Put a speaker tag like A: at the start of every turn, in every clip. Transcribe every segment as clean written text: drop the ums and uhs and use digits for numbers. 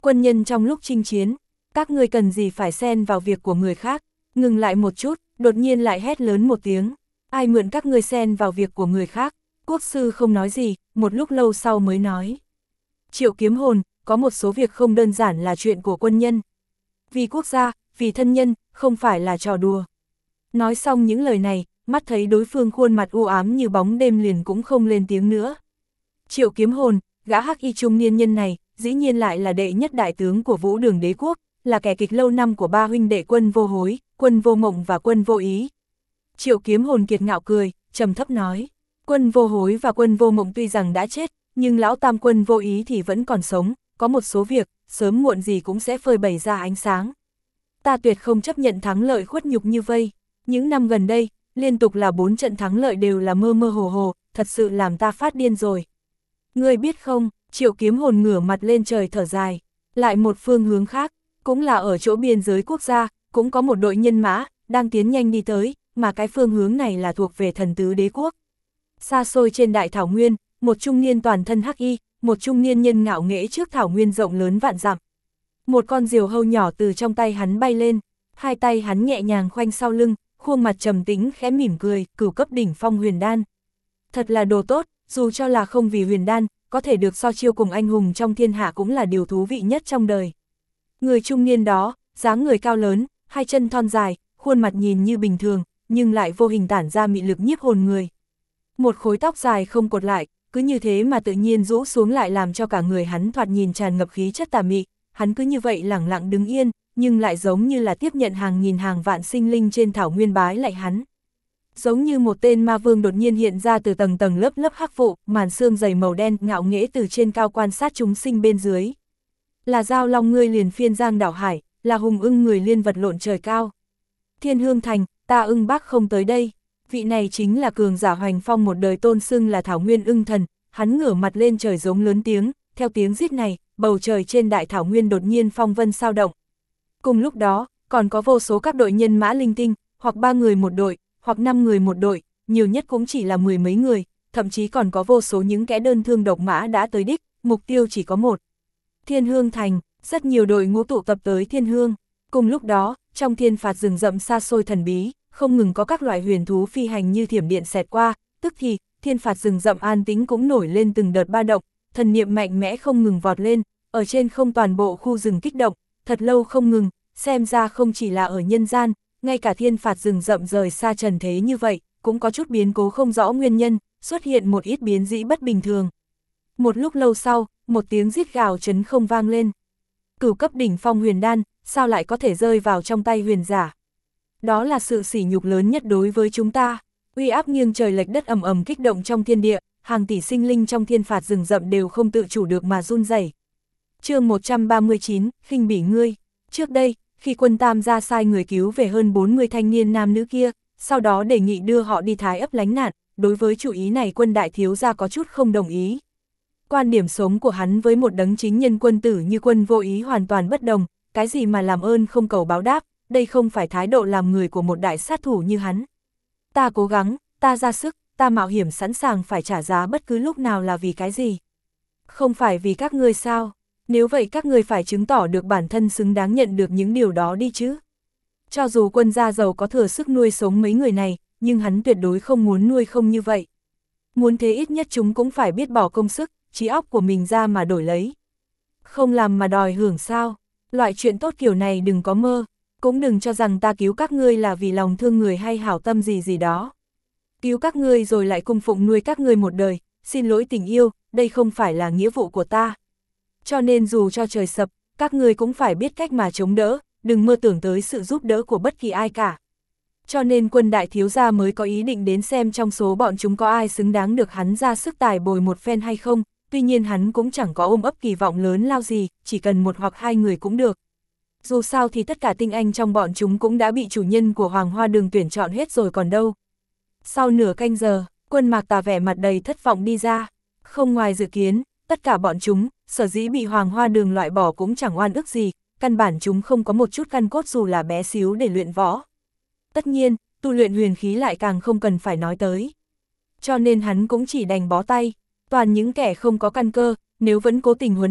A: Quân nhân trong lúc chinh chiến, các ngươi cần gì phải xen vào việc của người khác, ngừng lại một chút, đột nhiên lại hét lớn một tiếng, ai mượn các ngươi xen vào việc của người khác, quốc sư không nói gì, một lúc lâu sau mới nói. Triệu Kiếm Hồn, có một số việc không đơn giản là chuyện của quân nhân. Vì quốc gia, vì thân nhân, không phải là trò đùa. Nói xong những lời này, mắt thấy đối phương khuôn mặt u ám như bóng đêm liền cũng không lên tiếng nữa. Triệu Kiếm Hồn, gã hắc y trung niên nhân này, dĩ nhiên lại là đệ nhất đại tướng của Vũ Đường Đế Quốc, là kẻ kịch lâu năm của ba huynh đệ Quân Vô Hối, Quân Vô Mộng và Quân Vô Ý. Triệu Kiếm Hồn kiệt ngạo cười, trầm thấp nói, Quân Vô Hối và Quân Vô Mộng tuy rằng đã chết, nhưng lão tam Quân Vô Ý thì vẫn còn sống, có một số việc, sớm muộn gì cũng sẽ phơi bày ra ánh sáng. Ta tuyệt không chấp nhận thắng lợi khuất nhục như vây. Những năm gần đây, liên tục là 4 trận thắng lợi đều là mơ mơ hồ hồ, thật sự làm ta phát điên rồi. Ngươi biết không, Triệu Kiếm Hồn ngửa mặt lên trời thở dài. Lại một phương hướng khác, cũng là ở chỗ biên giới quốc gia, cũng có một đội nhân mã, đang tiến nhanh đi tới, mà cái phương hướng này là thuộc về Thần Tứ Đế Quốc. Xa xôi trên đại thảo nguyên, một trung niên toàn thân hắc y, một trung niên nhân ngạo nghễ trước thảo nguyên rộng lớn vạn dặm. Một con diều hâu nhỏ từ trong tay hắn bay lên, hai tay hắn nhẹ nhàng khoanh sau lưng, khuôn mặt trầm tĩnh khẽ mỉm cười, cửu cấp đỉnh phong huyền đan. Thật là đồ tốt, dù cho là không vì huyền đan, có thể được so chiêu cùng anh hùng trong thiên hạ cũng là điều thú vị nhất trong đời. Người trung niên đó, dáng người cao lớn, hai chân thon dài, khuôn mặt nhìn như bình thường, nhưng lại vô hình tản ra mị lực nhiếp hồn người. Một khối tóc dài không cột lại, cứ như thế mà tự nhiên rũ xuống lại làm cho cả người hắn thoạt nhìn tràn ngập khí chất tà mị, hắn cứ như vậy lẳng lặng đứng yên, nhưng lại giống như là tiếp nhận hàng nghìn hàng vạn sinh linh trên thảo nguyên bái lại hắn. Giống như một tên ma vương đột nhiên hiện ra từ tầng tầng lớp lớp hắc vụ, màn xương dày màu đen ngạo nghễ từ trên cao quan sát chúng sinh bên dưới. Là Dao Long ngươi liền phiên giang đảo hải, là Hùng Ưng người liên vật lộn trời cao. Thiên Hương Thành, ta Ưng Bác không tới đây. Vị này chính là cường giả hoành phong một đời tôn xưng là Thảo Nguyên Ưng Thần, hắn ngửa mặt lên trời giống lớn tiếng, theo tiếng rít này, bầu trời trên đại thảo nguyên đột nhiên phong vân sao động. Cùng lúc đó, còn có vô số các đội nhân mã linh tinh, hoặc 3 người một đội, hoặc 5 người một đội, nhiều nhất cũng chỉ là 10 mấy người, thậm chí còn có vô số những kẻ đơn thương độc mã đã tới đích, mục tiêu chỉ có một. Thiên Hương Thành, rất nhiều đội ngũ tụ tập tới Thiên Hương. Cùng lúc đó, trong thiên phạt rừng rậm xa xôi thần bí, không ngừng có các loại huyền thú phi hành như thiểm điện xẹt qua, tức thì, thiên phạt rừng rậm an tĩnh cũng nổi lên từng đợt ba động, thần niệm mạnh mẽ không ngừng vọt lên, ở trên không toàn bộ khu rừng kích động, thật lâu không ngừng, xem ra không chỉ là ở nhân gian, ngay cả thiên phạt rừng rậm rời xa trần thế như vậy, cũng có chút biến cố không rõ nguyên nhân, xuất hiện một ít biến dĩ bất bình thường. Một lúc lâu sau, một tiếng rít gào chấn không vang lên. Cửu cấp đỉnh phong huyền đan, sao lại có thể rơi vào trong tay huyền giả? Đó là sự sỉ nhục lớn nhất đối với chúng ta. Uy áp nghiêng trời lệch đất ầm ầm kích động trong thiên địa, hàng tỷ sinh linh trong thiên phạt rừng rậm đều không tự chủ được mà run rẩy. Chương 139, khinh bỉ ngươi. Trước đây, khi quân Tam gia sai người cứu về hơn 40 thanh niên nam nữ kia, sau đó đề nghị đưa họ đi Thái ấp lánh nạn, đối với chủ ý này quân đại thiếu gia có chút không đồng ý. Quan điểm sống của hắn với một đấng chính nhân quân tử như Quân Vô Ý hoàn toàn bất đồng, cái gì mà làm ơn không cầu báo đáp, đây không phải thái độ làm người của một đại sát thủ như hắn. Ta cố gắng, ta ra sức, ta mạo hiểm sẵn sàng phải trả giá bất cứ lúc nào là vì cái gì? Không phải vì các ngươi sao? Nếu vậy các ngươi phải chứng tỏ được bản thân xứng đáng nhận được những điều đó đi chứ. Cho dù quân gia giàu có thừa sức nuôi sống mấy người này, nhưng hắn tuyệt đối không muốn nuôi không như vậy. Muốn thế ít nhất chúng cũng phải biết bỏ công sức, trí óc của mình ra mà đổi lấy. Không làm mà đòi hưởng sao? Loại chuyện tốt kiểu này đừng có mơ, cũng đừng cho rằng ta cứu các ngươi là vì lòng thương người hay hảo tâm gì gì đó. Cứu các ngươi rồi lại cung phụng nuôi các ngươi một đời, xin lỗi tình yêu, đây không phải là nghĩa vụ của ta. Cho nên dù cho trời sập, các ngươi cũng phải biết cách mà chống đỡ, đừng mơ tưởng tới sự giúp đỡ của bất kỳ ai cả. Cho nên quân đại thiếu gia mới có ý định đến xem trong số bọn chúng có ai xứng đáng được hắn ra sức tài bồi một phen hay không, tuy nhiên hắn cũng chẳng có ôm ấp kỳ vọng lớn lao gì, chỉ cần một hoặc hai người cũng được. Dù sao thì tất cả tinh anh trong bọn chúng cũng đã bị chủ nhân của Hoàng Hoa Đường tuyển chọn hết rồi còn đâu. Sau nửa canh giờ, Quân Mạc Tà vẻ mặt đầy thất vọng đi ra. Không ngoài dự kiến, tất cả bọn chúng, sở dĩ bị Hoàng Hoa Đường loại bỏ cũng chẳng oan ức gì, căn bản chúng không có một chút căn cốt dù là bé xíu để luyện võ. Tất nhiên, tu luyện huyền khí lại càng không cần phải nói tới. Cho nên hắn cũng chỉ đành bó tay, toàn những kẻ không có căn cơ, nếu vẫn cố tình huấn luyện,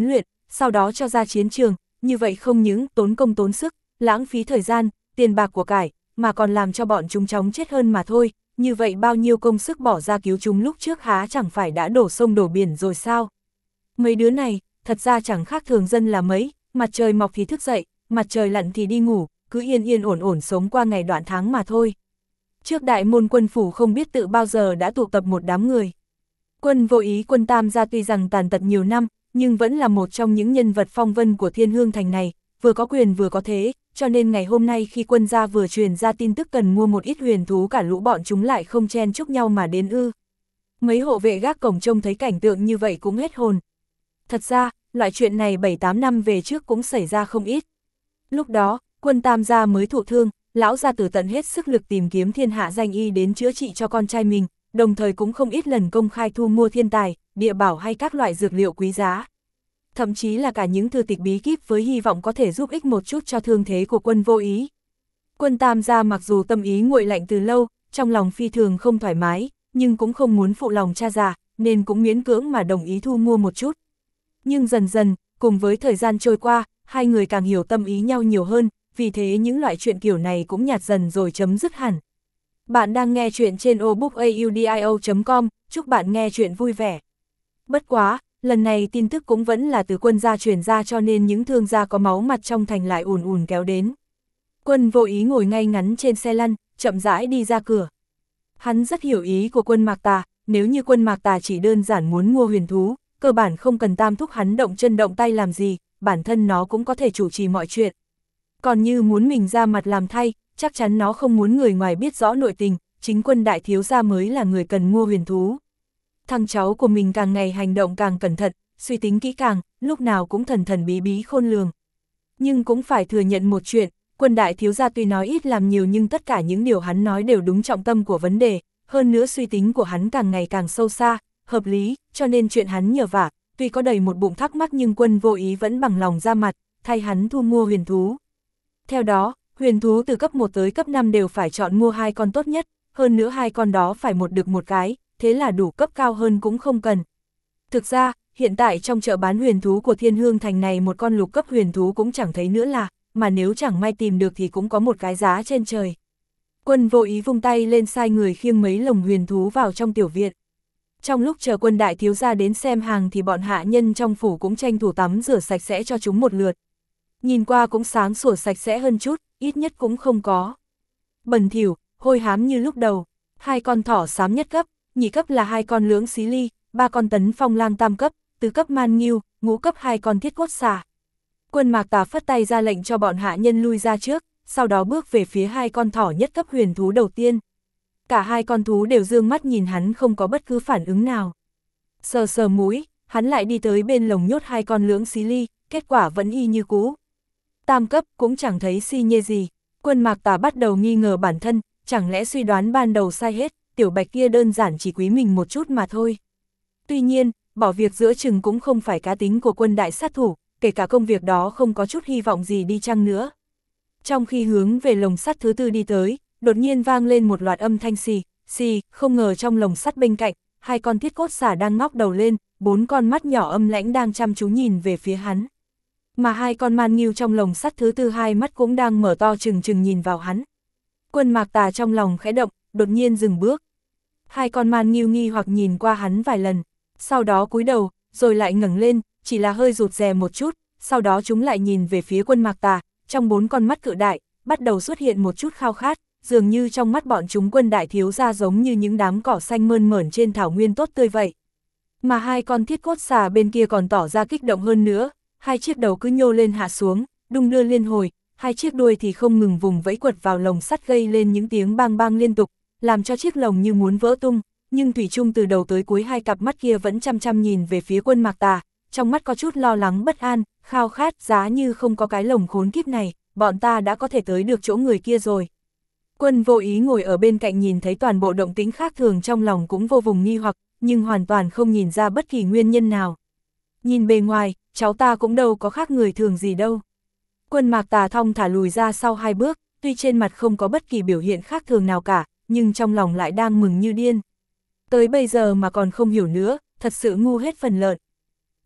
A: sau đó cho ra chiến trường, như vậy không những tốn công tốn sức, lãng phí thời gian, tiền bạc của cải, mà còn làm cho bọn chúng chóng chết hơn mà thôi, như vậy bao nhiêu công sức bỏ ra cứu chúng lúc trước há chẳng phải đã đổ sông đổ biển rồi sao? Mấy đứa này, thật ra chẳng khác thường dân là mấy, mặt trời mọc thì thức dậy, mặt trời lặn thì đi ngủ, cứ yên yên ổn ổn sống qua ngày đoạn tháng mà thôi. Trước đại môn quân phủ không biết tự bao giờ đã tụ tập một đám người. Quân Vô Ý, quân Tam gia tuy rằng tàn tật nhiều năm, nhưng vẫn là một trong những nhân vật phong vân của Thiên Hương Thành này, vừa có quyền vừa có thế, cho nên ngày hôm nay khi quân gia vừa truyền ra tin tức cần mua một ít huyền thú, cả lũ bọn chúng lại không chen chúc nhau mà đến ư. Mấy hộ vệ gác cổng trông thấy cảnh tượng như vậy cũng hết hồn. Thật ra, loại chuyện này 7-8 năm về trước cũng xảy ra không ít. Lúc đó, quân Tam gia mới thụ thương, lão gia tử tận hết sức lực tìm kiếm thiên hạ danh y đến chữa trị cho con trai mình, đồng thời cũng không ít lần công khai thu mua thiên tài, địa bảo hay các loại dược liệu quý giá. Thậm chí là cả những thư tịch bí kíp với hy vọng có thể giúp ích một chút cho thương thế của quân Vô Ý. Quân Tam gia mặc dù tâm ý nguội lạnh từ lâu, trong lòng phi thường không thoải mái, nhưng cũng không muốn phụ lòng cha già, nên cũng miễn cưỡng mà đồng ý thu mua một chút. Nhưng dần dần, cùng với thời gian trôi qua, hai người càng hiểu tâm ý nhau nhiều hơn, vì thế những loại chuyện kiểu này cũng nhạt dần rồi chấm dứt hẳn. Bạn đang nghe chuyện trên obookaudio.com, chúc bạn nghe chuyện vui vẻ. Bất quá, lần này tin tức cũng vẫn là từ quân gia truyền ra, cho nên những thương gia có máu mặt trong thành lại ùn ùn kéo đến. Quân Vô Ý ngồi ngay ngắn trên xe lăn, chậm rãi đi ra cửa. Hắn rất hiểu ý của quân Mạc Tà, nếu như quân Mạc Tà chỉ đơn giản muốn mua huyền thú, cơ bản không cần Tam thúc hắn động chân động tay làm gì, bản thân nó cũng có thể chủ trì mọi chuyện. Còn như muốn mình ra mặt làm thay, chắc chắn nó không muốn người ngoài biết rõ nội tình, chính quân đại thiếu gia mới là người cần mua huyền thú. Thằng cháu của mình càng ngày hành động càng cẩn thận, suy tính kỹ càng, lúc nào cũng thần thần bí bí khôn lường. Nhưng cũng phải thừa nhận một chuyện, quân đại thiếu gia tuy nói ít làm nhiều nhưng tất cả những điều hắn nói đều đúng trọng tâm của vấn đề, hơn nữa suy tính của hắn càng ngày càng sâu xa, hợp lý, cho nên chuyện hắn nhờ vả, tuy có đầy một bụng thắc mắc nhưng quân Vô Ý vẫn bằng lòng ra mặt, thay hắn thu mua huyền thú. Theo đó, huyền thú từ cấp 1 tới cấp 5 đều phải chọn mua 2 con tốt nhất, hơn nữa 2 con đó phải một đực một cái, thế là đủ, cấp cao hơn cũng không cần. Thực ra, hiện tại trong chợ bán huyền thú của Thiên Hương Thành này một con lục cấp huyền thú cũng chẳng thấy nữa là, mà nếu chẳng may tìm được thì cũng có một cái giá trên trời. Quân Vô Ý vung tay lên sai người khiêng mấy lồng huyền thú vào trong tiểu viện. Trong lúc chờ quân đại thiếu gia đến xem hàng thì bọn hạ nhân trong phủ cũng tranh thủ tắm rửa sạch sẽ cho chúng một lượt. Nhìn qua cũng sáng sủa sạch sẽ hơn chút, ít nhất cũng không có bẩn thỉu, hôi hám như lúc đầu. 2 con thỏ xám nhất cấp, nhị cấp là 2 con lưỡng xí ly, 3 con tấn phong lang tam cấp, tứ cấp man nghiêu, ngũ cấp 2 con thiết cốt xà. Quân Mạc Tà phất tay ra lệnh cho bọn hạ nhân lui ra trước, sau đó bước về phía 2 con thỏ nhất cấp huyền thú đầu tiên. Cả 2 con thú đều dương mắt nhìn hắn, không có bất cứ phản ứng nào. Sờ sờ mũi, hắn lại đi tới bên lồng nhốt 2 con lưỡng xí ly, kết quả vẫn y như cũ. Tam cấp cũng chẳng thấy si nhê gì. Quân Mạc Tà bắt đầu nghi ngờ bản thân, chẳng lẽ suy đoán ban đầu sai hết, tiểu bạch kia đơn giản chỉ quý mình một chút mà thôi. Tuy nhiên, bỏ việc giữa chừng cũng không phải cá tính của quân đại sát thủ, kể cả công việc đó không có chút hy vọng gì đi chăng nữa. Trong khi hướng về lồng sắt thứ 4 đi tới, đột nhiên vang lên một loạt âm thanh xì, xì, không ngờ trong lồng sắt bên cạnh, 2 con thiết cốt xà đang ngóc đầu lên, 4 con mắt nhỏ âm lãnh đang chăm chú nhìn về phía hắn. Mà 2 con man nghiêu trong lồng sắt thứ 4 hai mắt cũng đang mở to trừng trừng nhìn vào hắn. Quân Mạc Tà trong lòng khẽ động, đột nhiên dừng bước. 2 con man nghiêu nghi hoặc nhìn qua hắn vài lần, sau đó cúi đầu, rồi lại ngẩng lên, chỉ là hơi rụt rè một chút, sau đó chúng lại nhìn về phía quân Mạc Tà, trong 4 con mắt cự đại, bắt đầu xuất hiện một chút khao khát, dường như trong mắt bọn chúng quân đại thiếu gia giống như những đám cỏ xanh mơn mởn trên thảo nguyên tốt tươi vậy. Mà 2 con thiết cốt xà bên kia còn tỏ ra kích động hơn nữa, 2 chiếc đầu cứ nhô lên hạ xuống, đung đưa liên hồi, 2 chiếc đuôi thì không ngừng vùng vẫy quật vào lồng sắt gây lên những tiếng bang bang liên tục, làm cho chiếc lồng như muốn vỡ tung, nhưng thủy chung từ đầu tới cuối 2 cặp mắt kia vẫn chăm chăm nhìn về phía quân Mạc Tà, trong mắt có chút lo lắng bất an, khao khát, giá như không có cái lồng khốn kiếp này, bọn ta đã có thể tới được chỗ người kia rồi. Quân Vô Ý ngồi ở bên cạnh nhìn thấy toàn bộ động tĩnh khác thường, trong lòng cũng vô cùng nghi hoặc, nhưng hoàn toàn không nhìn ra bất kỳ nguyên nhân nào. Nhìn bề ngoài, cháu ta cũng đâu có khác người thường gì đâu. Quân Mạc Tà thong thả lùi ra sau 2 bước, tuy trên mặt không có bất kỳ biểu hiện khác thường nào cả, nhưng trong lòng lại đang mừng như điên. Tới bây giờ mà còn không hiểu nữa, thật sự ngu hết phần lợn.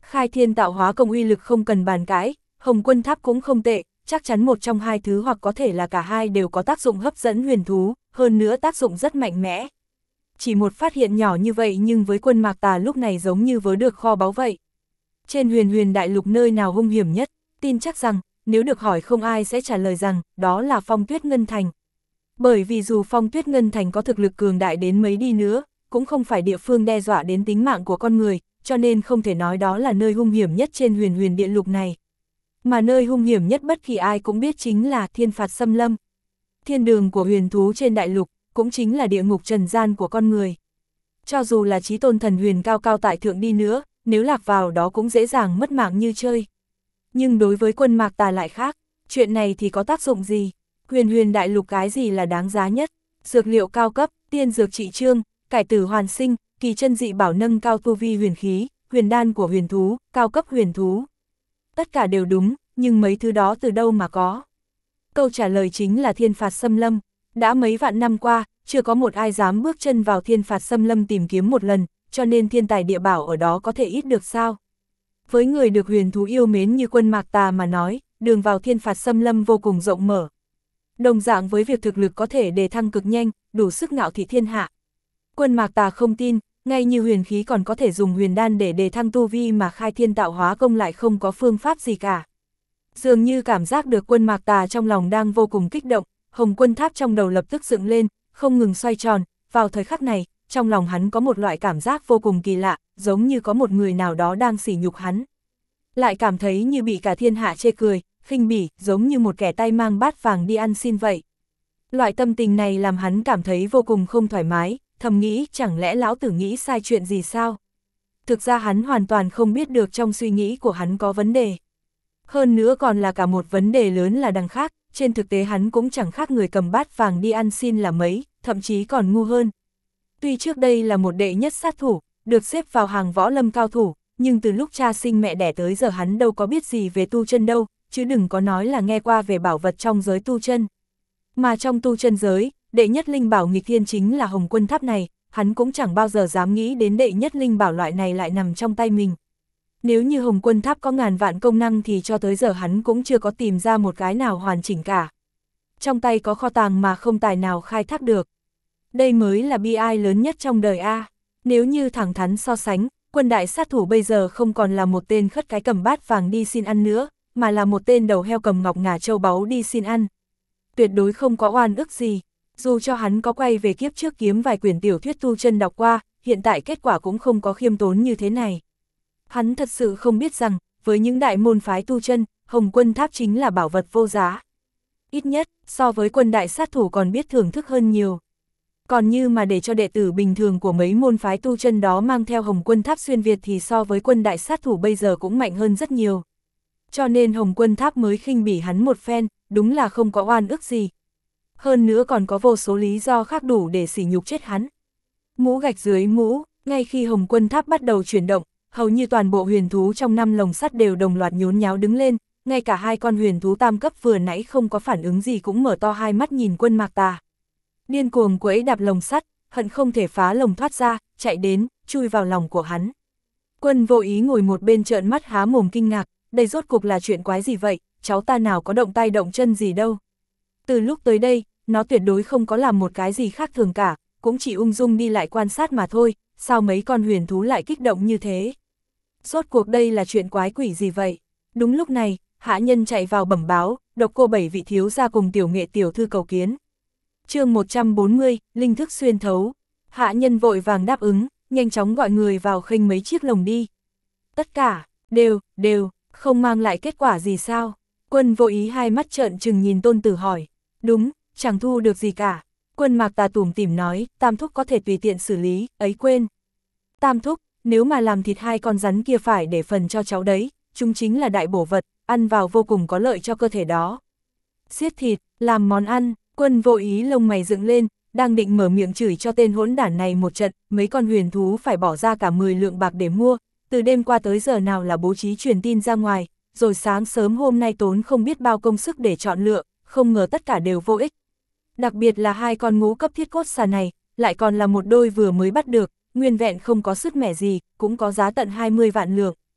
A: Khai thiên tạo hóa công uy lực không cần bàn cãi, Hồng Quân Tháp cũng không tệ, chắc chắn một trong hai thứ hoặc có thể là cả hai đều có tác dụng hấp dẫn huyền thú, hơn nữa tác dụng rất mạnh mẽ. Chỉ một phát hiện nhỏ như vậy nhưng với Quân Mạc Tà lúc này giống như vớ được kho báu vậy. Trên huyền đại lục nơi nào hung hiểm nhất, tin chắc rằng, nếu được hỏi không ai sẽ trả lời rằng, đó là Phong Tuyết Ngân Thành. Bởi vì dù Phong Tuyết Ngân Thành có thực lực cường đại đến mấy đi nữa, cũng không phải địa phương đe dọa đến tính mạng của con người, cho nên không thể nói đó là nơi hung hiểm nhất trên huyền địa lục này. Mà nơi hung hiểm nhất bất kỳ ai cũng biết chính là Thiên Phạt Xâm Lâm. Thiên đường của huyền thú trên đại lục, cũng chính là địa ngục trần gian của con người. Cho dù là chí tôn thần huyền cao cao tại thượng đi nữa, nếu lạc vào đó cũng dễ dàng mất mạng như chơi. Nhưng đối với Quân Mạc Tà lại khác, chuyện này thì có tác dụng gì? Huyền đại lục cái gì là đáng giá nhất? Dược liệu cao cấp, tiên dược trị trương, cải tử hoàn sinh, kỳ chân dị bảo nâng cao tu vi huyền khí, huyền đan của huyền thú, cao cấp huyền thú. Tất cả đều đúng, nhưng mấy thứ đó từ đâu mà có? Câu trả lời chính là Thiên Phạt Xâm Lâm. Đã mấy vạn năm qua, chưa có một ai dám bước chân vào Thiên Phạt Xâm Lâm tìm kiếm một lần, cho nên thiên tài địa bảo ở đó có thể ít được sao? Với người được huyền thú yêu mến như Quân Mạc Tà mà nói, đường vào Thiên Phạt Xâm Lâm vô cùng rộng mở. Đồng dạng với việc thực lực có thể đề thăng cực nhanh, đủ sức ngạo thị thiên hạ. Quân Mạc Tà không tin, ngay như huyền khí còn có thể dùng huyền đan để đề thăng tu vi mà khai thiên tạo hóa công lại không có phương pháp gì cả. Dường như cảm giác được Quân Mạc Tà trong lòng đang vô cùng kích động, Hồng Quân Tháp trong đầu lập tức dựng lên, không ngừng xoay tròn, vào thời khắc này, trong lòng hắn có một loại cảm giác vô cùng kỳ lạ, giống như có một người nào đó đang sỉ nhục hắn. Lại cảm thấy như bị cả thiên hạ chê cười, khinh bỉ, giống như một kẻ tay mang bát vàng đi ăn xin vậy. Loại tâm tình này làm hắn cảm thấy vô cùng không thoải mái, thầm nghĩ chẳng lẽ lão tử nghĩ sai chuyện gì sao? Thực ra hắn hoàn toàn không biết được trong suy nghĩ của hắn có vấn đề. Hơn nữa còn là cả một vấn đề lớn là đằng khác, trên thực tế hắn cũng chẳng khác người cầm bát vàng đi ăn xin là mấy, thậm chí còn ngu hơn. Tuy trước đây là một đệ nhất sát thủ, được xếp vào hàng võ lâm cao thủ, nhưng từ lúc cha sinh mẹ đẻ tới giờ hắn đâu có biết gì về tu chân đâu, chứ đừng có nói là nghe qua về bảo vật trong giới tu chân. Mà trong tu chân giới, đệ nhất linh bảo nghịch thiên chính là Hồng Quân Tháp này, hắn cũng chẳng bao giờ dám nghĩ đến đệ nhất linh bảo loại này lại nằm trong tay mình. Nếu như Hồng Quân Tháp có ngàn vạn công năng thì cho tới giờ hắn cũng chưa có tìm ra một cái nào hoàn chỉnh cả. Trong tay có kho tàng mà không tài nào khai thác được. Đây mới là bi ai lớn nhất trong đời a. Nếu như thẳng thắn so sánh, Quân đại sát thủ bây giờ không còn là một tên khất cái cầm bát vàng đi xin ăn nữa, mà là một tên đầu heo cầm ngọc ngà châu báu đi xin ăn. Tuyệt đối không có oan ức gì, dù cho hắn có quay về kiếp trước kiếm vài quyển tiểu thuyết tu chân đọc qua, hiện tại kết quả cũng không có khiêm tốn như thế này. Hắn thật sự không biết rằng, với những đại môn phái tu chân, Hồng Quân Tháp chính là bảo vật vô giá. Ít nhất, so với Quân đại sát thủ còn biết thưởng thức hơn nhiều. Còn như mà để cho đệ tử bình thường của mấy môn phái tu chân đó mang theo Hồng Quân Tháp xuyên Việt thì so với Quân đại sát thủ bây giờ cũng mạnh hơn rất nhiều. Cho nên Hồng Quân Tháp mới khinh bỉ hắn một phen, đúng là không có oan ức gì. Hơn nữa còn có vô số lý do khác đủ để sỉ nhục chết hắn. Mũ gạch dưới mũ, ngay khi Hồng Quân Tháp bắt đầu chuyển động, hầu như toàn bộ huyền thú trong 5 lồng sắt đều đồng loạt nhốn nháo đứng lên, ngay cả hai con huyền thú tam cấp vừa nãy không có phản ứng gì cũng mở to hai mắt nhìn Quân Mạc Tà. Điên cuồng quẫy đạp lồng sắt, hận không thể phá lồng thoát ra, chạy đến, chui vào lòng của hắn. Quân Vô Ý ngồi một bên trợn mắt há mồm kinh ngạc, đây rốt cuộc là chuyện quái gì vậy, cháu ta nào có động tay động chân gì đâu. Từ lúc tới đây, nó tuyệt đối không có làm một cái gì khác thường cả, cũng chỉ ung dung đi lại quan sát mà thôi, sao mấy con huyền thú lại kích động như thế. Rốt cuộc đây là chuyện quái quỷ gì vậy? Đúng lúc này, hạ nhân chạy vào bẩm báo, Độc Cô 7 vị thiếu gia cùng Tiểu Nghệ tiểu thư cầu kiến. Chương 140, linh thức xuyên thấu. Hạ nhân vội vàng đáp ứng, nhanh chóng gọi người vào khênh mấy chiếc lồng đi. Tất cả, đều, không mang lại kết quả gì sao? Quân Vô Ý hai mắt trợn trừng nhìn Tôn Tử hỏi. Đúng, chẳng thu được gì cả. Quân Mạc Tà tủm tỉm nói, Tam thúc có thể tùy tiện xử lý, ấy quên. Tam thúc, nếu mà làm thịt hai con rắn kia phải để phần cho cháu đấy, chúng chính là đại bổ vật, ăn vào vô cùng có lợi cho cơ thể đó. Xiết thịt, làm món ăn, Quân Vô Ý lông mày dựng lên, đang định mở miệng chửi cho tên hỗn đản này một trận, mấy con huyền thú phải bỏ ra cả 10 lượng bạc để mua, từ đêm qua tới giờ nào là bố trí truyền tin ra ngoài, rồi sáng sớm hôm nay tốn không biết bao công sức để chọn lựa, không ngờ tất cả đều vô ích. Đặc biệt là hai con ngũ cấp thiết cốt xà này, lại còn là một đôi vừa mới bắt được, nguyên vẹn không có sứt mẻ gì, cũng có giá tận 20 vạn lượng.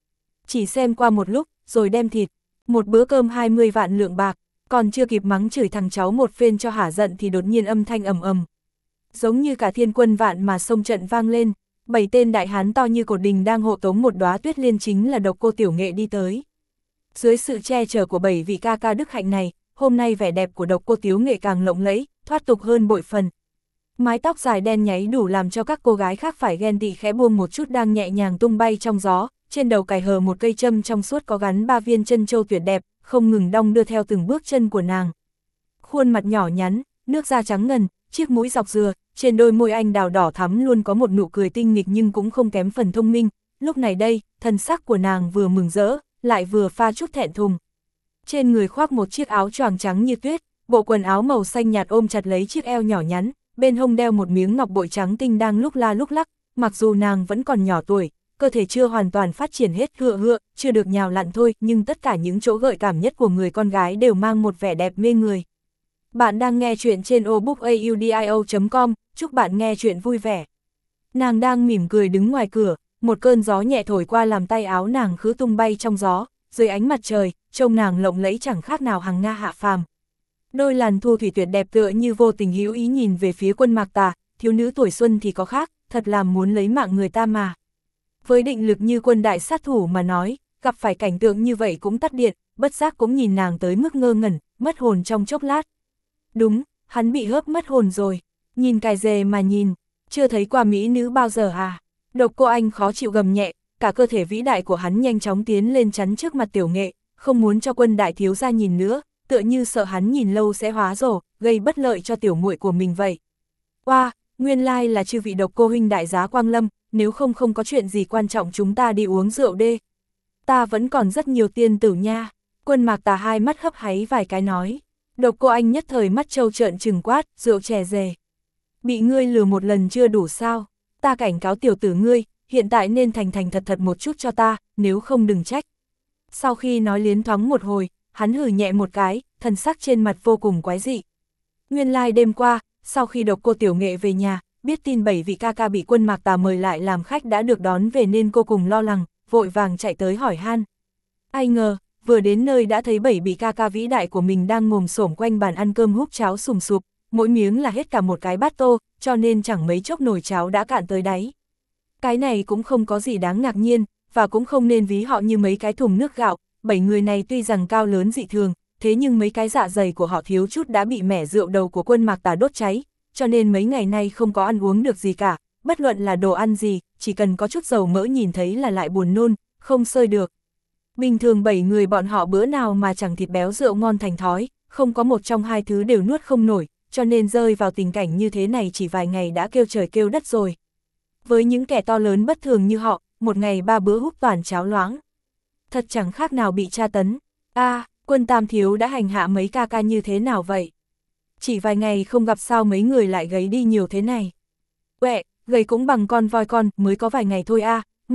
A: chỉ xem qua một lúc, rồi đem thịt, một bữa cơm 20 vạn lượng bạc, còn chưa kịp mắng chửi thằng cháu một phen cho hả giận thì đột nhiên âm thanh ầm ầm. Giống như cả thiên quân vạn mà sông trận vang lên, 7 tên đại hán to như cột đình đang hộ tống một đóa tuyết liên chính là Độc Cô Tiểu Nghệ đi tới. Dưới sự che chở của 7 vị ca ca đức hạnh này, hôm nay vẻ đẹp của Độc Cô Tiểu Nghệ càng lộng lẫy, thoát tục hơn bội phần. Mái tóc dài đen nháy đủ làm cho các cô gái khác phải ghen tị, khẽ buông một chút đang nhẹ nhàng tung bay trong gió, trên đầu cài hờ một cây châm trong suốt có gắn 3 viên chân châu tuyệt đẹp, không ngừng đong đưa theo từng bước chân của nàng. Khuôn mặt nhỏ nhắn, nước da trắng ngần, chiếc mũi dọc dừa, trên đôi môi anh đào đỏ thắm luôn có một nụ cười tinh nghịch nhưng cũng không kém phần thông minh. Lúc này đây, thần sắc của nàng vừa mừng rỡ, lại vừa pha chút thẹn thùng. Trên người khoác một chiếc áo choàng trắng như tuyết, bộ quần áo màu xanh nhạt ôm chặt lấy chiếc eo nhỏ nhắn, bên hông đeo một miếng ngọc bội trắng tinh đang lúc la lúc lắc. Mặc dù nàng vẫn còn nhỏ tuổi, cơ thể chưa hoàn toàn phát triển hết, chưa được nhào lặn thôi, nhưng tất cả những chỗ gợi cảm nhất của người con gái đều mang một vẻ đẹp mê người. Bạn đang nghe chuyện trên obookaudio.com, chúc bạn nghe chuyện vui vẻ. Nàng đang mỉm cười đứng ngoài cửa, một cơn gió nhẹ thổi qua làm tay áo nàng khứ tung bay trong gió, dưới ánh mặt trời, trông nàng lộng lẫy chẳng khác nào hằng nga hạ phàm. Đôi làn thu thủy tuyệt đẹp tựa như vô tình hữu ý nhìn về phía Quân Mạc Tà, thiếu nữ tuổi xuân thì có khác, thật là muốn lấy mạng người ta mà. Với định lực như quân đại sát thủ mà nói, gặp phải cảnh tượng như vậy cũng tắt điện, bất giác cũng nhìn nàng tới mức ngơ ngẩn, mất hồn trong chốc lát. Đúng, hắn bị hớp mất hồn rồi, nhìn cài dề mà nhìn, chưa thấy qua mỹ nữ bao giờ à. Độc Cô Anh khó chịu gầm nhẹ, cả cơ thể vĩ đại của hắn nhanh chóng tiến lên chắn trước mặt Tiểu Nghệ, không muốn cho Quân đại thiếu gia nhìn nữa, tựa như sợ hắn nhìn lâu sẽ hóa rồ, gây bất lợi cho tiểu muội của mình vậy. Oa, nguyên lai là chư vị Độc Cô huynh đại giá quang lâm, nếu không có chuyện gì quan trọng chúng ta đi uống rượu đê. Ta vẫn còn rất nhiều tiên tử nha. Quân Mạc Tà hai mắt hấp háy vài cái nói. Độc Cô Anh nhất thời mắt trâu trợn trừng quát, rượu chè dề. Bị ngươi lừa một lần chưa đủ sao? Ta cảnh cáo tiểu tử ngươi, hiện tại nên thành thật một chút cho ta, nếu không đừng trách. Sau khi nói liến thoáng một hồi, hắn hừ nhẹ một cái, thần sắc trên mặt vô cùng quái dị. Nguyên lai đêm qua, sau khi Độc Cô Tiểu Nghệ về nhà, biết tin 7 vị ca ca bị Quân Mạc Tà mời lại làm khách đã được đón về nên cô cùng lo lắng, vội vàng chạy tới hỏi han. Ai ngờ, vừa đến nơi đã thấy 7 vị ca ca vĩ đại của mình đang ngồi xổm quanh bàn ăn cơm húp cháo sùng sục, mỗi miếng là hết cả một cái bát tô, cho nên chẳng mấy chốc nồi cháo đã cạn tới đáy. Cái này cũng không có gì đáng ngạc nhiên, và cũng không nên ví họ như mấy cái thùng nước gạo. 7 người này tuy rằng cao lớn dị thường, thế nhưng mấy cái dạ dày của họ thiếu chút đã bị mẻ rượu đầu của Quân Mạc Tà đốt cháy, cho nên mấy ngày nay không có ăn uống được gì cả, bất luận là đồ ăn gì, chỉ cần có chút dầu mỡ nhìn thấy là lại buồn nôn, không sơi được. Bình thường 7 người bọn họ bữa nào mà chẳng thịt béo rượu ngon thành thói, không có một trong hai thứ đều nuốt không nổi, cho nên rơi vào tình cảnh như thế này chỉ vài ngày đã kêu trời kêu đất rồi. Với những kẻ to lớn bất thường như họ, một ngày 3 bữa húp toàn cháo loãng. Thật chẳng khác nào bị tra tấn. Quân Tam Thiếu đã hành hạ mấy ca ca như thế nào vậy? Chỉ vài ngày không gặp sao mấy người lại gầy đi nhiều thế này. Uệ, gầy cũng bằng con voi con, mới có vài ngày thôi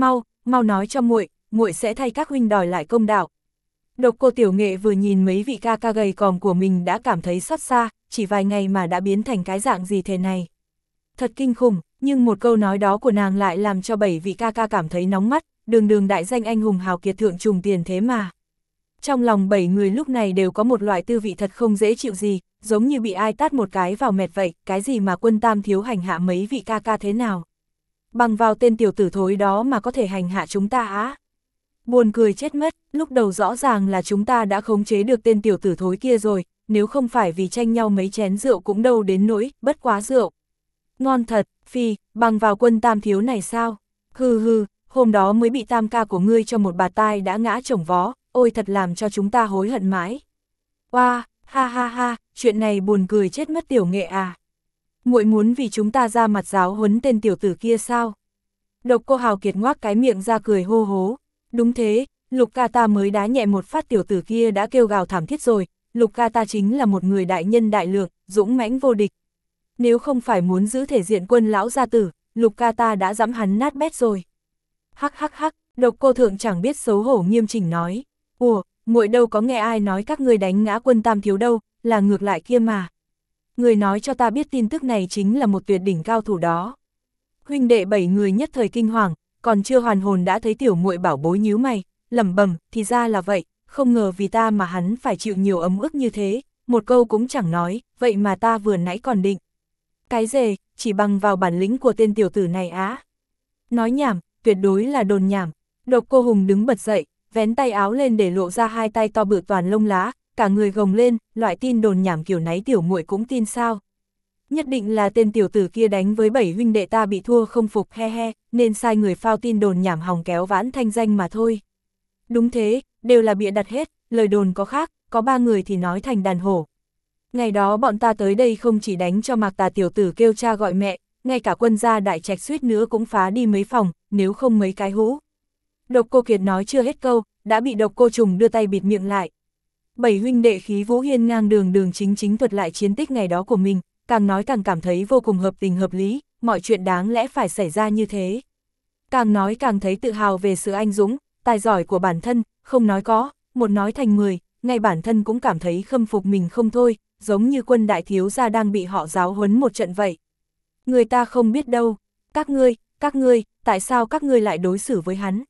A: mau nói cho muội sẽ thay các huynh đòi lại công đạo. Độc Cô Tiểu Nghệ vừa nhìn mấy vị ca ca gầy còm của mình đã cảm thấy xót xa, chỉ vài ngày mà đã biến thành cái dạng gì thế này. Thật kinh khủng, nhưng một câu nói đó của nàng lại làm cho 7 vị ca ca cảm thấy nóng mắt, đường đại danh anh hùng hào kiệt thượng trùng tiền thế mà. Trong lòng 7 người lúc này đều có một loại tư vị thật không dễ chịu gì, giống như bị ai tát một cái vào mẹt vậy, cái gì mà Quân Tam Thiếu hành hạ mấy vị ca ca thế nào. Bằng vào tên tiểu tử thối đó mà có thể hành hạ chúng ta á. Buồn cười chết mất, lúc đầu rõ ràng là chúng ta đã khống chế được tên tiểu tử thối kia rồi, nếu không phải vì tranh nhau mấy chén rượu cũng đâu đến nỗi, bất quá rượu. Ngon thật, phi, bằng vào Quân Tam Thiếu này sao? Hừ, hôm đó mới bị tam ca của ngươi cho một bà tai đã ngã chồng vó, ôi thật làm cho chúng ta hối hận mãi. Oa, ha, chuyện này buồn cười chết mất Tiểu Nghệ à. Muội muốn vì chúng ta ra mặt giáo huấn tên tiểu tử kia sao? Độc Cô hào kiệt ngoác cái miệng ra cười hô hố. Đúng thế, Lục ca ta mới đá nhẹ một phát tiểu tử kia đã kêu gào thảm thiết rồi, Lục ca ta chính là một người đại nhân đại lượng, dũng mãnh vô địch. Nếu không phải muốn giữ thể diện Quân lão gia tử, Lục ca ta đã giẫm hắn nát bét rồi. Hắc, Độc Cô thượng chẳng biết xấu hổ nghiêm chỉnh nói. Ủa, muội đâu có nghe ai nói các ngươi đánh ngã Quân Tam Thiếu đâu, là ngược lại kia mà. Người nói cho ta biết tin tức này chính là một tuyệt đỉnh cao thủ đó. Huynh đệ 7 người nhất thời kinh hoàng, còn chưa hoàn hồn đã thấy tiểu muội bảo bối nhíu mày, lẩm bẩm, thì ra là vậy, không ngờ vì ta mà hắn phải chịu nhiều ấm ức như thế, một câu cũng chẳng nói, vậy mà ta vừa nãy còn định. Cái dề, chỉ bằng vào bản lĩnh của tên tiểu tử này á. Nói nhảm, tuyệt đối là đồn nhảm. Độc Cô Hùng đứng bật dậy, vén tay áo lên để lộ ra hai tay to bự toàn lông lá, cả người gồng lên, loại tin đồn nhảm kiểu náy tiểu muội cũng tin sao. Nhất định là tên tiểu tử kia đánh với 7 huynh đệ ta bị thua không phục he he, nên sai người phao tin đồn nhảm hòng kéo vãn thanh danh mà thôi. Đúng thế, đều là bịa đặt hết, lời đồn có khác, có 3 người thì nói thành đàn hổ. Ngày đó bọn ta tới đây không chỉ đánh cho Mạc Tà tiểu tử kêu cha gọi mẹ, ngay cả quân gia đại trạch suýt nữa cũng phá đi mấy phòng, nếu không mấy cái hũ. Độc Cô Kiệt nói chưa hết câu, đã bị Độc Cô Trùng đưa tay bịt miệng lại. 7 huynh đệ khí vũ hiên ngang đường chính thuật lại chiến tích ngày đó của mình, càng nói càng cảm thấy vô cùng hợp tình hợp lý, mọi chuyện đáng lẽ phải xảy ra như thế. Càng nói càng thấy tự hào về sự anh dũng, tài giỏi của bản thân, không nói có, một nói thành 10, ngay bản thân cũng cảm thấy khâm phục mình không thôi, giống như quân đại thiếu gia đang bị họ giáo huấn một trận vậy. Người ta không biết đâu, các ngươi, tại sao các ngươi lại đối xử với hắn?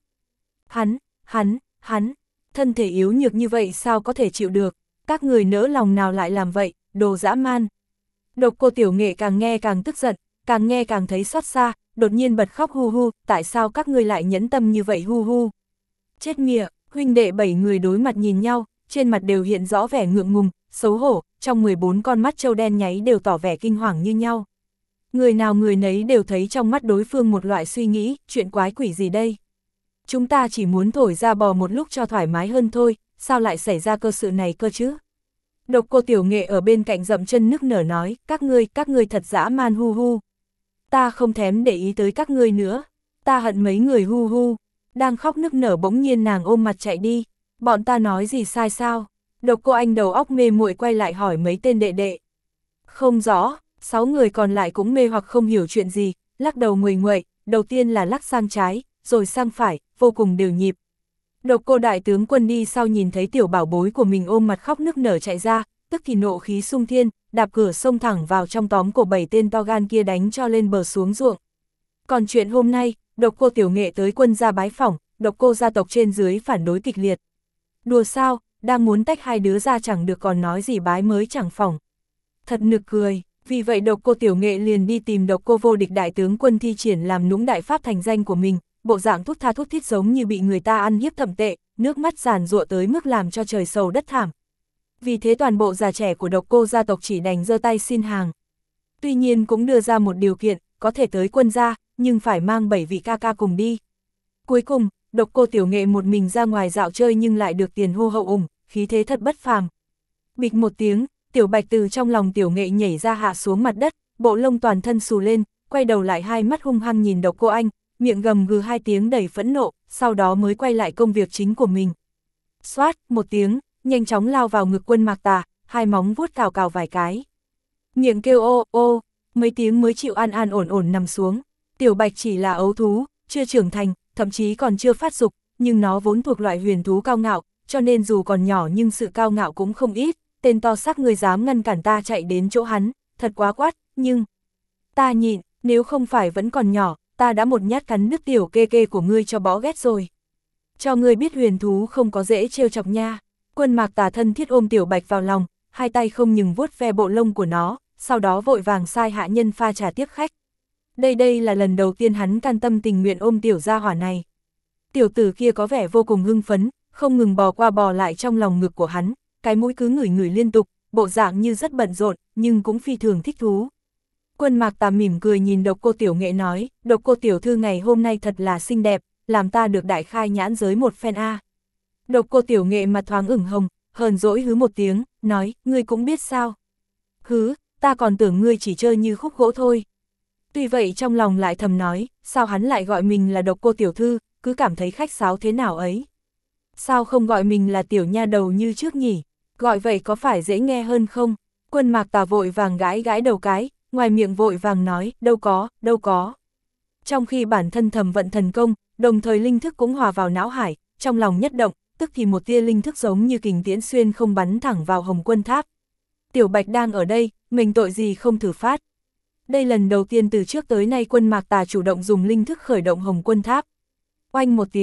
A: Hắn, thân thể yếu nhược như vậy sao có thể chịu được, các người nỡ lòng nào lại làm vậy, đồ dã man. Độc Cô Tiểu Nghệ càng nghe càng tức giận, càng nghe càng thấy xót xa, đột nhiên bật khóc hu hu, tại sao các ngươi lại nhẫn tâm như vậy hu hu. Chết mịa, huynh đệ 7 người đối mặt nhìn nhau, trên mặt đều hiện rõ vẻ ngượng ngùng, xấu hổ, trong 14 con mắt trâu đen nháy đều tỏ vẻ kinh hoàng như nhau. Người nào người nấy đều thấy trong mắt đối phương một loại suy nghĩ, chuyện quái quỷ gì đây? Chúng ta chỉ muốn thổi ra bò một lúc cho thoải mái hơn thôi, sao lại xảy ra cơ sự này cơ chứ? Độc Cô Tiểu Nghệ ở bên cạnh dậm chân nức nở nói, các ngươi thật dã man hu hu. Ta không thèm để ý tới các ngươi nữa, ta hận mấy người hu hu. Đang khóc nức nở bỗng nhiên nàng ôm mặt chạy đi, bọn ta nói gì sai sao? Độc Cô Anh đầu óc mê muội quay lại hỏi mấy tên đệ đệ. Không rõ, 6 người còn lại cũng mê hoặc không hiểu chuyện gì, lắc đầu nguầy nguậy, đầu tiên là lắc sang trái, rồi sang phải, vô cùng đều nhịp. Độc Cô đại tướng quân đi sau nhìn thấy tiểu bảo bối của mình ôm mặt khóc nức nở chạy ra, tức thì nộ khí sung thiên, đạp cửa xông thẳng vào trong tóm cổ 7 tên to gan kia đánh cho lên bờ xuống ruộng. Còn chuyện hôm nay, Độc Cô Tiểu Nghệ tới quân gia bái phỏng, Độc Cô gia tộc trên dưới phản đối kịch liệt. Đùa sao, đang muốn tách hai đứa ra chẳng được còn nói gì bái mới chẳng phỏng. Thật nực cười, vì vậy Độc Cô Tiểu Nghệ liền đi tìm Độc Cô vô địch đại tướng quân thi triển làm nũng đại pháp thành danh của mình, bộ dạng thút tha thút thít giống như bị người ta ăn hiếp thậm tệ, nước mắt giàn giụa tới mức làm cho trời sầu đất thảm. Vì thế toàn bộ già trẻ của Độc Cô gia tộc chỉ đành giơ tay xin hàng. Tuy nhiên cũng đưa ra một điều kiện, có thể tới quân gia, nhưng phải mang 7 vị ca ca cùng đi. Cuối cùng, Độc Cô Tiểu Nghệ một mình ra ngoài dạo chơi nhưng lại được tiền hô hậu ủng, khí thế thật bất phàm. Bịch một tiếng, Tiểu Bạch từ trong lòng Tiểu Nghệ nhảy ra hạ xuống mặt đất, bộ lông toàn thân xù lên, quay đầu lại hai mắt hung hăng nhìn Độc Cô Anh, miệng gầm gừ 2 tiếng đầy phẫn nộ, sau đó mới quay lại công việc chính của mình. Xoát, một tiếng, nhanh chóng lao vào ngực quân Mạc Tà, 2 móng vuốt cào cào vài cái. Miệng kêu ô ô, mấy tiếng mới chịu an an ổn ổn nằm xuống. Tiểu Bạch chỉ là ấu thú, chưa trưởng thành, thậm chí còn chưa phát dục, nhưng nó vốn thuộc loại huyền thú cao ngạo, cho nên dù còn nhỏ nhưng sự cao ngạo cũng không ít. Tên to xác người dám ngăn cản ta chạy đến chỗ hắn, thật quá quát, nhưng ta nhịn, nếu không phải vẫn còn nhỏ, ta đã một nhát cắn đứt tiểu kê kê của ngươi cho bó ghét rồi. Cho ngươi biết huyền thú không có dễ trêu chọc nha. Quân Mạc Tà thân thiết ôm Tiểu Bạch vào lòng, 2 tay không ngừng vuốt ve bộ lông của nó, sau đó vội vàng sai hạ nhân pha trà tiếp khách. Đây là lần đầu tiên hắn can tâm tình nguyện ôm tiểu gia hỏa này. Tiểu tử kia có vẻ vô cùng hưng phấn, không ngừng bò qua bò lại trong lòng ngực của hắn, cái mũi cứ ngửi ngửi liên tục, bộ dạng như rất bận rộn, nhưng cũng phi thường thích thú. Quân Mạc Tà mỉm cười nhìn Độc Cô Tiểu Nghệ nói, Độc Cô tiểu thư ngày hôm nay thật là xinh đẹp, làm ta được đại khai nhãn giới một phen a. Độc Cô Tiểu Nghệ mặt thoáng ửng hồng, hờn dỗi hứ một tiếng, nói, ngươi cũng biết sao? Hứ, ta còn tưởng ngươi chỉ chơi như khúc gỗ thôi. Tuy vậy trong lòng lại thầm nói, sao hắn lại gọi mình là Độc Cô tiểu thư, cứ cảm thấy khách sáo thế nào ấy. Sao không gọi mình là tiểu nha đầu như trước nhỉ, gọi vậy có phải dễ nghe hơn không? Quân Mạc Tà vội vàng gãi gãi đầu cái, ngoài miệng vội vàng nói, đâu có. Trong khi bản thân thầm vận thần công, đồng thời linh thức cũng hòa vào não hải, trong lòng nhất động, tức thì một tia linh thức giống như kình tiễn xuyên không bắn thẳng vào Hồng Quân Tháp. Tiểu Bạch đang ở đây, mình tội gì không thử phát. Đây lần đầu tiên từ trước tới nay quân Mạc Tà chủ động dùng linh thức khởi động Hồng Quân Tháp. Oanh một tiếng,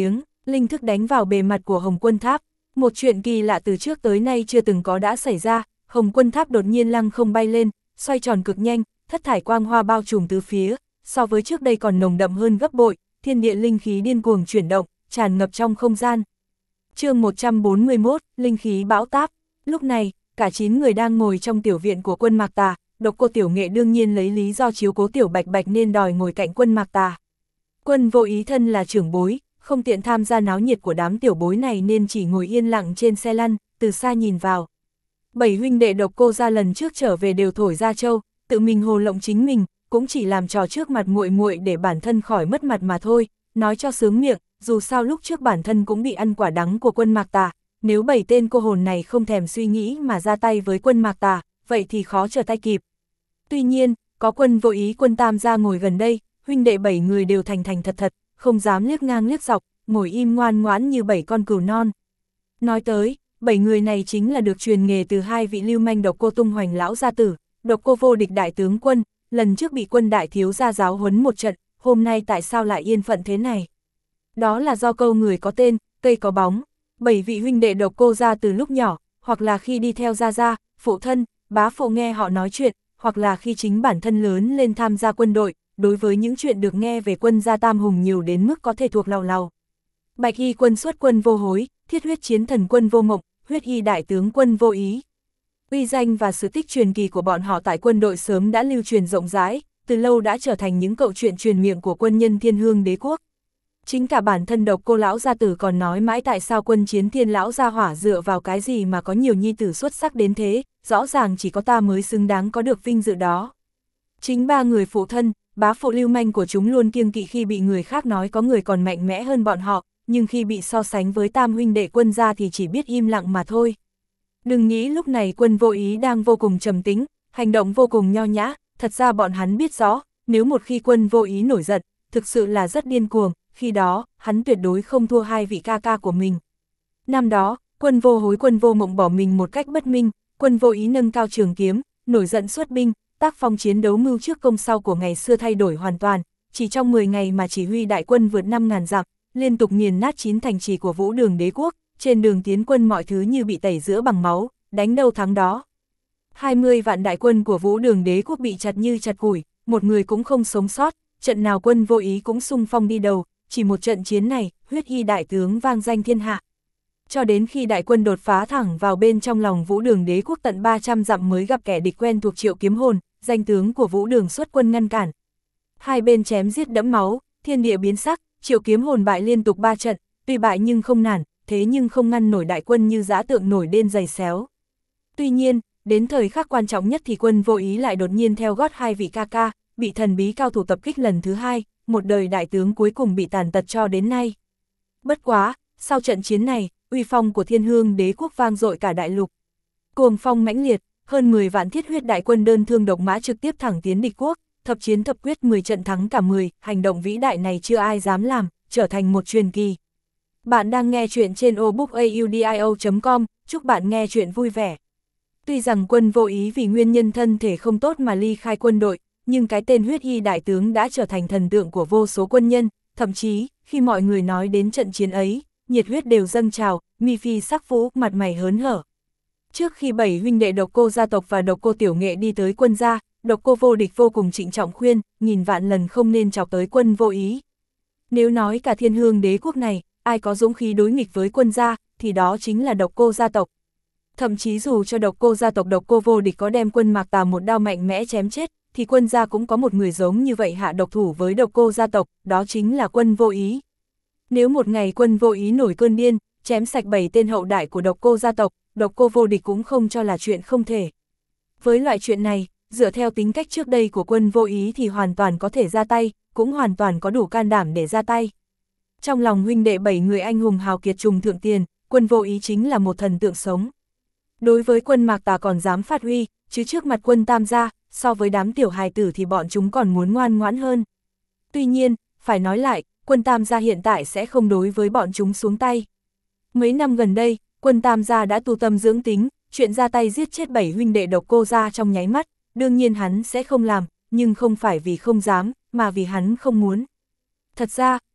A: linh thức đánh vào bề mặt của Hồng Quân Tháp. Một chuyện kỳ lạ từ trước tới nay chưa từng có đã xảy ra, Hồng Quân Tháp đột nhiên lăng không bay lên, xoay tròn cực nhanh, thất thải quang hoa bao trùm tứ phía, so với trước đây còn nồng đậm hơn gấp bội, thiên địa linh khí điên cuồng chuyển động, tràn ngập trong không gian. Chương 141, linh khí bão táp. Lúc này, cả 9 người đang ngồi trong tiểu viện của Quân Mạc Tà, Độc Cô Tiểu Nghệ đương nhiên lấy lý do chiếu cố Tiểu Bạch Bạch nên đòi ngồi cạnh Quân Mạc Tà. Quân Vô Ý thân là trưởng bối, không tiện tham gia náo nhiệt của đám tiểu bối này nên chỉ ngồi yên lặng trên xe lăn, từ xa nhìn vào. 7 huynh đệ Độc Cô gia lần trước trở về đều thổi ra châu, tự mình hồ lộng chính mình, cũng chỉ làm trò trước mặt muội muội để bản thân khỏi mất mặt mà thôi, nói cho sướng miệng, dù sao lúc trước bản thân cũng bị ăn quả đắng của Quân Mạc Tà, nếu 7 tên cô hồn này không thèm suy nghĩ mà ra tay với Quân Mạc Tà, vậy thì khó trở tay kịp. Tuy nhiên, có Quân Vô Ý, Quân Tam gia ngồi gần đây, huynh đệ 7 người đều thành thành thật thật, không dám liếc ngang liếc dọc, ngồi im ngoan ngoãn như 7 con cừu non. Nói tới, 7 người này chính là được truyền nghề từ 2 vị lưu manh Độc Cô tung hoành lão gia tử, Độc Cô vô địch đại tướng quân, lần trước bị Quân đại thiếu gia giáo huấn một trận, hôm nay tại sao lại yên phận thế này? Đó là do câu người có tên, cây có bóng. 7 vị huynh đệ Độc Cô gia từ lúc nhỏ, hoặc là khi đi theo gia gia, phụ thân, bá phụ nghe họ nói chuyện, hoặc là khi chính bản thân lớn lên tham gia quân đội, đối với những chuyện được nghe về Quân gia tam hùng nhiều đến mức có thể thuộc lầu lầu. Bạch Y quân xuất quân Vô Hối, thiết huyết chiến thần quân Vô Mộng, huyết y đại tướng quân Vô Ý. Uy danh và sự tích truyền kỳ của bọn họ tại quân đội sớm đã lưu truyền rộng rãi, từ lâu đã trở thành những câu chuyện truyền miệng của quân nhân Thiên Hương Đế quốc. Chính cả bản thân Độc Cô lão gia tử còn nói mãi tại sao quân chiến Thiên lão gia hỏa dựa vào cái gì mà có nhiều nhi tử xuất sắc đến thế, rõ ràng chỉ có ta mới xứng đáng có được vinh dự đó. Chính 3 người phụ thân, bá phụ lưu manh của chúng luôn kiêng kỵ khi bị người khác nói có người còn mạnh mẽ hơn bọn họ, nhưng khi bị so sánh với tam huynh đệ Quân gia thì chỉ biết im lặng mà thôi. Đừng nghĩ lúc này Quân Vô Ý đang vô cùng trầm tĩnh, hành động vô cùng nho nhã, thật ra bọn hắn biết rõ, nếu một khi Quân Vô Ý nổi giận, thực sự là rất điên cuồng, khi đó, hắn tuyệt đối không thua 2 vị ca ca của mình. Năm đó, Quân Vô Hối, Quân Vô Mộng bỏ mình một cách bất minh, Quân Vô Ý nâng cao trường kiếm, nổi giận xuất binh, tác phong chiến đấu mưu trước công sau của ngày xưa thay đổi hoàn toàn, chỉ trong 10 ngày mà chỉ huy đại quân vượt 5.000 dặm, liên tục nghiền nát 9 thành trì của Vũ Đường Đế quốc, trên đường tiến quân mọi thứ như bị tẩy rửa bằng máu, đánh đâu thắng đó. 20 vạn đại quân của Vũ Đường Đế quốc bị chặt như chặt củi, một người cũng không sống sót, trận nào Quân Vô Ý cũng xung phong đi đầu, chỉ một trận chiến này, huyết y đại tướng vang danh thiên hạ. Cho đến khi đại quân đột phá thẳng vào bên trong lòng Vũ Đường Đế quốc tận 300 dặm mới gặp kẻ địch quen thuộc Triệu Kiếm Hồn, danh tướng của Vũ Đường xuất quân ngăn cản. Hai bên chém giết đẫm máu, thiên địa biến sắc, Triệu Kiếm Hồn bại liên tục 3 trận, tuy bại nhưng không nản, thế nhưng không ngăn nổi đại quân như dã tượng nổi đên giày xéo. Tuy nhiên, đến thời khắc quan trọng nhất thì Quân Vô Ý lại đột nhiên theo gót 2 vị ca ca, bị thần bí cao thủ tập kích lần thứ 2, một đời đại tướng cuối cùng bị tàn tật cho đến nay. Bất quá, sau trận chiến này, uy phong của Thiên Hương Đế quốc vang dội cả đại lục. Cuồng phong mãnh liệt, hơn 10 vạn thiết huyết đại quân đơn thương độc mã trực tiếp thẳng tiến địch quốc, thập chiến thập quyết 10 trận thắng cả 10, hành động vĩ đại này chưa ai dám làm, trở thành một truyền kỳ. Bạn đang nghe chuyện trên obookaudio.com, chúc bạn nghe chuyện vui vẻ. Tuy rằng Quân Vô Ý vì nguyên nhân thân thể không tốt mà ly khai quân đội, nhưng cái tên huyết y đại tướng đã trở thành thần tượng của vô số quân nhân, thậm chí, khi mọi người nói đến trận chiến ấy, nhiệt huyết đều dâng trào, mi phi sắc vũ, mặt mày hớn hở. Trước khi 7 huynh đệ Độc Cô gia tộc và Độc Cô Tiểu Nghệ đi tới Quân gia, Độc Cô vô địch vô cùng trịnh trọng khuyên, nghìn vạn lần không nên chọc tới Quân Vô Ý. Nếu nói cả Thiên Hương Đế quốc này, ai có dũng khí đối nghịch với Quân gia, thì đó chính là Độc Cô gia tộc. Thậm chí dù cho Độc Cô gia tộc Độc Cô vô địch có đem Quân Mạc Tà một đao mạnh mẽ chém chết, thì Quân gia cũng có một người giống như vậy hạ độc thủ với Độc Cô gia tộc, đó chính là Quân Vô Ý. Nếu một ngày Quân Vô Ý nổi cơn điên, chém sạch 7 tên hậu đại của Độc Cô gia tộc, Độc Cô vô địch cũng không cho là chuyện không thể. Với loại chuyện này, dựa theo tính cách trước đây của Quân Vô Ý thì hoàn toàn có thể ra tay, cũng hoàn toàn có đủ can đảm để ra tay. Trong lòng huynh đệ 7 người anh hùng hào kiệt trùng thượng tiền, Quân Vô Ý chính là một thần tượng sống. Đối với Quân Mạc Tà còn dám phát huy, chứ trước mặt Quân Tam gia, so với đám tiểu hài tử thì bọn chúng còn muốn ngoan ngoãn hơn. Tuy nhiên, phải nói lại, Quân Tam gia hiện tại sẽ không đối với bọn chúng xuống tay. Mấy năm gần đây, Quân Tam gia đã tu tâm dưỡng tính, chuyện ra tay giết chết 7 huynh đệ Độc Cô gia trong nháy mắt, đương nhiên hắn sẽ không làm, nhưng không phải vì không dám, mà vì hắn không muốn. Thật ra,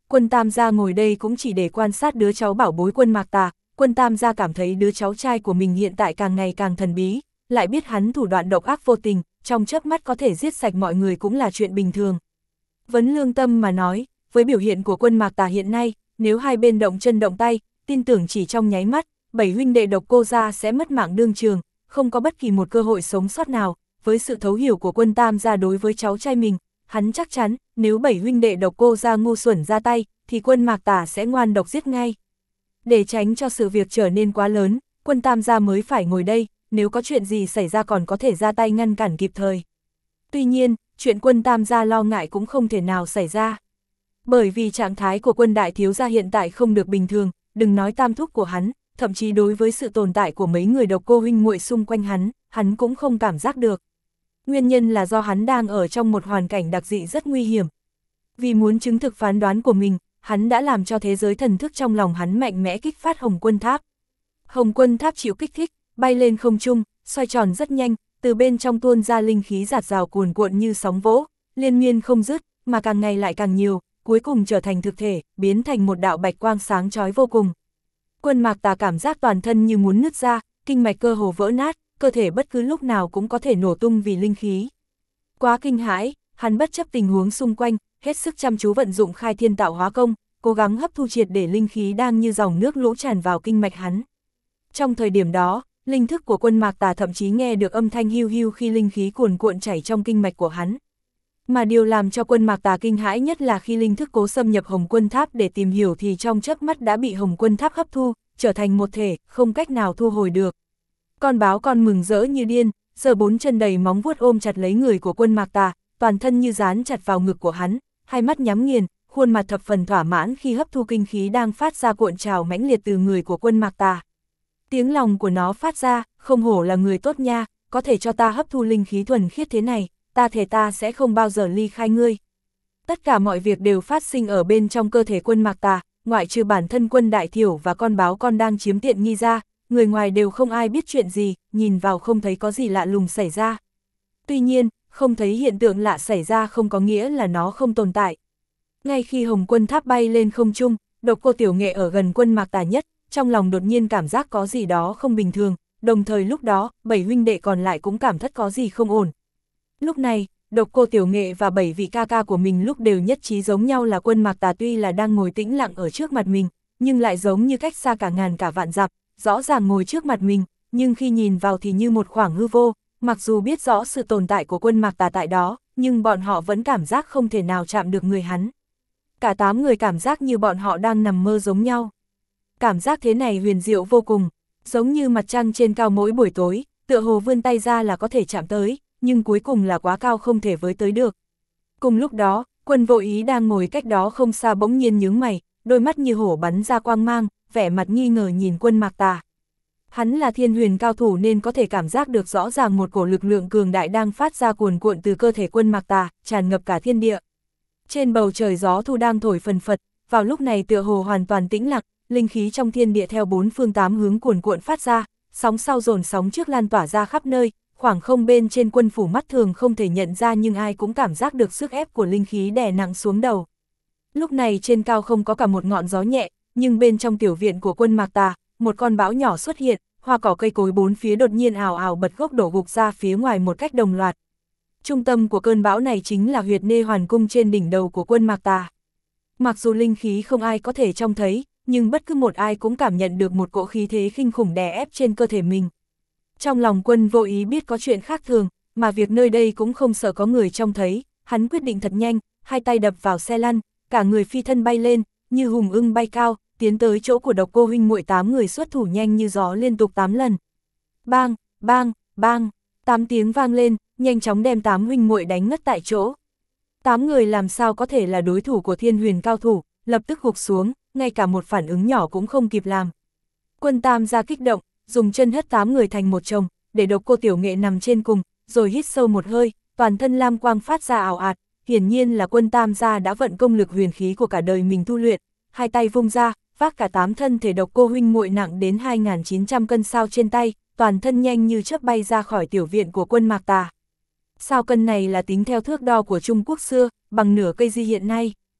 A: Quân Tam gia ngồi đây cũng chỉ để quan sát đứa cháu bảo bối Quân Mạc Tà. Quân Tam gia cảm thấy đứa cháu trai của mình hiện tại càng ngày càng thần bí, lại biết hắn thủ đoạn độc ác vô tình, trong chớp mắt có thể giết sạch mọi người cũng là chuyện bình thường. Vấn lương tâm mà nói, với biểu hiện của Quân Mạc Tà hiện nay, nếu hai bên động chân động tay, tin tưởng chỉ trong nháy mắt, 7 huynh đệ Độc Cô gia sẽ mất mạng đương trường, không có bất kỳ một cơ hội sống sót nào. Với sự thấu hiểu của Quân Tam gia đối với cháu trai mình, hắn chắc chắn, nếu 7 huynh đệ Độc Cô gia ngu xuẩn ra tay, thì Quân Mạc Tà sẽ ngoan độc giết ngay. Để tránh cho sự việc trở nên quá lớn, Quân Tam gia mới phải ngồi đây, nếu có chuyện gì xảy ra còn có thể ra tay ngăn cản kịp thời. Tuy nhiên, chuyện Quân Tam gia lo ngại cũng không thể nào xảy ra. Bởi vì trạng thái của Quân đại thiếu gia hiện tại không được bình thường, đừng nói tam thúc của hắn, thậm chí đối với sự tồn tại của mấy người Độc Cô huynh muội xung quanh hắn cũng không cảm giác được. Nguyên nhân là do hắn đang ở trong một hoàn cảnh đặc dị rất nguy hiểm. Vì muốn chứng thực phán đoán của mình, hắn đã làm cho thế giới thần thức trong lòng hắn mạnh mẽ kích phát Hồng Quân Tháp. Hồng Quân Tháp chịu kích thích, bay lên không trung, xoay tròn rất nhanh, từ bên trong tuôn ra linh khí rạt rào cuồn cuộn như sóng vỗ, liên miên không dứt, mà càng ngày lại càng nhiều, cuối cùng trở thành thực thể, biến thành một đạo bạch quang sáng chói vô cùng. Quân Mạc Tà cảm giác toàn thân như muốn nứt ra, kinh mạch cơ hồ vỡ nát, cơ thể bất cứ lúc nào cũng có thể nổ tung vì linh khí. Quá kinh hãi, hắn bất chấp tình huống xung quanh, hết sức chăm chú vận dụng khai thiên tạo hóa công, cố gắng hấp thu triệt để linh khí đang như dòng nước lũ tràn vào kinh mạch hắn. Trong thời điểm đó, linh thức của Quân Mạc Tà thậm chí nghe được âm thanh hiu hiu khi linh khí cuồn cuộn chảy trong kinh mạch của hắn. Mà điều làm cho Quân Mạc Tà kinh hãi nhất là khi linh thức cố xâm nhập Hồng Quân Tháp để tìm hiểu thì trong chớp mắt đã bị Hồng Quân Tháp hấp thu, trở thành một thể, không cách nào thu hồi được. Con báo con mừng rỡ như điên, giơ 4 chân đầy móng vuốt ôm chặt lấy người của Quân Mạc Tà, toàn thân như dán chặt vào ngực của hắn, hai mắt nhắm nghiền, khuôn mặt thập phần thỏa mãn khi hấp thu kinh khí đang phát ra cuộn trào mãnh liệt từ người của Quân Mạc Tà. Tiếng lòng của nó phát ra, không hổ là người tốt nha, có thể cho ta hấp thu linh khí thuần khiết thế này, ta thề ta sẽ không bao giờ ly khai ngươi. Tất cả mọi việc đều phát sinh ở bên trong cơ thể Quân Mạc Tà, ngoại trừ bản thân Quân Đại Thiểu và con báo con đang chiếm tiện nghi ra, người ngoài đều không ai biết chuyện gì, nhìn vào không thấy có gì lạ lùng xảy ra. Tuy nhiên, không thấy hiện tượng lạ xảy ra không có nghĩa là nó không tồn tại. Ngay khi Hồng Quân Tháp bay lên không trung, Độc Cô Tiểu Nghệ ở gần Quân Mạc Tà nhất, trong lòng đột nhiên cảm giác có gì đó không bình thường, đồng thời lúc đó, 7 huynh đệ còn lại cũng cảm thấy có gì không ổn. Lúc này, Độc Cô Tiểu Nghệ và 7 vị ca ca của mình lúc đều nhất trí giống nhau là Quân Mạc Tà tuy là đang ngồi tĩnh lặng ở trước mặt mình, nhưng lại giống như cách xa cả ngàn cả vạn dặm, rõ ràng ngồi trước mặt mình, nhưng khi nhìn vào thì như một khoảng hư vô, mặc dù biết rõ sự tồn tại của Quân Mạc Tà tại đó, nhưng bọn họ vẫn cảm giác không thể nào chạm được người hắn. Cả 8 người cảm giác như bọn họ đang nằm mơ giống nhau. Cảm giác thế này huyền diệu vô cùng, giống như mặt trăng trên cao mỗi buổi tối, tựa hồ vươn tay ra là có thể chạm tới, nhưng cuối cùng là quá cao không thể với tới được. Cùng lúc đó, Quân Vô Ý đang ngồi cách đó không xa bỗng nhiên nhướng mày, đôi mắt như hổ bắn ra quang mang, vẻ mặt nghi ngờ nhìn Quân Mạc Tà. Hắn là thiên huyền cao thủ nên có thể cảm giác được rõ ràng một cổ lực lượng cường đại đang phát ra cuồn cuộn từ cơ thể Quân Mạc Tà, tràn ngập cả thiên địa. Trên bầu trời gió thu đang thổi phần phật, vào lúc này tựa hồ hoàn toàn tĩnh lặng, linh khí trong thiên địa theo 4 phương 8 hướng cuồn cuộn phát ra, sóng sau dồn sóng trước lan tỏa ra khắp nơi, khoảng không bên trên quân phủ mắt thường không thể nhận ra nhưng ai cũng cảm giác được sức ép của linh khí đè nặng xuống đầu. Lúc này trên cao không có cả một ngọn gió nhẹ, nhưng bên trong tiểu viện của Quân Mạc Tà, một con bão nhỏ xuất hiện, hoa cỏ cây cối bốn phía đột nhiên ào ào bật gốc đổ gục ra phía ngoài một cách đồng loạt. Trung tâm của cơn bão này chính là huyệt nê hoàn cung trên đỉnh đầu của Quân Mạc Tà. Mặc dù linh khí không ai có thể trông thấy, nhưng bất cứ một ai cũng cảm nhận được một cỗ khí thế kinh khủng đè ép trên cơ thể mình. Trong lòng Quân Vô Ý biết có chuyện khác thường, mà việc nơi đây cũng không sợ có người trông thấy, hắn quyết định thật nhanh, hai tay đập vào xe lăn, cả người phi thân bay lên, như hùng ưng bay cao, tiến tới chỗ của Độc Cô huynh muội 8 người xuất thủ nhanh như gió liên tục 8 lần. Bang, bang, bang, 8 tiếng vang lên, nhanh chóng đem 8 huynh muội đánh ngất tại chỗ. 8 người làm sao có thể là đối thủ của thiên huyền cao thủ, lập tức gục xuống, ngay cả một phản ứng nhỏ cũng không kịp làm. Quân Tam gia kích động, dùng chân hất 8 người thành một chồng, để Độc Cô Tiểu Nghệ nằm trên cùng, rồi hít sâu một hơi, toàn thân lam quang phát ra ảo ạt, hiển nhiên là Quân Tam gia đã vận công lực huyền khí của cả đời mình tu luyện, hai tay vung ra, vác cả 8 thân thể Độc Cô huynh muội nặng đến 2.900 cân sao trên tay, toàn thân nhanh như chớp bay ra khỏi tiểu viện của Quân Mạc Tà. Sao cân này là tính theo thước đo của Trung Quốc xưa, bằng nửa cây di hiện nay.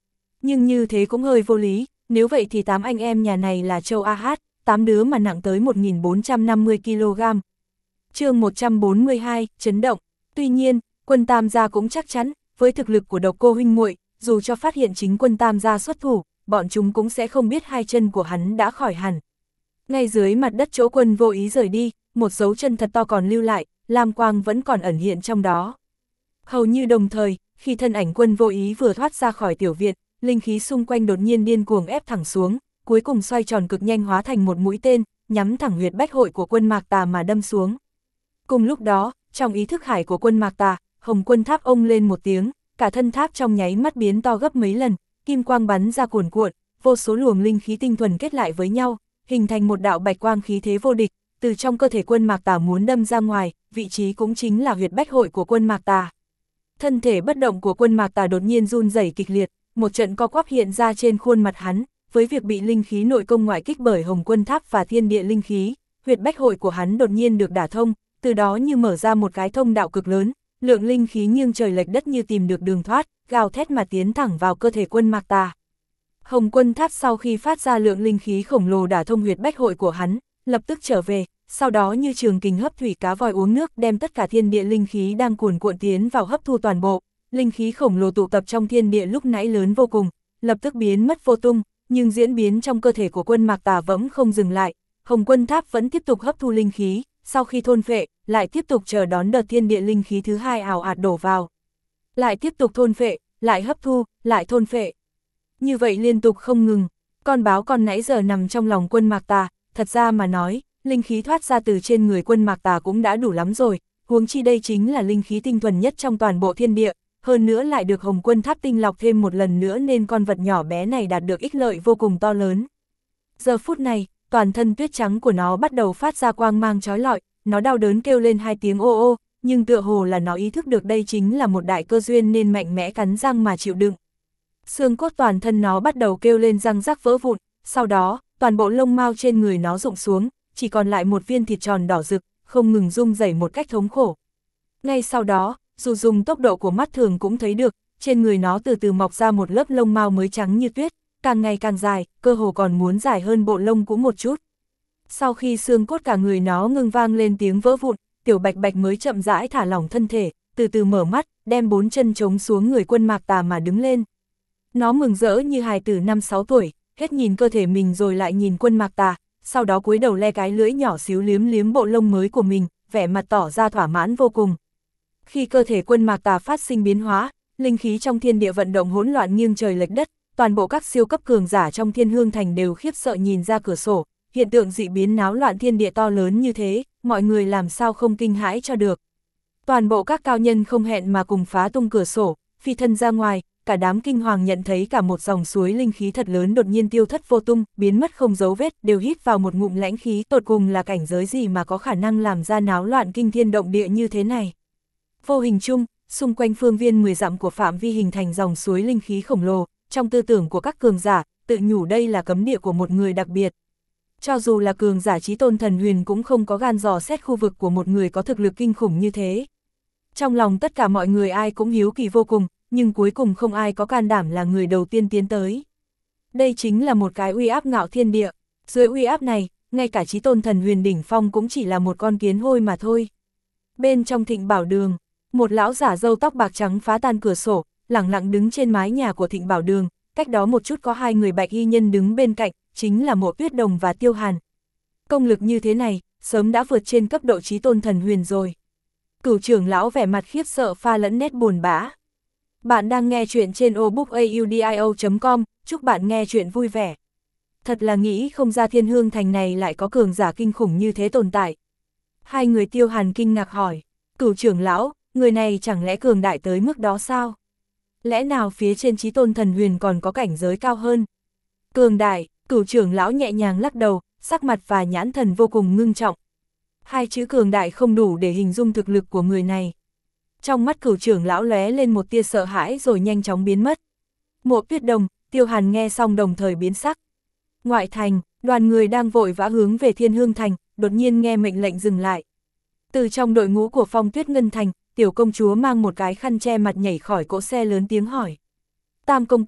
A: Nhưng như thế cũng hơi vô lý, nếu vậy thì 8 anh em nhà này là Châu A Hát, 8 đứa mà nặng tới 1450 kg. Chương 142, chấn động. Tuy nhiên, quân Tam gia cũng chắc chắn, với thực lực của Độc Cô huynh muội, dù cho phát hiện chính quân Tam gia xuất thủ, bọn chúng cũng sẽ không biết hai chân của hắn đã khỏi hẳn. Ngay dưới mặt đất chỗ quân vô ý rời đi, một dấu chân thật to còn lưu lại, lam quang vẫn còn ẩn hiện trong đó. Hầu như đồng thời, khi thân ảnh quân vô ý vừa thoát ra khỏi tiểu viện, linh khí xung quanh đột nhiên điên cuồng ép thẳng xuống, cuối cùng xoay tròn cực nhanh hóa thành một mũi tên, nhắm thẳng huyệt bách hội của quân Mạc Tà mà đâm xuống. Cùng lúc đó, trong ý thức hải của quân Mạc Tà, Hồng Quân Tháp ông lên một tiếng, cả thân tháp trong nháy mắt biến to gấp mấy lần, kim quang bắn ra cuồn cuộn, vô số luồng linh khí tinh thuần kết lại với nhau, hình thành một đạo bạch quang khí thế vô địch, từ trong cơ thể quân Mạc Tà muốn đâm ra ngoài, vị trí cũng chính là huyệt bách hội của quân Mạc Tà. Thân thể bất động của quân Mạc Tà đột nhiên run rẩy kịch liệt, một trận co quắp hiện ra trên khuôn mặt hắn, với việc bị linh khí nội công ngoại kích bởi Hồng Quân Tháp và thiên địa linh khí, huyệt bách hội của hắn đột nhiên được đả thông, từ đó như mở ra một cái thông đạo cực lớn, lượng linh khí nghiêng trời lệch đất như tìm được đường thoát, gào thét mà tiến thẳng vào cơ thể quân Mạc Tà. Hồng Quân Tháp sau khi phát ra lượng linh khí khổng lồ đả thông huyệt bách hội của hắn, lập tức trở về, sau đó như trường kình hấp thủy cá voi uống nước đem tất cả thiên địa linh khí đang cuồn cuộn tiến vào hấp thu toàn bộ, linh khí khổng lồ tụ tập trong thiên địa lúc nãy lớn vô cùng, lập tức biến mất vô tung, nhưng diễn biến trong cơ thể của quân Mạc Tà vẫn không dừng lại, Hồng Quân Tháp vẫn tiếp tục hấp thu linh khí, sau khi thôn phệ, lại tiếp tục chờ đón đợt thiên địa linh khí thứ hai ào ạt đổ vào. Lại tiếp tục thôn phệ, lại hấp thu, lại thôn phệ. Như vậy liên tục không ngừng, con báo con nãy giờ nằm trong lòng quân Mạc Tà, thật ra mà nói, linh khí thoát ra từ trên người quân Mạc Tà cũng đã đủ lắm rồi, huống chi đây chính là linh khí tinh thuần nhất trong toàn bộ thiên địa, hơn nữa lại được Hồng Quân Tháp tinh lọc thêm một lần nữa nên con vật nhỏ bé này đạt được ích lợi vô cùng to lớn. Giờ phút này, toàn thân tuyết trắng của nó bắt đầu phát ra quang mang chói lọi, nó đau đớn kêu lên hai tiếng ô ô, nhưng tựa hồ là nó ý thức được đây chính là một đại cơ duyên nên mạnh mẽ cắn răng mà chịu đựng. Xương cốt toàn thân nó bắt đầu kêu lên răng rắc vỡ vụn, sau đó, toàn bộ lông mao trên người nó rụng xuống, chỉ còn lại một viên thịt tròn đỏ rực, không ngừng rung rẩy một cách thống khổ. Ngay sau đó, dù dùng tốc độ của mắt thường cũng thấy được, trên người nó từ từ mọc ra một lớp lông mao mới trắng như tuyết, càng ngày càng dài, cơ hồ còn muốn dài hơn bộ lông cũng một chút. Sau khi xương cốt cả người nó ngưng vang lên tiếng vỡ vụn, Tiểu Bạch Bạch mới chậm rãi thả lỏng thân thể, từ từ mở mắt, đem 4 chân trống xuống người quân Mạc Tà mà đứng lên. Nó mừng rỡ như hài tử 5-6 tuổi, hết nhìn cơ thể mình rồi lại nhìn quân Mạc Tà, sau đó cúi đầu le cái lưỡi nhỏ xíu liếm liếm bộ lông mới của mình, vẻ mặt tỏ ra thỏa mãn vô cùng. Khi cơ thể quân Mạc Tà phát sinh biến hóa, linh khí trong thiên địa vận động hỗn loạn nghiêng trời lệch đất, toàn bộ các siêu cấp cường giả trong Thiên Hương Thành đều khiếp sợ nhìn ra cửa sổ, hiện tượng dị biến náo loạn thiên địa to lớn như thế, mọi người làm sao không kinh hãi cho được. Toàn bộ các cao nhân không hẹn mà cùng phá tung cửa sổ, phi thân ra ngoài, cả đám kinh hoàng nhận thấy cả một dòng suối linh khí thật lớn đột nhiên tiêu thất vô tung, biến mất không dấu vết, đều hít vào một ngụm lãnh khí, tột cùng là cảnh giới gì mà có khả năng làm ra náo loạn kinh thiên động địa như thế này. Vô hình chung, xung quanh phương viên 10 dặm của phạm vi hình thành dòng suối linh khí khổng lồ, trong tư tưởng của các cường giả, tự nhủ đây là cấm địa của một người đặc biệt. Cho dù là cường giả Chí Tôn Thần Huyền cũng không có gan dò xét khu vực của một người có thực lực kinh khủng như thế. Trong lòng tất cả mọi người ai cũng hiếu kỳ vô cùng, nhưng cuối cùng không ai có can đảm là người đầu tiên tiến tới. Đây chính là một cái uy áp ngạo thiên địa, dưới uy áp này, ngay cả Chí Tôn Thần Huyền đỉnh phong cũng chỉ là một con kiến hôi mà thôi. Bên trong Thịnh Bảo Đường, một lão giả râu tóc bạc trắng phá tan cửa sổ, lẳng lặng đứng trên mái nhà của Thịnh Bảo Đường, cách đó một chút có hai người bạch y nhân đứng bên cạnh, chính là Mộ Tuyết Đồng và Tiêu Hàn. Công lực như thế này, sớm đã vượt trên cấp độ Chí Tôn Thần Huyền rồi. Cửu trưởng lão vẻ mặt khiếp sợ pha lẫn nét buồn bã. Bạn đang nghe chuyện trên obookaudio.com, chúc bạn nghe chuyện vui vẻ. Thật là nghĩ không ra Thiên Hương Thành này lại có cường giả kinh khủng như thế tồn tại. Hai người Tiêu Hàn kinh ngạc hỏi, Cửu trưởng lão, người này chẳng lẽ cường đại tới mức đó sao? Lẽ nào phía trên Chí Tôn Thần Huyền còn có cảnh giới cao hơn? Cường đại, Cửu trưởng lão nhẹ nhàng lắc đầu, sắc mặt và nhãn thần vô cùng ngưng trọng. Hai chữ cường đại không đủ để hình dung thực lực của người này. Trong mắt Cửu trưởng lão lóe lên một tia sợ hãi rồi nhanh chóng biến mất. Mộ Tuyết Đồng, Tiêu Hàn nghe xong đồng thời biến sắc. Ngoại thành, đoàn người đang vội vã hướng về Thiên Hương Thành, đột nhiên nghe mệnh lệnh dừng lại. Từ trong đội ngũ của Phong Tuyết Ngân Thành, tiểu công chúa mang một cái khăn che mặt nhảy khỏi cỗ xe lớn tiếng hỏi. Tam công công,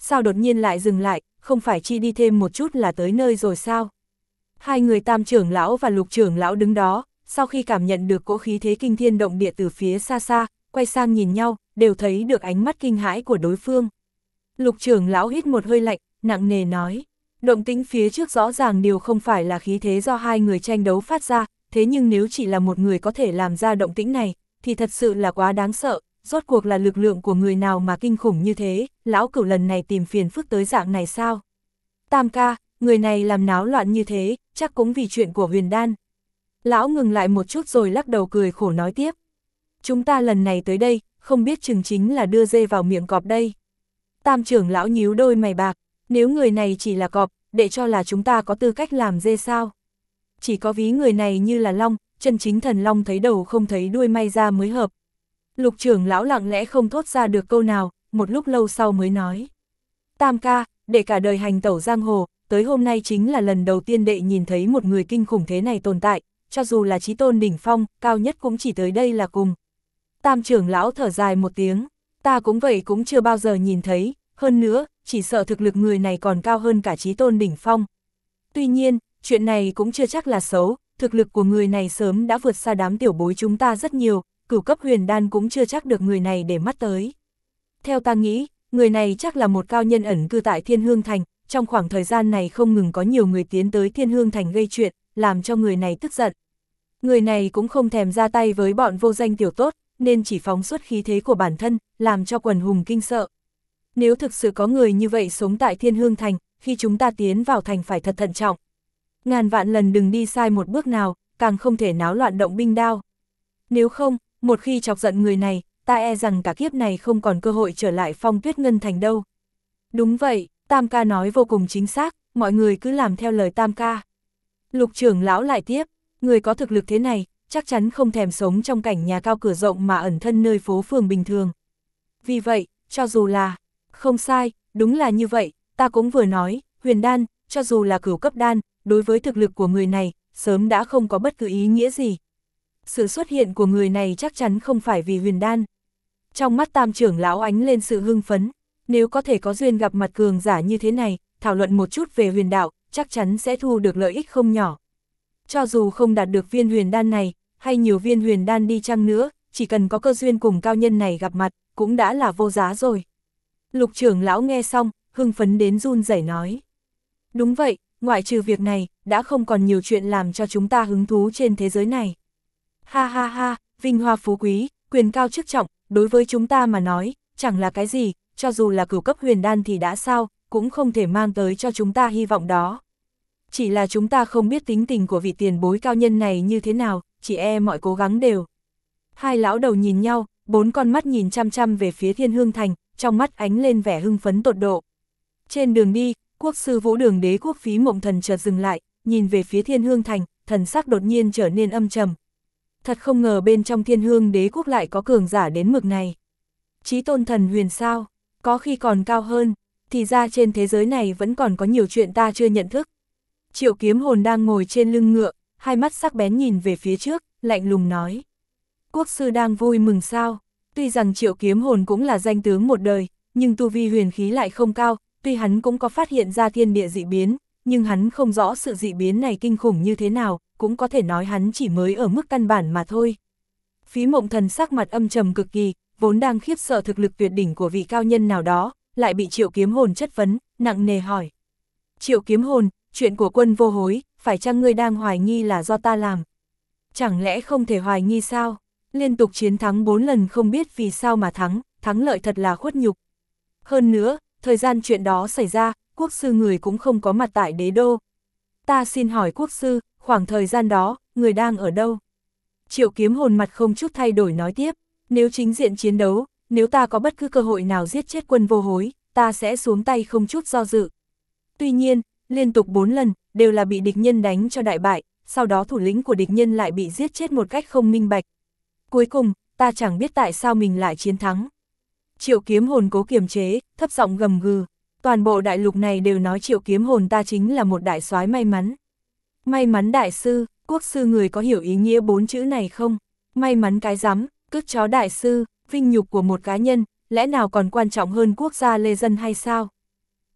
A: sao đột nhiên lại dừng lại, không phải chi đi thêm một chút là tới nơi rồi sao? Hai người Tam trưởng lão và Lục trưởng lão đứng đó, sau khi cảm nhận được cỗ khí thế kinh thiên động địa từ phía xa xa, quay sang nhìn nhau, đều thấy được ánh mắt kinh hãi của đối phương. Lục trưởng lão hít một hơi lạnh, nặng nề nói, động tĩnh phía trước rõ ràng đều không phải là khí thế do hai người tranh đấu phát ra, thế nhưng nếu chỉ là một người có thể làm ra động tĩnh này, thì thật sự là quá đáng sợ, rốt cuộc là lực lượng của người nào mà kinh khủng như thế, lão cửu lần này tìm phiền phức tới dạng này sao? Tam ca, người này làm náo loạn như thế, chắc cũng vì chuyện của Huyền Đan. Lão ngừng lại một chút rồi lắc đầu cười khổ nói tiếp. Chúng ta lần này tới đây, không biết chừng chính là đưa dê vào miệng cọp đây. Tam trưởng lão nhíu đôi mày bạc, nếu người này chỉ là cọp, để cho là chúng ta có tư cách làm dê sao? Chỉ có ví người này như là long, chân chính thần long thấy đầu không thấy đuôi may ra mới hợp. Lục trưởng lão lặng lẽ không thốt ra được câu nào, một lúc lâu sau mới nói. Tam ca, để cả đời hành tẩu giang hồ, tới hôm nay chính là lần đầu tiên đệ nhìn thấy một người kinh khủng thế này tồn tại, cho dù là chí tôn đỉnh phong, cao nhất cũng chỉ tới đây là cùng. Tam trưởng lão thở dài một tiếng, ta cũng vậy cũng chưa bao giờ nhìn thấy, hơn nữa, chỉ sợ thực lực người này còn cao hơn cả chí tôn đỉnh phong. Tuy nhiên, chuyện này cũng chưa chắc là xấu, thực lực của người này sớm đã vượt xa đám tiểu bối chúng ta rất nhiều, cửu cấp huyền đan cũng chưa chắc được người này để mắt tới. Theo ta nghĩ, người này chắc là một cao nhân ẩn cư tại Thiên Hương Thành, trong khoảng thời gian này không ngừng có nhiều người tiến tới Thiên Hương Thành gây chuyện, làm cho người này tức giận. Người này cũng không thèm ra tay với bọn vô danh tiểu tốt, nên chỉ phóng xuất khí thế của bản thân, làm cho quần hùng kinh sợ. Nếu thực sự có người như vậy sống tại Thiên Hương Thành, khi chúng ta tiến vào thành phải thật thận trọng. Ngàn vạn lần đừng đi sai một bước nào, càng không thể náo loạn động binh đao. Nếu không, một khi chọc giận người này, ta e rằng cả kiếp này không còn cơ hội trở lại Phong Tuyết Ngân Thành đâu. Đúng vậy, Tam ca nói vô cùng chính xác, mọi người cứ làm theo lời Tam ca. Lục trưởng lão lại tiếp, người có thực lực thế này, chắc chắn không thèm sống trong cảnh nhà cao cửa rộng mà ẩn thân nơi phố phường bình thường. Vì vậy, cho dù là, không sai, đúng là như vậy, ta cũng vừa nói, huyền đan, cho dù là cửu cấp đan, đối với thực lực của người này, sớm đã không có bất cứ ý nghĩa gì. Sự xuất hiện của người này chắc chắn không phải vì huyền đan. Trong mắt Tam trưởng lão ánh lên sự hưng phấn, nếu có thể có duyên gặp mặt cường giả như thế này, thảo luận một chút về huyền đạo, chắc chắn sẽ thu được lợi ích không nhỏ. Cho dù không đạt được viên huyền đan này, hay nhiều viên huyền đan đi chăng nữa, chỉ cần có cơ duyên cùng cao nhân này gặp mặt, cũng đã là vô giá rồi. Lục trưởng lão nghe xong, hưng phấn đến run rẩy nói. Đúng vậy, ngoại trừ việc này, đã không còn nhiều chuyện làm cho chúng ta hứng thú trên thế giới này. Ha ha ha, vinh hoa phú quý, quyền cao chức trọng, đối với chúng ta mà nói, chẳng là cái gì, cho dù là cửu cấp huyền đan thì đã sao, cũng không thể mang tới cho chúng ta hy vọng đó. Chỉ là chúng ta không biết tính tình của vị tiền bối cao nhân này như thế nào, chỉ e mọi cố gắng đều. Hai lão đầu nhìn nhau, bốn con mắt nhìn chăm chăm về phía Thiên Hương Thành, trong mắt ánh lên vẻ hưng phấn tột độ. Trên đường đi, quốc sư Vũ Đường Đế quốc Phí Mộng Thần chợt dừng lại, nhìn về phía Thiên Hương Thành, thần sắc đột nhiên trở nên âm trầm. Thật không ngờ bên trong Thiên Hương Đế quốc lại có cường giả đến mực này. Chí tôn thần huyền sao, có khi còn cao hơn, thì ra trên thế giới này vẫn còn có nhiều chuyện ta chưa nhận thức. Triệu Kiếm Hồn đang ngồi trên lưng ngựa, hai mắt sắc bén nhìn về phía trước, lạnh lùng nói. Quốc sư đang vui mừng sao? Tuy rằng Triệu Kiếm Hồn cũng là danh tướng một đời, nhưng tu vi huyền khí lại không cao, tuy hắn cũng có phát hiện ra thiên địa dị biến, nhưng hắn không rõ sự dị biến này kinh khủng như thế nào, cũng có thể nói hắn chỉ mới ở mức căn bản mà thôi. Phí Mộng Thần sắc mặt âm trầm cực kỳ, vốn đang khiếp sợ thực lực tuyệt đỉnh của vị cao nhân nào đó, lại bị Triệu Kiếm Hồn chất vấn, nặng nề hỏi. Triệu Kiếm Hồn, chuyện của Quân Vô Hối, phải chăng ngươi đang hoài nghi là do ta làm? Chẳng lẽ không thể hoài nghi sao? Liên tục chiến thắng 4 lần không biết vì sao mà thắng lợi thật là khuất nhục. Hơn nữa, thời gian chuyện đó xảy ra, quốc sư người cũng không có mặt tại đế đô. Ta xin hỏi quốc sư, khoảng thời gian đó, người đang ở đâu? Triệu Kiếm Hồn mặt không chút thay đổi nói tiếp, nếu chính diện chiến đấu, nếu ta có bất cứ cơ hội nào giết chết Quân Vô Hối, ta sẽ xuống tay không chút do dự. Tuy nhiên, liên tục 4 lần, đều là bị địch nhân đánh cho đại bại, sau đó thủ lĩnh của địch nhân lại bị giết chết một cách không minh bạch. Cuối cùng, ta chẳng biết tại sao mình lại chiến thắng. Triệu Kiếm Hồn cố kiềm chế, thấp giọng gầm gừ. Toàn bộ đại lục này đều nói Triệu Kiếm Hồn ta chính là một đại soái may mắn. May mắn đại sư, quốc sư người có hiểu ý nghĩa 4 chữ này không? May mắn cái rắm, cứt chó đại sư, vinh nhục của một cá nhân, lẽ nào còn quan trọng hơn quốc gia lê dân hay sao?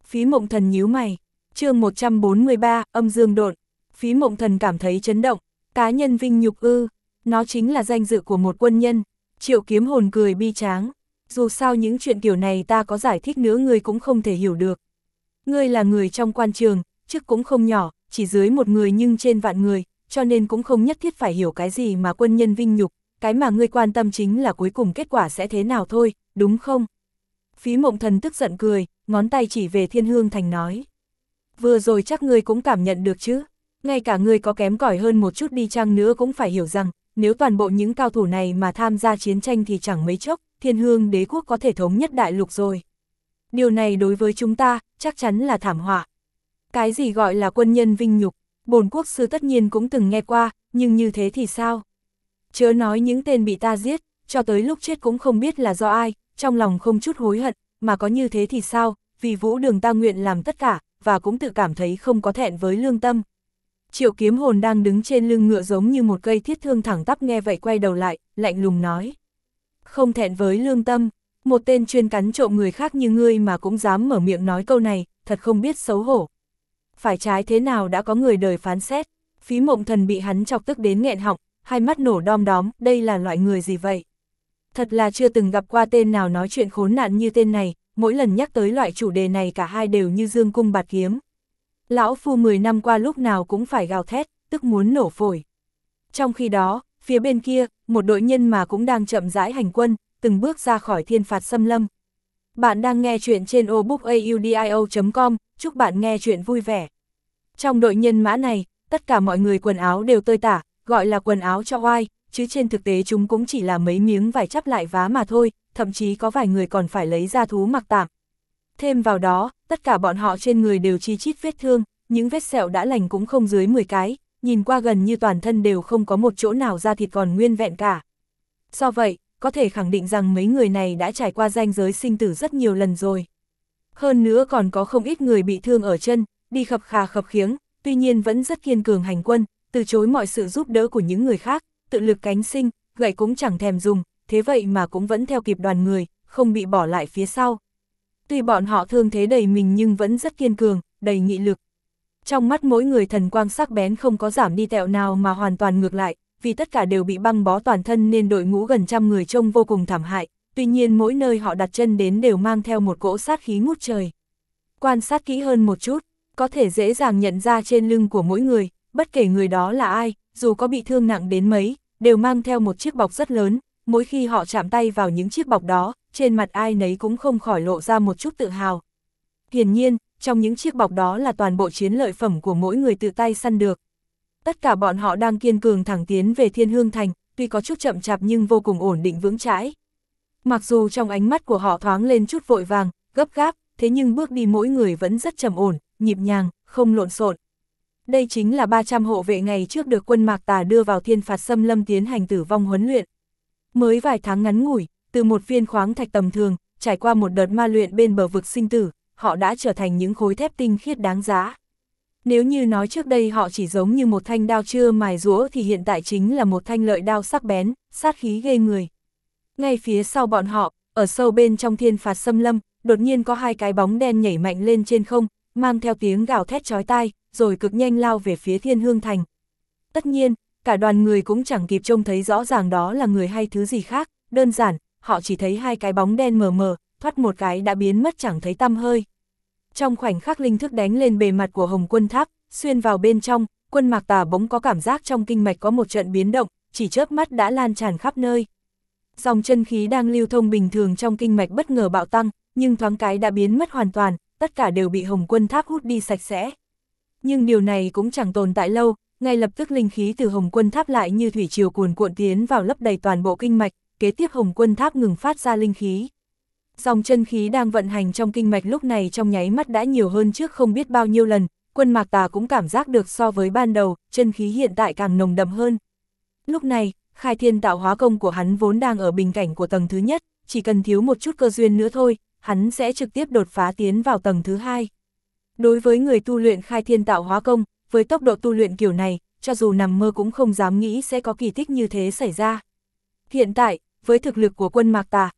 A: Phí Mộng Thần nhíu mày. Chương 143, âm dương độn. Phí Mộng Thần cảm thấy chấn động. Cá nhân vinh nhục ư? Nó chính là danh dự của một quân nhân. Triệu Kiếm Hồn cười bi tráng. Dù sao những chuyện kiểu này ta có giải thích nữa ngươi cũng không thể hiểu được. Ngươi là người trong quan trường, chức cũng không nhỏ, chỉ dưới một người nhưng trên vạn người, cho nên cũng không nhất thiết phải hiểu cái gì mà quân nhân vinh nhục, cái mà ngươi quan tâm chính là cuối cùng kết quả sẽ thế nào thôi, đúng không? Phí Mộng Thần tức giận cười, ngón tay chỉ về Thiên Hương Thành nói. Vừa rồi chắc ngươi cũng cảm nhận được chứ, ngay cả ngươi có kém cỏi hơn một chút đi chăng nữa cũng phải hiểu rằng, nếu toàn bộ những cao thủ này mà tham gia chiến tranh thì chẳng mấy chốc, Thiên Hương đế quốc có thể thống nhất đại lục rồi. Điều này đối với chúng ta, chắc chắn là thảm họa. Cái gì gọi là quân nhân vinh nhục, bổn quốc sư tất nhiên cũng từng nghe qua, nhưng như thế thì sao? Chớ nói những tên bị ta giết, cho tới lúc chết cũng không biết là do ai, trong lòng không chút hối hận, mà có như thế thì sao, vì Vũ Đường ta nguyện làm tất cả, và cũng tự cảm thấy không có thẹn với lương tâm. Triệu Kiếm Hồn đang đứng trên lưng ngựa giống như một cây thiết thương thẳng tắp nghe vậy quay đầu lại, lạnh lùng nói. Không thẹn với lương tâm, một tên chuyên cắn trộm người khác như ngươi mà cũng dám mở miệng nói câu này, thật không biết xấu hổ. Phải trái thế nào đã có người đời phán xét, Phí Mộng Thần bị hắn chọc tức đến nghẹn họng, hai mắt nổ đom đóm, đây là loại người gì vậy? Thật là chưa từng gặp qua tên nào nói chuyện khốn nạn như tên này, mỗi lần nhắc tới loại chủ đề này cả hai đều như dương cung bạt kiếm. Lão phu 10 năm qua lúc nào cũng phải gào thét, tức muốn nổ phổi. Trong khi đó, phía bên kia, một đội nhân mà cũng đang chậm rãi hành quân, từng bước ra khỏi thiên phạt xâm lâm. Bạn đang nghe chuyện trên obookaudio.com, chúc bạn nghe chuyện vui vẻ. Trong đội nhân mã này, tất cả mọi người quần áo đều tơi tả, gọi là quần áo cho oai, chứ trên thực tế chúng cũng chỉ là mấy miếng vải chắp lại vá mà thôi, thậm chí có vài người còn phải lấy da thú mặc tạm. Thêm vào đó, tất cả bọn họ trên người đều chi chít vết thương, những vết sẹo đã lành cũng không dưới 10 cái, nhìn qua gần như toàn thân đều không có một chỗ nào da thịt còn nguyên vẹn cả. Do vậy, có thể khẳng định rằng mấy người này đã trải qua ranh giới sinh tử rất nhiều lần rồi. Hơn nữa còn có không ít người bị thương ở chân, đi khập khà khập khiếng, tuy nhiên vẫn rất kiên cường hành quân, từ chối mọi sự giúp đỡ của những người khác, tự lực cánh sinh, gậy cũng chẳng thèm dùng, thế vậy mà cũng vẫn theo kịp đoàn người, không bị bỏ lại phía sau. Tuy bọn họ thương thế đầy mình nhưng vẫn rất kiên cường, đầy nghị lực. Trong mắt mỗi người thần quang sắc bén không có giảm đi tẹo nào mà hoàn toàn ngược lại, vì tất cả đều bị băng bó toàn thân nên đội ngũ gần trăm người trông vô cùng thảm hại, tuy nhiên mỗi nơi họ đặt chân đến đều mang theo một cỗ sát khí ngút trời. Quan sát kỹ hơn một chút, có thể dễ dàng nhận ra trên lưng của mỗi người, bất kể người đó là ai, dù có bị thương nặng đến mấy, đều mang theo một chiếc bọc rất lớn, mỗi khi họ chạm tay vào những chiếc bọc đó, trên mặt ai nấy cũng không khỏi lộ ra một chút tự hào. Hiển nhiên, trong những chiếc bọc đó là toàn bộ chiến lợi phẩm của mỗi người tự tay săn được. Tất cả bọn họ đang kiên cường thẳng tiến về Thiên Hương Thành, tuy có chút chậm chạp nhưng vô cùng ổn định vững chãi. Mặc dù trong ánh mắt của họ thoáng lên chút vội vàng, gấp gáp, thế nhưng bước đi mỗi người vẫn rất trầm ổn, nhịp nhàng, không lộn xộn. Đây chính là 300 hộ vệ ngày trước được quân Mạc Tà đưa vào thiên phạt xâm lâm tiến hành tử vong huấn luyện. Mới vài tháng ngắn ngủi, từ một viên khoáng thạch tầm thường, trải qua một đợt ma luyện bên bờ vực sinh tử, họ đã trở thành những khối thép tinh khiết đáng giá. Nếu như nói trước đây họ chỉ giống như một thanh đao chưa mài rũa thì hiện tại chính là một thanh lợi đao sắc bén, sát khí ghê người. Ngay phía sau bọn họ, ở sâu bên trong thiên phạt xâm lâm, đột nhiên có hai cái bóng đen nhảy mạnh lên trên không, mang theo tiếng gào thét chói tai, rồi cực nhanh lao về phía Thiên Hương Thành. Tất nhiên, cả đoàn người cũng chẳng kịp trông thấy rõ ràng đó là người hay thứ gì khác, đơn giản, họ chỉ thấy hai cái bóng đen mờ mờ, thoát một cái đã biến mất chẳng thấy tăm hơi. Trong khoảnh khắc linh thức đánh lên bề mặt của Hồng Quân Tháp, xuyên vào bên trong, quân Mạc Tà bỗng có cảm giác trong kinh mạch có một trận biến động, chỉ chớp mắt đã lan tràn khắp nơi. Dòng chân khí đang lưu thông bình thường trong kinh mạch bất ngờ bạo tăng, nhưng thoáng cái đã biến mất hoàn toàn, tất cả đều bị Hồng Quân Tháp hút đi sạch sẽ. Nhưng điều này cũng chẳng tồn tại lâu, ngay lập tức linh khí từ Hồng Quân Tháp lại như thủy triều cuồn cuộn tiến vào lấp đầy toàn bộ kinh mạch, kế tiếp Hồng Quân Tháp ngừng phát ra linh khí. Dòng chân khí đang vận hành trong kinh mạch lúc này trong nháy mắt đã nhiều hơn trước không biết bao nhiêu lần, quân Mạc Tà cũng cảm giác được so với ban đầu, chân khí hiện tại càng nồng đậm hơn. Lúc này, khai thiên tạo hóa công của hắn vốn đang ở bình cảnh của tầng thứ nhất, chỉ cần thiếu một chút cơ duyên nữa thôi, hắn sẽ trực tiếp đột phá tiến vào tầng thứ hai. Đối với người tu luyện khai thiên tạo hóa công, với tốc độ tu luyện kiểu này, cho dù nằm mơ cũng không dám nghĩ sẽ có kỳ tích như thế xảy ra. Hiện tại, với thực lực của quân Mạc Tà,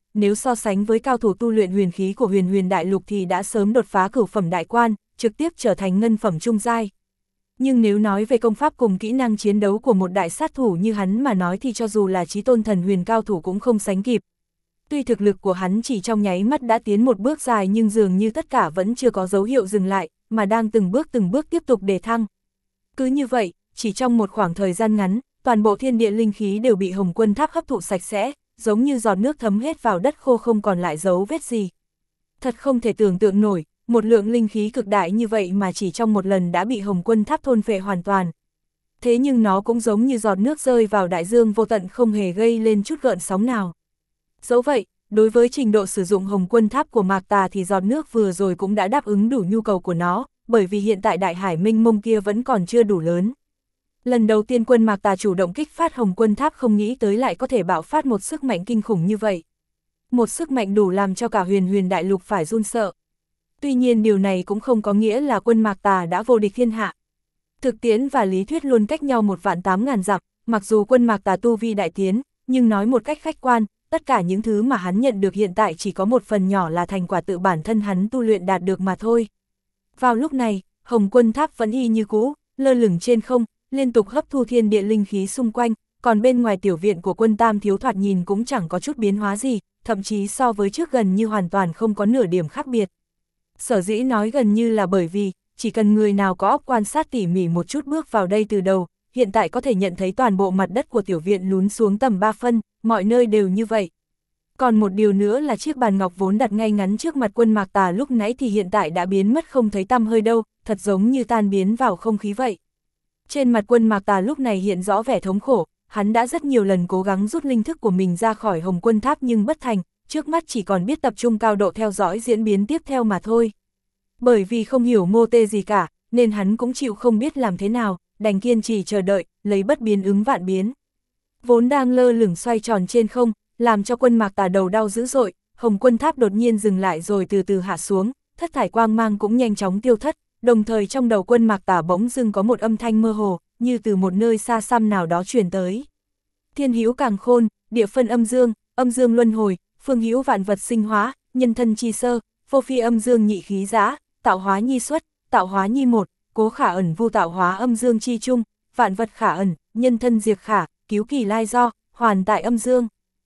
A: nếu so sánh với cao thủ tu luyện huyền khí của huyền huyền đại lục thì đã sớm đột phá cửu phẩm đại quan, trực tiếp trở thành ngân phẩm trung giai. Nhưng nếu nói về công pháp cùng kỹ năng chiến đấu của một đại sát thủ như hắn mà nói thì cho dù là chí tôn thần huyền cao thủ cũng không sánh kịp. Tuy thực lực của hắn chỉ trong nháy mắt đã tiến một bước dài nhưng dường như tất cả vẫn chưa có dấu hiệu dừng lại, mà đang từng bước tiếp tục đề thăng. Cứ như vậy, chỉ trong một khoảng thời gian ngắn, toàn bộ thiên địa linh khí đều bị Hồng Quân Tháp hấp thụ sạch sẽ, giống như giọt nước thấm hết vào đất khô không còn lại dấu vết gì. Thật không thể tưởng tượng nổi, một lượng linh khí cực đại như vậy mà chỉ trong một lần đã bị Hồng Quân Tháp thôn phệ hoàn toàn. Thế nhưng nó cũng giống như giọt nước rơi vào đại dương vô tận không hề gây lên chút gợn sóng nào. Dẫu vậy, đối với trình độ sử dụng Hồng Quân Tháp của Mạc Tà thì giọt nước vừa rồi cũng đã đáp ứng đủ nhu cầu của nó, bởi vì hiện tại đại hải mênh mông kia vẫn còn chưa đủ lớn. Lần đầu tiên quân Mạc Tà chủ động kích phát Hồng Quân Tháp không nghĩ tới lại có thể bạo phát một sức mạnh kinh khủng như vậy. Một sức mạnh đủ làm cho cả huyền huyền đại lục phải run sợ. Tuy nhiên điều này cũng không có nghĩa là quân Mạc Tà đã vô địch thiên hạ. Thực tiễn và lý thuyết luôn cách nhau 1.800.000 dặm, mặc dù quân Mạc Tà tu vi đại tiến, nhưng nói một cách khách quan, tất cả những thứ mà hắn nhận được hiện tại chỉ có một phần nhỏ là thành quả tự bản thân hắn tu luyện đạt được mà thôi. Vào lúc này, Hồng Quân Tháp vẫn y như cũ, lơ lửng trên không, liên tục hấp thu thiên địa linh khí xung quanh, còn bên ngoài tiểu viện của quân Tam Thiếu thoạt nhìn cũng chẳng có chút biến hóa gì, thậm chí so với trước gần như hoàn toàn không có nửa điểm khác biệt. Sở dĩ nói gần như là bởi vì, chỉ cần người nào có óc quan sát tỉ mỉ một chút bước vào đây từ đầu, hiện tại có thể nhận thấy toàn bộ mặt đất của tiểu viện lún xuống tầm 3 phân, mọi nơi đều như vậy. Còn một điều nữa là chiếc bàn ngọc vốn đặt ngay ngắn trước mặt quân Mạc Tà lúc nãy thì hiện tại đã biến mất không thấy tăm hơi đâu, thật giống như tan biến vào không khí vậy. Trên mặt quân Mạc Tà lúc này hiện rõ vẻ thống khổ, hắn đã rất nhiều lần cố gắng rút linh thức của mình ra khỏi Hồng Quân Tháp nhưng bất thành, trước mắt chỉ còn biết tập trung cao độ theo dõi diễn biến tiếp theo mà thôi. Bởi vì không hiểu mô tê gì cả, nên hắn cũng chịu không biết làm thế nào, đành kiên trì chờ đợi, lấy bất biến ứng vạn biến. Vốn đang lơ lửng xoay tròn trên không, làm cho quân Mạc Tà đầu đau dữ dội, Hồng Quân Tháp đột nhiên dừng lại rồi từ từ hạ xuống, thất thải quang mang cũng nhanh chóng tiêu thất, đồng thời trong đầu quân Mạc Tà bỗng dưng có một âm thanh mơ hồ, như từ một nơi xa xăm nào đó truyền tới. Thiên hữu càn khôn, địa phân âm dương luân hồi, phương hữu vạn vật sinh hóa, nhân thân chi sơ, vô phi âm dương nhị khí giã, tạo hóa nhi xuất, tạo hóa nhi một, cố khả ẩn vu tạo hóa âm dương chi trung, vạn vật khả ẩn, nhân thân diệt khả, cứu kỳ lai do, hoàn tại âm dương.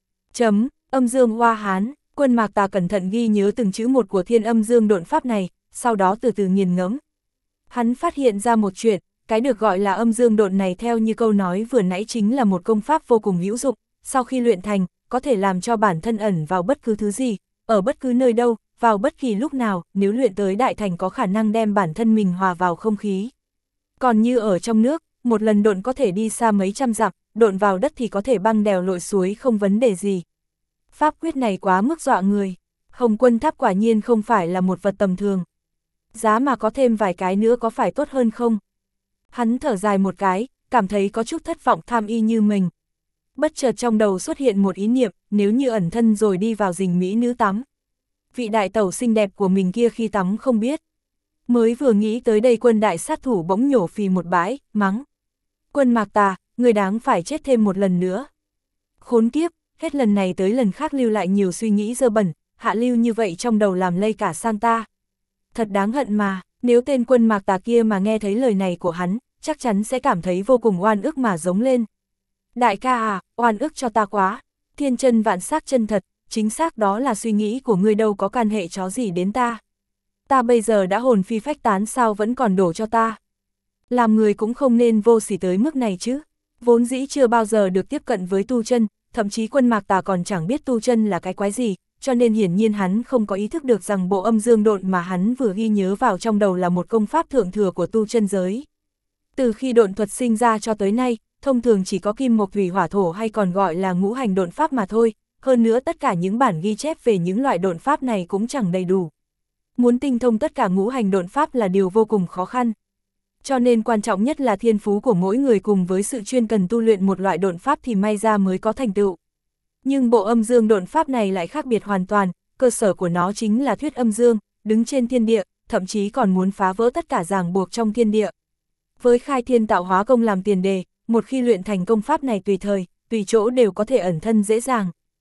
A: Âm dương hoa hán, quân Mạc Tà cẩn thận ghi nhớ từng chữ một của thiên âm dương độn pháp này, sau đó từ từ nghiền ngẫm. Hắn phát hiện ra một chuyện, cái được gọi là âm dương độn này theo như câu nói vừa nãy chính là một công pháp vô cùng hữu dụng, sau khi luyện thành, có thể làm cho bản thân ẩn vào bất cứ thứ gì, ở bất cứ nơi đâu, vào bất kỳ lúc nào, nếu luyện tới đại thành có khả năng đem bản thân mình hòa vào không khí. Còn như ở trong nước, một lần độn có thể đi xa mấy trăm dặm, độn vào đất thì có thể băng đèo lội suối không vấn đề gì. Pháp quyết này quá mức dọa người, Hồng Quân Tháp quả nhiên không phải là một vật tầm thường. Giá mà có thêm vài cái nữa có phải tốt hơn không? Hắn thở dài một cái, cảm thấy có chút thất vọng tham y như mình. Bất chợt trong đầu xuất hiện một ý niệm, nếu như ẩn thân rồi đi vào rình mỹ nữ tắm. Vị đại tẩu xinh đẹp của mình kia khi tắm không biết. Mới vừa nghĩ tới đây quân đại sát thủ bỗng nhổ phì một bãi, mắng. Quân Mạc Tà, người đáng phải chết thêm một lần nữa. Khốn kiếp, hết lần này tới lần khác lưu lại nhiều suy nghĩ dơ bẩn, hạ lưu như vậy trong đầu làm lây cả sang ta. Thật đáng hận mà, nếu tên quân Mạc Tà kia mà nghe thấy lời này của hắn, chắc chắn sẽ cảm thấy vô cùng oan ức mà giống lên. Đại ca à, oan ức cho ta quá, thiên chân vạn xác chân thật, chính xác đó là suy nghĩ của ngươi đâu có can hệ chó gì đến ta. Ta bây giờ đã hồn phi phách tán sao vẫn còn đổ cho ta. Làm người cũng không nên vô sỉ tới mức này chứ, vốn dĩ chưa bao giờ được tiếp cận với tu chân, thậm chí quân Mạc Tà còn chẳng biết tu chân là cái quái gì, cho nên hiển nhiên hắn không có ý thức được rằng bộ âm dương độn mà hắn vừa ghi nhớ vào trong đầu là một công pháp thượng thừa của tu chân giới. Từ khi độn thuật sinh ra cho tới nay, thông thường chỉ có kim mộc thủy hỏa thổ hay còn gọi là ngũ hành độn pháp mà thôi, hơn nữa tất cả những bản ghi chép về những loại độn pháp này cũng chẳng đầy đủ. Muốn tinh thông tất cả ngũ hành độn pháp là điều vô cùng khó khăn. Cho nên quan trọng nhất là thiên phú của mỗi người cùng với sự chuyên cần tu luyện một loại độn pháp thì may ra mới có thành tựu. Nhưng bộ âm dương độn pháp này lại khác biệt hoàn toàn, cơ sở của nó chính là thuyết âm dương, đứng trên thiên địa, thậm chí còn muốn phá vỡ tất cả ràng buộc trong thiên địa. Với khai thiên tạo hóa công làm tiền đề, một khi luyện thành công pháp này tùy thời, tùy chỗ đều có thể ẩn thân dễ dàng.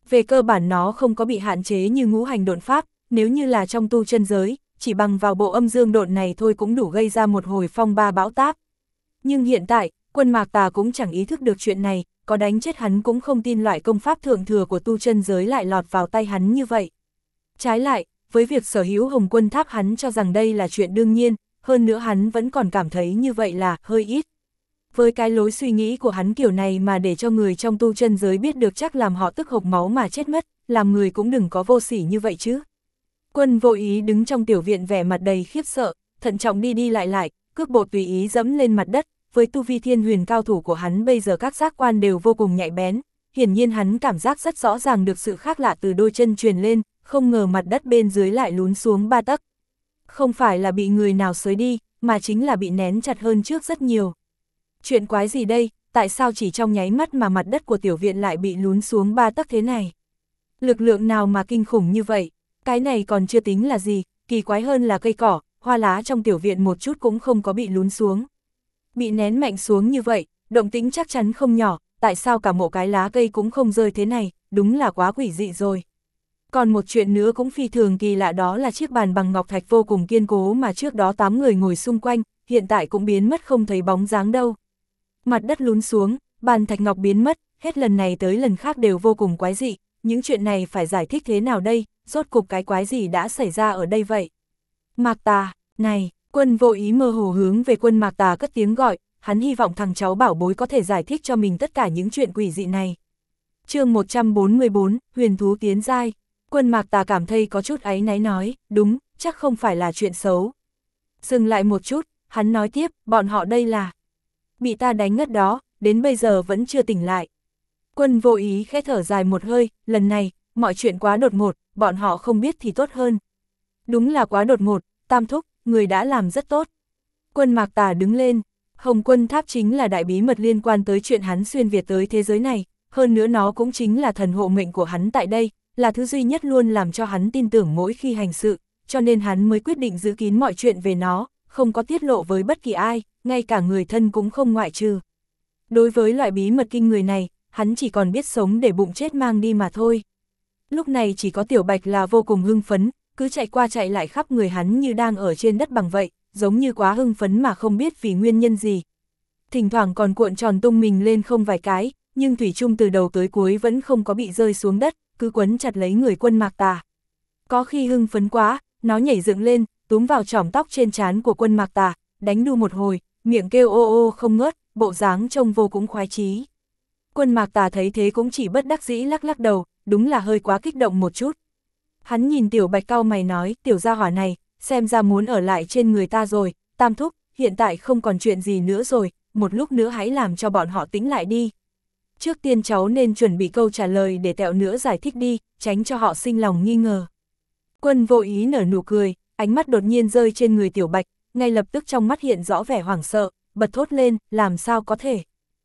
A: Về cơ bản nó không có bị hạn chế như ngũ hành độn pháp, nếu như là trong tu chân giới, chỉ bằng vào bộ âm dương độn này thôi cũng đủ gây ra một hồi phong ba bão táp. Nhưng hiện tại, Quân Mạc Tà cũng chẳng ý thức được chuyện này, có đánh chết hắn cũng không tin loại công pháp thượng thừa của tu chân giới lại lọt vào tay hắn như vậy. Trái lại, với việc sở hữu Hồng Quân Tháp hắn cho rằng đây là chuyện đương nhiên, hơn nữa hắn vẫn còn cảm thấy như vậy là hơi ít. Với cái lối suy nghĩ của hắn kiểu này mà để cho người trong tu chân giới biết được chắc làm họ tức hộc máu mà chết mất, làm người cũng đừng có vô sỉ như vậy chứ. Quân Vô Ý đứng trong tiểu viện vẻ mặt đầy khiếp sợ, thận trọng đi đi lại, cước bộ tùy ý dẫm lên mặt đất, với tu vi thiên huyền cao thủ của hắn bây giờ các giác quan đều vô cùng nhạy bén, hiển nhiên hắn cảm giác rất rõ ràng được sự khác lạ từ đôi chân truyền lên, không ngờ mặt đất bên dưới lại lún xuống 3 tấc. Không phải là bị người nào xới đi, mà chính là bị nén chặt hơn trước rất nhiều. Chuyện quái gì đây, tại sao chỉ trong nháy mắt mà mặt đất của tiểu viện lại bị lún xuống 3 tấc thế này? Lực lượng nào mà kinh khủng như vậy? Cái này còn chưa tính là gì, kỳ quái hơn là cây cỏ, hoa lá trong tiểu viện một chút cũng không có bị lún xuống. Bị nén mạnh xuống như vậy, động tĩnh chắc chắn không nhỏ, tại sao cả một cái lá cây cũng không rơi thế này, đúng là quá quỷ dị rồi. Còn một chuyện nữa cũng phi thường kỳ lạ, đó là chiếc bàn bằng ngọc thạch vô cùng kiên cố mà trước đó 8 người ngồi xung quanh, hiện tại cũng biến mất không thấy bóng dáng đâu. Mặt đất lún xuống, bàn thạch ngọc biến mất, hết lần này tới lần khác đều vô cùng quái dị, những chuyện này phải giải thích thế nào đây, rốt cục cái quái gì đã xảy ra ở đây vậy? Mạc Tà, này, Quân Vô Ý mơ hồ hướng về Quân Mạc Tà cất tiếng gọi, hắn hy vọng thằng cháu bảo bối có thể giải thích cho mình tất cả những chuyện quỷ dị này. Chương 144, huyền thú tiến giai. Quân Mạc Tà cảm thấy có chút áy náy nói, đúng, chắc không phải là chuyện xấu. Dừng lại một chút, hắn nói tiếp, bọn họ đây là bị ta đánh ngất đó, đến bây giờ vẫn chưa tỉnh lại. Quân Vô Ý khẽ thở dài một hơi, lần này, mọi chuyện quá đột ngột, bọn họ không biết thì tốt hơn. Đúng là quá đột ngột, Tam Thúc, người đã làm rất tốt. Quân Mạc Tà đứng lên, Hồng Quân Tháp chính là đại bí mật liên quan tới chuyện hắn xuyên Việt tới thế giới này, hơn nữa nó cũng chính là thần hộ mệnh của hắn tại đây, là thứ duy nhất luôn làm cho hắn tin tưởng mỗi khi hành sự, cho nên hắn mới quyết định giữ kín mọi chuyện về nó, không có tiết lộ với bất kỳ ai, ngay cả người thân cũng không ngoại trừ. Đối với loại bí mật kinh người này, hắn chỉ còn biết sống để bụng chết mang đi mà thôi. Lúc này chỉ có Tiểu Bạch là vô cùng hưng phấn, cứ chạy qua chạy lại khắp người hắn như đang ở trên đất bằng vậy, giống như quá hưng phấn mà không biết vì nguyên nhân gì. Thỉnh thoảng còn cuộn tròn tung mình lên không vài cái, nhưng thủy chung từ đầu tới cuối vẫn không có bị rơi xuống đất, cứ quấn chặt lấy người Quân Mạc Tà. Có khi hưng phấn quá, nó nhảy dựng lên, túm vào chỏm tóc trên trán của Quân Mạc Tà, đánh đu một hồi, miệng kêu ô ô không ngớt, bộ dáng trông vô cùng khoái chí. Quân Mạc Tà thấy thế cũng chỉ bất đắc dĩ lắc lắc đầu, đúng là hơi quá kích động một chút. Hắn nhìn Tiểu Bạch cau mày nói, tiểu gia hỏa này, xem ra muốn ở lại trên người ta rồi, Tam Thúc, hiện tại không còn chuyện gì nữa rồi, một lúc nữa hãy làm cho bọn họ tĩnh lại đi. Trước tiên cháu nên chuẩn bị câu trả lời để tẹo nữa giải thích đi, tránh cho họ sinh lòng nghi ngờ. Quân Vô Ý nở nụ cười, ánh mắt đột nhiên rơi trên người Tiểu Bạch, ngay lập tức trong mắt hiện rõ vẻ hoảng sợ, bật thốt lên, làm sao có thể.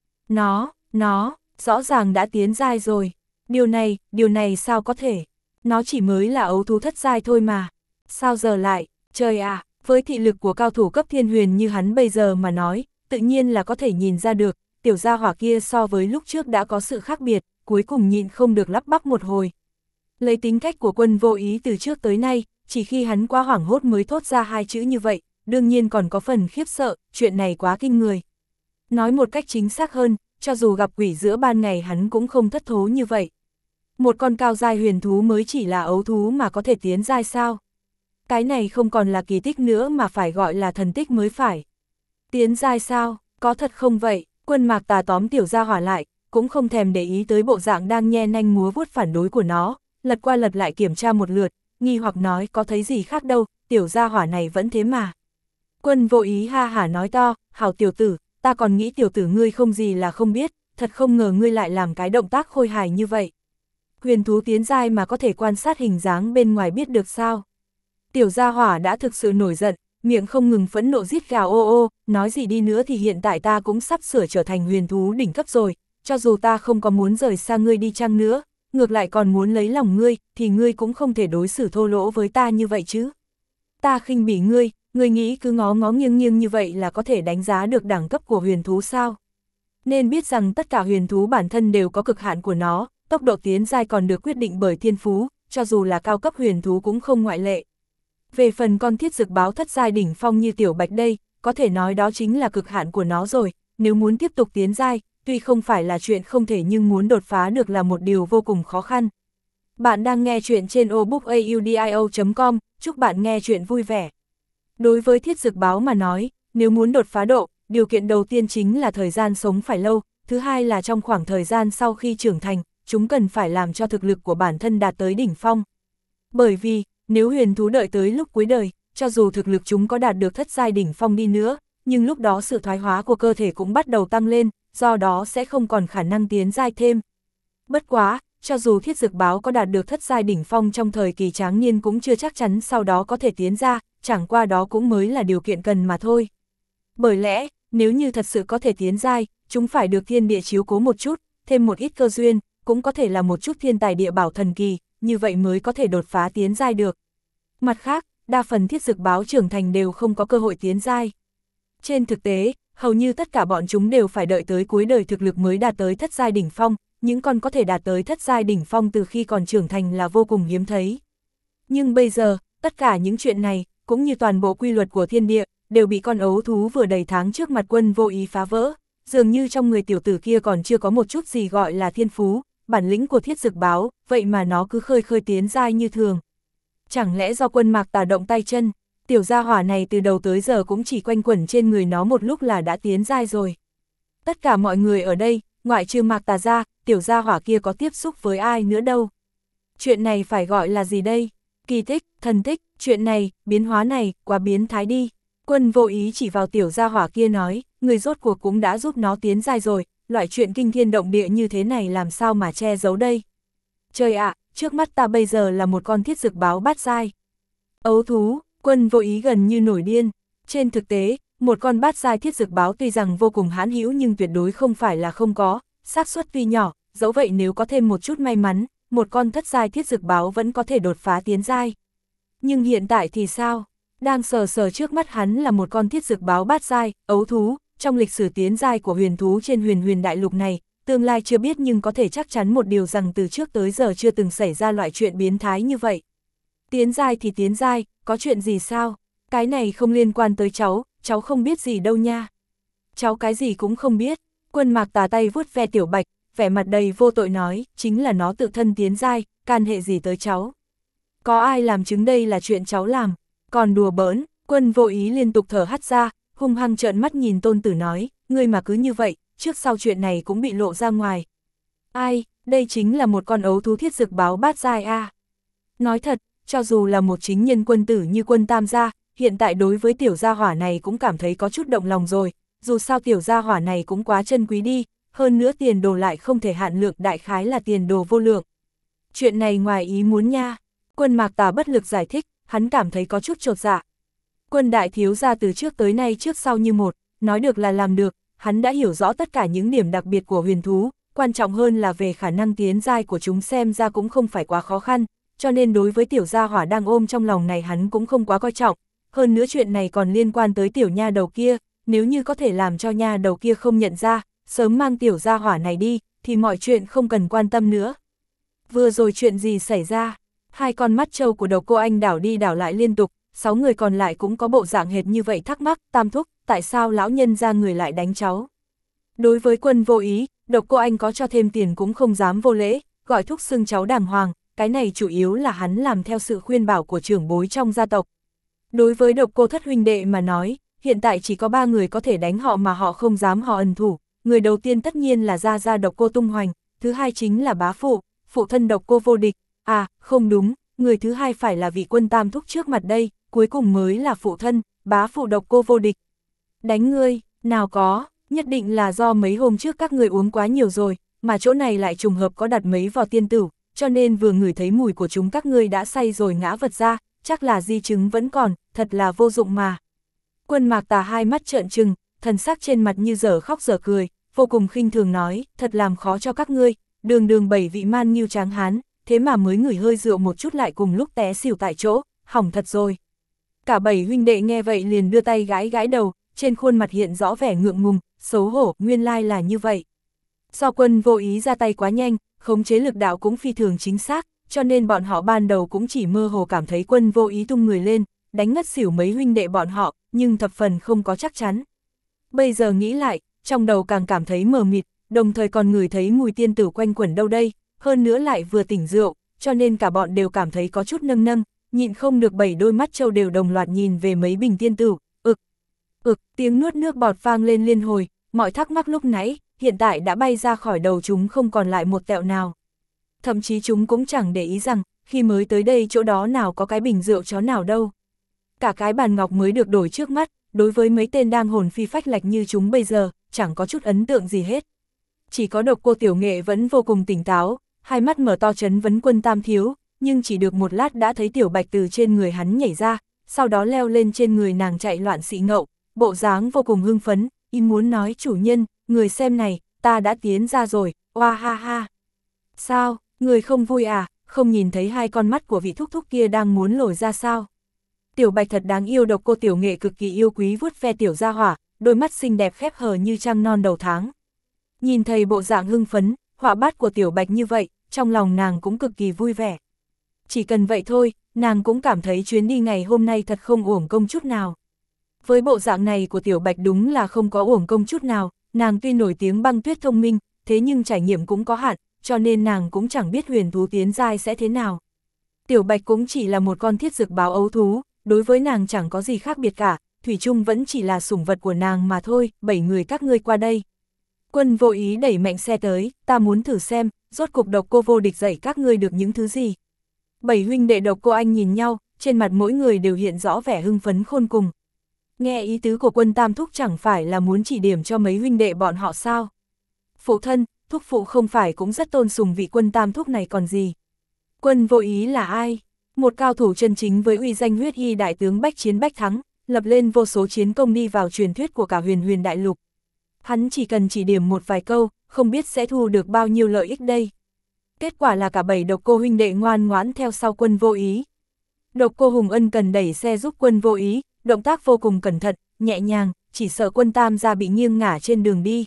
A: Nó, rõ ràng đã tiến giai rồi. Điều này sao có thể? Nó chỉ mới là ấu thú thất giai thôi mà. Sao giờ lại, trời ạ, với thị lực của cao thủ cấp thiên huyền như hắn bây giờ mà nói, tự nhiên là có thể nhìn ra được, tiểu gia hỏa kia so với lúc trước đã có sự khác biệt, cuối cùng nhịn không được lắp bắp một hồi. Lấy tính cách của Quân Vô Ý từ trước tới nay, chỉ khi hắn quá hoảng hốt mới thốt ra hai chữ như vậy, đương nhiên còn có phần khiếp sợ, chuyện này quá kinh người. Nói một cách chính xác hơn, cho dù gặp quỷ giữa ban ngày hắn cũng không thất thố như vậy. Một con cao giai huyền thú mới chỉ là ấu thú mà có thể tiến giai sao? Cái này không còn là kỳ tích nữa mà phải gọi là thần tích mới phải. Tiến giai sao? Có thật không vậy? Quân Mạc Tà tóm tiểu gia hỏa lại, cũng không thèm để ý tới bộ dạng đang nhe nanh múa vuốt phản đối của nó, lật qua lật lại kiểm tra một lượt, nghi hoặc nói có thấy gì khác đâu, tiểu gia hỏa này vẫn thế mà. Quân Vô Ý ha hả nói to, hảo tiểu tử, ta còn nghĩ tiểu tử ngươi không gì là không biết, thật không ngờ ngươi lại làm cái động tác khôi hài như vậy. Huyền thú tiến giai mà có thể quan sát hình dáng bên ngoài biết được sao? Tiểu gia hỏa đã thực sự nổi giận, miệng không ngừng phẫn nộ rít gào ô ô, nói gì đi nữa thì hiện tại ta cũng sắp sửa trở thành huyền thú đỉnh cấp rồi, cho dù ta không có muốn rời xa ngươi đi chăng nữa, ngược lại còn muốn lấy lòng ngươi, thì ngươi cũng không thể đối xử thô lỗ với ta như vậy chứ. Ta khinh bỉ ngươi, ngươi nghĩ cứ ngó ngó nghiêng nghiêng như vậy là có thể đánh giá được đẳng cấp của huyền thú sao? Nên biết rằng tất cả huyền thú bản thân đều có cực hạn của nó, tốc độ tiến giai còn được quyết định bởi thiên phú, cho dù là cao cấp huyền thú cũng không ngoại lệ. Về phần con thiết dực báo thất giai đỉnh phong như tiểu bạch đây, có thể nói đó chính là cực hạn của nó rồi, nếu muốn tiếp tục tiến giai, tuy không phải là chuyện không thể nhưng muốn đột phá được là một điều vô cùng khó khăn. Bạn đang nghe chuyện trên obookaudio.com, chúc bạn nghe chuyện vui vẻ. Đối với thiết dực báo mà nói, nếu muốn đột phá độ, điều kiện đầu tiên chính là thời gian sống phải lâu, thứ hai là trong khoảng thời gian sau khi trưởng thành, chúng cần phải làm cho thực lực của bản thân đạt tới đỉnh phong. Bởi vì, nếu huyền thú đợi tới lúc cuối đời, cho dù thực lực chúng có đạt được thất giai đỉnh phong đi nữa, nhưng lúc đó sự thoái hóa của cơ thể cũng bắt đầu tăng lên, do đó sẽ không còn khả năng tiến giai thêm. Bất quá, cho dù thiết dực báo có đạt được thất giai đỉnh phong trong thời kỳ tráng niên cũng chưa chắc chắn sau đó có thể tiến ra, chẳng qua đó cũng mới là điều kiện cần mà thôi. Bởi lẽ, nếu như thật sự có thể tiến giai, chúng phải được thiên địa chiếu cố một chút, thêm một ít cơ duyên, cũng có thể là một chút thiên tài địa bảo thần kỳ, như vậy mới có thể đột phá tiến giai được. Mặt khác, đa phần thiết dực báo trưởng thành đều không có cơ hội tiến giai. Trên thực tế, hầu như tất cả bọn chúng đều phải đợi tới cuối đời thực lực mới đạt tới thất giai đỉnh phong, những con có thể đạt tới thất giai đỉnh phong từ khi còn trưởng thành là vô cùng hiếm thấy. Nhưng bây giờ, tất cả những chuyện này, cũng như toàn bộ quy luật của thiên địa, đều bị con ấu thú vừa đầy tháng trước mặt Quân Vô Ý phá vỡ, dường như trong người tiểu tử kia còn chưa có một chút gì gọi là thiên phú, bản lĩnh của thiết dực báo, vậy mà nó cứ khơi khơi tiến giai như thường. Chẳng lẽ do Quân Mạc Tà động tay chân, tiểu gia hỏa này từ đầu tới giờ cũng chỉ quanh quẩn trên người nó một lúc là đã tiến giai rồi. Tất cả mọi người ở đây, ngoại trừ Mạc Tà ra, tiểu gia hỏa kia có tiếp xúc với ai nữa đâu. Chuyện này phải gọi là gì đây? Kỳ tích, thần tích, chuyện này, biến hóa này, quá biến thái đi. Quân Vô Ý chỉ vào tiểu gia hỏa kia nói, người rốt cuộc cũng đã giúp nó tiến giai rồi, loại chuyện kinh thiên động địa như thế này làm sao mà che giấu đây. Trời ạ, trước mắt ta bây giờ là một con thiết dực báo bát giai. Ấu thú, Quân Vô Ý gần như nổi điên. Trên thực tế, một con bát giai thiết dực báo tuy rằng vô cùng hãn hữu nhưng tuyệt đối không phải là không có, xác suất tuy nhỏ, dẫu vậy nếu có thêm một chút may mắn, một con thất giai thiết dực báo vẫn có thể đột phá tiến giai. Nhưng hiện tại thì sao? Đang sờ sờ trước mắt hắn là một con thiết dực báo bát giai, ấu thú, trong lịch sử tiến giai của huyền thú trên huyền đại lục này, tương lai chưa biết nhưng có thể chắc chắn một điều rằng từ trước tới giờ chưa từng xảy ra loại chuyện biến thái như vậy. Tiến giai thì tiến giai, có chuyện gì sao? Cái này không liên quan tới cháu không biết gì đâu nha. Cháu cái gì cũng không biết. Quân Mạc Tà tay vuốt ve tiểu bạch, vẻ mặt đầy vô tội nói, chính là nó tự thân tiến giai, can hệ gì tới cháu. Có ai làm chứng đây là chuyện cháu làm, còn đùa bỡn. Quân Vô Ý liên tục thở hắt ra, hung hăng trợn mắt nhìn tôn tử nói, ngươi mà cứ như vậy, trước sau chuyện này cũng bị lộ ra ngoài. Ai, đây chính là một con ấu thú thiết dực báo bát giai a. Nói thật, cho dù là một chính nhân quân tử như Quân Tam gia, hiện tại đối với tiểu gia hỏa này cũng cảm thấy có chút động lòng rồi, dù sao tiểu gia hỏa này cũng quá chân quý đi, hơn nữa tiền đồ lại không thể hạn lượng, đại khái là tiền đồ vô lượng. Chuyện này ngoài ý muốn nha. Quân Mạc Tà bất lực giải thích, hắn cảm thấy có chút chột dạ. Quân đại thiếu gia từ trước tới nay trước sau như một, nói được là làm được, hắn đã hiểu rõ tất cả những điểm đặc biệt của huyền thú, quan trọng hơn là về khả năng tiến giai của chúng xem ra cũng không phải quá khó khăn, cho nên đối với tiểu gia hỏa đang ôm trong lòng này hắn cũng không quá coi trọng, hơn nữa chuyện này còn liên quan tới tiểu nha đầu kia, nếu như có thể làm cho nha đầu kia không nhận ra, sớm mang tiểu gia hỏa này đi, thì mọi chuyện không cần quan tâm nữa. Vừa rồi chuyện gì xảy ra? Hai con mắt trâu của Độc Cô Anh đảo đi đảo lại liên tục, 6 người còn lại cũng có bộ dạng hệt như vậy thắc mắc, Tam thúc, tại sao lão nhân ra người lại đánh cháu? Đối với Quân Vô Ý, Độc Cô Anh có cho thêm tiền cũng không dám vô lễ, gọi thúc xưng cháu đàng hoàng, cái này chủ yếu là hắn làm theo sự khuyên bảo của trưởng bối trong gia tộc. Đối với Độc Cô thất huynh đệ mà nói, hiện tại chỉ có 3 người có thể đánh họ mà họ không dám họ ẩn thủ, người đầu tiên tất nhiên là gia Độc Cô Tung Hoành, thứ hai chính là bá phụ thân Độc Cô Vô Địch, à, không đúng, người thứ hai phải là vị Quân Tam thúc trước mặt đây, cuối cùng mới là phụ thân, bá phụ Độc Cô Vô Địch. Đánh ngươi, nào có, nhất định là do mấy hôm trước các người uống quá nhiều rồi, mà chỗ này lại trùng hợp có đặt mấy vò tiên tửu, cho nên vừa ngửi thấy mùi của chúng các ngươi đã say rồi ngã vật ra, chắc là di chứng vẫn còn, thật là vô dụng mà. Quân Mạc Tà hai mắt trợn trừng, thần sắc trên mặt như dở khóc dở cười, vô cùng khinh thường nói, thật làm khó cho các ngươi, đường 7 vị man nghiêu tráng hán, thế mà mới ngửi hơi rượu một chút lại cùng lúc té xỉu tại chỗ, hỏng thật rồi. Cả 7 huynh đệ nghe vậy liền đưa tay gãi đầu, trên khuôn mặt hiện rõ vẻ ngượng ngùng, xấu hổ, nguyên lai là như vậy. Do Quân Vô Ý ra tay quá nhanh, khống chế lực đạo cũng phi thường chính xác, cho nên bọn họ ban đầu cũng chỉ mơ hồ cảm thấy Quân Vô Ý tung người lên, đánh ngất xỉu mấy huynh đệ bọn họ, nhưng thập phần không có chắc chắn. Bây giờ nghĩ lại, trong đầu càng cảm thấy mờ mịt, đồng thời còn ngửi thấy mùi tiên tử quanh quẩn đâu đây, hơn nữa lại vừa tỉnh rượu, cho nên cả bọn đều cảm thấy có chút nâng nâng, nhịn không được 7 đôi mắt trâu đều đồng loạt nhìn về mấy bình tiên tử, tiếng nuốt nước bọt vang lên liên hồi, mọi thắc mắc lúc nãy, hiện tại đã bay ra khỏi đầu chúng không còn lại một tẹo nào. Thậm chí chúng cũng chẳng để ý rằng, khi mới tới đây chỗ đó nào có cái bình rượu chó nào đâu. Cả cái bàn ngọc mới được đổi trước mắt, đối với mấy tên đang hồn phi phách lạc như chúng bây giờ, chẳng có chút ấn tượng gì hết. Chỉ có Độc Cô Tiểu Nghệ vẫn vô cùng tỉnh táo, hai mắt mở to trấn vấn Quân Tam Thiếu, nhưng chỉ được một lát đã thấy Tiểu Bạch từ trên người hắn nhảy ra, sau đó leo lên trên người nàng chạy loạn xị ngậu, bộ dáng vô cùng hưng phấn, y muốn nói chủ nhân, người xem này, ta đã tiến ra rồi, oa ha ha. Sao, người không vui à, không nhìn thấy hai con mắt của vị thúc thúc kia đang muốn lồi ra sao? Tiểu Bạch thật đáng yêu. Độc Cô Tiểu Nghệ cực kỳ yêu quý vuốt ve tiểu gia hỏa, đôi mắt xinh đẹp khép hờ như trăng non đầu tháng. Nhìn thấy bộ dạng hưng phấn, họa bát của Tiểu Bạch như vậy, trong lòng nàng cũng cực kỳ vui vẻ. Chỉ cần vậy thôi, nàng cũng cảm thấy chuyến đi ngày hôm nay thật không uổng công chút nào. Với bộ dạng này của Tiểu Bạch đúng là không có uổng công chút nào, nàng tuy nổi tiếng băng tuyết thông minh, thế nhưng trải nghiệm cũng có hạn, cho nên nàng cũng chẳng biết huyền thú tiến giai sẽ thế nào. Tiểu Bạch cũng chỉ là một con thiết dực báo ấu thú, đối với nàng chẳng có gì khác biệt cả, thủy chung vẫn chỉ là sủng vật của nàng mà thôi. 7 người các ngươi qua đây. Quân Vô Ý đẩy mạnh xe tới, ta muốn thử xem, rốt cục Độc Cô vô địch dạy các ngươi được những thứ gì. 7 huynh đệ Độc Cô Anh nhìn nhau, trên mặt mỗi người đều hiện rõ vẻ hưng phấn khôn cùng. Nghe ý tứ của Quân Tam Thúc chẳng phải là muốn chỉ điểm cho mấy huynh đệ bọn họ sao? Phụ thân, thúc phụ không phải cũng rất tôn sùng vị Quân Tam Thúc này còn gì? Quân Vô Ý là ai? Một cao thủ chân chính với uy danh huyết y đại tướng bách chiến bách thắng, lập lên vô số chiến công đi vào truyền thuyết của cả huyền huyền đại lục. Hắn chỉ cần chỉ điểm một vài câu, không biết sẽ thu được bao nhiêu lợi ích đây. Kết quả là cả 7 Độc Cô huynh đệ ngoan ngoãn theo sau Quân Vô Ý. Độc Cô Hùng ân cần đẩy xe giúp Quân Vô Ý, động tác vô cùng cẩn thận, nhẹ nhàng, chỉ sợ Quân Tam gia bị nghiêng ngả trên đường đi.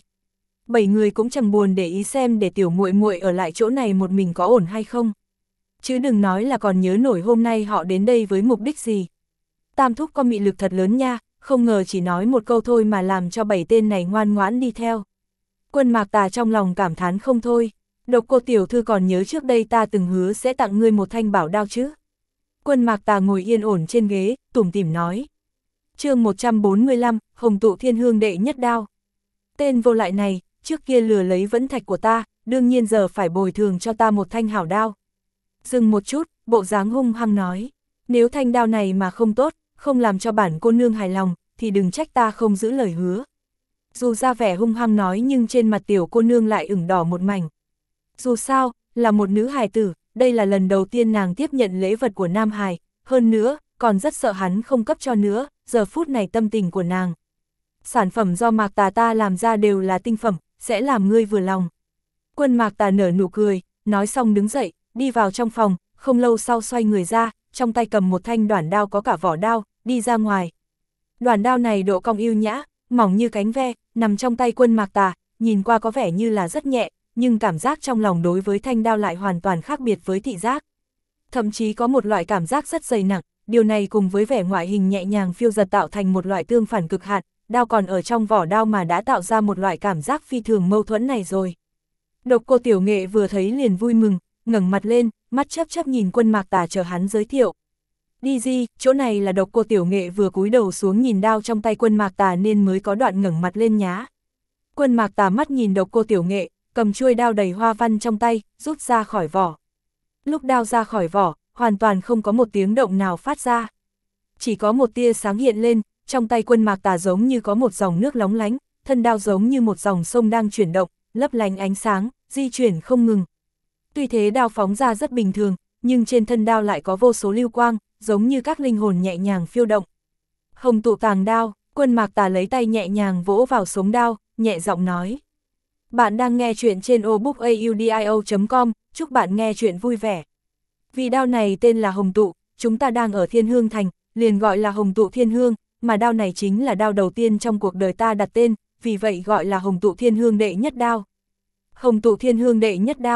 A: 7 người cũng chẳng buồn để ý xem để tiểu muội muội ở lại chỗ này một mình có ổn hay không. Chứ đừng nói là còn nhớ nổi hôm nay họ đến đây với mục đích gì. Tam Thúc có mị lực thật lớn nha, không ngờ chỉ nói một câu thôi mà làm cho 7 tên này ngoan ngoãn đi theo. Quân Mạc Tà trong lòng cảm thán không thôi. Độc Cô tiểu thư còn nhớ trước đây ta từng hứa sẽ tặng ngươi một thanh bảo đao chứ? Quân Mạc Tà ngồi yên ổn trên ghế, tủm tỉm nói. Chương 145, Hồng Tụ Thiên Hương đệ nhất đao. Tên vô lại này, trước kia lừa lấy vẫn thạch của ta, đương nhiên giờ phải bồi thường cho ta một thanh hảo đao. Dừng một chút, bộ dáng hung hăng nói. Nếu thanh đao này mà không tốt, không làm cho bản cô nương hài lòng, thì đừng trách ta không giữ lời hứa. Dù ra vẻ hung hăng nói nhưng trên mặt tiểu cô nương lại ửng đỏ một mảnh. Dù sao, là một nữ hài tử, đây là lần đầu tiên nàng tiếp nhận lễ vật của nam hài, hơn nữa, còn rất sợ hắn không cấp cho nữa, giờ phút này tâm tình của nàng. Sản phẩm do Mạc Tà ta làm ra đều là tinh phẩm, sẽ làm ngươi vừa lòng. Quân Mạc Tà nở nụ cười, nói xong đứng dậy, đi vào trong phòng, không lâu sau xoay người ra, trong tay cầm một thanh đoản đao có cả vỏ đao, đi ra ngoài. Đoản đao này độ cong yêu nhã, mỏng như cánh ve, nằm trong tay Quân Mạc Tà, nhìn qua có vẻ như là rất nhẹ, nhưng cảm giác trong lòng đối với thanh đao lại hoàn toàn khác biệt với thị giác. Thậm chí có một loại cảm giác rất dày nặng, điều này cùng với vẻ ngoại hình nhẹ nhàng phiêu dật tạo thành một loại tương phản cực hạn, đao còn ở trong vỏ đao mà đã tạo ra một loại cảm giác phi thường mâu thuẫn này rồi. Độc Cô Tiểu Nghệ vừa thấy liền vui mừng, ngẩng mặt lên, mắt chớp chớp nhìn Quân Mạc Tà chờ hắn giới thiệu. Đi gì, chỗ này là Độc Cô Tiểu Nghệ vừa cúi đầu xuống nhìn đao trong tay Quân Mạc Tà nên mới có đoạn ngẩng mặt lên nhá. Quân Mạc Tà mắt nhìn Độc Cô Tiểu Nghệ, cầm chuôi đao đầy hoa văn trong tay, rút ra khỏi vỏ. Lúc đao ra khỏi vỏ, hoàn toàn không có một tiếng động nào phát ra. Chỉ có một tia sáng hiện lên, trong tay Quân Mạc Tà giống như có một dòng nước lóng lánh, thân đao giống như một dòng sông đang chuyển động, lấp lánh ánh sáng, di chuyển không ngừng. Tuy thế đao phóng ra rất bình thường, nhưng trên thân đao lại có vô số lưu quang, giống như các linh hồn nhẹ nhàng phiêu động. Hồng Tụ Tàng Đao, Quân Mạc Tà lấy tay nhẹ nhàng vỗ vào sống đao, nhẹ giọng nói. Bạn đang nghe chuyện trên obookaudio.com, chúc bạn nghe chuyện vui vẻ. Vì đao này tên là Hồng Tụ, chúng ta đang ở Thiên Hương Thành, liền gọi là Hồng Tụ Thiên Hương, mà đao này chính là đao đầu tiên trong cuộc đời ta đặt tên, vì vậy gọi là Hồng Tụ Thiên Hương đệ nhất đao. Hồng Tụ Thiên Hương đệ nhất đao,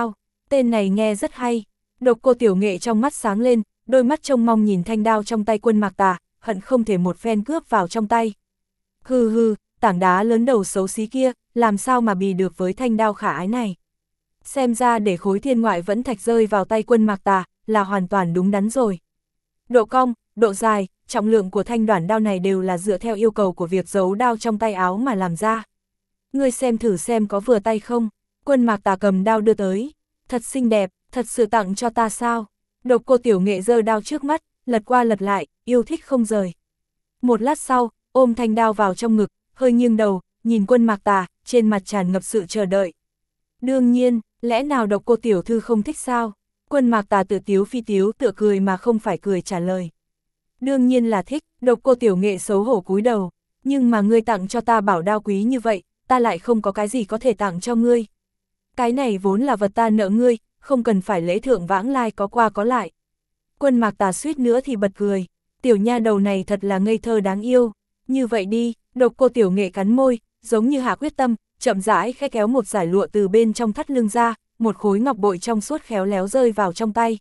A: Tên này nghe rất hay. Độc Cô Tiểu Nghệ trong mắt sáng lên, đôi mắt trông mong nhìn thanh đao trong tay Quân Mạc Tà, hận không thể một phen cướp vào trong tay. Hừ hừ, tảng đá lớn đầu xấu xí kia, làm sao mà bì được với thanh đao khả ái này. Xem ra để khối thiên ngoại vẫn thạch rơi vào tay Quân Mạc Tà, là hoàn toàn đúng đắn rồi. Độ cong, độ dài, trọng lượng của thanh đoản đao này đều là dựa theo yêu cầu của việc giấu đao trong tay áo mà làm ra. Ngươi xem thử xem có vừa tay không. Quân Mạc Tà cầm đao đưa tới. Thật xinh đẹp, thật sự tặng cho ta sao? Độc Cô Tiểu Nghệ giơ đao trước mắt, lật qua lật lại, yêu thích không rời. Một lát sau, ôm thanh đao vào trong ngực, hơi nghiêng đầu, nhìn Quân Mạc Tà, trên mặt tràn ngập sự chờ đợi. Đương nhiên, lẽ nào Độc Cô Tiểu Thư không thích sao? Quân Mạc Tà tự tiếu phi tiếu tựa cười mà không phải cười trả lời. Đương nhiên là thích. Độc Cô Tiểu Nghệ xấu hổ cúi đầu. Nhưng mà ngươi tặng cho ta bảo đao quý như vậy, ta lại không có cái gì có thể tặng cho ngươi. Cái này vốn là vật ta nợ ngươi, không cần phải lễ thượng vãng lai có qua có lại. Quân Mạc Tà suýt nữa thì bật cười. Tiểu nha đầu này thật là ngây thơ đáng yêu. Như vậy đi. Độc Cô Tiểu Nghệ cắn môi, giống như hạ quyết tâm, chậm rãi khẽ kéo một dải lụa từ bên trong thắt lưng ra, một khối ngọc bội trong suốt khéo léo rơi vào trong tay.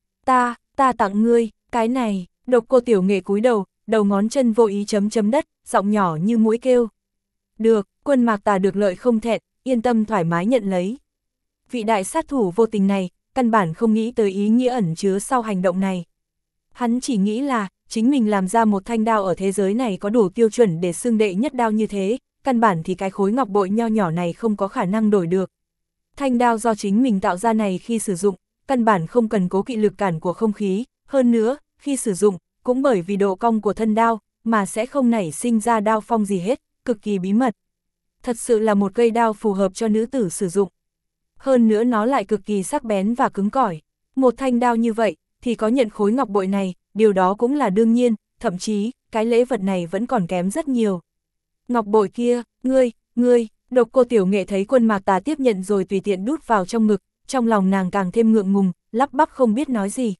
A: Ta tặng ngươi, cái này. Độc Cô Tiểu Nghệ cúi đầu, đầu ngón chân vô ý chấm chấm đất, giọng nhỏ như mũi kêu. Được. Quân Mạc Tà được lợi không thẹn, yên tâm thoải mái nhận lấy. Vị đại sát thủ vô tình này, căn bản không nghĩ tới ý nghĩa ẩn chứa sau hành động này. Hắn chỉ nghĩ là, chính mình làm ra một thanh đao ở thế giới này có đủ tiêu chuẩn để xưng đệ nhất đao như thế, căn bản thì cái khối ngọc bội nho nhỏ này không có khả năng đổi được. Thanh đao do chính mình tạo ra này khi sử dụng, căn bản không cần cố kỵ lực cản của không khí, hơn nữa, khi sử dụng, cũng bởi vì độ cong của thân đao, mà sẽ không nảy sinh ra đao phong gì hết, cực kỳ bí mật. Thật sự là một cây đao phù hợp cho nữ tử sử dụng. Hơn nữa nó lại cực kỳ sắc bén và cứng cỏi. Một thanh đao như vậy, thì có nhận khối ngọc bội này, điều đó cũng là đương nhiên, thậm chí, cái lễ vật này vẫn còn kém rất nhiều. Ngọc bội kia, ngươi, Độc Cô Tiểu Nghệ thấy Quân Mạc Tà tiếp nhận rồi tùy tiện đút vào trong ngực, trong lòng nàng càng thêm ngượng ngùng, lắp bắp không biết nói gì.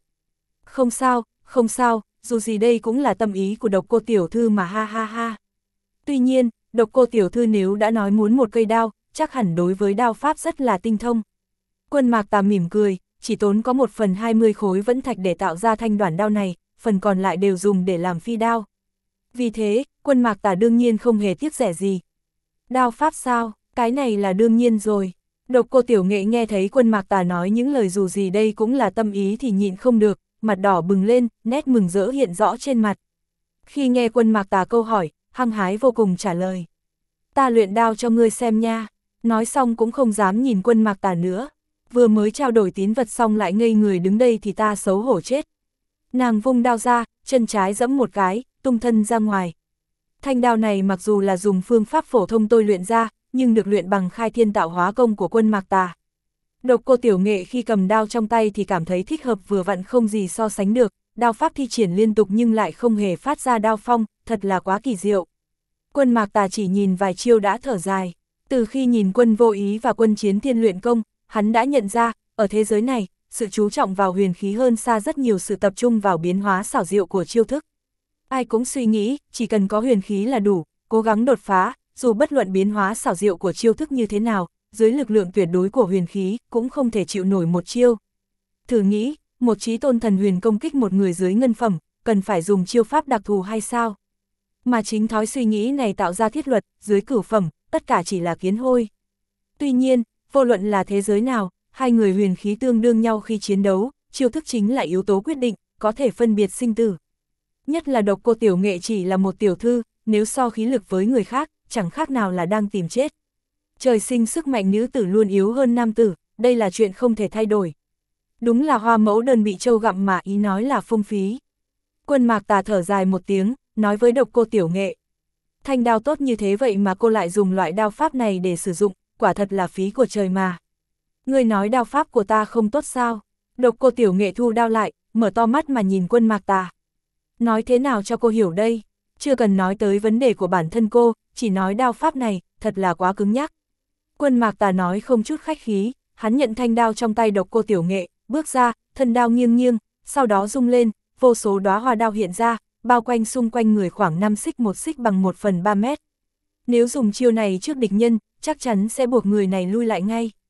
A: Không sao, dù gì đây cũng là tâm ý của Độc Cô Tiểu Thư mà ha ha ha. Tuy nhiên, Độc Cô Tiểu Thư nếu đã nói muốn một cây đao, chắc hẳn đối với đao pháp rất là tinh thông. Quân Mạc Tà mỉm cười, chỉ tốn có 1/20 khối vẫn thạch để tạo ra thanh đoản đao này, phần còn lại đều dùng để làm phi đao. Vì thế, Quân Mạc Tà đương nhiên không hề tiếc rẻ gì. Đao pháp sao, cái này là đương nhiên rồi. Độc Cô Tiểu Nghệ nghe thấy Quân Mạc Tà nói những lời dù gì đây cũng là tâm ý thì nhịn không được, mặt đỏ bừng lên, nét mừng rỡ hiện rõ trên mặt. Khi nghe Quân Mạc Tà câu hỏi, hăng hái vô cùng trả lời. Ta luyện đao cho ngươi xem nha. Nói xong cũng không dám nhìn Quân Mạc Tà nữa. Vừa mới trao đổi tín vật xong lại ngây người đứng đây thì ta xấu hổ chết. Nàng vung đao ra, chân trái giẫm một cái, tung thân ra ngoài. Thanh đao này mặc dù là dùng phương pháp phổ thông tôi luyện ra, nhưng được luyện bằng khai thiên tạo hóa công của Quân Mạc Tà. Độc Cô Tiểu Nghệ khi cầm đao trong tay thì cảm thấy thích hợp vừa vặn không gì so sánh được, đao pháp thi triển liên tục nhưng lại không hề phát ra đao phong, thật là quá kỳ diệu. Quân Mạc Tà chỉ nhìn vài chiêu đã thở dài. Từ khi nhìn Quân Vô Ý và Quân Chiến Thiên luyện công, hắn đã nhận ra, ở thế giới này, sự chú trọng vào huyền khí hơn xa rất nhiều sự tập trung vào biến hóa xảo diệu của chiêu thức. Ai cũng suy nghĩ, chỉ cần có huyền khí là đủ, cố gắng đột phá, dù bất luận biến hóa xảo diệu của chiêu thức như thế nào, dưới lực lượng tuyệt đối của huyền khí, cũng không thể chịu nổi một chiêu. Thử nghĩ, một chí tôn thần huyền công kích một người dưới ngân phẩm, cần phải dùng chiêu pháp đặc thù hay sao? Mà chính thói suy nghĩ này tạo ra thiết luật, dưới cửu phẩm, tất cả chỉ là kiến hôi. Tuy nhiên, vô luận là thế giới nào, hai người huyền khí tương đương nhau khi chiến đấu, chiêu thức chính là yếu tố quyết định, có thể phân biệt sinh tử. Nhất là Độc Cô Tiểu Nghệ chỉ là một tiểu thư, nếu so khí lực với người khác, chẳng khác nào là đang tìm chết. Trời sinh sức mạnh nữ tử luôn yếu hơn nam tử, đây là chuyện không thể thay đổi. Đúng là hoa mẫu đơn bị trâu gặm mà ý nói là phung phí. Quân Mạc Tà thở dài một tiếng, nói với Độc Cô Tiểu Nghệ. Thanh đao tốt như thế vậy mà cô lại dùng loại đao pháp này để sử dụng, quả thật là phí của trời mà. Ngươi nói đao pháp của ta không tốt sao? Độc Cô Tiểu Nghệ thu đao lại, mở to mắt mà nhìn Quân Mạc Tà. Nói thế nào cho cô hiểu đây? Chưa cần nói tới vấn đề của bản thân cô, chỉ nói đao pháp này, thật là quá cứng nhắc. Quân Mạc Tà nói không chút khách khí, hắn nhận thanh đao trong tay Độc Cô Tiểu Nghệ, bước ra, thân đao nghiêng nghiêng, sau đó rung lên, vô số đóa hoa đao hiện ra, bao quanh xung quanh người khoảng 5 xích, một xích bằng 1/3 mét. Nếu dùng chiêu này trước địch nhân, chắc chắn sẽ buộc người này lui lại ngay.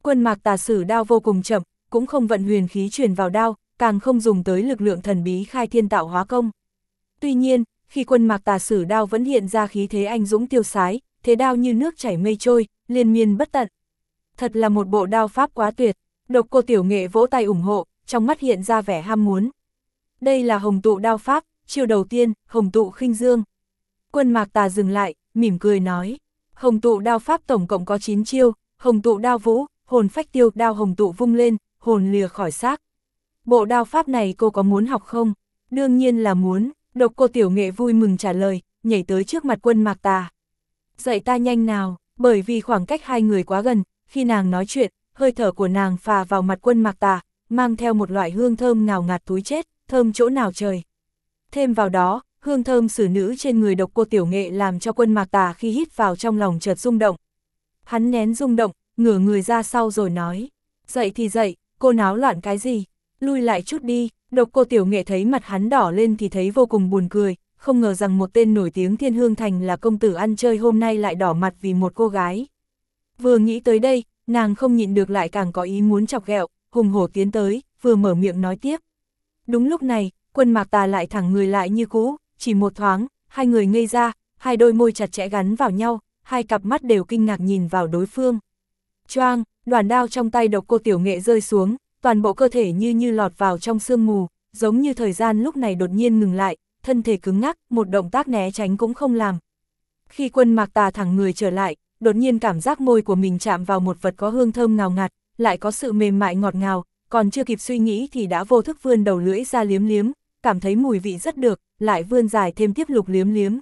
A: Quân Mạc Tà sử đao vô cùng chậm, cũng không vận huyền khí truyền vào đao, càng không dùng tới lực lượng thần bí khai thiên tạo hóa công. Tuy nhiên, khi Quân Mạc Tà sử đao vẫn hiện ra khí thế anh dũng tiêu sái, thế đao như nước chảy mây trôi, liên miên bất tận. Thật là một bộ đao pháp quá tuyệt, Độc Cô Tiểu Nghệ vỗ tay ủng hộ, trong mắt hiện ra vẻ ham muốn. Đây là hồng tụ đao pháp, chiêu đầu tiên, hồng tụ khinh dương. Quân Mạc Tà dừng lại, mỉm cười nói, hồng tụ đao pháp tổng cộng có 9 chiêu, hồng tụ đao vũ, hồn phách tiêu, đao hồng tụ vung lên, hồn lìa khỏi xác. Bộ đao pháp này cô có muốn học không? Đương nhiên là muốn, Độc Cô Tiểu Nghệ vui mừng trả lời, nhảy tới trước mặt Quân Mạc Tà. Dạy ta nhanh nào, bởi vì khoảng cách hai người quá gần, khi nàng nói chuyện, hơi thở của nàng phà vào mặt Quân Mạc Tà, mang theo một loại hương thơm ngào ngạt túi chết, thơm chỗ nào trời. Thêm vào đó, hương thơm xử nữ trên người Độc Cô Tiểu Nghệ làm cho Quân Mạc Tà khi hít vào trong lòng chợt rung động. Hắn nén rung động, ngửa người ra sau rồi nói, dậy thì dậy, cô náo loạn cái gì, lui lại chút đi. Độc Cô Tiểu Nghệ thấy mặt hắn đỏ lên thì thấy vô cùng buồn cười, không ngờ rằng một tên nổi tiếng Thiên Hương Thành là công tử ăn chơi hôm nay lại đỏ mặt vì một cô gái. Vừa nghĩ tới đây, nàng không nhịn được lại càng có ý muốn chọc ghẹo, hùng hổ tiến tới, vừa mở miệng nói tiếp. Đúng lúc này, Quân Mạc Tà lại thẳng người lại như cũ, chỉ một thoáng, hai người ngây ra, hai đôi môi chặt chẽ gắn vào nhau, hai cặp mắt đều kinh ngạc nhìn vào đối phương. Choang, đoản đao trong tay Độc Cô Tiểu Nghệ rơi xuống, toàn bộ cơ thể như lọt vào trong sương mù, giống như thời gian lúc này đột nhiên ngừng lại, thân thể cứng ngắc, một động tác né tránh cũng không làm. Khi Quân Mạc Tà thẳng người trở lại, đột nhiên cảm giác môi của mình chạm vào một vật có hương thơm ngào ngạt, lại có sự mềm mại ngọt ngào, còn chưa kịp suy nghĩ thì đã vô thức vươn đầu lưỡi ra liếm liếm, cảm thấy mùi vị rất được, lại vươn dài thêm tiếp lục liếm liếm.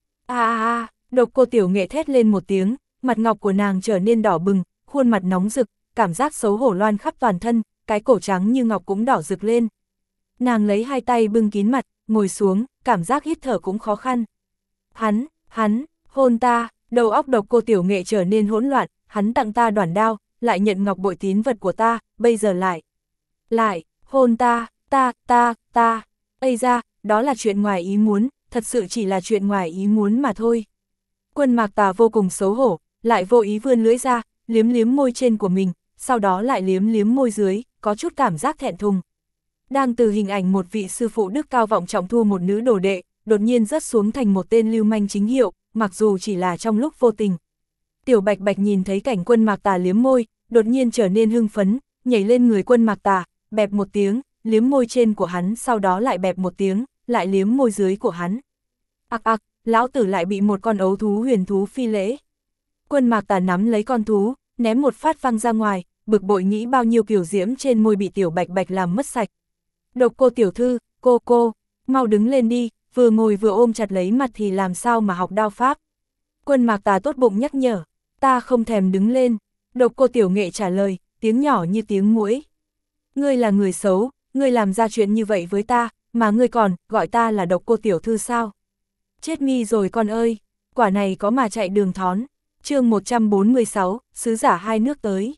A: Độc Cô Tiểu Nghệ thét lên một tiếng, mặt ngọc của nàng trở nên đỏ bừng, khuôn mặt nóng rực, cảm giác xấu hổ loan khắp toàn thân, cái cổ trắng như ngọc cũng đỏ rực lên. Nàng lấy hai tay bưng kín mặt, ngồi xuống, cảm giác hít thở cũng khó khăn. Hắn, hôn ta, đầu óc Độc Cô Tiểu Nghệ trở nên hỗn loạn, hắn tặng ta đoản đao, lại nhận ngọc bội tín vật của ta, bây giờ lại, hôn ta, Ây ra, đó là chuyện ngoài ý muốn, thật sự chỉ là chuyện ngoài ý muốn mà thôi. Quân Mạc Tà vô cùng xấu hổ, lại vô ý vươn lưỡi ra, liếm liếm môi trên của mình, sau đó lại liếm liếm môi dưới, có chút cảm giác thẹn thùng. Đang từ hình ảnh một vị sư phụ đức cao vọng trọng thu một nữ đồ đệ, đột nhiên rớt xuống thành một tên lưu manh chính hiệu, mặc dù chỉ là trong lúc vô tình. Tiểu Bạch Bạch nhìn thấy cảnh Quân Mạc Tà liếm môi, đột nhiên trở nên hưng phấn, nhảy lên người Quân Mạc Tà, bẹp một tiếng, liếm môi trên của hắn, sau đó lại bẹp một tiếng, lại liếm môi dưới của hắn. Lão tử lại bị một con ấu thú huyền thú phi lễ. Quân Mạc Tà nắm lấy con thú, ném một phát văng ra ngoài, bực bội nghĩ bao nhiêu kiều diễm trên môi bị Tiểu Bạch Bạch làm mất sạch. Độc Cô tiểu thư, cô, mau đứng lên đi, vừa ngồi vừa ôm chặt lấy mặt thì làm sao mà học đao pháp. Quân Mạc Tà tốt bụng nhắc nhở, ta không thèm đứng lên. Độc Cô Tiểu Nghệ trả lời, tiếng nhỏ như tiếng muỗi. Ngươi là người xấu, ngươi làm ra chuyện như vậy với ta, mà ngươi còn gọi ta là Độc Cô tiểu thư sao? Chết mi rồi con ơi, quả này có mà chạy đường thón. Chương 146, sứ giả hai nước tới.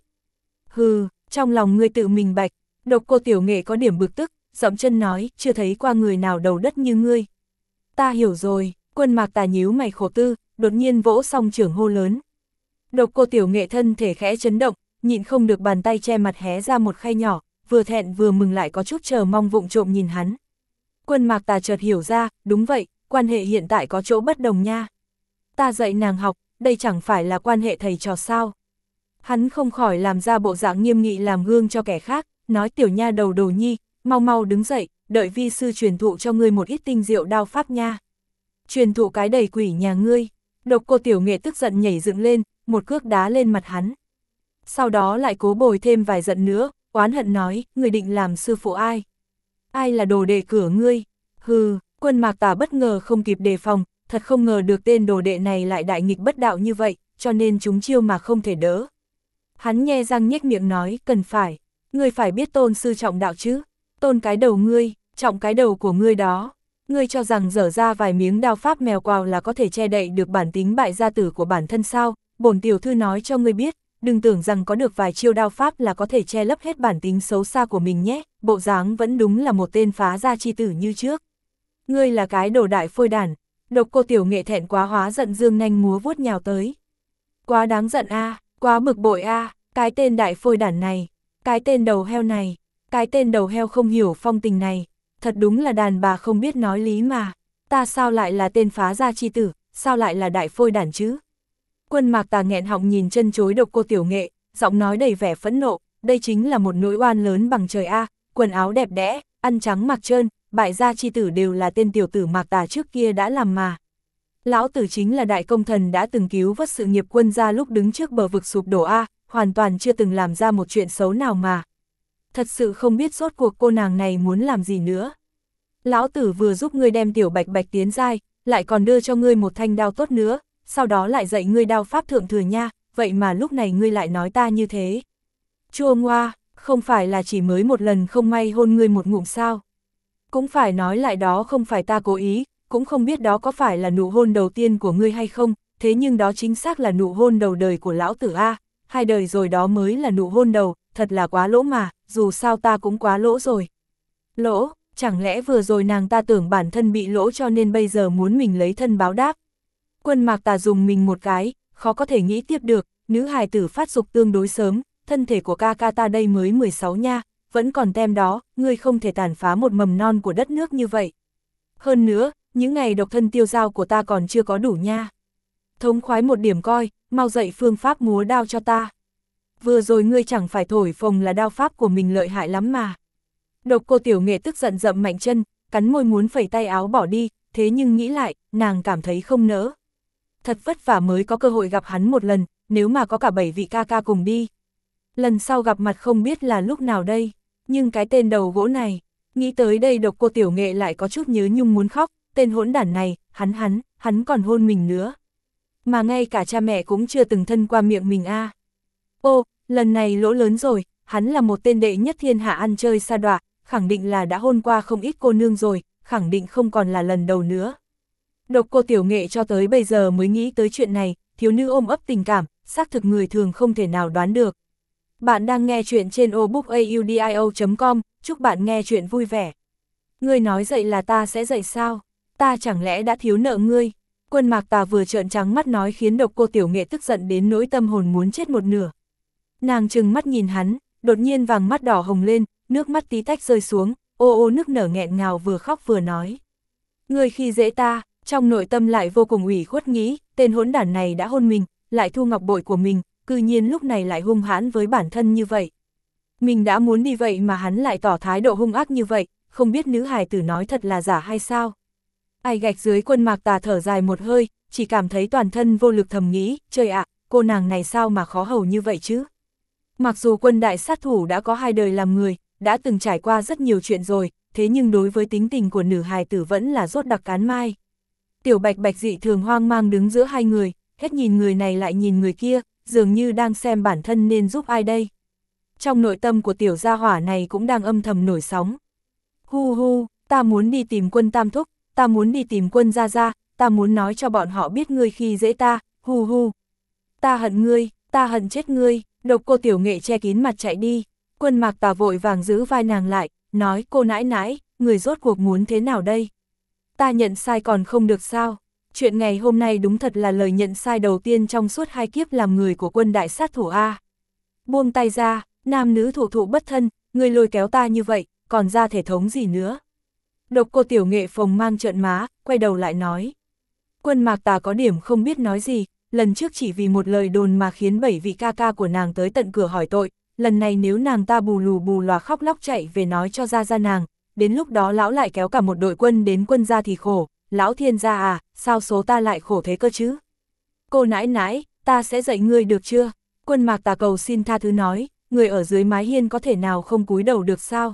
A: Hừ, trong lòng ngươi tự mình bạch. Độc Cô Tiểu Nghệ có điểm bực tức, dậm chân nói, chưa thấy qua người nào đầu đất như ngươi. Ta hiểu rồi. Quân Mạc Tà nhíu mày khổ tư, đột nhiên vỗ song trưởng hô lớn. Độc Cô Tiểu Nghệ thân thể khẽ chấn động, nhịn không được bàn tay che mặt hé ra một khay nhỏ, vừa thẹn vừa mừng lại có chút chờ mong vụng trộm nhìn hắn. Quân Mạc Tà chợt hiểu ra, đúng vậy, quan hệ hiện tại có chỗ bất đồng nha. Ta dạy nàng học, đây chẳng phải là quan hệ thầy trò sao. Hắn không khỏi làm ra bộ dạng nghiêm nghị làm gương cho kẻ khác, nói tiểu nha đầu Đồ Nhi, mau đứng dậy, đợi vi sư truyền thụ cho ngươi một ít tinh diệu đao pháp nha. Truyền thụ cái đầy quỷ nhà ngươi. Độc Cô Tiểu Nghệ tức giận nhảy dựng lên, một cước đá lên mặt hắn. Sau đó lại cố bồi thêm vài giận nữa, oán hận nói, ngươi định làm sư phụ ai? Ai là đồ đệ cửa ngươi? Hừ, Quân Mạc Tà bất ngờ không kịp đề phòng, thật không ngờ được tên đồ đệ này lại đại nghịch bất đạo như vậy, cho nên chúng chiêu mà không thể đỡ. Hắn nhe răng nhếch miệng nói, cần phải, ngươi phải biết tôn sư trọng đạo chứ, tôn cái đầu ngươi, trọng cái đầu của ngươi đó. Ngươi cho rằng dở ra vài miếng đao pháp mèo quào là có thể che đậy được bản tính bại gia tử của bản thân sao? Bổn tiểu thư nói cho ngươi biết, đừng tưởng rằng có được vài chiêu đao pháp là có thể che lấp hết bản tính xấu xa của mình nhé, bộ dáng vẫn đúng là một tên phá gia chi tử như trước. Ngươi là cái đồ đại phôi đản. Độc Cô Tiểu Nghệ thẹn quá hóa giận dương nanh múa vuốt nhào tới. Quá đáng giận a, quá bực bội a, Cái tên đại phôi đản này, cái tên đầu heo này, cái tên đầu heo không hiểu phong tình này, thật đúng là đàn bà không biết nói lý mà, ta sao lại là tên phá gia chi tử, sao lại là đại phôi đản chứ? Quân Mạc Tà nghẹn họng nhìn chân chối Độc Cô Tiểu Nghệ, giọng nói đầy vẻ phẫn nộ, đây chính là một nỗi oan lớn bằng trời a, quần áo đẹp đẽ, ăn trắng mặc trơn, bại gia chi tử đều là tên tiểu tử Mạc Tà trước kia đã làm mà. Lão tử chính là đại công thần đã từng cứu vớt sự nghiệp quân gia lúc đứng trước bờ vực sụp đổ a, hoàn toàn chưa từng làm ra một chuyện xấu nào mà. Thật sự không biết rốt cuộc cô nàng này muốn làm gì nữa. Lão tử vừa giúp ngươi đem tiểu Bạch Bạch tiến giai, lại còn đưa cho ngươi một thanh đao tốt nữa, sau đó lại dạy ngươi đao pháp thượng thừa nha, vậy mà lúc này ngươi lại nói ta như thế. Chua ngoa, không phải là chỉ mới một lần không may hôn ngươi một ngụm sao? Cũng phải nói lại đó không phải ta cố ý, cũng không biết đó có phải là nụ hôn đầu tiên của ngươi hay không, thế nhưng đó chính xác là nụ hôn đầu đời của lão tử a, 2 đời rồi đó mới là nụ hôn đầu, thật là quá lỗ mà, dù sao ta cũng quá lỗ rồi. Lỗ, chẳng lẽ vừa rồi nàng ta tưởng bản thân bị lỗ cho nên bây giờ muốn mình lấy thân báo đáp. Quân Mạc Tà dùng mình một cái, khó có thể nghĩ tiếp được, nữ hài tử phát dục tương đối sớm, thân thể của ca ca ta đây mới 16 nha, vẫn còn tem đó, ngươi không thể tàn phá một mầm non của đất nước như vậy. Hơn nữa, những ngày độc thân tiêu dao của ta còn chưa có đủ nha. Thống khoái một điểm coi, mau dạy phương pháp múa đao cho ta. Vừa rồi ngươi chẳng phải thổi phồng là đao pháp của mình lợi hại lắm mà. Độc Cô Tiểu Nghệ tức giận dậm mạnh chân, cắn môi muốn phẩy tay áo bỏ đi, thế nhưng nghĩ lại, nàng cảm thấy không nỡ. Thật vất vả mới có cơ hội gặp hắn một lần, nếu mà có cả 7 vị ca ca cùng đi. Lần sau gặp mặt không biết là lúc nào đây, nhưng cái tên đầu gỗ này, nghĩ tới đây Độc Cô Tiểu Nghệ lại có chút nhớ nhung muốn khóc, tên hỗn đản này, hắn còn hôn mình nữa. Mà ngay cả cha mẹ cũng chưa từng thân qua miệng mình a. Ô, lần này lỗ lớn rồi, hắn là một tên đệ nhất thiên hạ ăn chơi sa đọa, khẳng định là đã hôn qua không ít cô nương rồi, khẳng định không còn là lần đầu nữa. Độc Cô Tiểu Nghệ cho tới bây giờ mới nghĩ tới chuyện này, thiếu nữ ôm ấp tình cảm, xác thực người thường không thể nào đoán được. Bạn đang nghe chuyện trên obookaudio.com, chúc bạn nghe chuyện vui vẻ. Ngươi nói dậy là ta sẽ dậy sao? Ta chẳng lẽ đã thiếu nợ ngươi? Quân Mạc Tà vừa trợn trắng mắt nói khiến Độc Cô Tiểu Nghệ tức giận đến nỗi tâm hồn muốn chết một nửa. Nàng trừng mắt nhìn hắn, đột nhiên vàng mắt đỏ hồng lên, nước mắt tí tách rơi xuống, ô ô nức nở nghẹn ngào vừa khóc vừa nói. Ngươi khi dễ ta, trong nội tâm lại vô cùng ủy khuất nghĩ, tên hỗn đản này đã hôn mình, lại thu ngọc bội của mình, cư nhiên lúc này lại hung hãn với bản thân như vậy. Mình đã muốn đi vậy mà hắn lại tỏ thái độ hung ác như vậy, không biết nữ hài tử nói thật là giả hay sao. Ai gạch dưới Quân Mạc Tà thở dài một hơi, chỉ cảm thấy toàn thân vô lực thầm nghĩ, trời ạ, cô nàng này sao mà khó hầu như vậy chứ. Mặc dù Quân đại sát thủ đã có 2 đời làm người, đã từng trải qua rất nhiều chuyện rồi, thế nhưng đối với tính tình của nữ hài tử vẫn là rốt đặc cán mai. Tiểu Bạch Bạch dị thường hoang mang đứng giữa hai người, hết nhìn người này lại nhìn người kia, dường như đang xem bản thân nên giúp ai đây. Trong nội tâm của tiểu gia hỏa này cũng đang âm thầm nổi sóng. Hu hu, ta muốn đi tìm Quân tam thúc, ta muốn đi tìm Quân gia gia, ta muốn nói cho bọn họ biết ngươi khi dễ ta, hu hu. Ta hận ngươi, ta hận chết ngươi. Độc Cô Tiểu Nghệ che kín mặt chạy đi. Quân Mạc Tà vội vàng giữ vai nàng lại, nói cô nãi nãi, người rốt cuộc muốn thế nào đây? Ta nhận sai còn không được sao? Chuyện ngày hôm nay đúng thật là lời nhận sai đầu tiên trong suốt 2 kiếp làm người của Quân đại sát thủ A. Buông tay ra, nam nữ thủ thụ bất thân, người lôi kéo ta như vậy, còn ra thể thống gì nữa? Độc Cô Tiểu Nghệ phồng mang trợn má, quay đầu lại nói. Quân Mạc Tà có điểm không biết nói gì, lần trước chỉ vì một lời đồn mà khiến 7 vị ca ca của nàng tới tận cửa hỏi tội, lần này nếu nàng ta bù lù bù lòa khóc lóc chạy về nói cho ra nàng, đến lúc đó lão lại kéo cả một đội quân đến Quân gia thì khổ, lão thiên gia à, sao số ta lại khổ thế cơ chứ? Cô nãi nãi, ta sẽ dạy ngươi được chưa? Quân Mạc Tà cầu xin tha thứ nói, người ở dưới mái hiên có thể nào không cúi đầu được sao?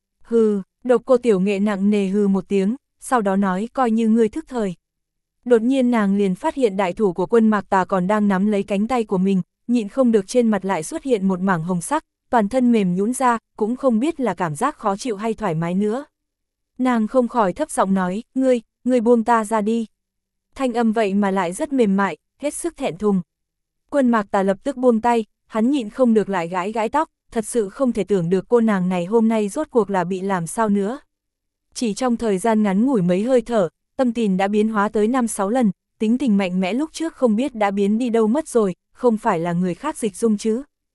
A: Hừ, Độc Cô Tiểu Nghệ nặng nề hừ một tiếng, sau đó nói coi như ngươi thức thời. Đột nhiên nàng liền phát hiện đại thủ của Quân Mạc Tà còn đang nắm lấy cánh tay của mình, nhịn không được trên mặt lại xuất hiện một mảng hồng sắc, toàn thân mềm nhũn ra, cũng không biết là cảm giác khó chịu hay thoải mái nữa. Nàng không khỏi thấp giọng nói, ngươi buông ta ra đi. Thanh âm vậy mà lại rất mềm mại, hết sức thẹn thùng. Quân Mạc Tà lập tức buông tay, hắn nhịn không được lại gãi gãi tóc, thật sự không thể tưởng được cô nàng này hôm nay rốt cuộc là bị làm sao nữa. Chỉ trong thời gian ngắn ngủi mấy hơi thở, tâm tình đã biến hóa tới 5-6 lần, tính tình mạnh mẽ lúc trước không biết đã biến đi đâu mất rồi, không phải là người khác dịch dung chứ.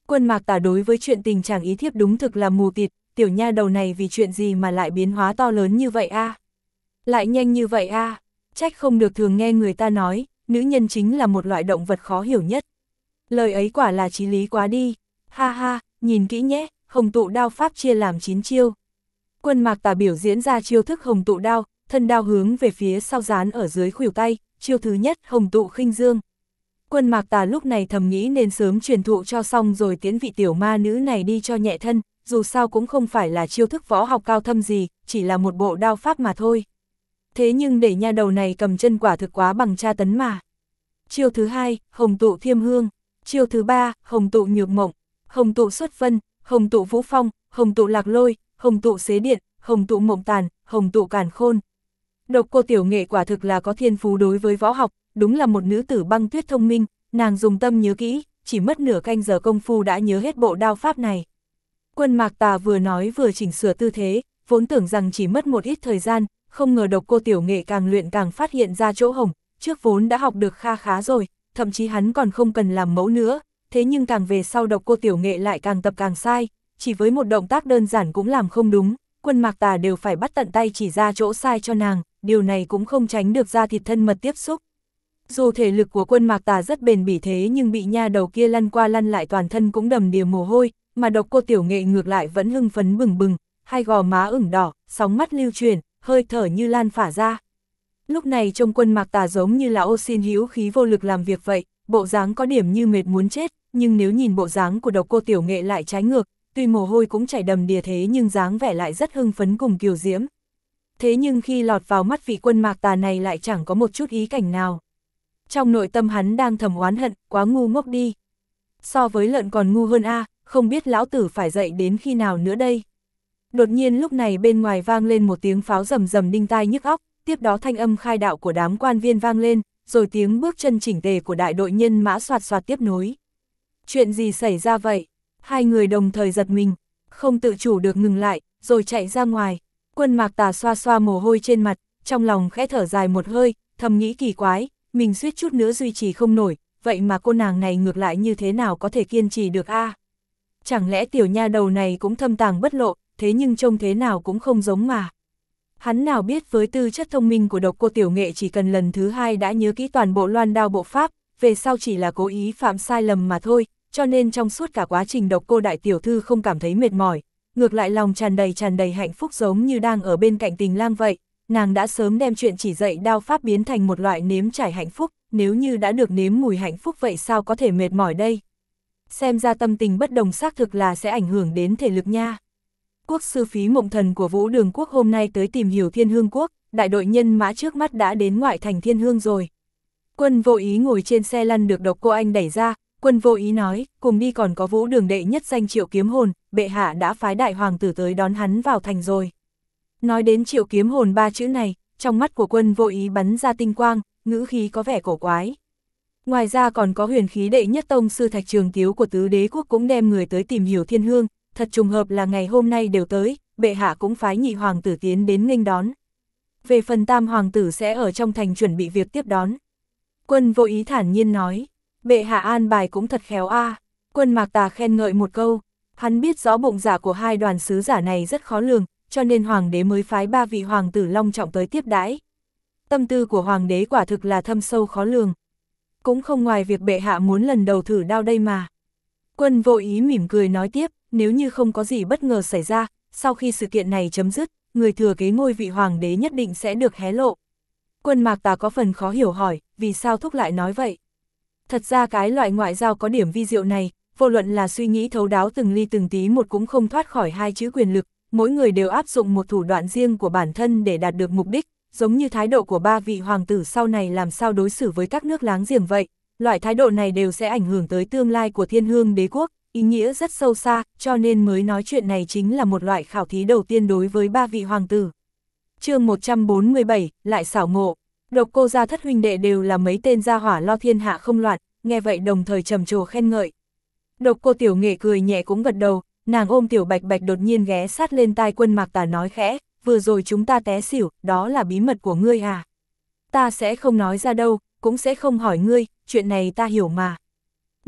A: Quân Mạc Tà đối với chuyện tình chàng ý thiếp đúng thực là mù tịt, tiểu nha đầu này vì chuyện gì mà lại biến hóa to lớn như vậy a? Lại nhanh như vậy a? Trách không được thường nghe người ta nói, nữ nhân chính là một loại động vật khó hiểu nhất. Lời ấy quả là chí lý quá đi. Ha ha, nhìn kỹ nhé, hồng tụ đao pháp chia làm 9 chiêu. Quân Mạc Tà biểu diễn ra chiêu thức hồng tụ đao, thân đao hướng về phía sau dán ở dưới khuỷu tay, chiêu thứ nhất hồng tụ khinh dương. Quân Mạc Tà lúc này thầm nghĩ nên sớm truyền thụ cho xong rồi tiễn vị tiểu ma nữ này đi cho nhẹ thân, dù sao cũng không phải là chiêu thức võ học cao thâm gì, chỉ là một bộ đao pháp mà thôi. Thế nhưng để nha đầu này cầm chân quả thực quá bằng tra tấn mà. Chiêu thứ hai, hồng tụ thiêm hương. Chiêu thứ ba, hồng tụ nhược mộng, hồng tụ xuất vân, hồng tụ vũ phong, hồng tụ lạc lôi, hồng tụ xế điện, hồng tụ mộng tàn, hồng tụ càn khôn. Độc Cô Tiểu Nghệ quả thực là có thiên phú đối với võ học, đúng là một nữ tử băng tuyết thông minh, nàng dùng tâm nhớ kỹ, chỉ mất nửa canh giờ công phu đã nhớ hết bộ đao pháp này. Quân Mạc Tà vừa nói vừa chỉnh sửa tư thế, vốn tưởng rằng chỉ mất một ít thời gian, không ngờ Độc Cô Tiểu Nghệ càng luyện càng phát hiện ra chỗ hổng, trước vốn đã học được kha khá rồi, thậm chí hắn còn không cần làm mẫu nữa, thế nhưng càng về sau Độc Cô Tiểu Nghệ lại càng tập càng sai, chỉ với một động tác đơn giản cũng làm không đúng, Quân Mạc Tà đều phải bắt tận tay chỉ ra chỗ sai cho nàng, điều này cũng không tránh được da thịt thân mật tiếp xúc. Dù thể lực của Quân Mạc Tà rất bền bỉ thế nhưng bị nha đầu kia lăn qua lăn lại toàn thân cũng đầm đìa mồ hôi, mà Độc Cô Tiểu Nghệ ngược lại vẫn hưng phấn bừng bừng, hai gò má ửng đỏ, sóng mắt lưu chuyển, hơi thở như lan phả ra. Lúc này trông Quân Mạc Tà giống như là ô xin hữu khí vô lực làm việc vậy, bộ dáng có điểm như mệt muốn chết, nhưng nếu nhìn bộ dáng của Độc Cô Tiểu Nghệ lại trái ngược, tuy mồ hôi cũng chảy đầm đìa thế nhưng dáng vẻ lại rất hưng phấn cùng kiều diễm. Thế nhưng khi lọt vào mắt vị Quân Mạc Tà này lại chẳng có một chút ý cảnh nào. Trong nội tâm hắn đang thầm oán hận, quá ngu ngốc đi. So với lợn còn ngu hơn a, không biết lão tử phải dậy đến khi nào nữa đây. Đột nhiên lúc này bên ngoài vang lên một tiếng pháo rầm rầm đinh tai nhức óc, tiếp đó thanh âm khai đạo của đám quan viên vang lên, rồi tiếng bước chân chỉnh tề của đại đội nhân mã xoạt xoạt tiếp nối. Chuyện gì xảy ra vậy? Hai người đồng thời giật mình, không tự chủ được ngừng lại, rồi chạy ra ngoài. Quân Mạc Tà xoa xoa mồ hôi trên mặt, trong lòng khẽ thở dài một hơi, thầm nghĩ kỳ quái, mình suýt chút nữa duy trì không nổi, vậy mà cô nàng này ngược lại như thế nào có thể kiên trì được a? Chẳng lẽ tiểu nha đầu này cũng thâm tàng bất lộ, thế nhưng trông thế nào cũng không giống mà. Hắn nào biết với tư chất thông minh của Độc Cô Tiểu Nghệ chỉ cần lần thứ hai đã nhớ kỹ toàn bộ loan đao bộ pháp, về sau chỉ là cố ý phạm sai lầm mà thôi, cho nên trong suốt cả quá trình Độc Cô đại tiểu thư không cảm thấy mệt mỏi, ngược lại lòng tràn đầy hạnh phúc giống như đang ở bên cạnh tình lang vậy. Nàng đã sớm đem chuyện chỉ dạy đao pháp biến thành một loại nếm trải hạnh phúc, nếu như đã được nếm mùi hạnh phúc vậy sao có thể mệt mỏi đây? Xem ra tâm tình bất đồng xác thực là sẽ ảnh hưởng đến thể lực nha. Quốc sư Phí Mộng Thần của Vũ Đường Quốc hôm nay tới tìm hiểu Thiên Hương Quốc, đại đội nhân mã trước mắt đã đến ngoại thành Thiên Hương rồi. Quân Vô Ý ngồi trên xe lăn được Độc Cô Anh đẩy ra, Quân Vô Ý nói, cùng đi còn có Vũ Đường đệ nhất danh Triệu Kiếm Hồn, bệ hạ đã phái đại hoàng tử tới đón hắn vào thành rồi. Nói đến Triệu Kiếm Hồn ba chữ này, trong mắt của Quân Vô Ý bắn ra tinh quang, ngữ khí có vẻ cổ quái. Ngoài ra còn có huyền khí đệ nhất tông sư Thạch Trường Tiếu của Tứ Đế Quốc cũng đem người tới tìm hiểu Thiên Hương, thật trùng hợp là ngày hôm nay đều tới, bệ hạ cũng phái nhị hoàng tử tiến đến nghênh đón. Về phần tam hoàng tử sẽ ở trong thành chuẩn bị việc tiếp đón. Quân Vô Ý thản nhiên nói, bệ hạ an bài cũng thật khéo a. Quân Mạc Tà khen ngợi một câu, hắn biết rõ bụng dạ của hai đoàn sứ giả này rất khó lường, cho nên hoàng đế mới phái ba vị hoàng tử long trọng tới tiếp đãi. Tâm tư của hoàng đế quả thực là thâm sâu khó lường. Cũng không ngoài việc bệ hạ muốn lần đầu thử đao đây mà. Quân Vô Ý mỉm cười nói tiếp, nếu như không có gì bất ngờ xảy ra, sau khi sự kiện này chấm dứt, người thừa kế ngôi vị hoàng đế nhất định sẽ được hé lộ. Quân Mạc Tà có phần khó hiểu hỏi, vì sao thúc lại nói vậy? Thật ra cái loại ngoại giao có điểm vi diệu này, vô luận là suy nghĩ thấu đáo từng ly từng tí một cũng không thoát khỏi hai chữ quyền lực, mỗi người đều áp dụng một thủ đoạn riêng của bản thân để đạt được mục đích, giống như thái độ của ba vị hoàng tử sau này làm sao đối xử với các nước láng giềng vậy. Loại thái độ này đều sẽ ảnh hưởng tới tương lai của Thiên Hương Đế quốc, ý nghĩa rất sâu xa, cho nên mới nói chuyện này chính là một loại khảo thí đầu tiên đối với ba vị hoàng tử. Chương 147, lại xảo ngộ. Độc Cô gia thất huynh đệ đều là mấy tên gia hỏa lo thiên hạ không loạn, nghe vậy đồng thời trầm trồ khen ngợi. Độc Cô Tiểu Nghệ cười nhẹ cũng gật đầu, nàng ôm Tiểu Bạch Bạch đột nhiên ghé sát lên tai Quân Mạc Tà nói khẽ, vừa rồi chúng ta té xỉu, đó là bí mật của ngươi à? Ta sẽ không nói ra đâu, cũng sẽ không hỏi ngươi, chuyện này ta hiểu mà.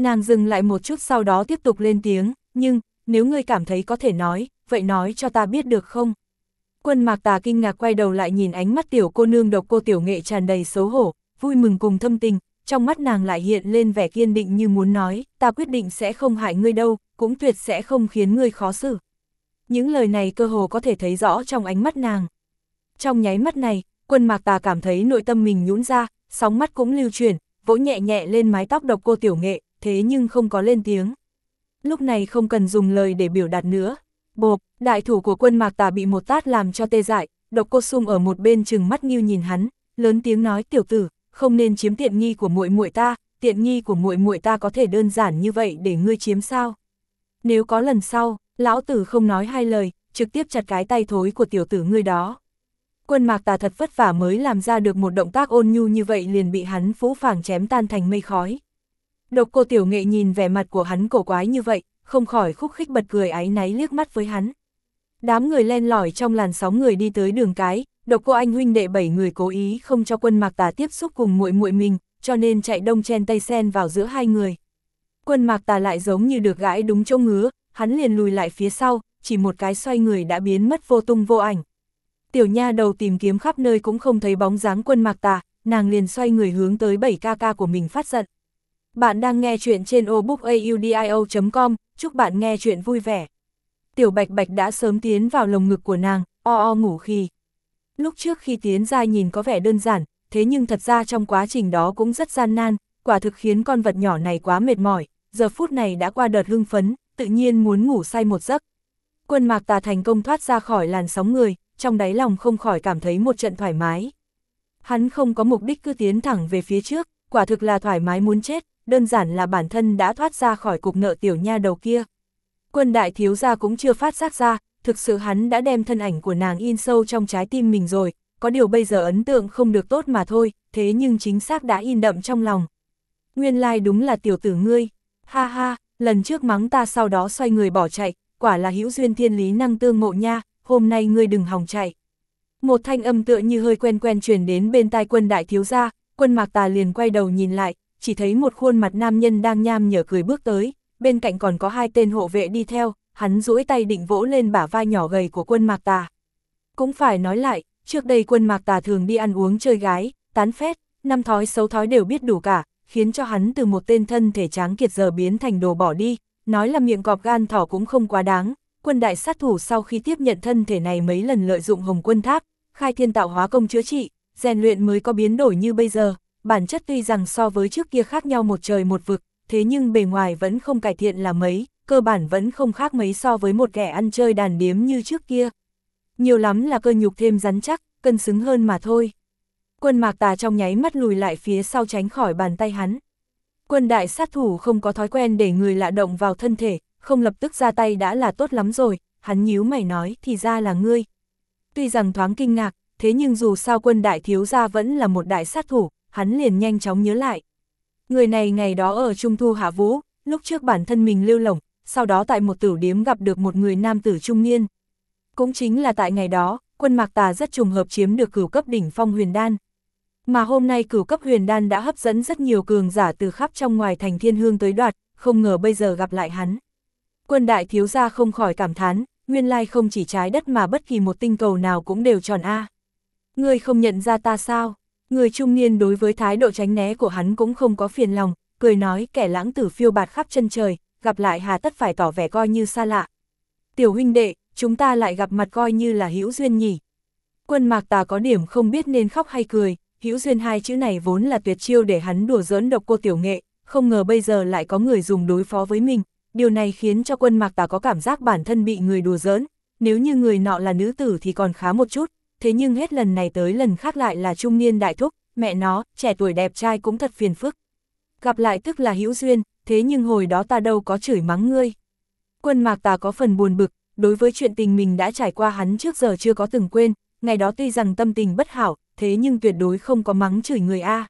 A: Nàng dừng lại một chút sau đó tiếp tục lên tiếng, nhưng, nếu ngươi cảm thấy có thể nói, vậy nói cho ta biết được không? Quân Mạc Tà kinh ngạc quay đầu lại nhìn ánh mắt tiểu cô nương Độc Cô Tiểu Nghệ tràn đầy xấu hổ, vui mừng cùng thâm tình, trong mắt nàng lại hiện lên vẻ kiên định như muốn nói, ta quyết định sẽ không hại ngươi đâu, cũng tuyệt sẽ không khiến ngươi khó xử. Những lời này cơ hồ có thể thấy rõ trong ánh mắt nàng. Trong nháy mắt này, Quân Mạc Tà cảm thấy nội tâm mình nhũn ra, sóng mắt cũng lưu chuyển, vỗ nhẹ nhẹ lên mái tóc Độc Cô Tiểu Nghệ, thế nhưng không có lên tiếng. Lúc này không cần dùng lời để biểu đạt nữa. Bộp, đại thủ của Quân Mạc Tà bị một tát làm cho tê dại, Độc Cô Sung ở một bên trừng mắt nghiêu nhìn hắn, lớn tiếng nói, tiểu tử, không nên chiếm tiện nghi của muội muội ta, tiện nghi của muội muội ta có thể đơn giản như vậy để ngươi chiếm sao? Nếu có lần sau, lão tử không nói hai lời, trực tiếp chặt cái tay thối của tiểu tử ngươi đó. Quân Mạc Tà thật vất vả mới làm ra được một động tác ôn nhu như vậy liền bị hắn phũ phàng chém tan thành mây khói. Độc Cô Tiểu Nghệ nhìn vẻ mặt của hắn cổ quái như vậy, không khỏi khúc khích bật cười áy náy liếc mắt với hắn. Đám người len lỏi trong làn sóng người đi tới đường cái, Độc Cô Anh huynh đệ 7 người cố ý không cho Quân Mạc Tà tiếp xúc cùng muội muội mình, cho nên chạy đông chen tây xen vào giữa hai người. Quân Mạc Tà lại giống như được gãi đúng chỗ ngứa, hắn liền lùi lại phía sau, chỉ một cái xoay người đã biến mất vô tung vô ảnh. Tiểu nha đầu tìm kiếm khắp nơi cũng không thấy bóng dáng Quân Mạc Tà, nàng liền xoay người hướng tới 7kk của mình phát giận. Bạn đang nghe chuyện trên obookaudio.com, chúc bạn nghe chuyện vui vẻ. Tiểu Bạch Bạch đã sớm tiến vào lồng ngực của nàng, ngủ khì. Lúc trước khi tiến ra nhìn có vẻ đơn giản, thế nhưng thật ra trong quá trình đó cũng rất gian nan, quả thực khiến con vật nhỏ này quá mệt mỏi, giờ phút này đã qua đợt hưng phấn, tự nhiên muốn ngủ say một giấc. Quân Mạc Tà thành công thoát ra khỏi làn sóng người, trong đáy lòng không khỏi cảm thấy một trận thoải mái. Hắn không có mục đích cứ tiến thẳng về phía trước, quả thực là thoải mái muốn chết, đơn giản là bản thân đã thoát ra khỏi cục nợ tiểu nha đầu kia. Quân đại thiếu gia cũng chưa phát giác ra, thực sự hắn đã đem thân ảnh của nàng in sâu trong trái tim mình rồi, có điều bây giờ ấn tượng không được tốt mà thôi, thế nhưng chính xác đã in đậm trong lòng. Nguyên lai đúng là tiểu tử ngươi, ha ha, lần trước mắng ta sau đó xoay người bỏ chạy, quả là hữu duyên thiên lý năng tương ngộ nha, hôm nay ngươi đừng hòng chạy. Một thanh âm tựa như hơi quen quen truyền đến bên tai Quân đại thiếu gia, Quân Mạc Tà liền quay đầu nhìn lại, chỉ thấy một khuôn mặt nam nhân đang nham nhở cười bước tới, bên cạnh còn có hai tên hộ vệ đi theo, hắn duỗi tay định vỗ lên bả vai nhỏ gầy của Quân Mạc Tà. Cũng phải nói lại, trước đây Quân Mạc Tà thường đi ăn uống chơi gái, tán phét, năm thói xấu thói đều biết đủ cả, khiến cho hắn từ một tên thân thể tráng kiệt giờ biến thành đồ bỏ đi, nói là miệng cọp gan thỏ cũng không quá đáng. Quân đại sát thủ sau khi tiếp nhận thân thể này mấy lần lợi dụng Hồng Quân Tháp, khai thiên tạo hóa công chữa trị, rèn luyện mới có biến đổi như bây giờ, bản chất tuy rằng so với trước kia khác nhau một trời một vực, thế nhưng bề ngoài vẫn không cải thiện là mấy, cơ bản vẫn không khác mấy so với một kẻ ăn chơi đàn điếm như trước kia. Nhiều lắm là cơ nhục thêm rắn chắc, cân xứng hơn mà thôi. Quân Mạc Tà trong nháy mắt lùi lại phía sau tránh khỏi bàn tay hắn. Quân đại sát thủ không có thói quen để người lạ động vào thân thể, không lập tức ra tay đã là tốt lắm rồi, hắn nhíu mày nói thì ra là ngươi. Tuy rằng thoáng kinh ngạc, thế nhưng dù sao Quân đại thiếu gia vẫn là một đại sát thủ, hắn liền nhanh chóng nhớ lại. Người này ngày đó ở Trung Thu Hạ Vũ, lúc trước bản thân mình lêu lổng, sau đó tại một tửu điếm gặp được một người nam tử trung niên. Cũng chính là tại ngày đó, Quân Mạc Tà rất trùng hợp chiếm được cửu cấp đỉnh phong huyền đan. Mà hôm nay cửu cấp huyền đan đã hấp dẫn rất nhiều cường giả từ khắp trong ngoài thành Thiên Hương tới đoạt, không ngờ bây giờ gặp lại hắn. Quân đại thiếu gia không khỏi cảm thán, nguyên lai không chỉ trái đất mà bất kỳ một tinh cầu nào cũng đều tròn a. Ngươi không nhận ra ta sao? Người trung niên đối với thái độ tránh né của hắn cũng không có phiền lòng, cười nói kẻ lãng tử phiêu bạt khắp chân trời, gặp lại hà tất phải tỏ vẻ coi như xa lạ. Tiểu huynh đệ, chúng ta lại gặp mặt coi như là hữu duyên nhỉ. Quân Mạc Tà có điểm không biết nên khóc hay cười, hữu duyên hai chữ này vốn là tuyệt chiêu để hắn đùa giỡn Độc Cô Tiểu Nghệ, không ngờ bây giờ lại có người dùng đối phó với mình, điều này khiến cho Quân Mạc Tà có cảm giác bản thân bị người đùa giỡn, nếu như người nọ là nữ tử thì còn khá một chút, thế nhưng hết lần này tới lần khác lại là trung niên đại thúc, mẹ nó, trẻ tuổi đẹp trai cũng thật phiền phức. Gặp lại tức là hữu duyên, thế nhưng hồi đó ta đâu có chửi mắng ngươi. Quân Mạc Tà có phần buồn bực, đối với chuyện tình mình đã trải qua hắn trước giờ chưa có từng quên, ngày đó tuy rằng tâm tình bất hảo, thế nhưng tuyệt đối không có mắng chửi người a.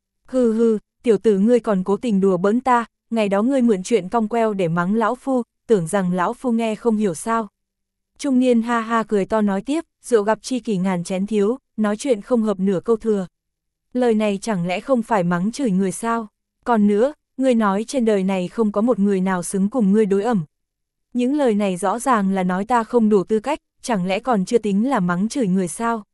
A: Hừ hừ, tiểu tử ngươi còn cố tình đùa bỡn ta, ngày đó ngươi mượn chuyện cong queo để mắng lão phu, tưởng rằng lão phu nghe không hiểu sao. Trung niên ha ha cười to nói tiếp, rượu gặp chi kỷ ngàn chén thiếu, nói chuyện không hợp nửa câu thừa. Lời này chẳng lẽ không phải mắng chửi người sao? Còn nữa, ngươi nói trên đời này không có một người nào xứng cùng ngươi đối ẩm. Những lời này rõ ràng là nói ta không đủ tư cách, chẳng lẽ còn chưa tính là mắng chửi người sao?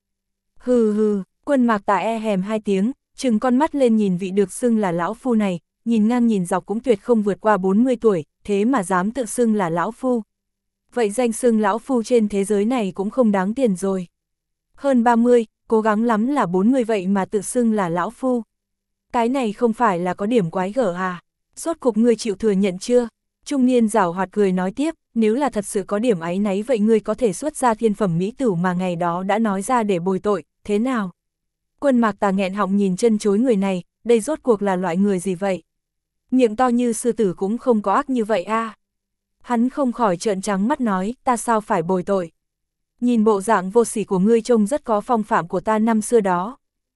A: Hừ hừ, Quân Mạc Tà hèm hai tiếng, trừng con mắt lên nhìn vị được xưng là lão phu này, nhìn ngang nhìn dọc cũng tuyệt không vượt qua 40 tuổi, thế mà dám tự xưng là lão phu. Vậy danh xưng lão phu trên thế giới này cũng không đáng tiền rồi. Hơn 30, cố gắng lắm là 40 vậy mà tự xưng là lão phu. Cái này không phải là có điểm quái gở à? Rốt cục ngươi chịu thừa nhận chưa? Trung niên giảo hoạt cười nói tiếp, nếu là thật sự có điểm áy náy vậy ngươi có thể xuất ra thiên phẩm mỹ tửu mà ngày đó đã nói ra để bồi tội, thế nào? Quân Mạc Tà nghẹn họng nhìn chân chối người này, đây rốt cuộc là loại người gì vậy? Miệng to như sư tử cũng không có ác như vậy a. Hắn không khỏi trợn trắng mắt nói, ta sao phải bồi tội? Nhìn bộ dạng vô sỉ của ngươi trông rất có phong phạm của ta năm xưa đó.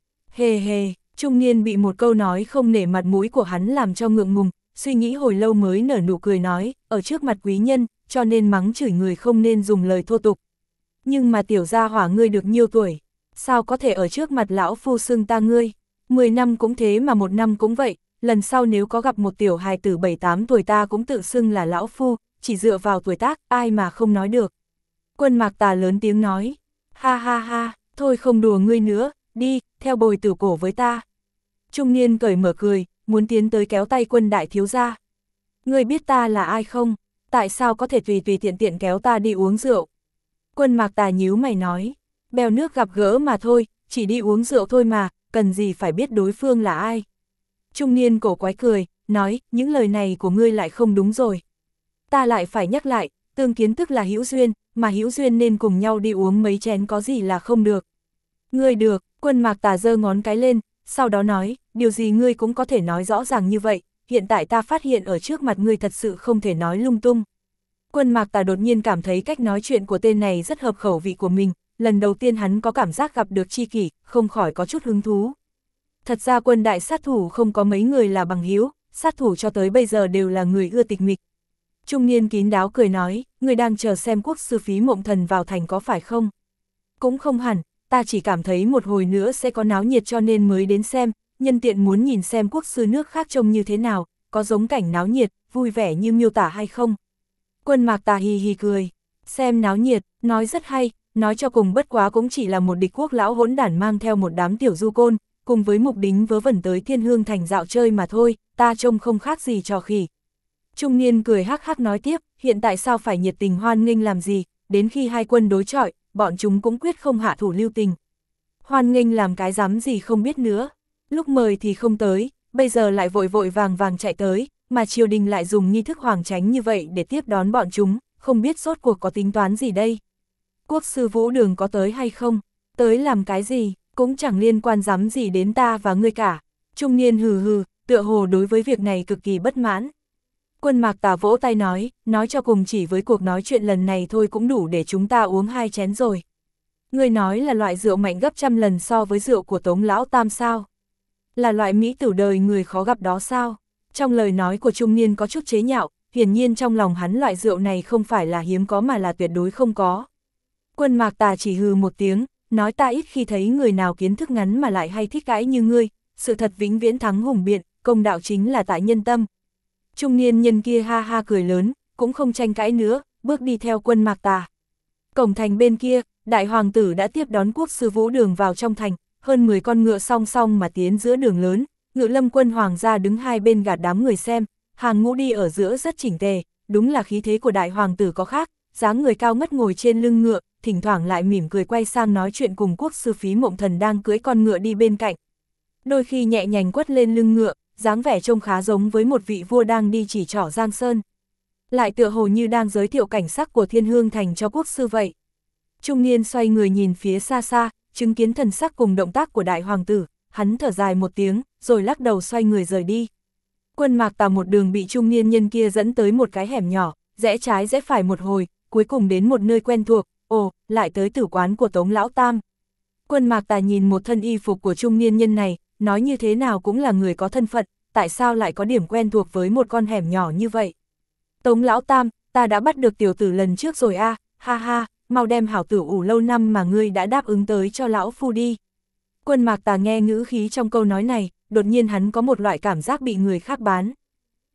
A: Hề hề, trung niên bị một câu nói không nể mặt mũi của hắn làm cho ngượng ngùng, suy nghĩ hồi lâu mới nở nụ cười nói, ở trước mặt quý nhân, cho nên mắng chửi người không nên dùng lời thô tục. Nhưng mà tiểu gia hỏa ngươi được nhiêu tuổi? Sao có thể ở trước mặt lão phu xưng ta ngươi? 10 năm cũng thế mà 1 năm cũng vậy, lần sau nếu có gặp một tiểu hài tử 7-8 tuổi ta cũng tự xưng là lão phu, chỉ dựa vào tuổi tác, ai mà không nói được. Quân Mạc Tà lớn tiếng nói, ha ha ha, thôi không đùa ngươi nữa, đi, theo bồi tử cổ với ta. Trung niên cởi mở cười, muốn tiến tới kéo tay Quân đại thiếu gia. Ngươi biết ta là ai không? Tại sao có thể tùy tiện tiện kéo ta đi uống rượu? Quân Mạc Tà nhíu mày nói, bèo nước gặp gỡ mà thôi, chỉ đi uống rượu thôi mà, cần gì phải biết đối phương là ai. Trung niên cổ quái cười, nói, những lời này của ngươi lại không đúng rồi. Ta lại phải nhắc lại, tương kiến tức là hữu duyên, mà hữu duyên nên cùng nhau đi uống mấy chén có gì là không được. Ngươi được, Quân Mạc Tà giơ ngón cái lên, sau đó nói, điều gì ngươi cũng có thể nói rõ ràng như vậy, hiện tại ta phát hiện ở trước mặt ngươi thật sự không thể nói lung tung. Quân Mạc Tà đột nhiên cảm thấy cách nói chuyện của tên này rất hợp khẩu vị của mình, lần đầu tiên hắn có cảm giác gặp được tri kỷ, không khỏi có chút hứng thú. Thật ra Quân đại sát thủ không có mấy người là bằng hữu, sát thủ cho tới bây giờ đều là người ưa tịch mịch. Trung niên kín đáo cười nói, người đang chờ xem quốc sư Phí Mộng Thần vào thành có phải không? Cũng không hẳn, ta chỉ cảm thấy một hồi nữa sẽ có náo nhiệt cho nên mới đến xem, nhân tiện muốn nhìn xem quốc sư nước khác trông như thế nào, có giống cảnh náo nhiệt, vui vẻ như miêu tả hay không? Quân Mạc Tà hì hì cười, xem náo nhiệt, nói rất hay, nói cho cùng bất quá cũng chỉ là một địch quốc lão hỗn đản mang theo một đám tiểu du côn, cùng với mục đính vớ vẩn tới Thiên Hương thành dạo chơi mà thôi, ta trông không khác gì trò khỉ. Trung niên cười hắc hắc nói tiếp, hiện tại sao phải nhiệt tình hoan nghênh làm gì, đến khi hai quân đối chọi, bọn chúng cũng quyết không hạ thủ lưu tình. Hoan nghênh làm cái dám gì không biết nữa, lúc mời thì không tới, bây giờ lại vội vội vàng vàng chạy tới, mà triều đình lại dùng nghi thức hoàng chánh như vậy để tiếp đón bọn chúng, không biết rốt cuộc có tính toán gì đây. Quốc sư Vũ Đường có tới hay không, tới làm cái gì, cũng chẳng liên quan dám gì đến ta và ngươi cả. Trung niên hừ hừ, tựa hồ đối với việc này cực kỳ bất mãn. Quân Mạc Tà vỗ tay nói cho cùng chỉ với cuộc nói chuyện lần này thôi cũng đủ để chúng ta uống 2 chén rồi. Ngươi nói là loại rượu mạnh gấp trăm lần so với rượu của Tống Lão Tam sao? Là loại mỹ tử đời người khó gặp đó sao? Trong lời nói của trung niên có chút chế nhạo, hiển nhiên trong lòng hắn loại rượu này không phải là hiếm có mà là tuyệt đối không có. Quân Mạc Tà chỉ hừ một tiếng, nói ta ít khi thấy người nào kiến thức ngắn mà lại hay thích cãi như ngươi, sự thật vĩnh viễn thắng hùng biện, công đạo chính là tại nhân tâm. Trung niên nhân kia ha ha cười lớn, cũng không tranh cãi nữa, bước đi theo Quân Mạc Tà. Cổng thành bên kia, đại hoàng tử đã tiếp đón quốc sư Vũ Đường vào trong thành, hơn 10 con ngựa song song mà tiến giữa đường lớn, Ngự Lâm quân hoàng gia đứng hai bên gạt đám người xem, hàng ngũ đi ở giữa rất chỉnh tề, đúng là khí thế của đại hoàng tử có khác, dáng người cao ngất ngồi trên lưng ngựa, thỉnh thoảng lại mỉm cười quay sang nói chuyện cùng quốc sư Phí Mộng Thần đang cưỡi con ngựa đi bên cạnh. Đôi khi nhẹ nhàng quất lên lưng ngựa, dáng vẻ trông khá giống với một vị vua đang đi chỉ trỏ Giang Sơn. Lại tựa hồ như đang giới thiệu cảnh sắc của Thiên Hương thành cho quốc sư vậy. Trung niên xoay người nhìn phía xa xa, chứng kiến thần sắc cùng động tác của đại hoàng tử, hắn thở dài một tiếng, rồi lắc đầu xoay người rời đi. Quân Mạc Tà một đường bị trung niên nhân kia dẫn tới một cái hẻm nhỏ, rẽ trái rẽ phải một hồi, cuối cùng đến một nơi quen thuộc, lại tới tử quán của Tống Lão Tam. Quân Mạc Tà nhìn một thân y phục của trung niên nhân này, nói như thế nào cũng là người có thân phận, tại sao lại có điểm quen thuộc với một con hẻm nhỏ như vậy. Tống Lão Tam, ta đã bắt được tiểu tử lần trước rồi a, ha ha, mau đem hảo tử ủ lâu năm mà ngươi đã đáp ứng tới cho lão phu đi. Quân Mạc Tà nghe ngữ khí trong câu nói này, đột nhiên hắn có một loại cảm giác bị người khác bán.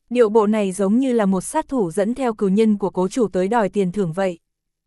A: điệu bộ này giống như là một sát thủ dẫn theo cừu nhân của cố chủ tới đòi tiền thưởng vậy.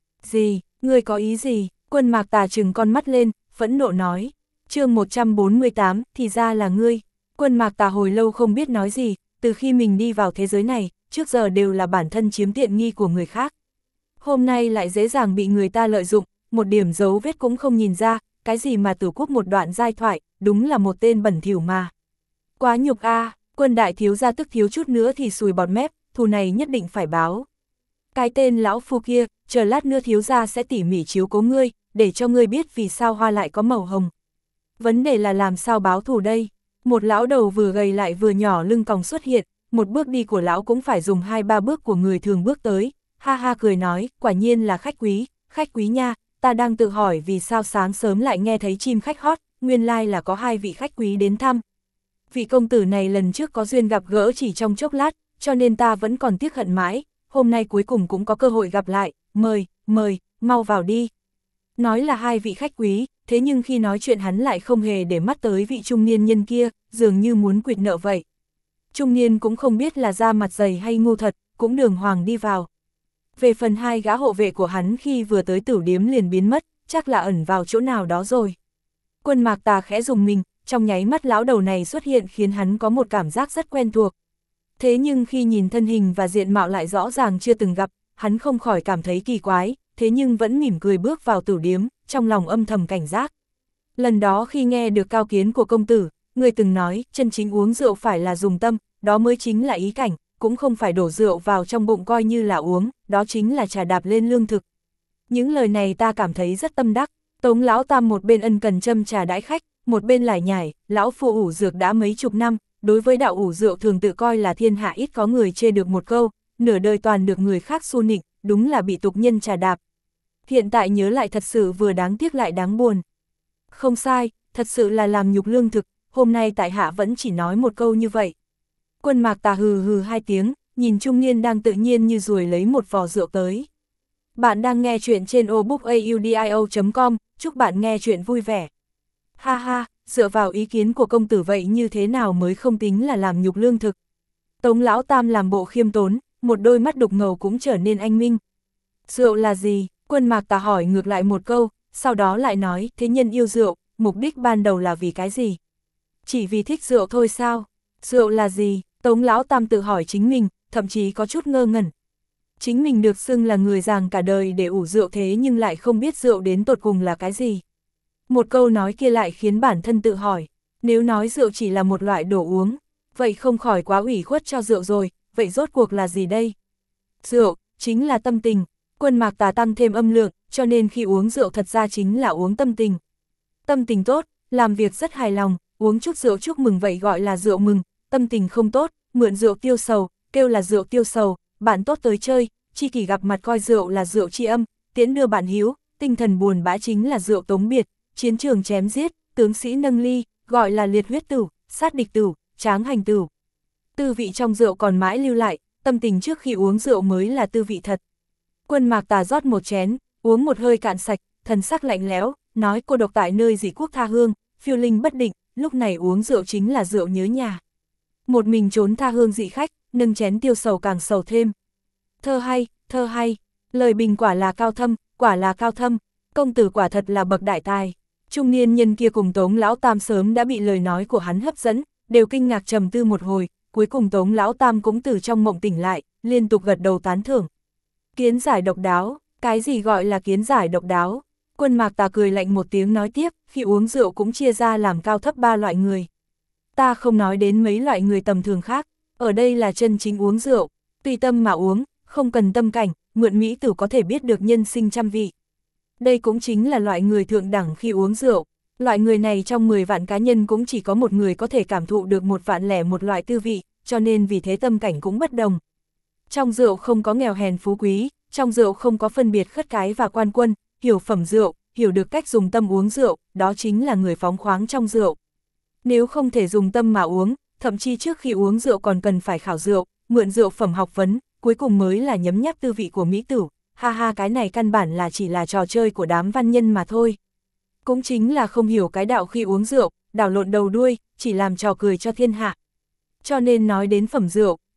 A: Gì, ngươi có ý gì? Quân Mạc Tà trừng con mắt lên, phẫn nộ nói. Chương 148, thì ra là ngươi. Quân Mạc Tà hồi lâu không biết nói gì, từ khi mình đi vào thế giới này, trước giờ đều là bản thân chiếm tiện nghi của người khác. Hôm nay lại dễ dàng bị người ta lợi dụng, một điểm dấu vết cũng không nhìn ra, cái gì mà Tử Quốc một đoạn giai thoại, đúng là một tên bẩn thỉu mà. Quá nhục a, Quân đại thiếu gia tức thiếu chút nữa thì sùi bọt mép, thù này nhất định phải báo. Cái tên lão phu kia, chờ lát nữa thiếu gia sẽ tỉ mỉ chiếu cố ngươi, để cho ngươi biết vì sao hoa lại có màu hồng. Vấn đề là làm sao báo thù đây? Một lão đầu vừa gầy lại vừa nhỏ lưng còng xuất hiện, một bước đi của lão cũng phải dùng 2-3 bước của người thường bước tới, ha ha cười nói, quả nhiên là khách quý nha, ta đang tự hỏi vì sao sáng sớm lại nghe thấy chim khách hót, nguyên lai là có 2 vị khách quý đến thăm. Vị công tử này lần trước có duyên gặp gỡ chỉ trong chốc lát, cho nên ta vẫn còn tiếc hận mãi, hôm nay cuối cùng cũng có cơ hội gặp lại, mời, mau vào đi. Nói là 2 vị khách quý, thế nhưng khi nói chuyện hắn lại không hề để mắt tới vị trung niên nhân kia, dường như muốn quỵt nợ vậy. Trung niên cũng không biết là da mặt dày hay ngu thật, cũng đường hoàng đi vào. Về phần 2 gã hộ vệ của hắn khi vừa tới tửu điếm liền biến mất, chắc là ẩn vào chỗ nào đó rồi. Quân Mạc Tà khẽ dùng mình, trong nháy mắt lão đầu này xuất hiện khiến hắn có một cảm giác rất quen thuộc. Thế nhưng khi nhìn thân hình và diện mạo lại rõ ràng chưa từng gặp, hắn không khỏi cảm thấy kỳ quái, thế nhưng vẫn mỉm cười bước vào tửu điếm, trong lòng âm thầm cảnh giác. Lần đó khi nghe được cao kiến của công tử, người từng nói, chân chính uống rượu phải là dùng tâm, đó mới chính là ý cảnh, cũng không phải đổ rượu vào trong bụng coi như là uống, đó chính là trà đạp lên lương thực. Những lời này ta cảm thấy rất tâm đắc, Tống lão tam một bên ân cần châm trà đãi khách, một bên lải nhải, lão phu ủ dược đã mấy chục năm, đối với đạo ủ rượu thường tự coi là thiên hạ ít có người chê được một câu, nửa đời toàn được người khác xu nịnh, đúng là bị tục nhân trà đạp. Hiện tại nhớ lại thật sự vừa đáng tiếc lại đáng buồn. Không sai, thật sự là làm nhục lương thực, hôm nay tại hạ vẫn chỉ nói một câu như vậy. Quân Mạc Tà hừ hừ 2 tiếng, nhìn trung niên đang tự nhiên như ruồi lấy một vò rượu tới. Bạn đang nghe chuyện trên obookaudio.com, chúc bạn nghe chuyện vui vẻ. Ha ha, dựa vào ý kiến của công tử vậy như thế nào mới không tính là làm nhục lương thực. Tống lão tam làm bộ khiêm tốn, một đôi mắt đục ngầu cũng trở nên anh minh. Rượu là gì? Quân Mạc Tà hỏi ngược lại một câu, sau đó lại nói, thế nhân yêu rượu, mục đích ban đầu là vì cái gì? Chỉ vì thích rượu thôi sao? Rượu là gì? Tống lão tam tự hỏi chính mình, thậm chí có chút ngơ ngẩn. Chính mình được xưng là người giàng cả đời để ủ rượu thế nhưng lại không biết rượu đến tột cùng là cái gì. Một câu nói kia lại khiến bản thân tự hỏi, nếu nói rượu chỉ là một loại đồ uống, vậy không khỏi quá ủy khuất cho rượu rồi, vậy rốt cuộc là gì đây? Rượu, chính là tâm tình. Quân Mạc Tà tăng thêm âm lượng, cho nên khi uống rượu thật ra chính là uống tâm tình. Tâm tình tốt, làm việc rất hài lòng, uống chút rượu chúc mừng vậy gọi là rượu mừng, tâm tình không tốt, mượn rượu tiêu sầu, kêu là rượu tiêu sầu, bạn tốt tới chơi, tri kỷ gặp mặt coi rượu là rượu tri âm, tiễn đưa bạn hữu, tinh thần buồn bã chính là rượu tống biệt, chiến trường chém giết, tướng sĩ nâng ly, gọi là liệt huyết tửu, sát địch tửu, tráng hành tửu. Tư vị trong rượu còn mãi lưu lại, tâm tình trước khi uống rượu mới là tư vị thật. Quân Mạc Tà rót một chén, uống một hơi cạn sạch, thần sắc lạnh lẽo, nói cô độc tại nơi dị quốc tha hương, phiêu linh bất định, lúc này uống rượu chính là rượu nhớ nhà. Một mình trốn tha hương dị khách, nâng chén tiêu sầu càng sầu thêm. Thơ hay, lời bình quả là cao thâm, công tử quả thật là bậc đại tài. Trung niên nhân kia cùng Tống lão tam sớm đã bị lời nói của hắn hấp dẫn, đều kinh ngạc trầm tư một hồi, cuối cùng Tống lão tam cũng từ trong mộng tỉnh lại, liên tục gật đầu tán thưởng. Kiến giải độc đáo, cái gì gọi là kiến giải độc đáo? Quân Mạc Tà cười lạnh một tiếng nói tiếp, khi uống rượu cũng chia ra làm cao thấp 3 loại người. Ta không nói đến mấy loại người tầm thường khác, ở đây là chân chính uống rượu, tùy tâm mà uống, không cần tâm cảnh, mượn mỹ tử có thể biết được nhân sinh trăm vị. Đây cũng chính là loại người thượng đẳng khi uống rượu, loại người này trong 10 vạn cá nhân cũng chỉ có một người có thể cảm thụ được 1.001 loại tư vị, cho nên vì thế tâm cảnh cũng bất đồng. Trong rượu không có nghèo hèn phú quý, trong rượu không có phân biệt khất cái và quan quân, hiểu phẩm rượu, hiểu được cách dùng tâm uống rượu, đó chính là người phóng khoáng trong rượu. Nếu không thể dùng tâm mà uống, thậm chí trước khi uống rượu còn cần phải khảo rượu, mượn rượu phẩm học vấn, cuối cùng mới là nhấm nháp tư vị của mỹ tử, ha ha cái này căn bản là chỉ là trò chơi của đám văn nhân mà thôi. Cũng chính là không hiểu cái đạo khi uống rượu, đảo lộn đầu đuôi, chỉ làm trò cười cho thiên hạ. Cho nên nói đến phẩm rượu,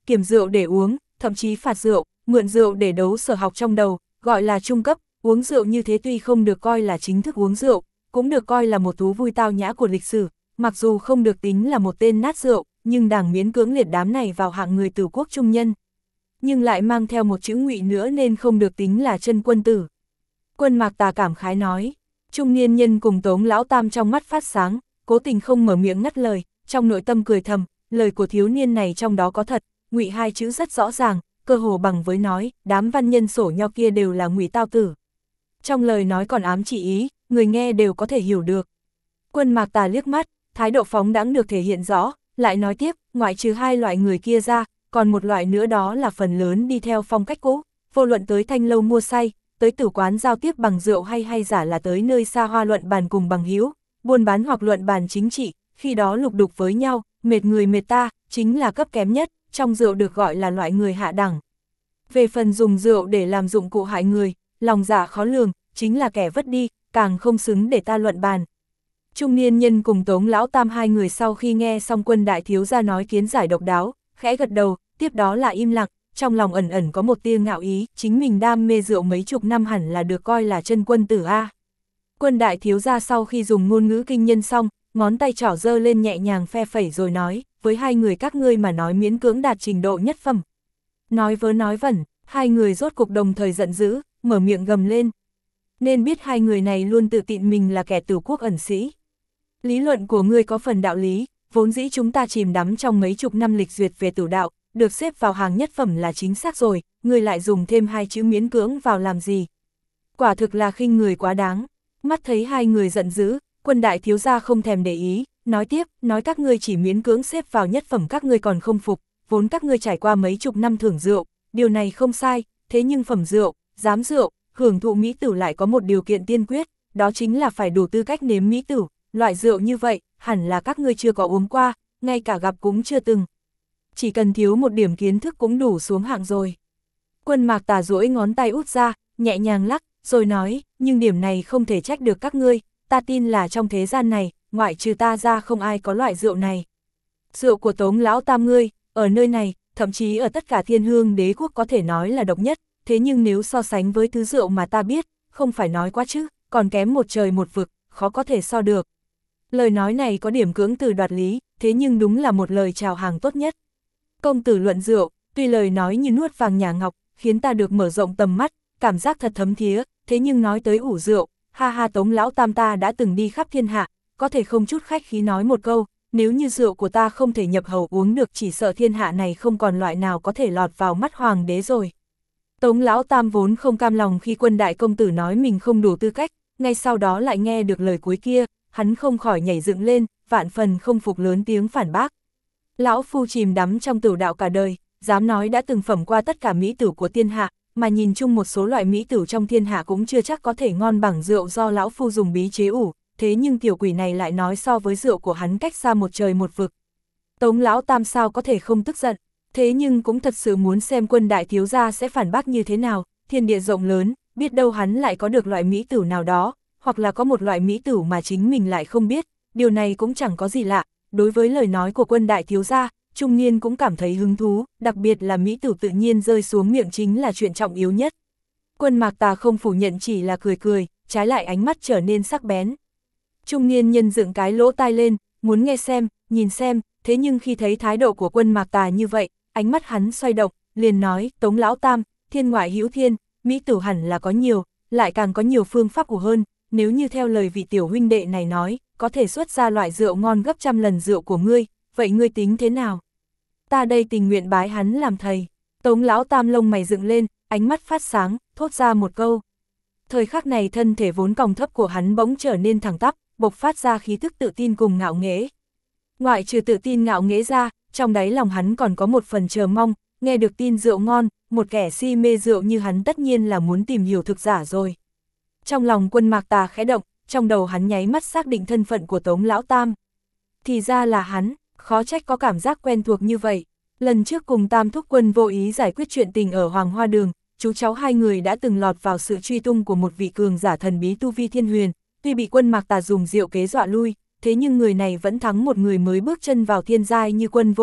A: kiểm rượu để uống, thậm chí phạt rượu, mượn rượu để đấu sở học trong đầu, gọi là trung cấp, uống rượu như thế tuy không được coi là chính thức uống rượu, cũng được coi là một thú vui tao nhã của lịch sử, mặc dù không được tính là một tên nát rượu, nhưng Đảng miễn cưỡng liệt đám này vào hạng người tử quốc trung nhân. Nhưng lại mang theo một chữ Ngụy nữa nên không được tính là chân quân tử. Quân Mạc Tà cảm khái nói, trung niên nhân cùng Tống Lão Tam trong mắt phát sáng, cố tình không mở miệng ngắt lời, trong nội tâm cười thầm, lời của thiếu niên này trong đó có thật, Ngụy hai chữ rất rõ ràng, cơ hồ bằng với nói, đám văn nhân sổ nho kia đều là Ngụy Tao tử. Trong lời nói còn ám chỉ ý, người nghe đều có thể hiểu được. Quân Mạc Tà liếc mắt, thái độ phóng đãng được thể hiện rõ, lại nói tiếp, ngoại trừ hai loại người kia ra, còn một loại nữa đó là phần lớn đi theo phong cách cũ, vô luận tới thanh lâu mua say, tới tử quán giao tiếp bằng rượu hay giả là tới nơi xa hoa luận bàn cùng bằng hữu, buôn bán hoặc luận bàn chính trị, khi đó lục đục với nhau, mệt người mệt ta, chính là cấp kém nhất, trong rượu được gọi là loại người hạ đẳng. Về phần dùng rượu để làm dụng cụ hại người, lòng dạ khó lường, chính là kẻ vất đi, càng không xứng để ta luận bàn. Trung niên nhân cùng Tống Lão Tam hai người sau khi nghe xong Quân đại thiếu gia nói kiến giải độc đáo, khẽ gật đầu, tiếp đó là im lặng, trong lòng ẩn ẩn có một tia ngạo ý, chính mình đam mê rượu mấy chục năm hẳn là được coi là chân quân tử a. Quân đại thiếu gia sau khi dùng ngôn ngữ kinh nhân xong, ngón tay trỏ giơ lên nhẹ nhàng phe phẩy rồi nói, với hai người các ngươi mà nói miễn cưỡng đạt trình độ nhất phẩm. Nói vớ nói vẩn, hai người rốt cục đồng thời giận dữ, mở miệng gầm lên. Nên biết hai người này luôn tự tin mình là kẻ tử quốc ẩn sĩ. Lý luận của ngươi có phần đạo lý, vốn dĩ chúng ta chìm đắm trong mấy chục năm lịch duyệt về tử đạo, được xếp vào hàng nhất phẩm là chính xác rồi, ngươi lại dùng thêm hai chữ miễn cưỡng vào làm gì. Quả thực là khinh người quá đáng. Mắt thấy hai người giận dữ, Quân đại thiếu gia không thèm để ý, nói tiếp, nói các ngươi chỉ miễn cưỡng xếp vào nhất phẩm các ngươi còn không phục, vốn các ngươi trải qua mấy chục năm thưởng rượu, điều này không sai, thế nhưng phẩm rượu, giám rượu, hưởng thụ mỹ tử lại có một điều kiện tiên quyết, đó chính là phải đủ tư cách nếm mỹ tử, loại rượu như vậy, hẳn là các ngươi chưa có uống qua, ngay cả gặp cũng chưa từng. Chỉ cần thiếu một điểm kiến thức cũng đủ xuống hạng rồi. Quân Mạc Tà duỗi ngón tay út ra, nhẹ nhàng lắc, rồi nói, nhưng điểm này không thể trách được các ngươi, ta tin là trong thế gian này, ngoại trừ ta ra không ai có loại rượu này. Rượu của Tống Lão Tam ngươi, ở nơi này, thậm chí ở tất cả Thiên Hương Đế quốc có thể nói là độc nhất, thế nhưng nếu so sánh với thứ rượu mà ta biết, không phải nói quá chứ, còn kém một trời một vực, khó có thể so được. Lời nói này có điểm cưỡng từ đoạt lý, thế nhưng đúng là một lời chào hàng tốt nhất. Công tử luận rượu, tuy lời nói như nuốt vàng nhả ngọc, khiến ta được mở rộng tầm mắt, cảm giác thật thấm thía, thế nhưng nói tới ủ rượu, ha ha Tống Lão Tam ta đã từng đi khắp thiên hạ, có thể không chút khách khí nói một câu, nếu như rượu của ta không thể nhập hầu uống được chỉ sợ thiên hạ này không còn loại nào có thể lọt vào mắt hoàng đế rồi. Tống Lão Tam vốn không cam lòng khi Quân đại công tử nói mình không đủ tư cách, ngay sau đó lại nghe được lời cuối kia, hắn không khỏi nhảy dựng lên, vạn phần không phục lớn tiếng phản bác. Lão phu chìm đắm trong tửu đạo cả đời, dám nói đã từng phẩm qua tất cả mỹ tử của thiên hạ, mà nhìn chung một số loại mỹ tử trong thiên hạ cũng chưa chắc có thể ngon bằng rượu do lão phu dùng bí chế ủ, thế nhưng tiểu quỷ này lại nói so với rượu của hắn cách xa một trời một vực. Tống Lão Tam sao có thể không tức giận, thế nhưng cũng thật sự muốn xem Quân đại thiếu gia sẽ phản bác như thế nào, thiên địa rộng lớn, biết đâu hắn lại có được loại mỹ tử nào đó, hoặc là có một loại mỹ tử mà chính mình lại không biết, điều này cũng chẳng có gì lạ. Đối với lời nói của Quân đại thiếu gia, trung niên cũng cảm thấy hứng thú, đặc biệt là mỹ tử tự nhiên rơi xuống miệng chính là chuyện trọng yếu nhất. Quân Mạc Tà không phủ nhận chỉ là cười cười, trái lại ánh mắt trở nên sắc bén. Trung niên nhân dựng cái lỗ tai lên, muốn nghe xem, nhìn xem, thế nhưng khi thấy thái độ của Quân Mạc Tà như vậy, ánh mắt hắn xoay động, liền nói, Tống Lão Tam, thiên ngoại hữu thiên, mỹ tử hẳn là có nhiều, lại càng có nhiều phương pháp của hơn, nếu như theo lời vị tiểu huynh đệ này nói, có thể xuất ra loại rượu ngon gấp trăm lần rượu của ngươi, vậy ngươi tính thế nào? Ta đây tình nguyện bái hắn làm thầy. Tống Lão Tam lông mày dựng lên, ánh mắt phát sáng, thốt ra một câu. Thời khắc này thân thể vốn còng thấp của hắn bỗng trở nên thẳng tắp, bộc phát ra khí thức tự tin cùng ngạo nghễ. Ngoại trừ tự tin ngạo nghễ ra, trong đáy lòng hắn còn có một phần chờ mong, nghe được tin rượu ngon, một kẻ si mê rượu như hắn tất nhiên là muốn tìm hiểu thực giả rồi. Trong lòng Quân Mạc Tà khẽ động, trong đầu hắn nháy mắt xác định thân phận của Tống Lão Tam. Thì ra là hắn, khó trách có cảm giác quen thuộc như vậy. Lần trước cùng Tam Thúc Quân vô ý giải quyết chuyện tình ở Hoàng Hoa Đường, chú cháu hai người đã từng lọt vào sự truy tung của một vị cường giả thần bí tu vi thiên huyền, tuy bị Quân Mạc Tà dùng rượu kế dọa lui, thế nhưng người này vẫn thắng một người mới bước chân vào thiên giai như Quân vô ý,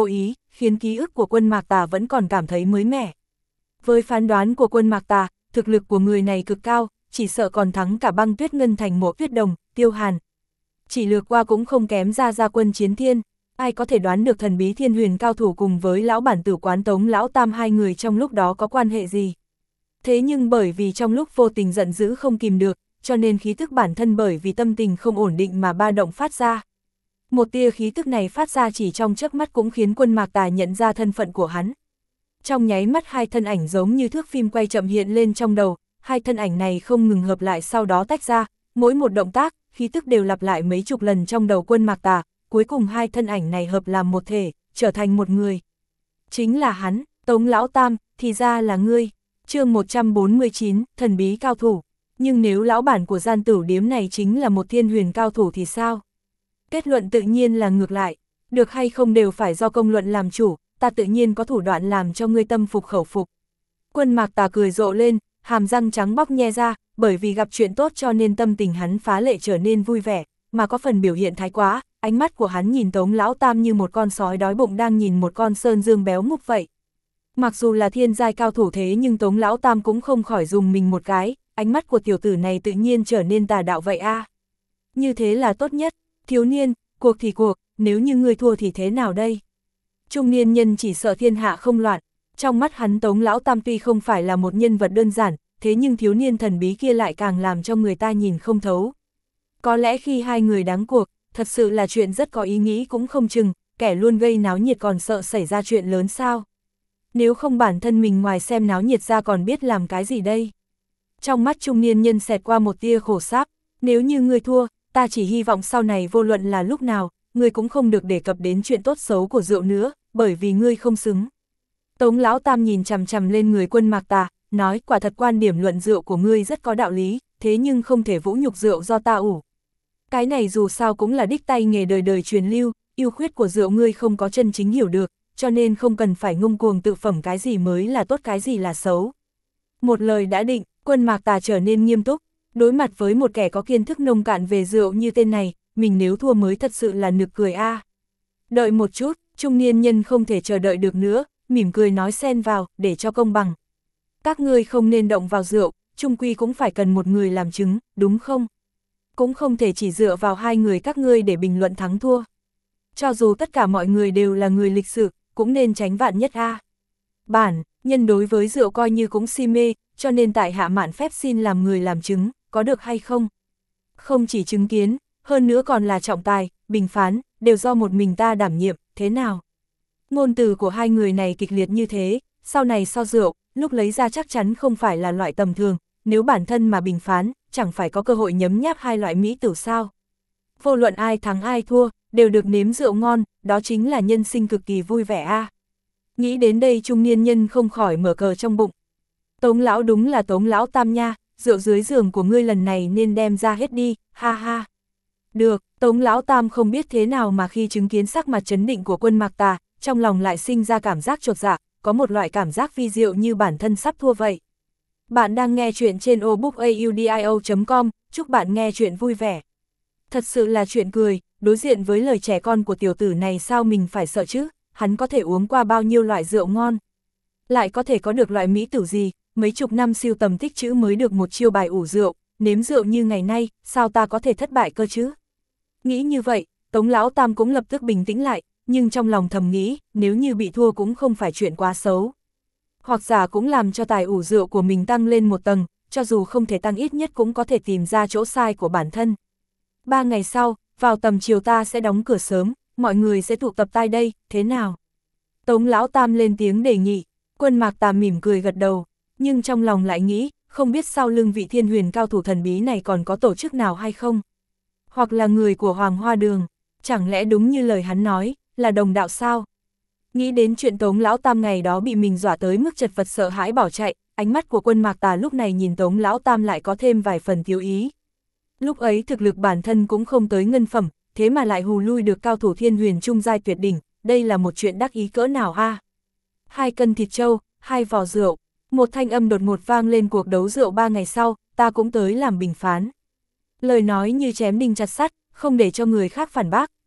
A: khiến ký ức của Quân Mạc Tà vẫn còn cảm thấy mới mẻ. Với phán đoán của Quân Mạc Tà, thực lực của người này cực cao, chỉ sợ còn thắng cả Băng Tuyết Ngân Thành Mộ Tuyết Đồng, Tiêu Hàn. Chỉ lược qua cũng không kém Gia Quân Chiến Thiên, ai có thể đoán được thần bí thiên huyền cao thủ cùng với lão bản tử quán Tống Lão Tam hai người trong lúc đó có quan hệ gì. Thế nhưng bởi vì trong lúc vô tình giận dữ không kìm được, cho nên khí tức bản thân bởi vì tâm tình không ổn định mà ba động phát ra. Một tia khí tức này phát ra chỉ trong chớp mắt cũng khiến Quân Mạc Tà nhận ra thân phận của hắn. Trong nháy mắt hai thân ảnh giống như thước phim quay chậm hiện lên trong đầu, hai thân ảnh này không ngừng hợp lại sau đó tách ra, mỗi một động tác, khí tức đều lặp lại mấy chục lần trong đầu Quân Mạc Tà, cuối cùng hai thân ảnh này hợp làm một thể, trở thành một người. Chính là hắn, Tống Lão Tam, thì ra là ngươi. Chương 149, thần bí cao thủ. Nhưng nếu lão bản của gian tửu điếm này chính là một thiên huyền cao thủ thì sao? Kết luận tự nhiên là ngược lại, được hay không đều phải do công luận làm chủ, ta tự nhiên có thủ đoạn làm cho ngươi tâm phục khẩu phục. Quân Mạc Tà cười rộ lên, hàm răng trắng bóc nhe ra, bởi vì gặp chuyện tốt cho nên tâm tình hắn phá lệ trở nên vui vẻ, mà có phần biểu hiện thái quá, ánh mắt của hắn nhìn Tống Lão Tam như một con sói đói bụng đang nhìn một con sơn dương béo múp vậy. Mặc dù là thiên giai cao thủ thế nhưng Tống Lão Tam cũng không khỏi dùng mình một cái, ánh mắt của tiểu tử này tự nhiên trở nên tà đạo vậy a. Như thế là tốt nhất, thiếu niên, cuộc thì cuộc, nếu như ngươi thua thì thế nào đây? Trung niên nhân chỉ sợ thiên hạ không loạn, trong mắt hắn Tống Lão Tam tuy không phải là một nhân vật đơn giản, thế nhưng thiếu niên thần bí kia lại càng làm cho người ta nhìn không thấu. Có lẽ khi hai người đáng cuộc, thật sự là chuyện rất có ý nghĩ cũng không chừng, kẻ luôn gây náo nhiệt còn sợ xảy ra chuyện lớn sao? Nếu không bản thân mình ngoài xem náo nhiệt ra còn biết làm cái gì đây? Trong mắt trung niên nhân xẹt qua một tia khổ sáp, nếu như ngươi thua, ta chỉ hy vọng sau này vô luận là lúc nào, ngươi cũng không được đề cập đến chuyện tốt xấu của rượu nữa, bởi vì ngươi không xứng. Tống Lão Tam nhìn chằm chằm lên người Quân Mạc Tà, nói quả thật quan điểm luận rượu của ngươi rất có đạo lý, thế nhưng không thể vũ nhục rượu do ta ủ. Cái này dù sao cũng là đích tay nghề đời đời truyền lưu, ưu khuyết của rượu ngươi không có chân chính hiểu được, cho nên không cần phải ngông cuồng tự phẩm cái gì mới là tốt cái gì là xấu. Một lời đã định, Quân Mạc Tà trở nên nghiêm túc, đối mặt với một kẻ có kiến thức nông cạn về rượu như tên này, mình nếu thua mới thật sự là nực cười a. Đợi một chút, trung niên nhân không thể chờ đợi được nữa, mỉm cười nói xen vào, để cho công bằng. Các ngươi không nên động vào rượu, chung quy cũng phải cần một người làm chứng, đúng không? Cũng không thể chỉ dựa vào hai người các ngươi để bình luận thắng thua. Cho dù tất cả mọi người đều là người lịch sự, cũng nên tránh vạn nhất a. Bản nhân đối với rượu coi như cũng si mê, cho nên tại hạ mạn phép xin làm người làm chứng, có được hay không? Không chỉ chứng kiến, hơn nữa còn là trọng tài, bình phán, đều do một mình ta đảm nhiệm, thế nào? Ngôn từ của hai người này kịch liệt như thế, sau này so rượu, lúc lấy ra chắc chắn không phải là loại tầm thường, nếu bản thân mà bình phán, chẳng phải có cơ hội nhấm nháp hai loại mỹ tửu sao? Vô luận ai thắng ai thua, đều được nếm rượu ngon, đó chính là nhân sinh cực kỳ vui vẻ a. Nghĩ đến đây trung niên nhân không khỏi mở cờ trong bụng. Tống Lão đúng là Tống Lão Tam nha, rượu dưới giường của ngươi lần này nên đem ra hết đi, ha ha. Được, Tống Lão Tam không biết thế nào mà khi chứng kiến sắc mặt trấn định của Quân Mạc Tà, trong lòng lại sinh ra cảm giác chột dạ, có một loại cảm giác vi diệu như bản thân sắp thua vậy. Bạn đang nghe chuyện trên obookaudio.com, chúc bạn nghe chuyện vui vẻ. Thật sự là chuyện cười, đối diện với lời trẻ con của tiểu tử này sao mình phải sợ chứ, hắn có thể uống qua bao nhiêu loại rượu ngon. Lại có thể có được loại mỹ tửu gì, mấy chục năm siêu tầm tích trữ mới được một chiêu bài ủ rượu, nếm rượu như ngày nay, sao ta có thể thất bại cơ chứ? Nghĩ như vậy, Tống Lão Tam cũng lập tức bình tĩnh lại, nhưng trong lòng thầm nghĩ, nếu như bị thua cũng không phải chuyện quá xấu. Hoặc giả cũng làm cho tài ủ rượu của mình tăng lên một tầng, cho dù không thể tăng ít nhất cũng có thể tìm ra chỗ sai của bản thân. 3 ngày sau, vào tầm chiều ta sẽ đóng cửa sớm, mọi người sẽ tụ tập tại đây, thế nào? Tống Lão Tam lên tiếng đề nghị, Quân Mạc Tà mỉm cười gật đầu, nhưng trong lòng lại nghĩ, không biết sau lưng vị thiên huyền cao thủ thần bí này còn có tổ chức nào hay không? Hoặc là người của Hoàng Hoa Đường, chẳng lẽ đúng như lời hắn nói, là đồng đạo sao? Nghĩ đến chuyện Tống Lão Tam ngày đó bị mình dọa tới mức chật vật sợ hãi bỏ chạy, ánh mắt của Quân Mạc Tà lúc này nhìn Tống Lão Tam lại có thêm vài phần thiếu ý. Lúc ấy thực lực bản thân cũng không tới ngân phẩm, thế mà lại hù lui được cao thủ thiên huyền trung giai tuyệt đỉnh, đây là một chuyện đắc ý cỡ nào a? 2 cân thịt trâu, 2 vò rượu, một thanh âm đột ngột vang lên cuộc đấu rượu 3 ngày sau, ta cũng tới làm bình phán. Lời nói như chém đinh chặt sắt, không để cho người khác phản bác,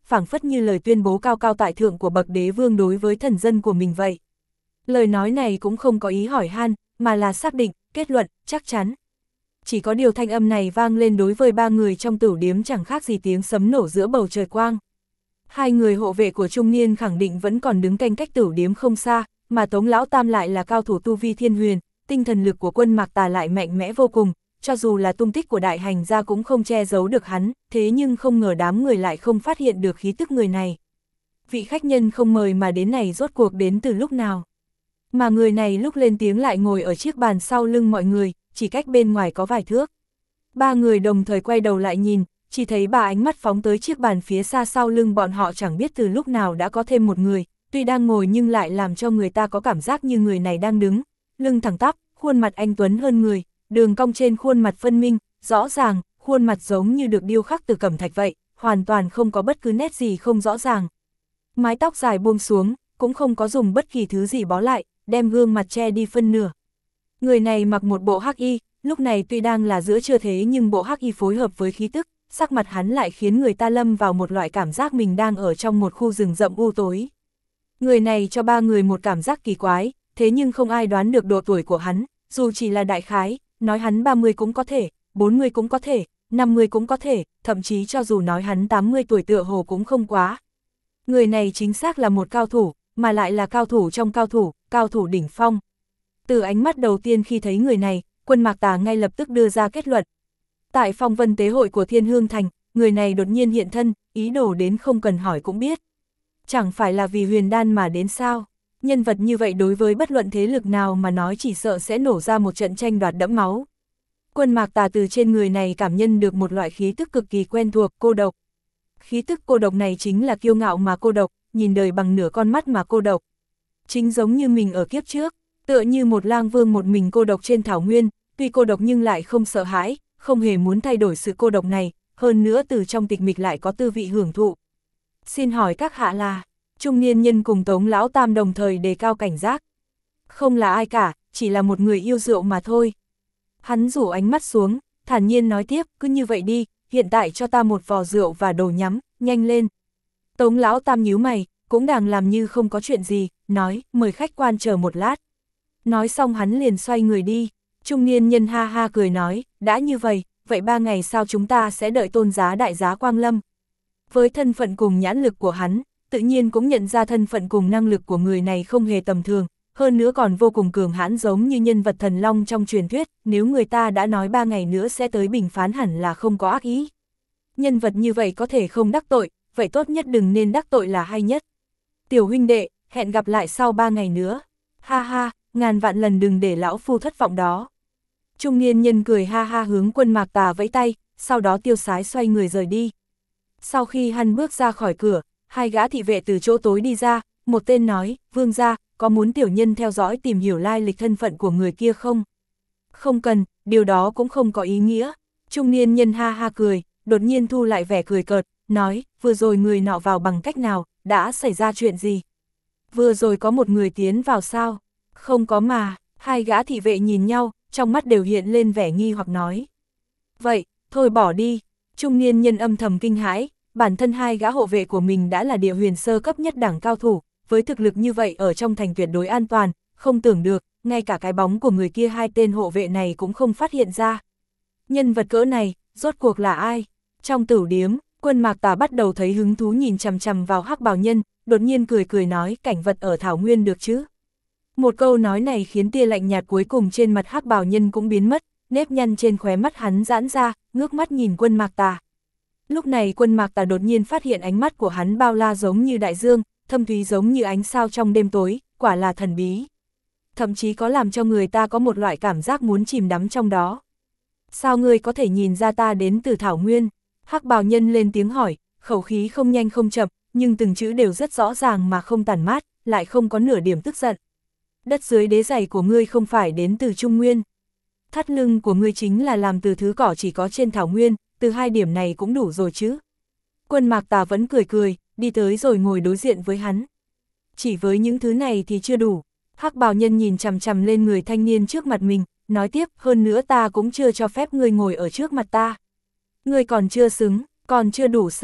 A: phảng phất như lời tuyên bố cao cao tại thượng của bậc đế vương đối với thần dân của mình vậy. Lời nói này cũng không có ý hỏi han, mà là xác định, kết luận, chắc chắn. Chỉ có điều thanh âm này vang lên đối với ba người trong tửu điếm chẳng khác gì tiếng sấm nổ giữa bầu trời quang. Hai người hộ vệ của trung niên khẳng định vẫn còn đứng canh cách tửu điếm không xa, mà Tống Lão Tam lại là cao thủ tu vi thiên huyền, tinh thần lực của Quân Mạc Tà lại mạnh mẽ vô cùng, cho dù là tung tích của đại hành gia cũng không che giấu được hắn, thế nhưng không ngờ đám người lại không phát hiện được khí tức người này. Vị khách nhân không mời mà đến này rốt cuộc đến từ lúc nào? Mà người này lúc lên tiếng lại ngồi ở chiếc bàn sau lưng mọi người, chỉ cách bên ngoài có vài thước. Ba người đồng thời quay đầu lại nhìn, chỉ thấy bà ánh mắt phóng tới chiếc bàn phía xa sau lưng bọn họ, chẳng biết từ lúc nào đã có thêm một người, tuy đang ngồi nhưng lại làm cho người ta có cảm giác như người này đang đứng, lưng thẳng tắp, khuôn mặt anh tuấn hơn người, đường cong trên khuôn mặt phân minh, rõ ràng, khuôn mặt giống như được điêu khắc từ cẩm thạch vậy, hoàn toàn không có bất cứ nét gì không rõ ràng. Mái tóc dài buông xuống, cũng không có dùng bất kỳ thứ gì bó lại, đem gương mặt che đi phân nửa. Người này mặc một bộ hắc y, lúc này tuy đang là giữa trưa thế nhưng bộ hắc y phối hợp với khí tức, sắc mặt hắn lại khiến người ta lâm vào một loại cảm giác mình đang ở trong một khu rừng rậm u tối. Người này cho ba người một cảm giác kỳ quái, thế nhưng không ai đoán được độ tuổi của hắn, dù chỉ là đại khái, nói hắn 30 cũng có thể, 40 cũng có thể, 50 cũng có thể, thậm chí cho dù nói hắn 80 tuổi tựa hồ cũng không quá. Người này chính xác là một cao thủ, mà lại là cao thủ trong cao thủ đỉnh phong. Từ ánh mắt đầu tiên khi thấy người này, Quân Mạc Tà ngay lập tức đưa ra kết luận. Tại phong vân tế hội của Thiên Hương Thành, người này đột nhiên hiện thân, ý đồ đến không cần hỏi cũng biết. Chẳng phải là vì huyền đan mà đến sao? Nhân vật như vậy đối với bất luận thế lực nào mà nói chỉ sợ sẽ nổ ra một trận tranh đoạt đẫm máu. Quân Mạc Tà từ trên người này cảm nhận được một loại khí tức cực kỳ quen thuộc, cô độc. Khí tức cô độc này chính là kiêu ngạo mà cô độc, nhìn đời bằng nửa con mắt mà cô độc. Chính giống như mình ở kiếp trước, tựa như một lang vương một mình cô độc trên thảo nguyên, tuy cô độc nhưng lại không sợ hãi, không hề muốn thay đổi sự cô độc này, hơn nữa từ trong tịch mịch lại có tư vị hưởng thụ. Xin hỏi các hạ là, trung niên nhân cùng Tống Lão Tam đồng thời đề cao cảnh giác. Không là ai cả, chỉ là một người yêu rượu mà thôi. Hắn rủ ánh mắt xuống, thản nhiên nói tiếp, cứ như vậy đi, hiện tại cho ta một vò rượu và đồ nhắm, nhanh lên. Tống Lão Tam nhíu mày, cũng đang làm như không có chuyện gì, nói, mời khách quan chờ một lát. Nói xong hắn liền xoay người đi, trung niên nhân ha ha cười nói, đã như vậy 3 ngày sau chúng ta sẽ đợi tôn giá đại giá quang lâm. Với thân phận cùng nhãn lực của hắn, tự nhiên cũng nhận ra thân phận cùng năng lực của người này không hề tầm thường, hơn nữa còn vô cùng cường hãn giống như nhân vật thần long trong truyền thuyết, nếu người ta đã nói 3 ngày nữa sẽ tới bình phán hẳn là không có ác ý. Nhân vật như vậy có thể không đắc tội, vậy tốt nhất đừng nên đắc tội là hay nhất. Tiểu huynh đệ, hẹn gặp lại sau 3 ngày nữa. Ha ha, ngàn vạn lần đừng để lão phu thất vọng đó. Trung niên nhân cười ha ha hướng Quân Mạc Tà vẫy tay, sau đó tiêu sái xoay người rời đi. Sau khi hắn bước ra khỏi cửa, hai gã thị vệ từ chỗ tối đi ra, một tên nói, vương gia, có muốn tiểu nhân theo dõi tìm hiểu lai lịch thân phận của người kia không? Không cần, điều đó cũng không có ý nghĩa. Trung niên nhân ha ha cười, đột nhiên thu lại vẻ cười cợt, nói, vừa rồi người nọ vào bằng cách nào, đã xảy ra chuyện gì? Vừa rồi có một người tiến vào sao? Không có mà, hai gã thị vệ nhìn nhau, trong mắt đều hiện lên vẻ nghi hoặc nói. Vậy, thôi bỏ đi. Trung niên nhân âm thầm kinh hãi, bản thân hai gã hộ vệ của mình đã là địa huyền sơ cấp nhất đẳng cao thủ, với thực lực như vậy ở trong thành tuyệt đối an toàn, không tưởng được, ngay cả cái bóng của người kia hai tên hộ vệ này cũng không phát hiện ra. Nhân vật cỡ này, rốt cuộc là ai? Trong tửu điếm, Quân Mạc Tà bắt đầu thấy hứng thú nhìn chằm chằm vào hắc bào nhân, đột nhiên cười nói, cảnh vật ở Thảo Nguyên được chứ? Một câu nói này khiến tia lạnh nhạt cuối cùng trên mặt hắc bào nhân cũng biến mất, nếp nhăn trên khóe mắt hắn giãn ra, ngước mắt nhìn Quân Mạc Tà. Lúc này Quân Mạc Tà đột nhiên phát hiện ánh mắt của hắn bao la giống như đại dương, thâm thúy giống như ánh sao trong đêm tối, quả là thần bí. Thậm chí có làm cho người ta có một loại cảm giác muốn chìm đắm trong đó. Sao ngươi có thể nhìn ra ta đến từ Thảo Nguyên? Hắc bào nhân lên tiếng hỏi, khẩu khí không nhanh không chậm, nhưng từng chữ đều rất rõ ràng mà không tản mát, lại không có nửa điểm tức giận. Đất dưới đế giày của ngươi không phải đến từ Trung Nguyên. Thắt lưng của ngươi chính là làm từ thứ cỏ chỉ có trên Thảo Nguyên, từ hai điểm này cũng đủ rồi chứ. Quân Mạc Tà vẫn cười, đi tới rồi ngồi đối diện với hắn. Chỉ với những thứ này thì chưa đủ. Hắc bào nhân nhìn chằm chằm lên người thanh niên trước mặt mình, nói tiếp, hơn nữa ta cũng chưa cho phép ngươi ngồi ở trước mặt ta. Ngươi còn chưa xứng, còn chưa đủ sao?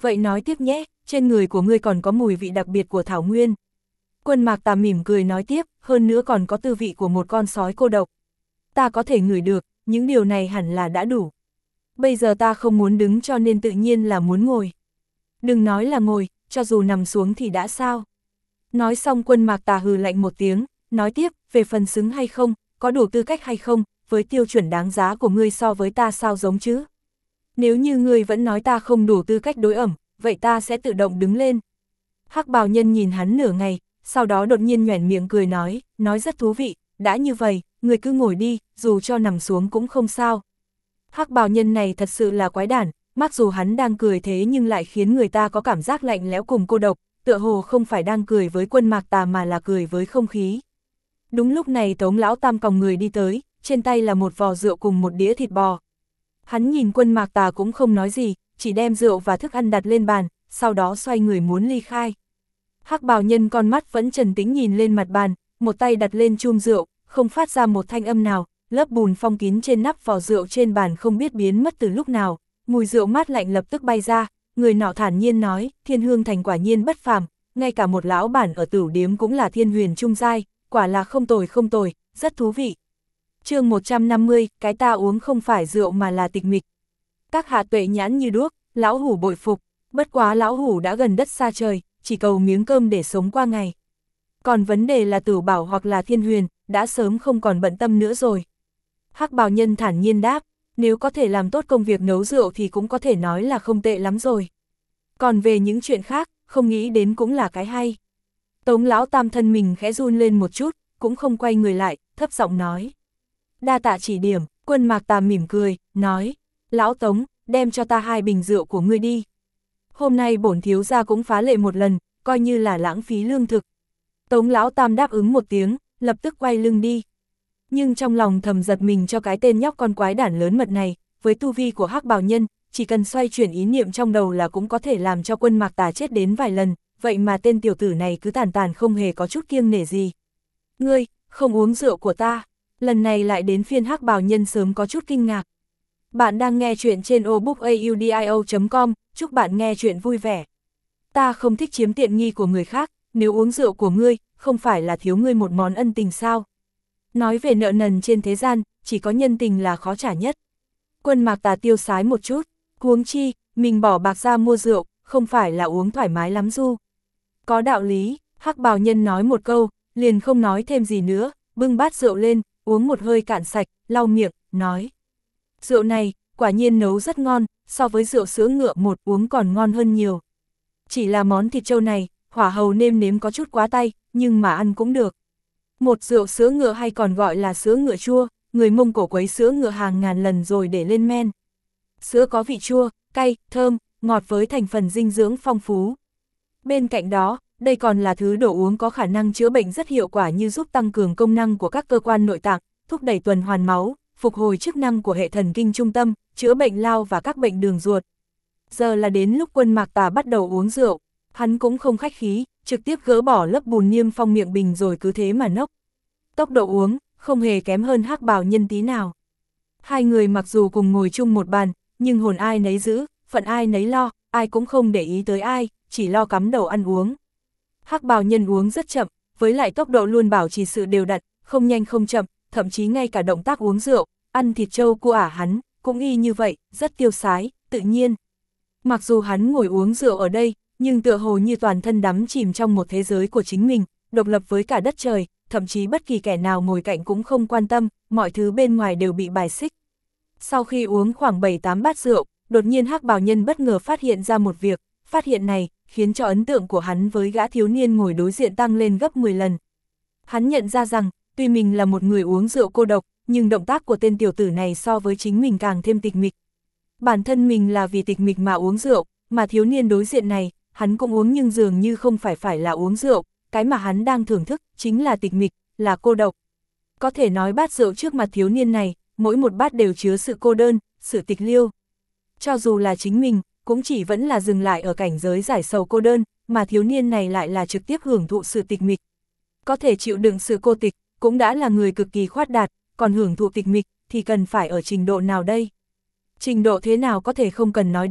A: Vậy nói tiếp nhé, trên người của ngươi còn có mùi vị đặc biệt của thảo nguyên. Quân Mạc Tà mỉm cười nói tiếp, hơn nữa còn có tư vị của một con sói cô độc. Ta có thể ngửi được, những điều này hẳn là đã đủ. Bây giờ ta không muốn đứng cho nên tự nhiên là muốn ngồi. Đừng nói là ngồi, cho dù nằm xuống thì đã sao. Nói xong Quân Mạc Tà hừ lạnh một tiếng, nói tiếp, về phần xứng hay không, có đủ tư cách hay không, với tiêu chuẩn đáng giá của ngươi so với ta sao giống chứ. Nếu như ngươi vẫn nói ta không đủ tư cách đối ẩm, vậy ta sẽ tự động đứng lên. Hắc bào nhân nhìn hắn nửa ngày, sau đó đột nhiên nhoẻn miệng cười nói rất thú vị, đã như vậy, ngươi cứ ngồi đi, dù cho nằm xuống cũng không sao. Hắc bào nhân này thật sự là quái đản, mặc dù hắn đang cười thế nhưng lại khiến người ta có cảm giác lạnh lẽo cùng cô độc, tựa hồ không phải đang cười với Quân Mạc Tà mà là cười với không khí. Đúng lúc này Tống Lão Tam còng người đi tới, trên tay là một vò rượu cùng một đĩa thịt bò. Hắn nhìn Quân Mạc Tà cũng không nói gì, chỉ đem rượu và thức ăn đặt lên bàn, sau đó xoay người muốn ly khai. Hắc bào nhân con mắt vẫn trầm tĩnh nhìn lên mặt bàn, một tay đặt lên chum rượu, không phát ra một thanh âm nào, lớp bùn phong kín trên nắp vò rượu trên bàn không biết biến mất từ lúc nào, mùi rượu mát lạnh lập tức bay ra, người nọ thản nhiên nói, Thiên Hương Thành quả nhiên bất phàm, ngay cả một lão bản ở Tửu Điếm cũng là thiên huyền trung giai, quả là không tồi, rất thú vị. Chương 150, cái ta uống không phải rượu mà là tịch mịch. Các hạ tuệ nhãn như đuốc, lão hủ bội phục, bất quá lão hủ đã gần đất xa trời, chỉ cầu miếng cơm để sống qua ngày. Còn vấn đề là Tửu Bảo hoặc là Thiên Huyền, đã sớm không còn bận tâm nữa rồi. Hắc bào nhân thản nhiên đáp, nếu có thể làm tốt công việc nấu rượu thì cũng có thể nói là không tệ lắm rồi. Còn về những chuyện khác, không nghĩ đến cũng là cái hay. Tống Lão Tam thân mình khẽ run lên một chút, cũng không quay người lại, thấp giọng nói. Đa tạ chỉ điểm, Quân Mạc Tà mỉm cười, nói, Lão Tống, đem cho ta 2 bình rượu của ngươi đi. Hôm nay bổn thiếu gia cũng phá lệ một lần, coi như là lãng phí lương thực. Tống Lão Tam đáp ứng một tiếng, lập tức quay lưng đi. Nhưng trong lòng thầm giật mình cho cái tên nhóc con quái đản lớn mật này, với tu vi của Hắc bào nhân, chỉ cần xoay chuyển ý niệm trong đầu là cũng có thể làm cho Quân Mạc Tà chết đến vài lần, vậy mà tên tiểu tử này cứ tàn không hề có chút kiêng nể gì. Ngươi, không uống rượu của ta. Lần này lại đến phiên Hắc bào nhân sớm có chút kinh ngạc. Bạn đang nghe chuyện trên obookaudio.com, chúc bạn nghe chuyện vui vẻ. Ta không thích chiếm tiện nghi của người khác, nếu uống rượu của ngươi, không phải là thiếu ngươi một món ân tình sao? Nói về nợ nần trên thế gian, chỉ có nhân tình là khó trả nhất. Quân Mạc Tà tiêu sái một chút, huống chi, mình bỏ bạc ra mua rượu, không phải là uống thoải mái lắm du. Có đạo lý, Hắc bào nhân nói một câu, liền không nói thêm gì nữa, bưng bát rượu lên, uống một hơi cạn sạch, lau miệng, nói. Rượu này, quả nhiên nấu rất ngon, so với rượu sữa ngựa một uống còn ngon hơn nhiều. Chỉ là món thịt trâu này, hỏa hầu nêm nếm có chút quá tay, nhưng mà ăn cũng được. Một rượu sữa ngựa hay còn gọi là sữa ngựa chua, người Mông Cổ quấy sữa ngựa hàng ngàn lần rồi để lên men. Sữa có vị chua, cay, thơm, ngọt với thành phần dinh dưỡng phong phú. Bên cạnh đó, đây còn là thứ đồ uống có khả năng chữa bệnh rất hiệu quả như giúp tăng cường công năng của các cơ quan nội tạng, thúc đẩy tuần hoàn máu, phục hồi chức năng của hệ thần kinh trung tâm, chữa bệnh lao và các bệnh đường ruột. Giờ là đến lúc Quân Mạc Tà bắt đầu uống rượu, hắn cũng không khách khí, trực tiếp gỡ bỏ lớp bùn niêm phong miệng bình rồi cứ thế mà nốc. Tốc độ uống, không hề kém hơn Hắc bào nhân tí nào. Hai người mặc dù cùng ngồi chung một bàn, nhưng hồn ai nấy giữ, phận ai nấy lo, ai cũng không để ý tới ai, chỉ lo cắm đầu ăn uống. Hắc bào nhân uống rất chậm, với lại tốc độ luôn bảo trì sự đều đặn, không nhanh không chậm, thậm chí ngay cả động tác uống rượu, ăn thịt trâu của hắn, cũng y như vậy, rất tiêu sái, tự nhiên. Mặc dù hắn ngồi uống rượu ở đây, nhưng tựa hồ như toàn thân đắm chìm trong một thế giới của chính mình, độc lập với cả đất trời, thậm chí bất kỳ kẻ nào ngồi cạnh cũng không quan tâm, mọi thứ bên ngoài đều bị bài xích. Sau khi uống khoảng 7-8 bát rượu, đột nhiên Hắc bào nhân bất ngờ phát hiện ra một việc, phát hiện này khiến cho ấn tượng của hắn với gã thiếu niên ngồi đối diện tăng lên gấp 10 lần. Hắn nhận ra rằng, tuy mình là một người uống rượu cô độc, nhưng động tác của tên tiểu tử này so với chính mình càng thêm tịch mịch. Bản thân mình là vì tịch mịch mà uống rượu, mà thiếu niên đối diện này, hắn cũng uống nhưng dường như không phải là uống rượu, cái mà hắn đang thưởng thức chính là tịch mịch, là cô độc. Có thể nói bát rượu trước mặt thiếu niên này, mỗi một bát đều chứa sự cô đơn, sự tịch liêu. Cho dù là chính mình, cũng chỉ vẫn là dừng lại ở cảnh giới giải sầu cô đơn, mà thiếu niên này lại là trực tiếp hưởng thụ sự tịch mịch. Có thể chịu đựng sự cô tịch, cũng đã là người cực kỳ khoát đạt, còn hưởng thụ tịch mịch thì cần phải ở trình độ nào đây? Trình độ thế nào có thể không cần nói đến,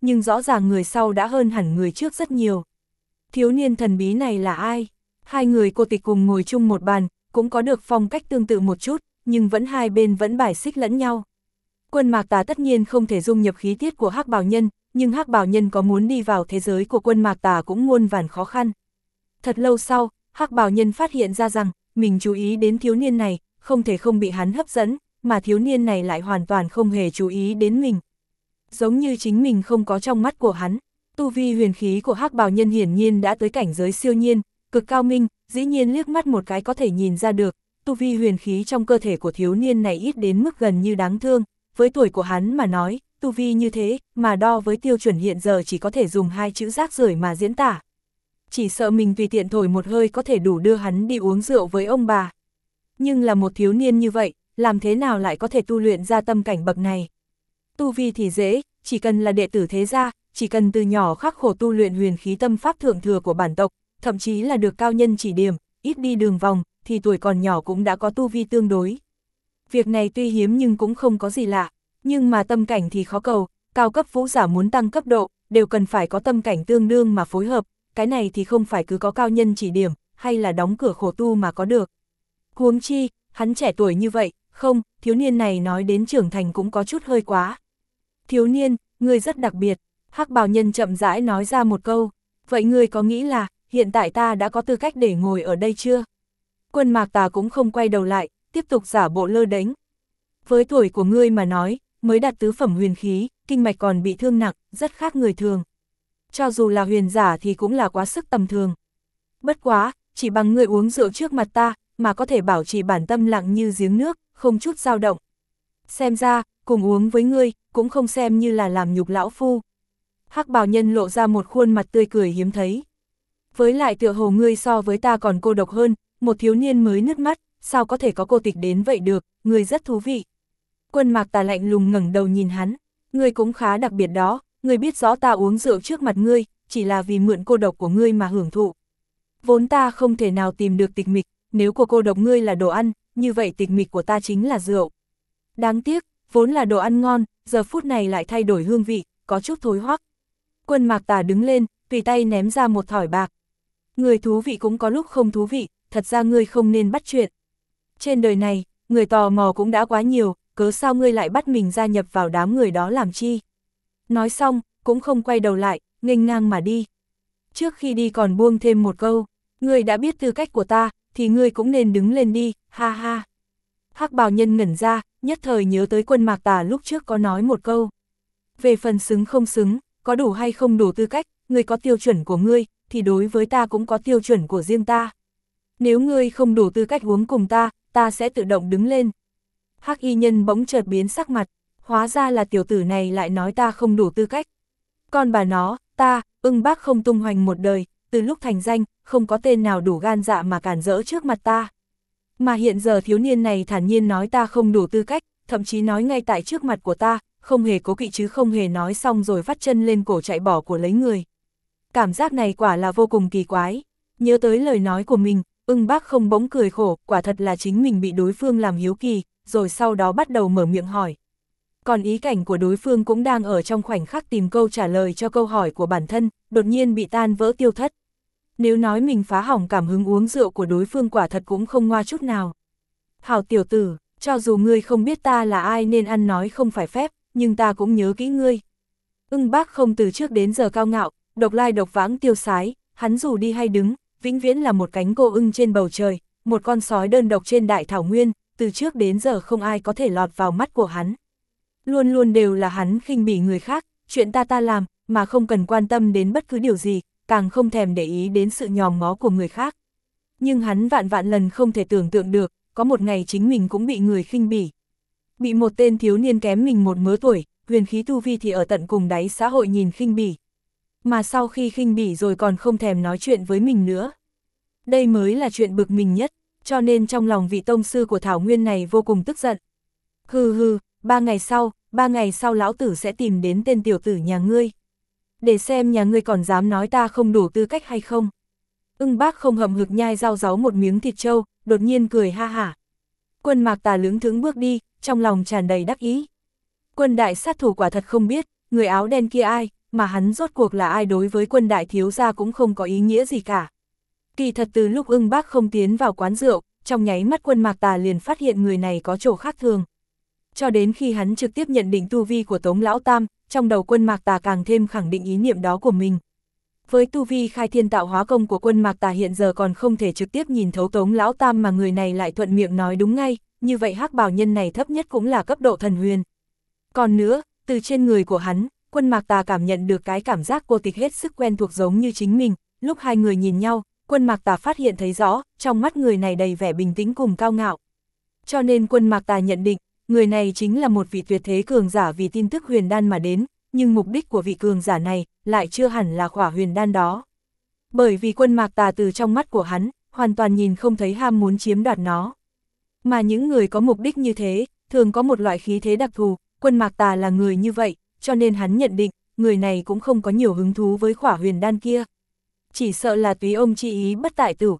A: nhưng rõ ràng người sau đã hơn hẳn người trước rất nhiều. Thiếu niên thần bí này là ai? Hai người cô tịch cùng ngồi chung một bàn, cũng có được phong cách tương tự một chút, nhưng hai bên vẫn bài xích lẫn nhau. Quân Mạc Tà tất nhiên không thể dung nhập khí tiết của Hắc Bào Nhân, nhưng Hắc Bào Nhân có muốn đi vào thế giới của Quân Mạc Tà cũng muôn vàn khó khăn. Thật lâu sau, Hắc Bào Nhân phát hiện ra rằng, mình chú ý đến thiếu niên này, không thể không bị hắn hấp dẫn, mà thiếu niên này lại hoàn toàn không hề chú ý đến mình. Giống như chính mình không có trong mắt của hắn, tu vi huyền khí của Hắc Bào Nhân hiển nhiên đã tới cảnh giới siêu nhiên, cực cao minh, dĩ nhiên liếc mắt một cái có thể nhìn ra được, tu vi huyền khí trong cơ thể của thiếu niên này ít đến mức gần như đáng thương, với tuổi của hắn mà nói, tu vi như thế, mà đo với tiêu chuẩn hiện giờ chỉ có thể dùng hai chữ rác rưởi mà diễn tả. Chỉ sợ mình tùy tiện thổi một hơi có thể đủ đưa hắn đi uống rượu với ông bà. Nhưng là một thiếu niên như vậy, làm thế nào lại có thể tu luyện ra tâm cảnh bậc này? Tu vi thì dễ, chỉ cần là đệ tử thế gia, chỉ cần từ nhỏ khắc khổ tu luyện huyền khí tâm pháp thượng thừa của bản tộc, thậm chí là được cao nhân chỉ điểm, ít đi đường vòng, thì tuổi còn nhỏ cũng đã có tu vi tương đối. Việc này tuy hiếm nhưng cũng không có gì lạ, nhưng mà tâm cảnh thì khó cầu, cao cấp vũ giả muốn tăng cấp độ, đều cần phải có tâm cảnh tương đương mà phối hợp, cái này thì không phải cứ có cao nhân chỉ điểm, hay là đóng cửa khổ tu mà có được. Huống chi, hắn trẻ tuổi như vậy, không, thiếu niên này nói đến trưởng thành cũng có chút hơi quá. Thiếu niên, ngươi rất đặc biệt, Hắc Bào Nhân chậm rãi nói ra một câu, vậy ngươi có nghĩ là, hiện tại ta đã có tư cách để ngồi ở đây chưa? Quân Mạc Tà cũng không quay đầu lại, tiếp tục giả bộ lơ đễnh. Với tuổi của ngươi mà nói, mới đạt tứ phẩm huyền khí, kinh mạch còn bị thương nặng, rất khác người thường. Cho dù là huyền giả thì cũng là quá sức tầm thường. Bất quá, chỉ bằng ngươi uống rượu trước mặt ta, mà có thể bảo trì bản tâm lặng như giếng nước, không chút dao động. Xem ra, cùng uống với ngươi, cũng không xem như là làm nhục lão phu. Hắc Bào Nhân lộ ra một khuôn mặt tươi cười hiếm thấy. Với lại tựa hồ ngươi so với ta còn cô độc hơn, một thiếu niên mới nứt mắt, sao có thể có cô tịch đến vậy được, ngươi rất thú vị. Quân Mạc Tà lạnh lùng ngẩng đầu nhìn hắn, ngươi cũng khá đặc biệt đó, ngươi biết rõ ta uống rượu trước mặt ngươi, chỉ là vì mượn cô độc của ngươi mà hưởng thụ. Vốn ta không thể nào tìm được tịch mịch, nếu của cô độc ngươi là đồ ăn, như vậy tịch mịch của ta chính là rượu. Đáng tiếc, vốn là đồ ăn ngon, giờ phút này lại thay đổi hương vị, có chút thối hoắc. Quân Mạc Tà đứng lên, tùy tay ném ra một thỏi bạc. Người thú vị cũng có lúc không thú vị, thật ra ngươi không nên bắt chuyện. Trên đời này, người tò mò cũng đã quá nhiều, cớ sao ngươi lại bắt mình gia nhập vào đám người đó làm chi? Nói xong, cũng không quay đầu lại, nghênh ngang mà đi. Trước khi đi còn buông thêm một câu, ngươi đã biết tư cách của ta, thì ngươi cũng nên đứng lên đi, ha ha. Hắc Bào Nhân ngẩn ra, nhất thời nhớ tới Quân Mạc Tà lúc trước có nói một câu. Về phần xứng không xứng, có đủ hay không đủ tư cách, ngươi có tiêu chuẩn của ngươi, thì đối với ta cũng có tiêu chuẩn của riêng ta. Nếu ngươi không đủ tư cách uống cùng ta, ta sẽ tự động đứng lên. Hắc Y Nhân bỗng chợt biến sắc mặt, hóa ra là tiểu tử này lại nói ta không đủ tư cách. Còn bà nó, ta, Ưng Bác không tung hoành một đời, từ lúc thành danh, không có tên nào đủ gan dạ mà cản rỡ trước mặt ta. Mà hiện giờ thiếu niên này thản nhiên nói ta không đủ tư cách, thậm chí nói ngay tại trước mặt của ta, không hề cố kỵ chứ không hề nói xong rồi vắt chân lên cổ chạy bỏ của lấy người. Cảm giác này quả là vô cùng kỳ quái. Nhớ tới lời nói của mình, Ưng Bác không bỗng cười khổ, quả thật là chính mình bị đối phương làm hiếu kỳ, rồi sau đó bắt đầu mở miệng hỏi. Còn ý cảnh của đối phương cũng đang ở trong khoảnh khắc tìm câu trả lời cho câu hỏi của bản thân, đột nhiên bị tan vỡ tiêu thất. Nếu nói mình phá hỏng cảm hứng uống rượu của đối phương quả thật cũng không ngoa chút nào. Hảo tiểu tử, cho dù ngươi không biết ta là ai nên ăn nói không phải phép, nhưng ta cũng nhớ kỹ ngươi. Ưng Bác không từ trước đến giờ cao ngạo, độc lai độc vãng tiêu sái, hắn dù đi hay đứng, vĩnh viễn là một cánh cô ưng trên bầu trời, một con sói đơn độc trên đại thảo nguyên, từ trước đến giờ không ai có thể lọt vào mắt của hắn. Luôn luôn đều là hắn khinh bỉ người khác, chuyện ta làm, mà không cần quan tâm đến bất cứ điều gì, càng không thèm để ý đến sự nhòm ngó của người khác. Nhưng hắn vạn vạn lần không thể tưởng tượng được, có một ngày chính mình cũng bị người khinh bỉ. Bị một tên thiếu niên kém mình một mớ tuổi, huyền khí tu vi thì ở tận cùng đáy xã hội nhìn khinh bỉ. Mà sau khi khinh bỉ rồi còn không thèm nói chuyện với mình nữa. Đây mới là chuyện bực mình nhất, cho nên trong lòng vị tông sư của Thảo Nguyên này vô cùng tức giận. Hừ hừ, 3 ngày sau lão tử sẽ tìm đến tên tiểu tử nhà ngươi. Để xem nhà ngươi còn dám nói ta không đủ tư cách hay không. Ưng Bác không hậm hực nhai rau ráu một miếng thịt trâu, đột nhiên cười ha hả. Quân Mạc Tà lững thững bước đi, trong lòng tràn đầy đắc ý. Quân đại sát thủ quả thật không biết, người áo đen kia ai, mà hắn rốt cuộc là ai đối với Quân đại thiếu gia cũng không có ý nghĩa gì cả. Kỳ thật từ lúc Ưng Bác không tiến vào quán rượu, trong nháy mắt Quân Mạc Tà liền phát hiện người này có chỗ khác thường. Cho đến khi hắn trực tiếp nhận định tu vi của Tống Lão Tam, trong đầu Quân Mạc Tà càng thêm khẳng định ý niệm đó của mình. Với tu vi khai thiên tạo hóa công của Quân Mạc Tà hiện giờ còn không thể trực tiếp nhìn thấu Tống Lão Tam mà người này lại thuận miệng nói đúng ngay, như vậy hắc bào nhân này thấp nhất cũng là cấp độ thần huyền. Còn nữa, từ trên người của hắn, Quân Mạc Tà cảm nhận được cái cảm giác cô tịch hết sức quen thuộc giống như chính mình, lúc hai người nhìn nhau, Quân Mạc Tà phát hiện thấy rõ, trong mắt người này đầy vẻ bình tĩnh cùng cao ngạo. Cho nên Quân Mạc Tà nhận định, người này chính là một vị tuyệt thế cường giả vì tin tức huyền đan mà đến, nhưng mục đích của vị cường giả này lại chưa hẳn là khỏa huyền đan đó. Bởi vì Quân Mạc Tà từ trong mắt của hắn, hoàn toàn nhìn không thấy ham muốn chiếm đoạt nó. Mà những người có mục đích như thế, thường có một loại khí thế đặc thù, Quân Mạc Tà là người như vậy, cho nên hắn nhận định, người này cũng không có nhiều hứng thú với khỏa huyền đan kia. Chỉ sợ là túy ông chi ý bất tại tử.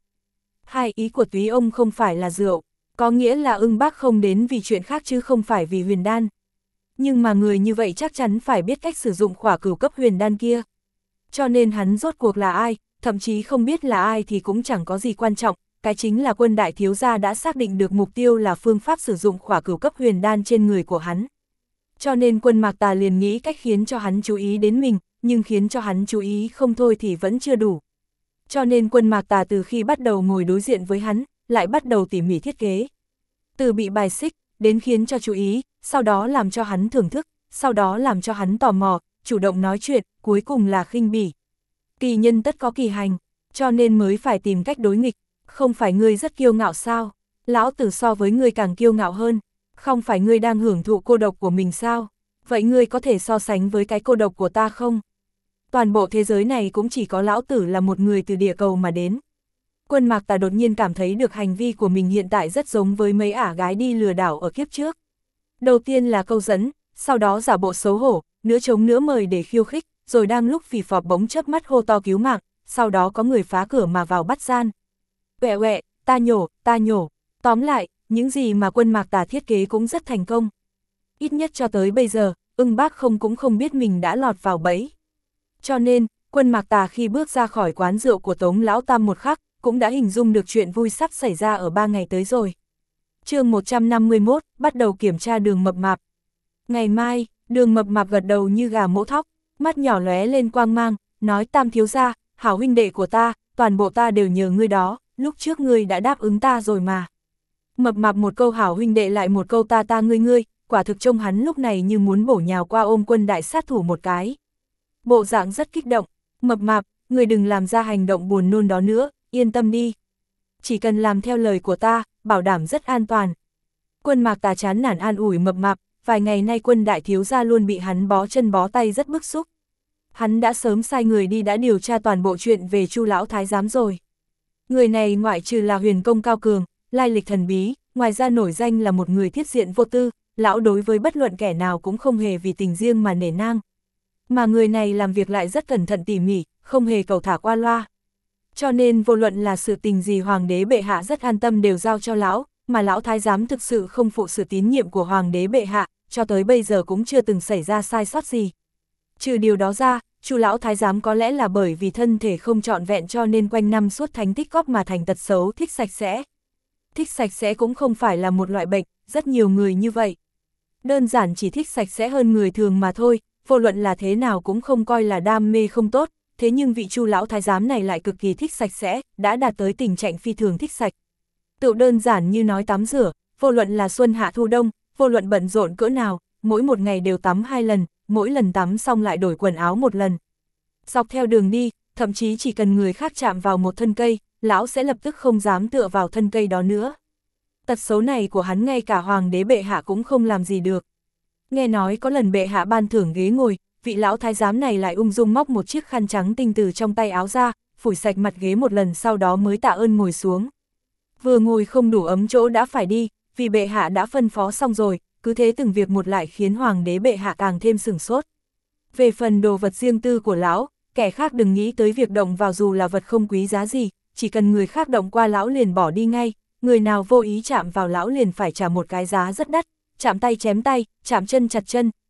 A: Hai ý của túy ông không phải là rượu, có nghĩa là Ưng Bác không đến vì chuyện khác chứ không phải vì huyền đan. Nhưng mà người như vậy chắc chắn phải biết cách sử dụng khỏa cửu cấp huyền đan kia. Cho nên hắn rốt cuộc là ai, thậm chí không biết là ai thì cũng chẳng có gì quan trọng, cái chính là Quân đại thiếu gia đã xác định được mục tiêu là phương pháp sử dụng khỏa cửu cấp huyền đan trên người của hắn. Cho nên Quân Mạc Tà liền nghĩ cách khiến cho hắn chú ý đến mình, nhưng khiến cho hắn chú ý không thôi thì vẫn chưa đủ. Cho nên Quân Mạc Tà từ khi bắt đầu ngồi đối diện với hắn, lại bắt đầu tỉ mỉ thiết kế. Từ bị bài xích, đến khiến cho chú ý, sau đó làm cho hắn thưởng thức, sau đó làm cho hắn tò mò, chủ động nói chuyện, cuối cùng là khinh bỉ. Kỳ nhân tất có kỳ hành, cho nên mới phải tìm cách đối nghịch. Không phải ngươi rất kiêu ngạo sao? Lão tử so với ngươi càng kiêu ngạo hơn. Không phải ngươi đang hưởng thụ cô độc của mình sao? Vậy ngươi có thể so sánh với cái cô độc của ta không? Toàn bộ thế giới này cũng chỉ có lão tử là một người từ địa cầu mà đến. Quân Mạc Tà đột nhiên cảm thấy được hành vi của mình hiện tại rất giống với mấy ả gái đi lừa đảo ở kiếp trước. Đầu tiên là câu dẫn, sau đó giả bộ xấu hổ, nửa trống nửa mời để khiêu khích, rồi đang lúc phì phọp bỗng chớp mắt hô to cứu mạng, sau đó có người phá cửa mà vào bắt gian. Quẹ quẹ, ta nhổ. Tóm lại, những gì mà Quân Mạc Tà thiết kế cũng rất thành công. Ít nhất cho tới bây giờ, Ưng Bác cũng không biết mình đã lọt vào bẫy. Cho nên, Quân Mạc Tà khi bước ra khỏi quán rượu của Tống Lão Tam một khắc, cũng đã hình dung được chuyện vui sắp xảy ra ở 3 ngày tới rồi. Chương 151, bắt đầu kiểm tra Đường Mập Mạp. Ngày mai, Đường Mập Mạp gật đầu như gà mổ thóc, mắt nhỏ lóe lên quang mang, nói: Tam thiếu gia, hảo huynh đệ của ta, toàn bộ ta đều nhờ ngươi đó, lúc trước ngươi đã đáp ứng ta rồi mà. Mập Mạp một câu hảo huynh đệ lại một câu ta ngươi, quả thực trông hắn lúc này như muốn bổ nhào qua ôm Quân đại sát thủ một cái. Bộ dạng rất kích động. Mập Mạp, ngươi đừng làm ra hành động buồn nôn đó nữa, yên tâm đi. Chỉ cần làm theo lời của ta, bảo đảm rất an toàn. Quân Mạc Tà chán nản an ủi Mập Mạp, vài ngày nay Quân đại thiếu gia luôn bị hắn bó chân bó tay rất bức xúc. Hắn đã sớm sai người đi đã điều tra toàn bộ chuyện về Chu lão thái giám rồi. Người này ngoại trừ là huyền công cao cường, lai lịch thần bí, ngoài ra nổi danh là một người thiết diện vô tư, lão đối với bất luận kẻ nào cũng không hề vì tình riêng mà nể nang. Mà người này làm việc lại rất cẩn thận tỉ mỉ, không hề cầu thả qua loa. Cho nên vô luận là sự tình gì hoàng đế bệ hạ rất an tâm đều giao cho lão, mà lão thái giám thực sự không phụ sự tín nhiệm của hoàng đế bệ hạ, cho tới bây giờ cũng chưa từng xảy ra sai sót gì. Trừ điều đó ra, Chu lão thái giám có lẽ là bởi vì thân thể không trọn vẹn cho nên quanh năm suốt thánh tích góp mà thành tật xấu thích sạch sẽ. Thích sạch sẽ cũng không phải là một loại bệnh, rất nhiều người như vậy. Đơn giản chỉ thích sạch sẽ hơn người thường mà thôi, vô luận là thế nào cũng không coi là đam mê không tốt, thế nhưng vị Chu lão thái giám này lại cực kỳ thích sạch sẽ, đã đạt tới tình trạng phi thường thích sạch. Tự đơn giản như nói tắm rửa, vô luận là xuân hạ thu đông, vô luận bận rộn cỡ nào, mỗi một ngày đều tắm 2 lần, mỗi lần tắm xong lại đổi quần áo 1 lần. Dọc theo đường đi, thậm chí chỉ cần người khác chạm vào một thân cây, lão sẽ lập tức không dám tựa vào thân cây đó nữa. Tật xấu này của hắn ngay cả hoàng đế bệ hạ cũng không làm gì được. Nghe nói có lần bệ hạ ban thưởng ghế ngồi, vị lão thái giám này lại ung dung móc một chiếc khăn trắng tinh từ trong tay áo ra, phủi sạch mặt ghế một lần sau đó mới tạ ơn ngồi xuống. Vừa ngồi không đủ ấm chỗ đã phải đi, vì bệ hạ đã phân phó xong rồi, cứ thế từng việc một lại khiến hoàng đế bệ hạ càng thêm sửng sốt. Về phần đồ vật riêng tư của lão, kẻ khác đừng nghĩ tới việc động vào dù là vật không quý giá gì, chỉ cần người khác động qua lão liền bỏ đi ngay, người nào vô ý chạm vào lão liền phải trả một cái giá rất đắt, chạm tay chém tay, chạm chân chặt chân,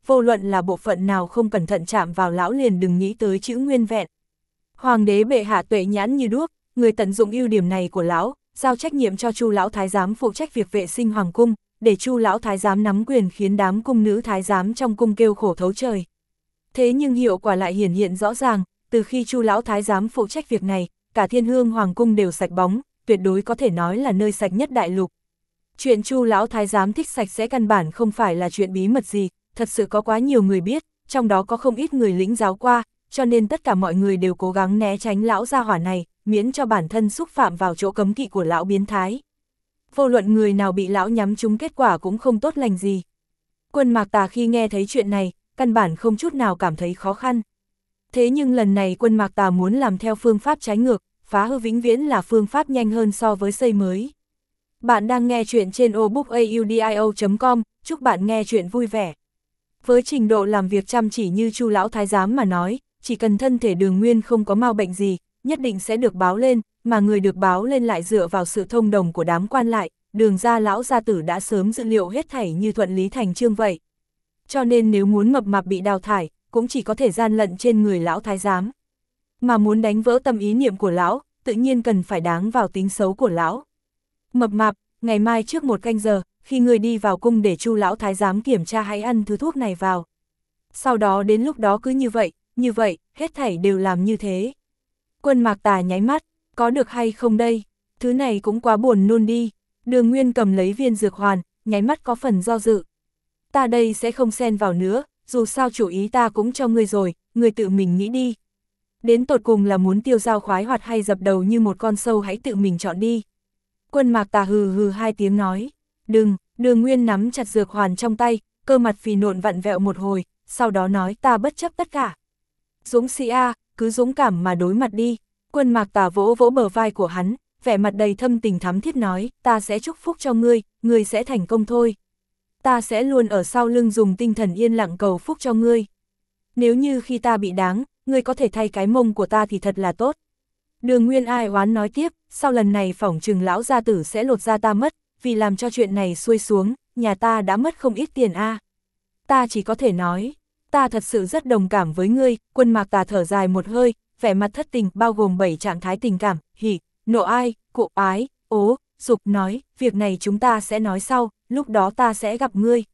A: vô luận là bộ phận nào không cẩn thận chạm vào lão liền đừng nghĩ tới chữ nguyên vẹn. Hoàng đế bệ hạ tuệ nhãn như đuốc, người tận dụng ưu điểm này của lão, giao trách nhiệm cho Chu lão thái giám phụ trách việc vệ sinh hoàng cung, để Chu lão thái giám nắm quyền khiến đám cung nữ thái giám trong cung kêu khổ thấu trời. Thế nhưng hiệu quả lại hiển hiện rõ ràng, từ khi Chu lão thái giám phụ trách việc này, cả Thiên Hương hoàng cung đều sạch bóng, tuyệt đối có thể nói là nơi sạch nhất đại lục. Chuyện Chu lão thái giám thích sạch sẽ căn bản không phải là chuyện bí mật gì, thật sự có quá nhiều người biết, trong đó có không ít người lĩnh giáo qua, cho nên tất cả mọi người đều cố gắng né tránh lão gia hỏa này, miễn cho bản thân xúc phạm vào chỗ cấm kỵ của lão biến thái. Vô luận người nào bị lão nhắm trúng kết quả cũng không tốt lành gì. Quân Mạc Tà khi nghe thấy chuyện này, căn bản không chút nào cảm thấy khó khăn. Thế nhưng lần này Quân Mạc Tà muốn làm theo phương pháp trái ngược, phá hư vĩnh viễn là phương pháp nhanh hơn so với xây mới. Bạn đang nghe chuyện trên obookaudio.com, chúc bạn nghe chuyện vui vẻ. Với trình độ làm việc chăm chỉ như Chu lão thái giám mà nói, chỉ cần thân thể Đường Nguyên không có mau bệnh gì, nhất định sẽ được báo lên, mà người được báo lên lại dựa vào sự thông đồng của đám quan lại, Đường gia lão gia tử đã sớm dự liệu hết thảy như thuận lý thành chương vậy. Cho nên nếu muốn mập mạp bị đào thải, cũng chỉ có thể gian lận trên người lão thái giám. Mà muốn đánh vỡ tâm ý niệm của lão, tự nhiên cần phải đáng vào tính xấu của lão. Mập mạp, ngày mai trước 1 canh giờ, khi người đi vào cung để Chu lão thái giám kiểm tra hãy ăn thứ thuốc này vào. Sau đó đến lúc đó cứ như vậy, hết thảy đều làm như thế. Quân Mạc Tà nháy mắt, có được hay không đây? Thứ này cũng quá buồn nôn đi. Đường Nguyên cầm lấy viên dược hoàn, nháy mắt có phần do dự. Ta đây sẽ không xen vào nữa, dù sao chủ ý ta cũng cho ngươi rồi, ngươi tự mình nghĩ đi. Đến tột cùng là muốn tiêu dao khoái hoạt hay dập đầu như một con sâu hãy tự mình chọn đi. Quân Mạc Tà hừ hừ 2 tiếng nói. Đừng, Đường Nguyên nắm chặt dược hoàn trong tay, cơ mặt phì nộn vặn vẹo một hồi, sau đó nói ta bất chấp tất cả. Dũng sĩ A, cứ dũng cảm mà đối mặt đi. Quân Mạc Tà vỗ vỗ bờ vai của hắn, vẻ mặt đầy thâm tình thắm thiết nói, ta sẽ chúc phúc cho ngươi sẽ thành công thôi. Ta sẽ luôn ở sau lưng dùng tinh thần yên lặng cầu phúc cho ngươi. Nếu như khi ta bị đáng, ngươi có thể thay cái mông của ta thì thật là tốt. Đường Nguyên ai oán nói tiếp, sau lần này phỏng chừng lão gia tử sẽ lột da ta mất, vì làm cho chuyện này xuôi xuống, nhà ta đã mất không ít tiền a. Ta chỉ có thể nói, ta thật sự rất đồng cảm với ngươi. Quân Mạc Tà thở dài một hơi, vẻ mặt thất tình bao gồm 7 trạng thái tình cảm, hỉ, nộ ai, cụ ái, ố, dục nói, việc này chúng ta sẽ nói sau, lúc đó ta sẽ gặp ngươi.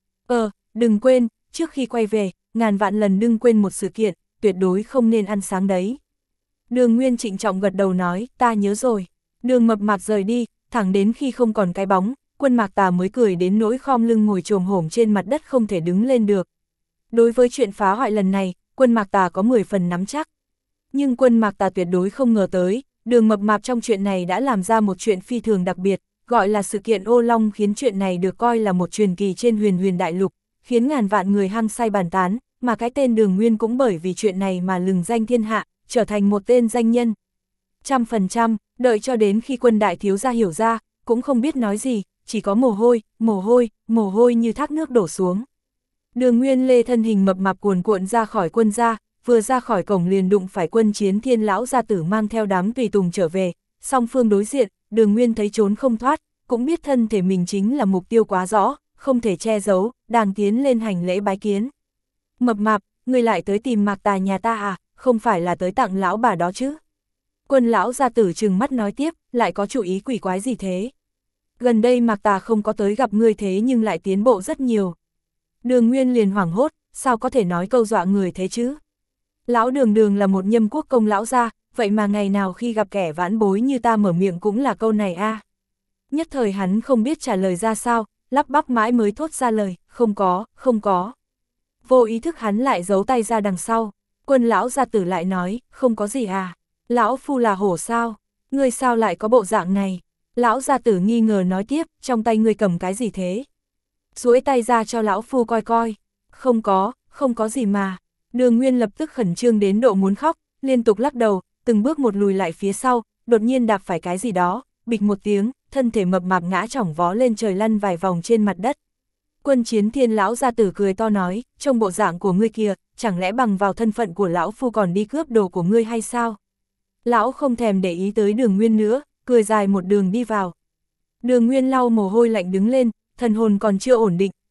A: Đừng quên, trước khi quay về, ngàn vạn lần đừng quên một sự kiện, tuyệt đối không nên ăn sáng đấy. Đường Nguyên trịnh trọng gật đầu nói, ta nhớ rồi. Đường mập mạp rời đi, thẳng đến khi không còn cái bóng, Quân Mạc Tà mới cười đến nỗi khom lưng ngồi chồm hổm trên mặt đất không thể đứng lên được. Đối với chuyện phá hoại lần này, Quân Mạc Tà có 10 phần nắm chắc. Nhưng Quân Mạc Tà tuyệt đối không ngờ tới, Đường mập mạp trong chuyện này đã làm ra một chuyện phi thường đặc biệt, gọi là sự kiện Ô Long, khiến chuyện này được coi là một truyền kỳ trên huyền đại lục, khiến ngàn vạn người hăng say bàn tán, mà cái tên Đường Nguyên cũng bởi vì chuyện này mà lừng danh thiên hạ, trở thành một tên danh nhân. 100%, đợi cho đến khi Quân đại thiếu gia hiểu ra, cũng không biết nói gì, chỉ có mồ hôi như thác nước đổ xuống. Đường Nguyên Lê thân hình mập mạp cuồn cuộn ra khỏi quân gia, vừa ra khỏi cổng liền đụng phải Quân Chiến Thiên lão gia tử mang theo đám tùy tùng trở về, song phương đối diện, Đường Nguyên thấy trốn không thoát, cũng biết thân thể mình chính là mục tiêu quá rõ, không thể che giấu, đang tiến lên hành lễ bái kiến. Mập mạp, ngươi lại tới tìm Mạc Tà nhà ta à, không phải là tới tặng lão bà đó chứ? Quân lão gia tử trừng mắt nói tiếp, lại có chủ ý quỷ quái gì thế? Gần đây Mạc Tà không có tới gặp ngươi thế nhưng lại tiến bộ rất nhiều. Đường Nguyên liền hoảng hốt, sao có thể nói câu dọa người thế chứ? Lão Đường là một Nhâm quốc công lão gia, vậy mà ngày nào khi gặp kẻ vãn bối như ta mở miệng cũng là câu này a. Nhất thời hắn không biết trả lời ra sao, lắp bắp mãi mới thốt ra lời, không có. Vô ý thức hắn lại giấu tay ra đằng sau, Quân lão gia tử lại nói, không có gì à, lão phu là hổ sao, ngươi sao lại có bộ dạng này? Lão gia tử nghi ngờ nói tiếp, trong tay ngươi cầm cái gì thế? Duỗi tay ra cho lão phu coi coi, không có gì mà. Đường Nguyên lập tức khẩn trương đến độ muốn khóc, liên tục lắc đầu, từng bước một lùi lại phía sau, đột nhiên đạp phải cái gì đó, bịch một tiếng, thân thể mập mạp ngã chỏng vó lên trời lăn vài vòng trên mặt đất. Quân Chiến Thiên lão gia tử cười to nói, trông bộ dạng của ngươi kìa, chẳng lẽ bằng vào thân phận của lão phu còn đi cướp đồ của ngươi hay sao? Lão không thèm để ý tới Đường Nguyên nữa, cười dài một đường đi vào. Đường Nguyên lau mồ hôi lạnh đứng lên, thần hồn còn chưa ổn định,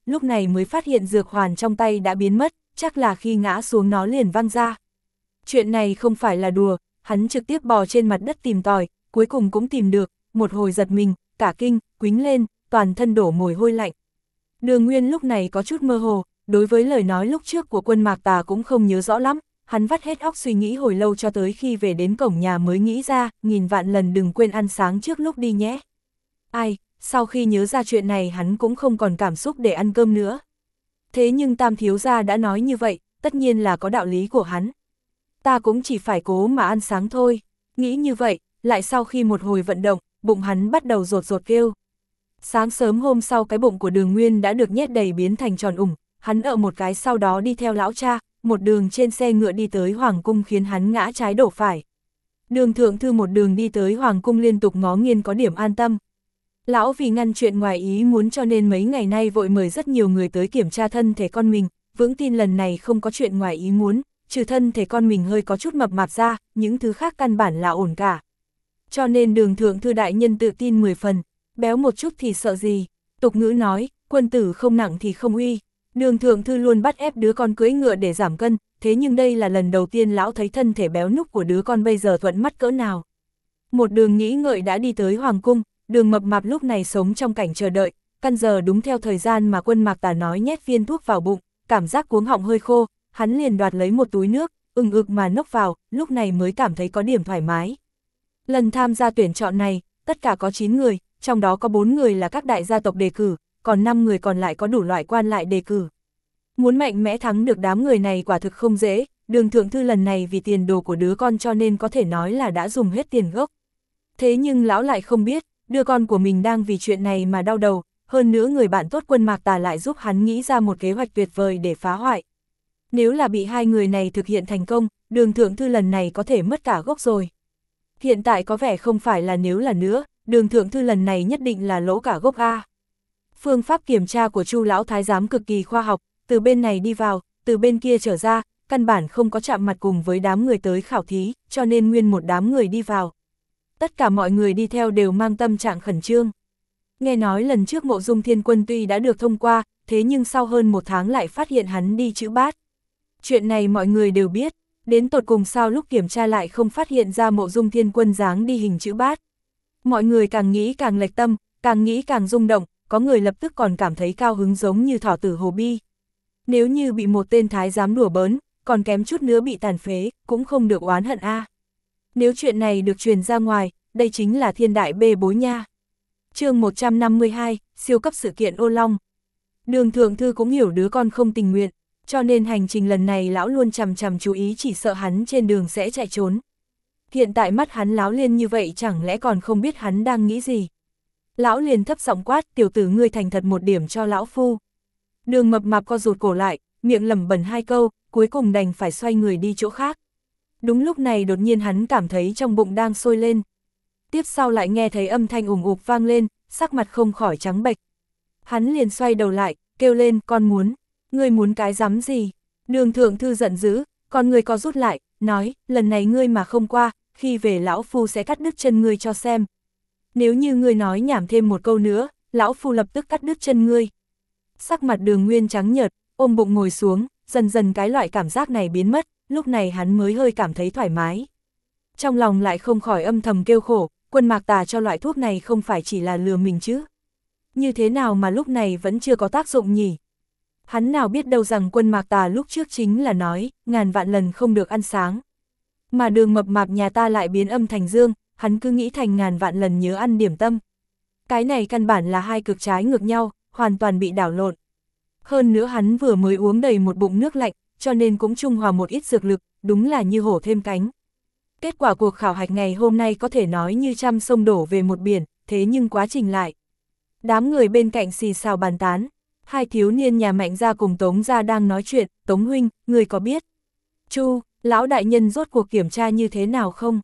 A: lúc này mới phát hiện dược hoàn trong tay đã biến mất, chắc là khi ngã xuống nó liền văng ra. Chuyện này không phải là đùa, hắn trực tiếp bò trên mặt đất tìm tòi, cuối cùng cũng tìm được, một hồi giật mình, cả kinh, quýnh lên, toàn thân đổ mồ hôi lạnh. Đường Nguyên lúc này có chút mơ hồ, đối với lời nói lúc trước của Quân Mạc Tà cũng không nhớ rõ lắm, hắn vắt hết óc suy nghĩ hồi lâu cho tới khi về đến cổng nhà mới nghĩ ra, nghìn vạn lần đừng quên ăn sáng trước lúc đi nhé. Ai, sau khi nhớ ra chuyện này hắn cũng không còn cảm xúc để ăn cơm nữa. Thế nhưng Tam thiếu gia đã nói như vậy, tất nhiên là có đạo lý của hắn. Ta cũng chỉ phải cố mà ăn sáng thôi. Nghĩ như vậy, lại sau khi một hồi vận động, bụng hắn bắt đầu rột rột kêu. Sáng sớm hôm sau cái bụng của Đường Nguyên đã được nhét đầy biến thành tròn ủng, hắn ợ một cái sau đó đi theo lão cha, một đường trên xe ngựa đi tới Hoàng Cung khiến hắn ngã trái đổ phải. Đường Thượng Thư một đường đi tới Hoàng Cung liên tục ngó nghiêng có điểm an tâm. Lão vì ngăn chuyện ngoài ý muốn cho nên mấy ngày nay vội mời rất nhiều người tới kiểm tra thân thể con mình, vững tin lần này không có chuyện ngoài ý muốn, trừ thân thể con mình hơi có chút mập mạp ra, những thứ khác căn bản là ổn cả. Cho nên Đường Thượng Thư đại nhân tự tin 10 phần, béo một chút thì sợ gì, tục ngữ nói, quân tử không nặng thì không uy. Đường Thượng Thư luôn bắt ép đứa con cưỡi ngựa để giảm cân, thế nhưng đây là lần đầu tiên lão thấy thân thể béo núc của đứa con bây giờ thuận mắt cỡ nào. Một đường nghĩ ngợi đã đi tới Hoàng Cung, Đường mập mạp lúc này sống trong cảnh chờ đợi, căn giờ đúng theo thời gian mà Quân Mạc Tà nói nhét viên thuốc vào bụng, cảm giác cuống họng hơi khô, hắn liền đoạt lấy một túi nước, ực mà nốc vào, lúc này mới cảm thấy có điểm thoải mái. Lần tham gia tuyển chọn này, tất cả có 9 người, trong đó có 4 người là các đại gia tộc đề cử, còn 5 người còn lại có đủ loại quan lại đề cử. Muốn mạnh mẽ thắng được đám người này quả thực không dễ, Đường Thượng Thư lần này vì tiền đồ của đứa con cho nên có thể nói là đã dùng hết tiền gốc. Thế nhưng lão lại không biết, đứa con của mình đang vì chuyện này mà đau đầu, hơn nữa người bạn tốt Quân Mạc Tà lại giúp hắn nghĩ ra một kế hoạch tuyệt vời để phá hoại. Nếu là bị hai người này thực hiện thành công, Đường Thượng Thư lần này có thể mất cả gốc rồi. Hiện tại có vẻ không phải là nếu là nữa, Đường Thượng Thư lần này nhất định là lỗ cả gốc A. Phương pháp kiểm tra của Chu lão thái giám cực kỳ khoa học, từ bên này đi vào, từ bên kia trở ra, căn bản không có chạm mặt cùng với đám người tới khảo thí, cho nên nguyên một đám người đi vào. Tất cả mọi người đi theo đều mang tâm trạng khẩn trương. Nghe nói lần trước Mộ Dung Thiên Quân tuy đã được thông qua, thế nhưng sau hơn 1 tháng lại phát hiện hắn đi chữ bát. Chuyện này mọi người đều biết, đến tột cùng sao lúc kiểm tra lại không phát hiện ra Mộ Dung Thiên Quân dáng đi hình chữ bát. Mọi người càng nghĩ càng lệch tâm, càng nghĩ càng rung động, có người lập tức còn cảm thấy cao hứng giống như thỏ tử Hồ Bi. Nếu như bị một tên thái giám đùa bỡn, còn kém chút nữa bị tàn phế, cũng không được oán hận a. Nếu chuyện này được truyền ra ngoài, đây chính là thiên đại bê bối nha. Chương 152, siêu cấp sự kiện Ô Long. Đường Thượng Thư cũng hiểu đứa con không tình nguyện, cho nên hành trình lần này lão luôn chằm chằm chú ý chỉ sợ hắn trên đường sẽ chạy trốn. Hiện tại mắt hắn láo liên như vậy chẳng lẽ còn không biết hắn đang nghĩ gì. Lão liền thấp giọng quát, tiểu tử ngươi thành thật một điểm cho lão phu. Đường mập mạp co rụt cổ lại, miệng lẩm bẩm 2 câu, cuối cùng đành phải xoay người đi chỗ khác. Đúng lúc này đột nhiên hắn cảm thấy trong bụng đang sôi lên. Tiếp sau lại nghe thấy âm thanh ủng ục vang lên, sắc mặt không khỏi trắng bệch. Hắn liền xoay đầu lại, kêu lên, con muốn, ngươi muốn cái rắm gì? Đường Thượng Thư giận dữ, con người co rút lại, nói, lần này ngươi mà không qua, khi về lão phu sẽ cắt đứt chân ngươi cho xem. Nếu như ngươi nói nhảm thêm một câu nữa, lão phu lập tức cắt đứt chân ngươi. Sắc mặt Đường Nguyên trắng nhợt, ôm bụng ngồi xuống, dần dần cái loại cảm giác này biến mất, lúc này hắn mới hơi cảm thấy thoải mái. Trong lòng lại không khỏi âm thầm kêu khổ, Quân Mạc Tà cho loại thuốc này không phải chỉ là lừa mình chứ. Như thế nào mà lúc này vẫn chưa có tác dụng nhỉ? Hắn nào biết đâu rằng Quân Mạc Tà lúc trước chính là nói, ngàn vạn lần không được ăn sáng. Mà Đường mập mạp nhà ta lại biến âm thành dương, hắn cứ nghĩ thành ngàn vạn lần nhớ ăn điểm tâm. Cái này căn bản là hai cực trái ngược nhau, hoàn toàn bị đảo lộn. Hơn nữa hắn vừa mới uống đầy một bụng nước lạnh, cho nên cũng trung hòa một ít dược lực, đúng là như hổ thêm cánh. Kết quả cuộc khảo hạch ngày hôm nay có thể nói như trăm sông đổ về một biển, thế nhưng quá trình lại. Đám người bên cạnh xì xào bàn tán, hai thiếu niên nhà Mạnh gia cùng Tống gia đang nói chuyện, Tống huynh, người có biết? Chu, lão đại nhân rốt cuộc kiểm tra như thế nào không?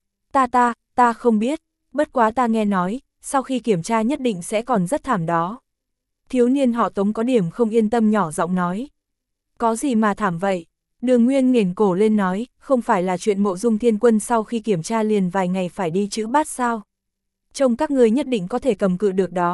A: Ta không biết, bất quá ta nghe nói, sau khi kiểm tra nhất định sẽ còn rất thảm đó. Thiếu niên họ Tống có điểm không yên tâm nhỏ giọng nói. Có gì mà thảm vậy? Đường Nguyên nghển cổ lên nói, không phải là chuyện Mộ Dung Thiên Quân sau khi kiểm tra liền vài ngày phải đi chữ bát sao? Trông các ngươi nhất định có thể cầm cự được đó.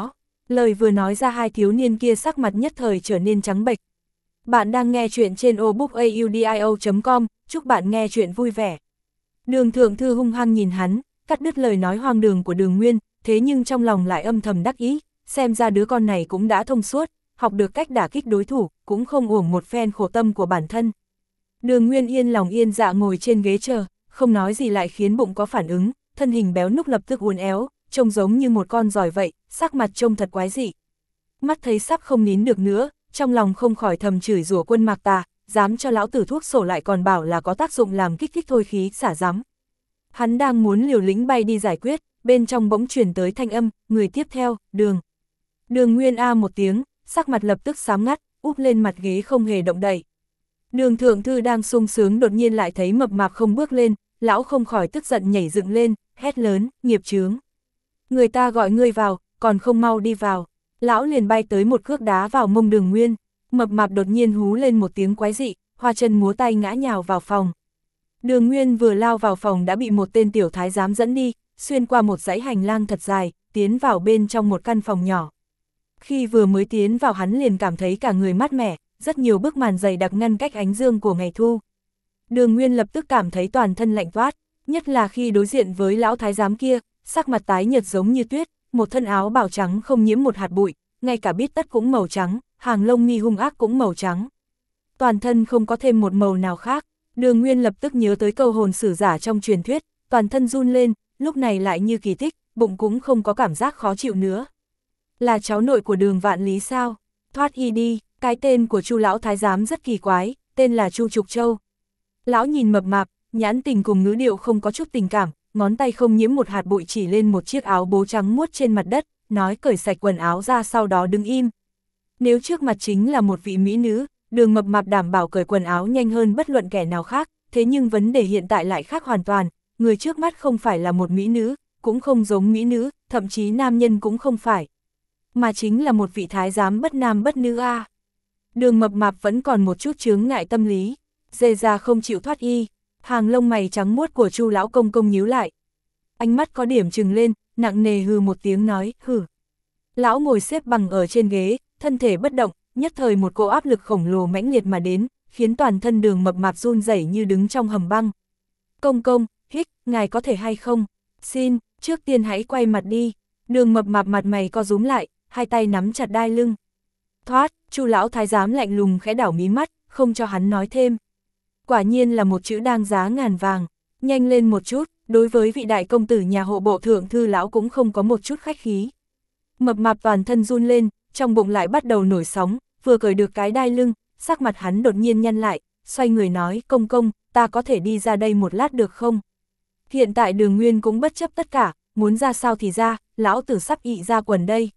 A: Lời vừa nói ra hai thiếu niên kia sắc mặt nhất thời trở nên trắng bệch. Bạn đang nghe chuyện trên obookaudio.com, chúc bạn nghe chuyện vui vẻ. Đường Thượng Thư hung hăng nhìn hắn, cắt đứt lời nói hoang đường của Đường Nguyên, thế nhưng trong lòng lại âm thầm đắc ý, xem ra đứa con này cũng đã thông suốt, học được cách đả kích đối thủ, cũng không uổng một phen khổ tâm của bản thân. Đường Nguyên yên lòng yên dạ ngồi trên ghế chờ, không nói gì lại khiến bụng có phản ứng, thân hình béo núc lập tức uốn éo, trông giống như một con giỏi vậy, sắc mặt trông thật quái dị. Mắt thấy sắp không nín được nữa, trong lòng không khỏi thầm chửi rủa Quân Mạc Tà, dám cho lão tử thuốc sổ lại còn bảo là có tác dụng làm kích thích thôi khí, xả rắm. Hắn đang muốn liều lĩnh bay đi giải quyết, bên trong bỗng truyền tới thanh âm, người tiếp theo, Đường. Đường Nguyên a một tiếng, sắc mặt lập tức xám ngắt, úp lên mặt ghế không hề động đậy. Đường Thượng Thư đang sung sướng đột nhiên lại thấy Mập Mạp không bước lên, lão không khỏi tức giận nhảy dựng lên, hét lớn, nghiệp chướng. Người ta gọi ngươi vào, còn không mau đi vào. Lão liền bay tới một cước đá vào mông Đường Nguyên. Mập Mạp đột nhiên hú lên một tiếng quái dị, hoa chân múa tay ngã nhào vào phòng. Đường Nguyên vừa lao vào phòng đã bị một tên tiểu thái giám dẫn đi, xuyên qua một dãy hành lang thật dài, tiến vào bên trong một căn phòng nhỏ. Khi vừa mới tiến vào hắn liền cảm thấy cả người mát mẻ, rất nhiều bức màn dày đặc ngăn cách ánh dương của ngày thu. Đường Nguyên lập tức cảm thấy toàn thân lạnh toát, nhất là khi đối diện với lão thái giám kia, sắc mặt tái nhợt giống như tuyết, một thân áo bào trắng không nhiễm một hạt bụi, ngay cả bít tất cũng màu trắng, hàng lông mi hung ác cũng màu trắng. Toàn thân không có thêm một màu nào khác, Đường Nguyên lập tức nhớ tới câu hồn sử giả trong truyền thuyết, toàn thân run lên, lúc này lại như kỳ tích, bụng cũng không có cảm giác khó chịu nữa. Là cháu nội của Đường Vạn Lý sao? Thoát y đi, cái tên của Chu lão thái giám rất kỳ quái, tên là Chu Trục Châu. Lão nhìn Mập Mạp, nhãn tình cùng ngữ điệu không có chút tình cảm, ngón tay không nhiễm một hạt bụi chỉ lên một chiếc áo bố trắng muốt trên mặt đất, nói cởi sạch quần áo ra sau đó đứng im. Nếu trước mặt chính là một vị mỹ nữ, Đường Mập Mạp đảm bảo cởi quần áo nhanh hơn bất luận kẻ nào khác, thế nhưng vấn đề hiện tại lại khác hoàn toàn, người trước mắt không phải là một mỹ nữ, cũng không giống mỹ nữ, thậm chí nam nhân cũng không phải, mà chính là một vị thái giám bất nam bất nữ a. Đường Mập Mạp vẫn còn một chút chướng ngại tâm lý, dê ra không chịu thoát y, hàng lông mày trắng muốt của Chu lão công công nhíu lại. Ánh mắt có điểm trừng lên, nặng nề hừ một tiếng nói, hừ. Lão ngồi xếp bằng ở trên ghế, thân thể bất động, nhất thời một cỗ áp lực khổng lồ mãnh liệt mà đến, khiến toàn thân Đường Mập Mạp run rẩy như đứng trong hầm băng. Công công, hích, ngài có thể hay không? Xin, trước tiên hãy quay mặt đi. Đường Mập Mạp mặt mày co rúm lại, hai tay nắm chặt đai lưng. Thoát, Chu lão thái giám lạnh lùng khẽ đảo mí mắt, không cho hắn nói thêm. Quả nhiên là một chữ đang giá ngàn vàng, nhanh lên một chút, đối với vị đại công tử nhà hộ bộ Thượng Thư lão cũng không có một chút khách khí. Mập Mạp toàn thân run lên, trong bụng lại bắt đầu nổi sóng, vừa cởi được cái đai lưng, sắc mặt hắn đột nhiên nhăn lại, xoay người nói, công công, ta có thể đi ra đây một lát được không? Hiện tại Đường Nguyên cũng bất chấp tất cả, muốn ra sao thì ra, lão tử sắp ị ra quần đây.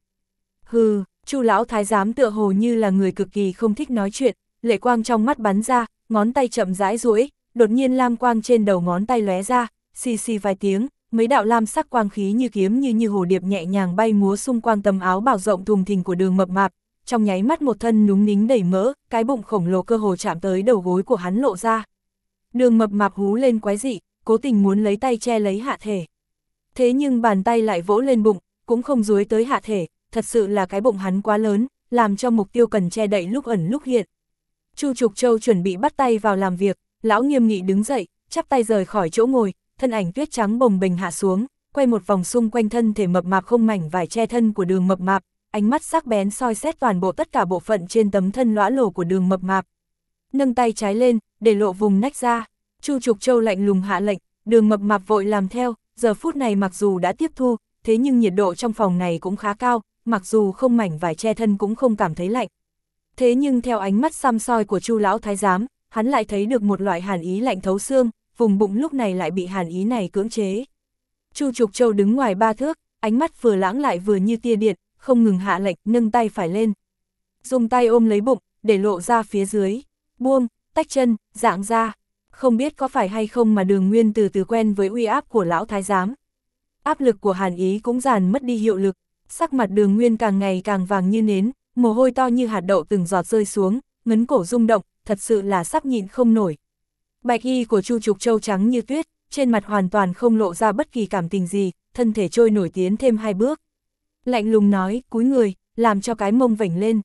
A: Hừ, Chu lão thái giám tựa hồ như là người cực kỳ không thích nói chuyện, lệ quang trong mắt bắn ra, ngón tay chậm rãi duỗi, đột nhiên lam quang trên đầu ngón tay lóe ra, xì xì vài tiếng, mấy đạo lam sắc quang khí như kiếm như hồ điệp nhẹ nhàng bay múa xung quanh tấm áo bào rộng thùng thình của Đường Mập Mạp, trong nháy mắt một thân núng nính đầy mỡ, cái bụng khổng lồ cơ hồ chạm tới đầu gối của hắn lộ ra. Đường Mập Mạp hú lên quái dị, cố tình muốn lấy tay che lấy hạ thể. Thế nhưng bàn tay lại vỗ lên bụng, cũng không duỗi tới hạ thể, thật sự là cái bụng hắn quá lớn, làm cho mục tiêu cần che đậy lúc ẩn lúc hiện. Chu Trục Châu chuẩn bị bắt tay vào làm việc, lão nghiêm nghị đứng dậy, chắp tay rời khỏi chỗ ngồi, thân ảnh tuyết trắng bồng bềnh hạ xuống, quay một vòng xung quanh thân thể mập mạp không mảnh vải che thân của Đường Mập Mạp, ánh mắt sắc bén soi xét toàn bộ tất cả bộ phận trên tấm thân lõa lồ của Đường Mập Mạp. Nâng tay trái lên, để lộ vùng nách ra, Chu Trục Châu lạnh lùng hạ lệnh, Đường Mập Mạp vội làm theo, giờ phút này mặc dù đã tiếp thu, thế nhưng nhiệt độ trong phòng này cũng khá cao, mặc dù không mảnh vải che thân cũng không cảm thấy lạnh. Thế nhưng theo ánh mắt xăm soi của Chu lão thái giám, hắn lại thấy được một loại hàn ý lạnh thấu xương, vùng bụng lúc này lại bị hàn ý này cưỡng chế. Chu Trục Châu đứng ngoài 3 thước, ánh mắt vừa lãng lại vừa như tia điện, không ngừng hạ lệnh, nâng tay phải lên. Dùng tay ôm lấy bụng, để lộ ra phía dưới, buông, tách chân, giãng ra. Không biết có phải hay không mà Đường Nguyên từ từ quen với uy áp của lão thái giám. Áp lực của hàn ý cũng dần mất đi hiệu lực, sắc mặt Đường Nguyên càng ngày càng vàng như nến, mồ hôi to như hạt đậu từng giọt rơi xuống, ngấn cổ rung động, thật sự là sắp nhịn không nổi. Bạch y của Chu Trục Châu trắng như tuyết, trên mặt hoàn toàn không lộ ra bất kỳ cảm tình gì, thân thể trôi nổi tiến thêm 2 bước. Lạnh lùng nói, cúi người, làm cho cái mông vểnh lên.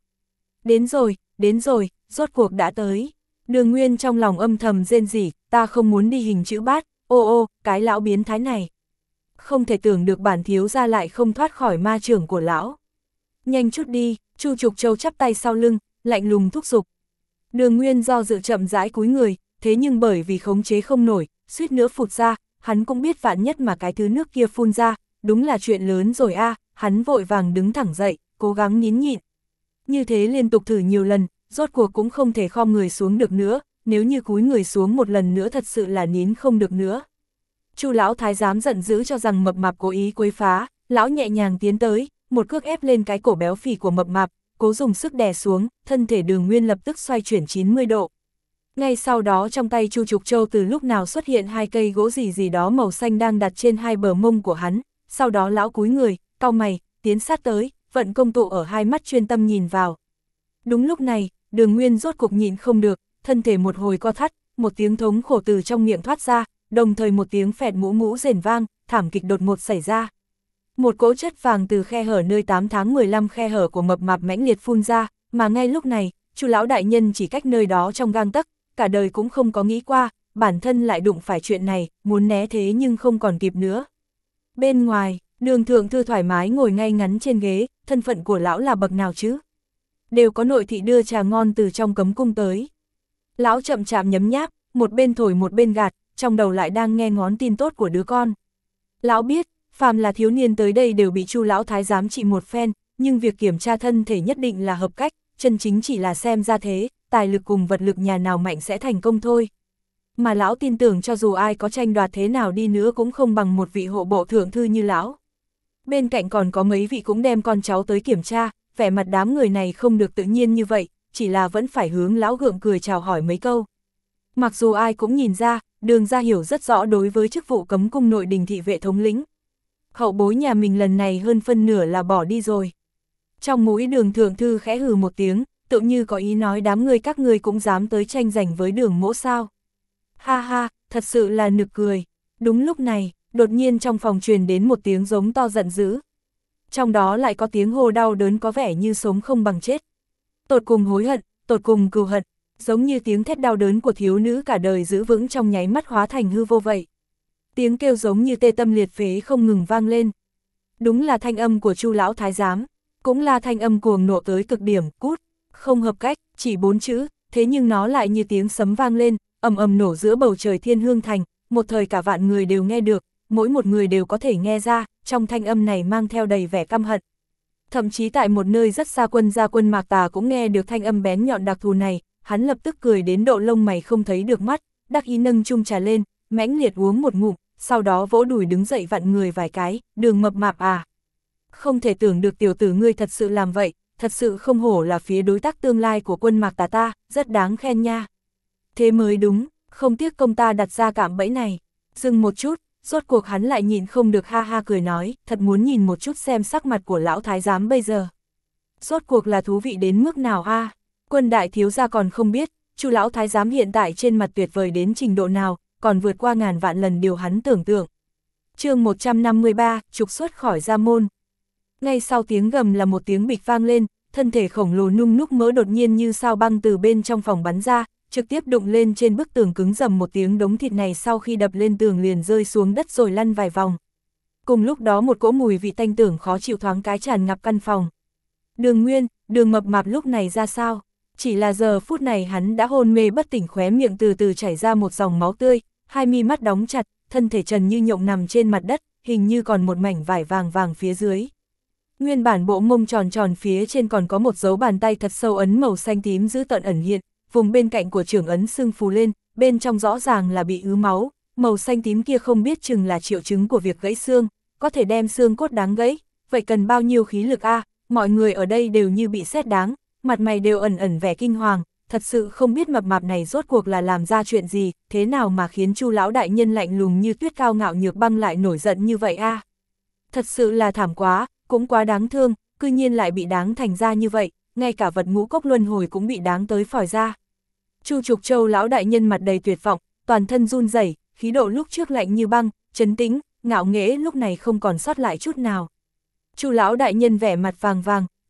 A: Đến rồi, rốt cuộc đã tới. Đường Nguyên trong lòng âm thầm rên rỉ, ta không muốn đi hình chữ bát, ô, cái lão biến thái này. Không thể tưởng được bản thiếu gia lại không thoát khỏi ma trưởng của lão. Nhanh chút đi, Chu Trục Châu chắp tay sau lưng, lạnh lùng thúc giục. Đường Nguyên do dự chậm rãi cúi người, thế nhưng bởi vì khống chế không nổi, suýt nữa phụt ra, hắn cũng biết vạn nhất mà cái thứ nước kia phun ra, đúng là chuyện lớn rồi a, hắn vội vàng đứng thẳng dậy, cố gắng nín nhịn. Như thế liên tục thử nhiều lần, rốt cuộc cũng không thể khom người xuống được nữa, nếu như cúi người xuống một lần nữa thật sự là nín không được nữa. Chu lão thái giám giận dữ cho rằng mập mạp cố ý quấy phá, lão nhẹ nhàng tiến tới, một cước ép lên cái cổ béo phì của mập mạp, cố dùng sức đè xuống, thân thể Đường Nguyên lập tức xoay chuyển 90 độ. Ngay sau đó trong tay Chu Trục Châu từ lúc nào xuất hiện hai cây gỗ gì đó màu xanh đang đặt trên hai bờ mông của hắn, sau đó lão cúi người, cau mày, tiến sát tới, vận công tụ ở hai mắt chuyên tâm nhìn vào. Đúng lúc này, Đường Nguyên rốt cục nhịn không được, thân thể một hồi co thắt, một tiếng thống khổ từ trong miệng thoát ra, đồng thời một tiếng phẹt mũ rền vang, thảm kịch đột ngột xảy ra. Một cỗ chất vàng từ khe hở nơi 8 tháng 15 khe hở của mập mạp mãnh liệt phun ra, mà ngay lúc này, Chu lão đại nhân chỉ cách nơi đó trong gang tấc, cả đời cũng không có nghĩ qua, bản thân lại đụng phải chuyện này, muốn né thế nhưng không còn kịp nữa. Bên ngoài, Đường Thượng Thư thoải mái ngồi ngay ngắn trên ghế, thân phận của lão là bậc nào chứ? Đều có nội thị đưa trà ngon từ trong cấm cung tới. Lão chậm chạp nhấm nháp, một bên thổi một bên gạt, trong đầu lại đang nghe ngóng tin tốt của đứa con. Lão biết, phàm là thiếu niên tới đây đều bị Chu lão thái giám trị một phen, nhưng việc kiểm tra thân thể nhất định là hợp cách, chân chính chỉ là xem ra thế, tài lực cùng vật lực nhà nào mạnh sẽ thành công thôi. Mà lão tin tưởng cho dù ai có tranh đoạt thế nào đi nữa cũng không bằng một vị hộ bộ thượng thư như lão. Bên cạnh còn có mấy vị cũng đem con cháu tới kiểm tra, vẻ mặt đám người này không được tự nhiên như vậy, chỉ là vẫn phải hướng lão gượng cười chào hỏi mấy câu. Mặc dù ai cũng nhìn ra, Đường gia hiểu rất rõ đối với chức vụ cấm cung nội đình thị vệ thống lĩnh. Hậu bối nhà mình lần này hơn phân nửa là bỏ đi rồi. Trong mũi Đường Thượng Thư khẽ hừ một tiếng, tự như có ý nói đám người các ngươi cũng dám tới tranh giành với Đường mỗ sao. Ha ha, thật sự là nực cười. Đúng lúc này, đột nhiên trong phòng truyền đến một tiếng giống to giận dữ. Trong đó lại có tiếng hô đau đớn có vẻ như sống không bằng chết. Tột cùng hối hận, tột cùng cừu hận, giống như tiếng thét đau đớn của thiếu nữ cả đời giữ vững trong nháy mắt hóa thành hư vô vậy. Tiếng kêu giống như tê tâm liệt phế không ngừng vang lên. Đúng là thanh âm của Chu lão thái giám, cũng là thanh âm cuồng nộ tới cực điểm, cút, không hợp cách, chỉ 4 chữ, thế nhưng nó lại như tiếng sấm vang lên, ầm ầm nổ giữa bầu trời Thiên Hương Thành, một thời cả vạn người đều nghe được, mỗi một người đều có thể nghe ra, trong thanh âm này mang theo đầy vẻ căm hận. Thậm chí tại một nơi rất xa quân gia quân Mạc Tà cũng nghe được thanh âm bén nhọn đặc thù này, hắn lập tức cười đến độ lông mày không thấy được mắt, đắc ý nâng chung trà lên, mãnh liệt uống một ngụm, sau đó vỗ đùi đứng dậy vặn người vài cái, Đường mập mạp à. Không thể tưởng được tiểu tử ngươi thật sự làm vậy, thật sự không hổ là phía đối tác tương lai của quân Mạc Tà ta, rất đáng khen nha. Thế mới đúng, không tiếc công ta đặt ra cạm bẫy này. Dừng một chút, rốt cuộc hắn lại nhịn không được ha ha cười nói, thật muốn nhìn một chút xem sắc mặt của lão thái giám bây giờ. Rốt cuộc là thú vị đến mức nào a? Quân đại thiếu gia còn không biết, Chu lão thái giám hiện tại trên mặt tuyệt vời đến trình độ nào, còn vượt qua ngàn vạn lần điều hắn tưởng tượng. Chương 153, trục xuất khỏi gia môn. Ngay sau tiếng gầm là một tiếng bịch vang lên, thân thể khổng lồ nung núc mỡ đột nhiên như sao băng từ bên trong phòng bắn ra, trực tiếp đụng lên trên bức tường cứng rầm một tiếng, đống thịt này sau khi đập lên tường liền rơi xuống đất rồi lăn vài vòng. Cùng lúc đó một cỗ mùi vị tanh tưởng khó chịu thoáng cái tràn ngập căn phòng. Đường Nguyên, Đường mập mạp lúc này ra sao? Chỉ là giờ phút này hắn đã hôn mê bất tỉnh, khóe miệng từ từ chảy ra một dòng máu tươi, hai mi mắt đóng chặt, thân thể trần như nhộng nằm trên mặt đất, hình như còn một mảnh vải vàng vàng phía dưới. Nguyên bản bộ mông tròn tròn phía trên còn có một dấu bàn tay thật sâu ấn màu xanh tím giữ tợn ẩn hiện, vùng bên cạnh của trưởng ấn sưng phù lên, bên trong rõ ràng là bị ứ máu, màu xanh tím kia không biết chừng là triệu chứng của việc gãy xương, có thể đem xương cốt đáng gãy, vậy cần bao nhiêu khí lực a? Mọi người ở đây đều như bị sét đáng, mặt mày đều ẩn ẩn vẻ kinh hoàng, thật sự không biết mập mạp này rốt cuộc là làm ra chuyện gì, thế nào mà khiến Chu lão đại nhân lạnh lùng như tuyết cao ngạo nhược băng lại nổi giận như vậy a? Thật sự là thảm quá, cũng quá đáng thương, cư nhiên lại bị đáng thành ra như vậy, ngay cả vật ngũ cốc luân hồi cũng bị đáng tới phòi ra. Chu Trục Châu lão đại nhân mặt đầy tuyệt vọng, toàn thân run rẩy, khí độ lúc trước lạnh như băng, trấn tĩnh, ngạo nghễ lúc này không còn sót lại chút nào. Chu lão đại nhân vẻ mặt vàng vàng,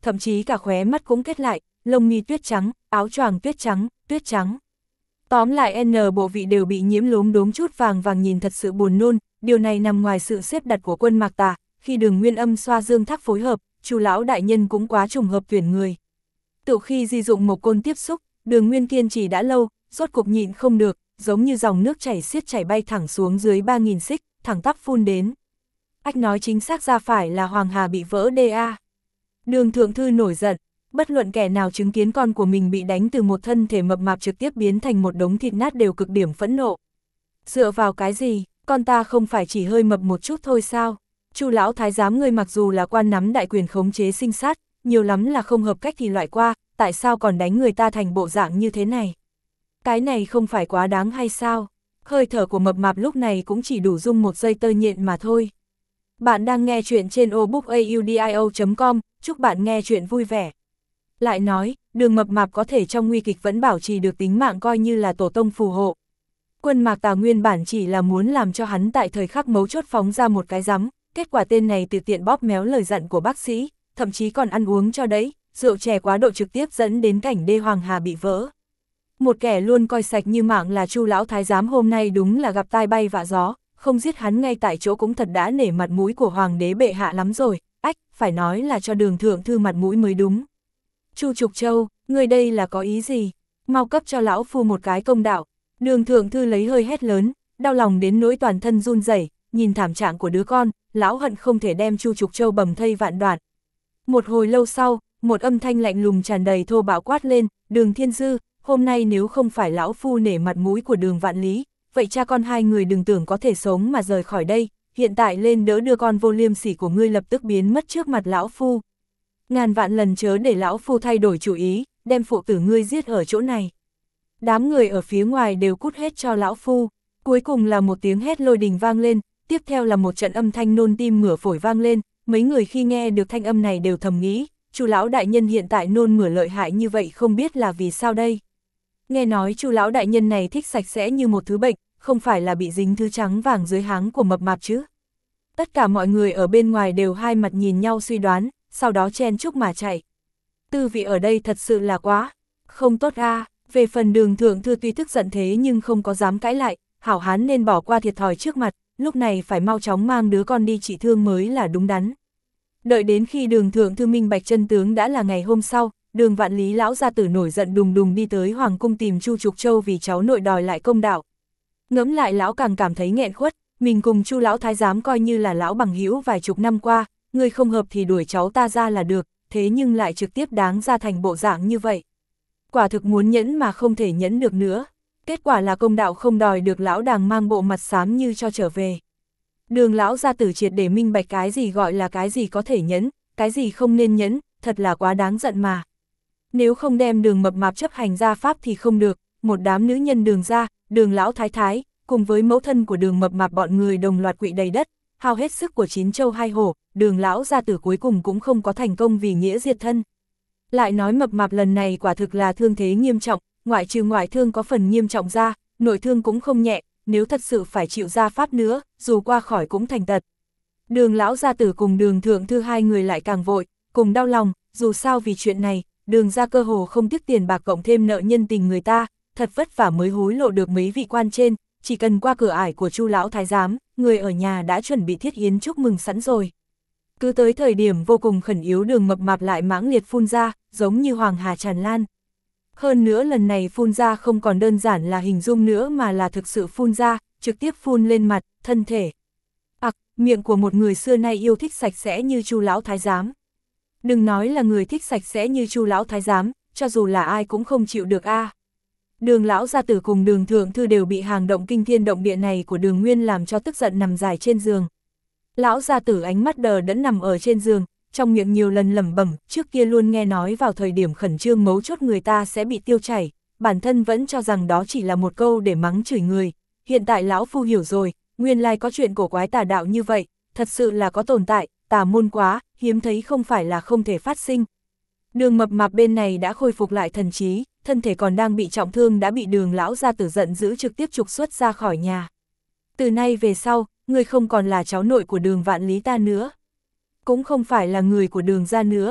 A: thậm chí cả khóe mắt cũng kết lại, lông mi tuyết trắng, áo choàng tuyết trắng. Tóm lại N bộ vị đều bị nhiễm lốm đốm chút vàng vàng nhìn thật sự buồn nôn, điều này nằm ngoài sự xếp đặt của Quân Mạc Tà, khi Đường Nguyên Âm xoa dương thác phối hợp, Chu lão đại nhân cũng quá trùng hợp tuyển người. Tự khi di dụng Mộc Côn tiếp xúc, Đường Nguyên kiên trì đã lâu, rốt cục nhịn không được, giống như dòng nước chảy xiết chảy bay thẳng xuống dưới 3000 xích, thẳng tắp phun đến. Ách nói chính xác ra phải là Hoàng Hà bị vỡ đê. Đường thượng thư nổi giận, bất luận kẻ nào chứng kiến con của mình bị đánh từ một thân thể mập mạp trực tiếp biến thành một đống thịt nát đều cực điểm phẫn nộ. Dựa vào cái gì, con ta không phải chỉ hơi mập một chút thôi sao? Chu lão thái giám ngươi mặc dù là quan nắm đại quyền khống chế sinh sát, nhiều lắm là không hợp cách thì loại qua, tại sao còn đánh người ta thành bộ dạng như thế này? Cái này không phải quá đáng hay sao? Hơi thở của mập mạp lúc này cũng chỉ đủ dung một giây tơ nhện mà thôi. Bạn đang nghe chuyện trên obookaudio.com, chúc bạn nghe chuyện vui vẻ. Lại nói, Đường mập mạp có thể trong nguy kịch vẫn bảo trì được tính mạng coi như là tổ tông phù hộ. Quân Mạc Tà nguyên bản chỉ là muốn làm cho hắn tại thời khắc mấu chốt phóng ra một cái rắm, kết quả tên này tự tiện bóp méo lời dặn của bác sĩ, thậm chí còn ăn uống cho đấy, rượu chè quá độ trực tiếp dẫn đến cảnh đê Hoàng Hà bị vỡ. Một kẻ luôn coi sạch như mạng là Chu lão thái giám hôm nay đúng là gặp tai bay vạ gió, không giết hắn ngay tại chỗ cũng thật đã nể mặt mũi của hoàng đế bệ hạ lắm rồi, ách, phải nói là cho Đường thượng thư mặt mũi mới đúng. Chu Trục Châu, người đây là có ý gì? Mau cấp cho lão phu một cái công đạo. Đường thượng thư lấy hơi hét lớn, đau lòng đến nỗi toàn thân run rẩy, nhìn thảm trạng của đứa con, lão hận không thể đem Chu Trục Châu bầm thây vạn đoạn. Một hồi lâu sau, một âm thanh lạnh lùng tràn đầy thô bạo quát lên, Đường Thiên Dư, hôm nay nếu không phải lão phu nể mặt mũi của Đường Vạn Lý, vậy cha con hai người đừng tưởng có thể sống mà rời khỏi đây, hiện tại lên đỡ đưa con vô liêm sỉ của ngươi lập tức biến mất trước mặt lão phu. Ngàn vạn lần chớ để lão phu thay đổi chủ ý, đem phụ tử ngươi giết ở chỗ này. Đám người ở phía ngoài đều cút hết cho lão phu, cuối cùng là một tiếng hét lôi đình vang lên, tiếp theo là một trận âm thanh nôn tim mửa phổi vang lên, mấy người khi nghe được thanh âm này đều thầm nghĩ, Chu lão đại nhân hiện tại nôn mửa lợi hại như vậy không biết là vì sao đây. Nghe nói Chu lão đại nhân này thích sạch sẽ như một thứ bệnh, không phải là bị dính thứ trắng vàng dưới háng của mập mạp chứ. Tất cả mọi người ở bên ngoài đều hai mặt nhìn nhau suy đoán, sau đó chen chúc mà chạy. Tư vị ở đây thật sự là quá không tốt a. Về phần Đường thượng thư tuy tức giận thế nhưng không có dám cãi lại, hảo hán nên bỏ qua thiệt thòi trước mặt, lúc này phải mau chóng mang đứa con đi trị thương mới là đúng đắn. Đợi đến khi Đường thượng thư minh bạch chân tướng đã là ngày hôm sau, Đường Vạn Lý lão gia tử nổi giận đùng đùng đi tới hoàng cung tìm Chu Trục Châu vì cháu nội đòi lại công đạo. Ngẫm lại lão càng cảm thấy nghẹn khuất, mình cùng Chu lão thái giám coi như là lão bằng hữu vài chục năm qua, người không hợp thì đuổi cháu ta ra là được, thế nhưng lại trực tiếp đáng ra thành bộ dạng như vậy. Quả thực muốn nhẫn mà không thể nhẫn được nữa, kết quả là công đạo không đòi được, lão đàng mang bộ mặt xám như cho trở về. Đường lão gia tử triệt để minh bạch cái gì gọi là cái gì có thể nhẫn, cái gì không nên nhẫn, thật là quá đáng giận mà. Nếu không đem Đường mập mạp chấp hành gia pháp thì không được, một đám nữ nhân Đường gia, Đường lão thái thái, cùng với mẫu thân của Đường mập mạp bọn người đồng loạt quỵ đầy đất, hao hết sức của 9 châu 2 hổ, Đường lão gia tử cuối cùng cũng không có thành công vì nghĩa diệt thân. Lại nói mập mạp lần này quả thực là thương thế nghiêm trọng, ngoại trừ ngoại thương có phần nghiêm trọng ra, nội thương cũng không nhẹ, nếu thật sự phải chịu gia pháp nữa, dù qua khỏi cũng thành tật. Đường lão gia tử cùng Đường thượng thư hai người lại càng vội, cùng đau lòng, dù sao vì chuyện này, Đường gia cơ hồ không tiếc tiền bạc cộng thêm nợ nhân tình người ta, thật vất vả mới hối lộ được mấy vị quan trên, chỉ cần qua cửa ải của Chu lão thái giám, người ở nhà đã chuẩn bị thiết yến chúc mừng sẵn rồi. Cứ tới thời điểm vô cùng khẩn yếu, Đường mập mạp lại mãng liệt phun ra, giống như hoàng hà tràn lan. Hơn nữa lần này phun ra không còn đơn giản là hình dung nữa mà là thực sự phun ra, trực tiếp phun lên mặt, thân thể. Miệng của một người xưa nay yêu thích sạch sẽ như Chu lão thái giám. Đừng nói là người thích sạch sẽ như Chu lão thái giám, cho dù là ai cũng không chịu được a. Đường lão gia tử cùng Đường thượng thư đều bị hành động kinh thiên động địa này của Đường Nguyên làm cho tức giận nằm dài trên giường. Lão gia tử ánh mắt đờ đẫn nằm ở trên giường, trong miệng nhiều lần lẩm bẩm, trước kia luôn nghe nói vào thời điểm khẩn trương mấu chốt người ta sẽ bị tiêu chảy, bản thân vẫn cho rằng đó chỉ là một câu để mắng chửi người, hiện tại lão phu hiểu rồi, nguyên lai có chuyện cổ quái tà đạo như vậy, thật sự là có tồn tại, tà môn quá, hiếm thấy không phải là không thể phát sinh. Đường mập mạp bên này đã khôi phục lại thần trí, thân thể còn đang bị trọng thương đã bị Đường lão gia tử giận dữ trực tiếp trục xuất ra khỏi nhà. Từ nay về sau, người không còn là cháu nội của Đường Vạn Lý ta nữa, cũng không phải là người của Đường gia nữa.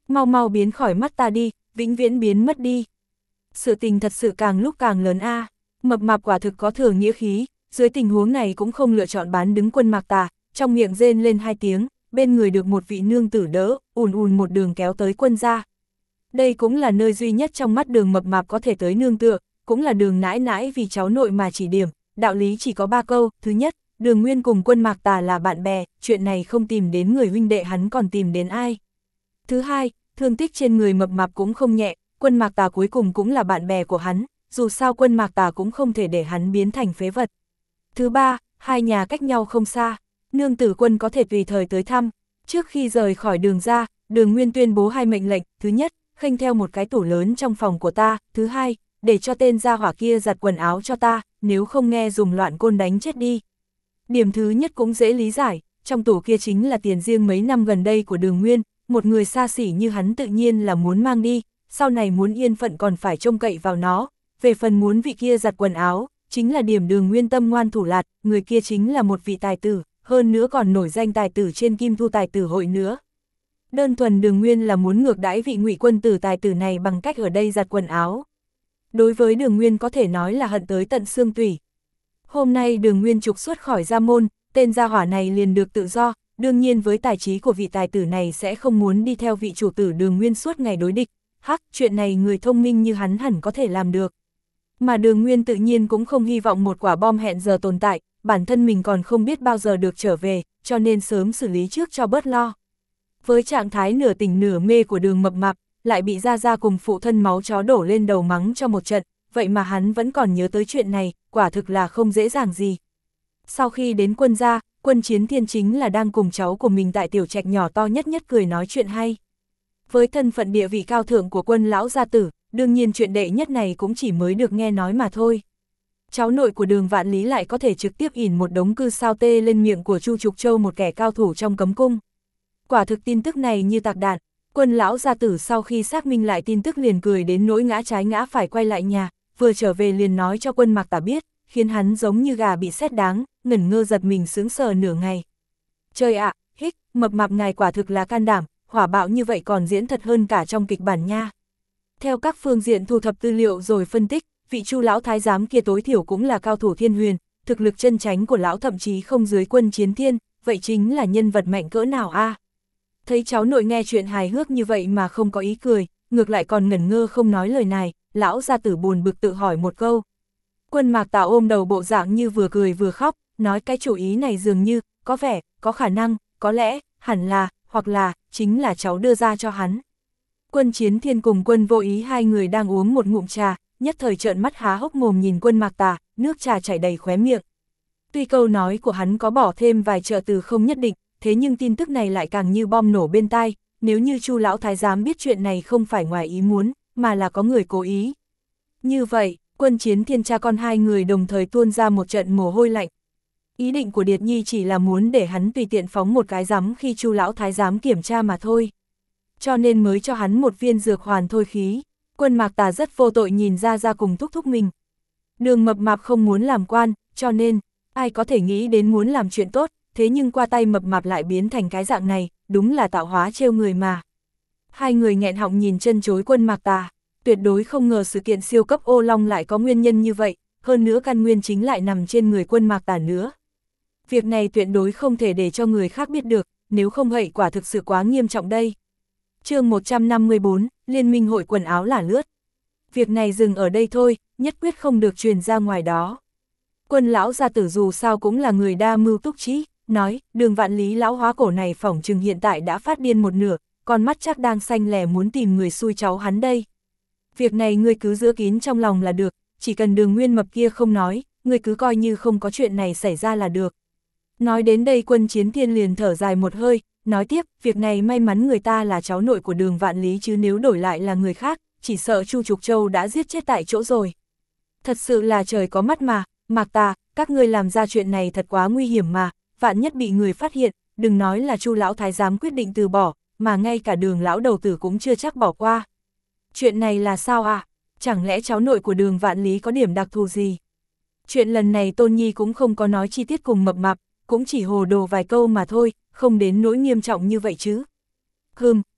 A: Mau mau biến khỏi mắt ta đi, vĩnh viễn biến mất đi. Sự tình thật sự càng lúc càng lớn a. Mập mạp quả thực có thừa nghĩa khí, dưới tình huống này cũng không lựa chọn bán đứng Quân Mạc Tà, trong miệng rên lên 2 tiếng, bên người được một vị nương tử đỡ, ùn ùn một đường kéo tới Quân gia. Đây cũng là nơi duy nhất trong mắt Đường mập mạp có thể tới nương tựa, cũng là Đường nãi nãi vì cháu nội mà chỉ điểm, đạo lý chỉ có 3 câu. Thứ nhất, Đường Nguyên cùng Quân Mạc Tà là bạn bè, chuyện này không tìm đến người huynh đệ hắn còn tìm đến ai. Thứ hai, thương tích trên người mập mạp cũng không nhẹ, Quân Mạc Tà cuối cùng cũng là bạn bè của hắn, dù sao Quân Mạc Tà cũng không thể để hắn biến thành phế vật. Thứ ba, hai nhà cách nhau không xa, nương tử Quân có thể tùy thời tới thăm. Trước khi rời khỏi Đường ra, Đường Nguyên tuyên bố 2 mệnh lệnh. Thứ nhất, khênh theo một cái tủ lớn trong phòng của ta. Thứ hai, để cho tên gia hỏa kia giặt quần áo cho ta, nếu không nghe dùng loạn côn đánh chết đi. Điểm thứ nhất cũng dễ lý giải, trong tủ kia chính là tiền riêng mấy năm gần đây của Đường Nguyên, một người xa xỉ như hắn tự nhiên là muốn mang đi, sau này muốn yên phận còn phải trông cậy vào nó. Về phần muốn vị kia giặt quần áo, chính là điểm Đường Nguyên tâm ngoan thủ lạt, người kia chính là một vị tài tử, hơn nữa còn nổi danh tài tử trên Kim Thu tài tử hội nữa. Đơn thuần Đường Nguyên là muốn ngược đãi vị Ngụy quân tử tài tử này bằng cách ở đây giặt quần áo. Đối với Đường Nguyên có thể nói là hận tới tận xương tủy. Hôm nay Đường Nguyên trục xuất khỏi gia môn, tên gia hỏa này liền được tự do, đương nhiên với tài trí của vị tài tử này sẽ không muốn đi theo vị chủ tử Đường Nguyên suốt ngày đối địch. Hắc, chuyện này người thông minh như hắn hẳn có thể làm được. Mà Đường Nguyên tự nhiên cũng không hy vọng một quả bom hẹn giờ tồn tại, bản thân mình còn không biết bao giờ được trở về, cho nên sớm xử lý trước cho bớt lo. Với trạng thái nửa tỉnh nửa mê của Đường mập mạp, lại bị Gia Gia cùng phụ thân máu chó đổ lên đầu mắng cho một trận, vậy mà hắn vẫn còn nhớ tới chuyện này, quả thực là không dễ dàng gì. Sau khi đến Quân gia, Quân Chiến Thiên chính là đang cùng cháu của mình tại tiểu trạch nhỏ to nhất cười nói chuyện hay. Với thân phận địa vị cao thượng của Quân lão gia tử, đương nhiên chuyện đệ nhất này cũng chỉ mới được nghe nói mà thôi. Cháu nội của Đường Vạn Lý lại có thể trực tiếp ỉn một đống cư sao tê lên miệng của Chu Trục Châu, một kẻ cao thủ trong cấm cung. Quả thực tin tức này như tạc đạn, Quân lão gia tử sau khi xác minh lại tin tức liền cười đến nỗi ngã trái ngã phải quay lại nhà, vừa trở về liền nói cho Quân Mạc Tà biết, khiến hắn giống như gà bị sét đáng, ngẩn ngơ giật mình sững sờ nửa ngày. Trời ạ, hích, mập mạp ngài quả thực là can đảm, hỏa bạo như vậy còn diễn thật hơn cả trong kịch bản nha. Theo các phương diện thu thập tư liệu rồi phân tích, vị Chu lão thái giám kia tối thiểu cũng là cao thủ thiên huyền, thực lực chân chánh của lão thậm chí không dưới Quân Chiến Thiên, vậy chính là nhân vật mạnh cỡ nào a? Thấy cháu nội nghe chuyện hài hước như vậy mà không có ý cười, ngược lại còn ngẩn ngơ không nói lời này, lão gia tử buồn bực tự hỏi một câu. Quân Mạc Tà ôm đầu bộ dạng như vừa cười vừa khóc, nói cái chủ ý này dường như, có vẻ, có khả năng, có lẽ, hẳn là, hoặc là, chính là cháu đưa ra cho hắn. Quân Chiến Thiên cùng Quân Vô Ý hai người đang uống một ngụm trà, nhất thời trợn mắt há hốc mồm nhìn Quân Mạc Tà, nước trà chảy đầy khóe miệng. Tuy câu nói của hắn có bỏ thêm vài trợ từ không nhất định, thế nhưng tin tức này lại càng như bom nổ bên tai, nếu như Chu lão thái giám biết chuyện này không phải ngoài ý muốn, mà là có người cố ý. Như vậy, Quân Chiến Thiên cha con hai người đồng thời tuôn ra một trận mồ hôi lạnh. Ý định của Điệt Nhi chỉ là muốn để hắn tùy tiện phóng một cái rắm khi Chu lão thái giám kiểm tra mà thôi. Cho nên mới cho hắn một viên dược hoàn thôi khí. Quân Mạc Tà rất vô tội nhìn Gia Gia cùng thúc thúc mình. Đường mập mạp không muốn làm quan, cho nên, ai có thể nghĩ đến muốn làm chuyện tốt, thế nhưng qua tay mập mạp lại biến thành cái dạng này, đúng là tạo hóa trêu người mà. Hai người nghẹn họng nhìn chân chối Quân Mạc Tà, tuyệt đối không ngờ sự kiện siêu cấp ô long lại có nguyên nhân như vậy, hơn nữa căn nguyên chính lại nằm trên người Quân Mạc Tà nữa. Việc này tuyệt đối không thể để cho người khác biết được, nếu không hậu quả thực sự quá nghiêm trọng đây. Chương 154, Liên minh hội quần áo là lướt. Việc này dừng ở đây thôi, nhất quyết không được truyền ra ngoài đó. Quân lão gia tử dù sao cũng là người đa mưu túc trí, nói, Đường Vạn Lý lão hóa cổ này phỏng chừng hiện tại đã phát điên một nửa, con mắt chắc đang xanh lẻ muốn tìm người xui cháu hắn đây. Việc này ngươi cứ giữ kín trong lòng là được, chỉ cần Đường Nguyên mập kia không nói, ngươi cứ coi như không có chuyện này xảy ra là được. Nói đến đây Quân Chiến Thiên liền thở dài một hơi, nói tiếp, việc này may mắn người ta là cháu nội của Đường Vạn Lý chứ nếu đổi lại là người khác, chỉ sợ Chu Trục Châu đã giết chết tại chỗ rồi. Thật sự là trời có mắt mà, Mạc Tà, các ngươi làm ra chuyện này thật quá nguy hiểm mà, vạn nhất bị người phát hiện, đừng nói là Chu lão thái giám quyết định từ bỏ, mà ngay cả Đường lão đầu tử cũng chưa chắc bỏ qua. Chuyện này là sao ạ? Chẳng lẽ cháu nội của Đường Vạn Lý có điểm đặc thù gì? Chuyện lần này Tôn Nhi cũng không có nói chi tiết cùng mập mạp, cũng chỉ hồ đồ vài câu mà thôi, không đến nỗi nghiêm trọng như vậy chứ.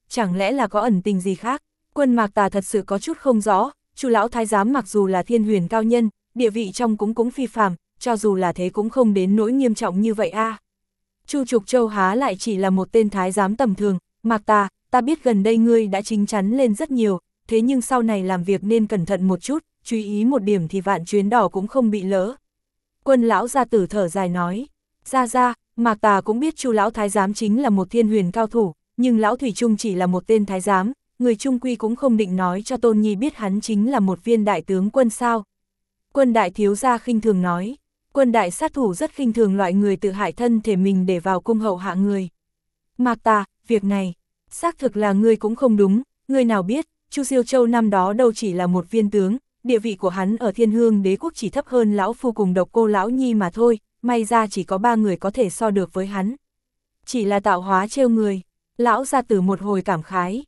A: chẳng lẽ là có ẩn tình gì khác? Quân Mạc Tà thật sự có chút không rõ, Chu lão thái giám mặc dù là thiên huyền cao nhân, địa vị trong cũng phi phàm, cho dù là thế cũng không đến nỗi nghiêm trọng như vậy a. Chu Trục Châu há lại chỉ là một tên thái giám tầm thường, Mạc Tà, ta biết gần đây ngươi đã chín chắn lên rất nhiều, thế nhưng sau này làm việc nên cẩn thận một chút, chú ý một điểm thì vạn chuyến đỏ cũng không bị lỡ. Quân lão gia tử thở dài nói, ra, Mạc Tà cũng biết Chu lão thái giám chính là một thiên huyền cao thủ, nhưng lão thủy chung chỉ là một tên thái giám, người trung quy cũng không định nói cho Tôn Nhi biết hắn chính là một viên đại tướng quân sao. Quân đại thiếu gia khinh thường nói, quân đại sát thủ rất khinh thường loại người tự hại thân thể mình để vào cung hậu hạ người. Mạc Tà, việc này, xác thực là ngươi cũng không đúng, ngươi nào biết, Chu Siêu Châu năm đó đâu chỉ là một viên tướng, địa vị của hắn ở Thiên Hương Đế quốc chỉ thấp hơn lão phu cùng Độc Cô lão nhi mà thôi, may ra chỉ có 3 người có thể so được với hắn. Chỉ là tạo hóa trêu người, lão gia tử một hồi cảm khái,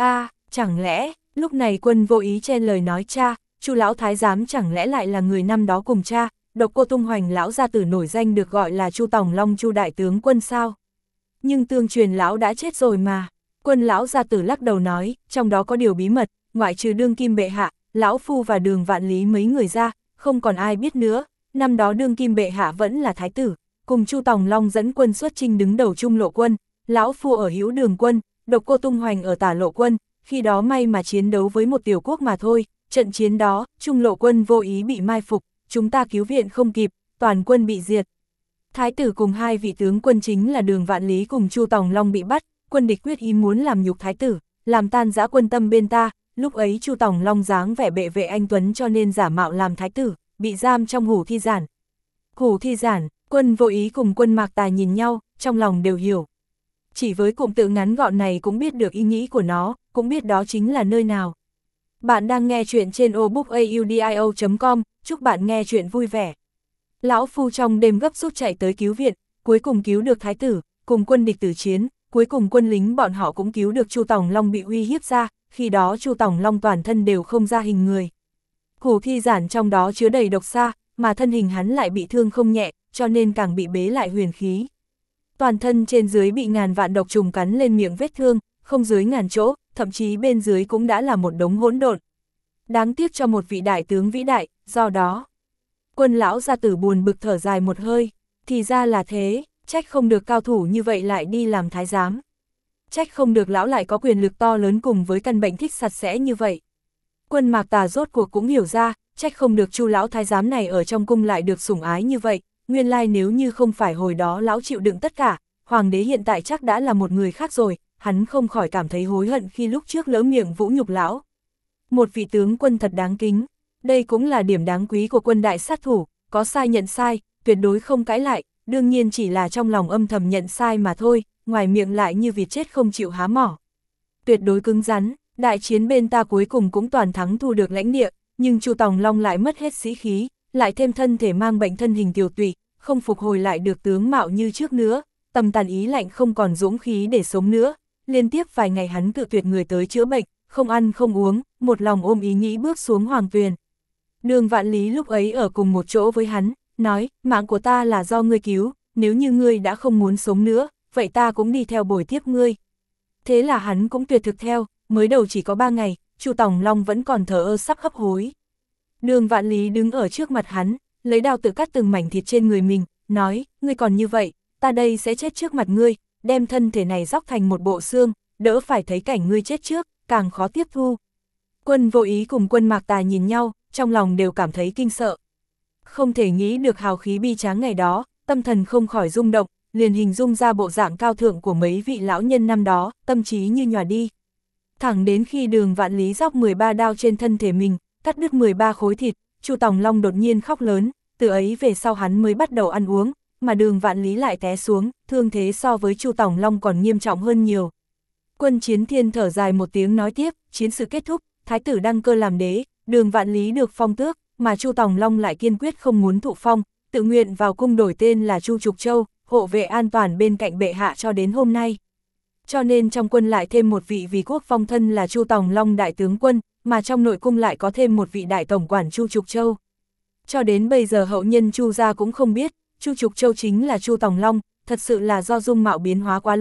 A: chẳng lẽ, lúc này Quân vô ý chen lời nói cha, Chu lão thái giám chẳng lẽ lại là người năm đó cùng cha, Độc Cô tung hoành lão gia tử nổi danh được gọi là Chu Tòng Long Chu đại tướng quân sao? Nhưng tương truyền lão đã chết rồi mà. Quân lão gia tử lắc đầu nói, trong đó có điều bí mật, ngoại trừ đương kim bệ hạ, lão phu và Đường Vạn Lý mấy người ra, không còn ai biết nữa. Năm đó đương kim bệ hạ vẫn là thái tử, cùng Chu Tòng Long dẫn quân xuất chinh đứng đầu Trung Lộ quân, lão phu ở Hữu Đường quân, Độc Cô tung hoành ở Tả Lộ quân, khi đó may mà chiến đấu với một tiểu quốc mà thôi, trận chiến đó, Trung Lộ quân vô ý bị mai phục, chúng ta cứu viện không kịp, toàn quân bị diệt. Thái tử cùng 2 vị tướng quân chính là Đường Vạn Lý cùng Chu Tòng Long bị bắt, quân địch quyết ý muốn làm nhục thái tử, làm tan rã quân tâm bên ta, lúc ấy Chu Tòng Long dáng vẻ bệ vệ anh tuấn cho nên giả mạo làm thái tử, bị giam trong Hủ Thi Giản. Hủ Thi Giản, Quân vô ý cùng Quân Mạc Tà nhìn nhau, trong lòng đều hiểu. Chỉ với cụm tự ngắn gọn này cũng biết được ý nghĩ của nó, cũng biết đó chính là nơi nào. Bạn đang nghe chuyện trên obookaudio.com, chúc bạn nghe chuyện vui vẻ. Lão phu trong đêm gấp rút chạy tới cứu viện, cuối cùng cứu được thái tử, cùng quân địch tử chiến, cuối cùng quân lính bọn họ cũng cứu được Chu Tòng Long bị uy hiếp ra, khi đó Chu Tòng Long toàn thân đều không ra hình người. Hủ Thi Giản trong đó chứa đầy độc xa, mà thân hình hắn lại bị thương không nhẹ, cho nên càng bị bế lại huyền khí. Toàn thân trên dưới bị ngàn vạn độc trùng cắn lên miệng vết thương, không dưới ngàn chỗ, thậm chí bên dưới cũng đã là một đống hỗn độn. Đáng tiếc cho một vị đại tướng vĩ đại, do đó. Quân lão gia tử buồn bực thở dài một hơi, thì ra là thế, trách không được cao thủ như vậy lại đi làm thái giám. Trách không được lão lại có quyền lực to lớn cùng với căn bệnh thích sạch sẽ như vậy. Quân Mạc Tà rốt cuộc cũng hiểu ra, trách không được Chu lão thái giám này ở trong cung lại được sủng ái như vậy, nguyên lai nếu như không phải hồi đó lão chịu đựng tất cả, hoàng đế hiện tại chắc đã là một người khác rồi, hắn không khỏi cảm thấy hối hận khi lúc trước lỡ miệng vũ nhục lão. Một vị tướng quân thật đáng kính, đây cũng là điểm đáng quý của quân đại sát thủ, có sai nhận sai, tuyệt đối không cãi lại, đương nhiên chỉ là trong lòng âm thầm nhận sai mà thôi, ngoài miệng lại như vịt chết không chịu há mỏ. Tuyệt đối cứng rắn, đại chiến bên ta cuối cùng cũng toàn thắng thu được lãnh địa, nhưng Chu Tòng Long lại mất hết sĩ khí, lại thêm thân thể mang bệnh thân hình tiều tụy, không phục hồi lại được tướng mạo như trước nữa, tâm tàn ý lạnh không còn dũng khí để sống nữa, liên tiếp vài ngày hắn cự tuyệt người tới chữa bệnh, không ăn không uống, một lòng ôm ý nghĩ bước xuống hoàng tuyền. Đường Vạn Lý lúc ấy ở cùng một chỗ với hắn, nói, mạng của ta là do ngươi cứu, nếu như ngươi đã không muốn sống nữa, vậy ta cũng đi theo bồi tiếp ngươi. Thế là hắn cũng tuyệt thực theo, mới đầu chỉ có 3 ngày, Chu Tòng Long vẫn còn thờ ơ sắp hấp hối. Đường Vạn Lý đứng ở trước mặt hắn, lấy đao tự cắt từng mảnh thịt trên người mình, nói, ngươi còn như vậy, ta đây sẽ chết trước mặt ngươi, đem thân thể này róc thành một bộ xương, đỡ phải thấy cảnh ngươi chết trước, càng khó tiếp thu. Quân vô ý cùng Quân Mạc Tà nhìn nhau, trong lòng đều cảm thấy kinh sợ. Không thể nghĩ được hào khí bi tráng ngày đó, tâm thần không khỏi rung động, liền hình dung ra bộ dạng cao thượng của mấy vị lão nhân năm đó, tâm trí như nhòa đi. Thẳng đến khi Đường Vạn Lý róc 13 đao trên thân thể mình, cắt đứt 13 khối thịt, Chu Tòng Long đột nhiên khóc lớn, từ ấy về sau hắn mới bắt đầu ăn uống, mà Đường Vạn Lý lại té xuống, thương thế so với Chu Tòng Long còn nghiêm trọng hơn nhiều. Quân Chiến Thiên thở dài một tiếng nói tiếp, chiến sự kết thúc, thái tử đăng cơ làm đế, Đường Vạn Lý được phong tước, mà Chu Tòng Long lại kiên quyết không muốn thụ phong, tự nguyện vào cung đổi tên là Chu Trục Châu, hộ vệ an toàn bên cạnh bệ hạ cho đến hôm nay. Cho nên trong quân lại thêm một vị vì quốc phong thân là Chu Tòng Long đại tướng quân, mà trong nội cung lại có thêm một vị đại tổng quản Chu Trục Châu. Cho đến bây giờ hậu nhân Chu gia cũng không biết, Chu Trục Châu chính là Chu Tòng Long, thật sự là do dung mạo biến hóa quá lớn,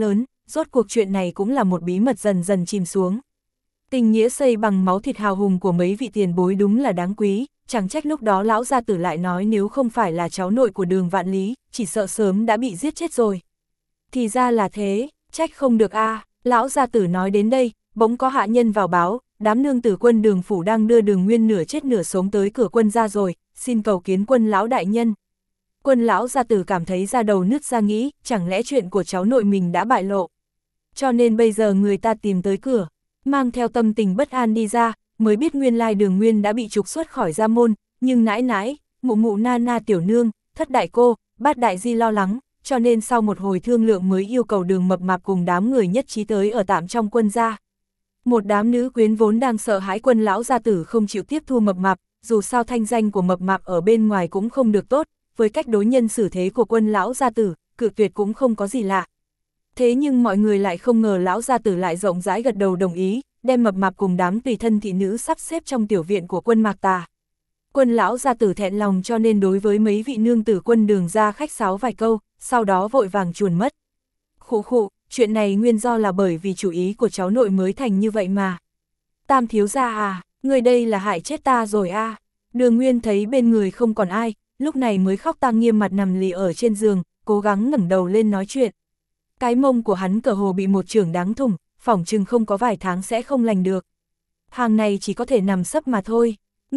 A: rốt cuộc chuyện này cũng là một bí mật dần dần chìm xuống. Tình nghĩa xây bằng máu thịt hào hùng của mấy vị tiền bối đúng là đáng quý, chẳng trách lúc đó lão gia tử lại nói nếu không phải là cháu nội của Đường Vạn Lý, chỉ sợ sớm đã bị giết chết rồi. Thì ra là thế, trách không được a. Lão gia tử nói đến đây, bỗng có hạ nhân vào báo, đám nương tử quân Đường phủ đang đưa Đường Nguyên nửa chết nửa sống tới cửa quân gia rồi, xin cầu kiến quân lão đại nhân. Quân lão gia tử cảm thấy da đầu nứt ra nghĩ, chẳng lẽ chuyện của cháu nội mình đã bại lộ. Cho nên bây giờ người ta tìm tới cửa, mang theo tâm tình bất an đi ra, mới biết nguyên lai Đường Nguyên đã bị trục xuất khỏi gia môn, nhưng nãi nãi, mụ mụ na na tiểu nương, thất đại cô, bát đại di lo lắng, cho nên sau một hồi thương lượng mới yêu cầu Đường Mập Mạp cùng đám người nhất trí tới ở tạm trong quân gia. Một đám nữ quyến vốn đang sợ hãi quân lão gia tử không chịu tiếp thu Mập Mạp, dù sao thanh danh của Mập Mạp ở bên ngoài cũng không được tốt, với cách đối nhân xử thế của quân lão gia tử, cự tuyệt cũng không có gì lạ. Thế nhưng mọi người lại không ngờ lão gia tử lại rộng rãi gật đầu đồng ý, đem Mập Mạp cùng đám tùy thân thị nữ sắp xếp trong tiểu viện của quân Mạc Tà. Quân lão gia tử thẹn lòng cho nên đối với mấy vị nương tử quân Đường ra khách sáo vài câu, sau đó vội vàng chuồn mất. Khụ khụ, chuyện này nguyên do là bởi vì chủ ý của cháu nội mới thành như vậy mà. Tam thiếu gia à, người đây là hại chết ta rồi à. Đường Nguyên thấy bên người không còn ai, lúc này mới khóc tang nghiêm mặt nằm lì ở trên giường, cố gắng ngẩng đầu lên nói chuyện. Cái mông của hắn cờ hồ bị một chưởng đáng thủng, phỏng chừng không có vài tháng sẽ không lành được. Hàng này chỉ có thể nằm sấp mà thôi.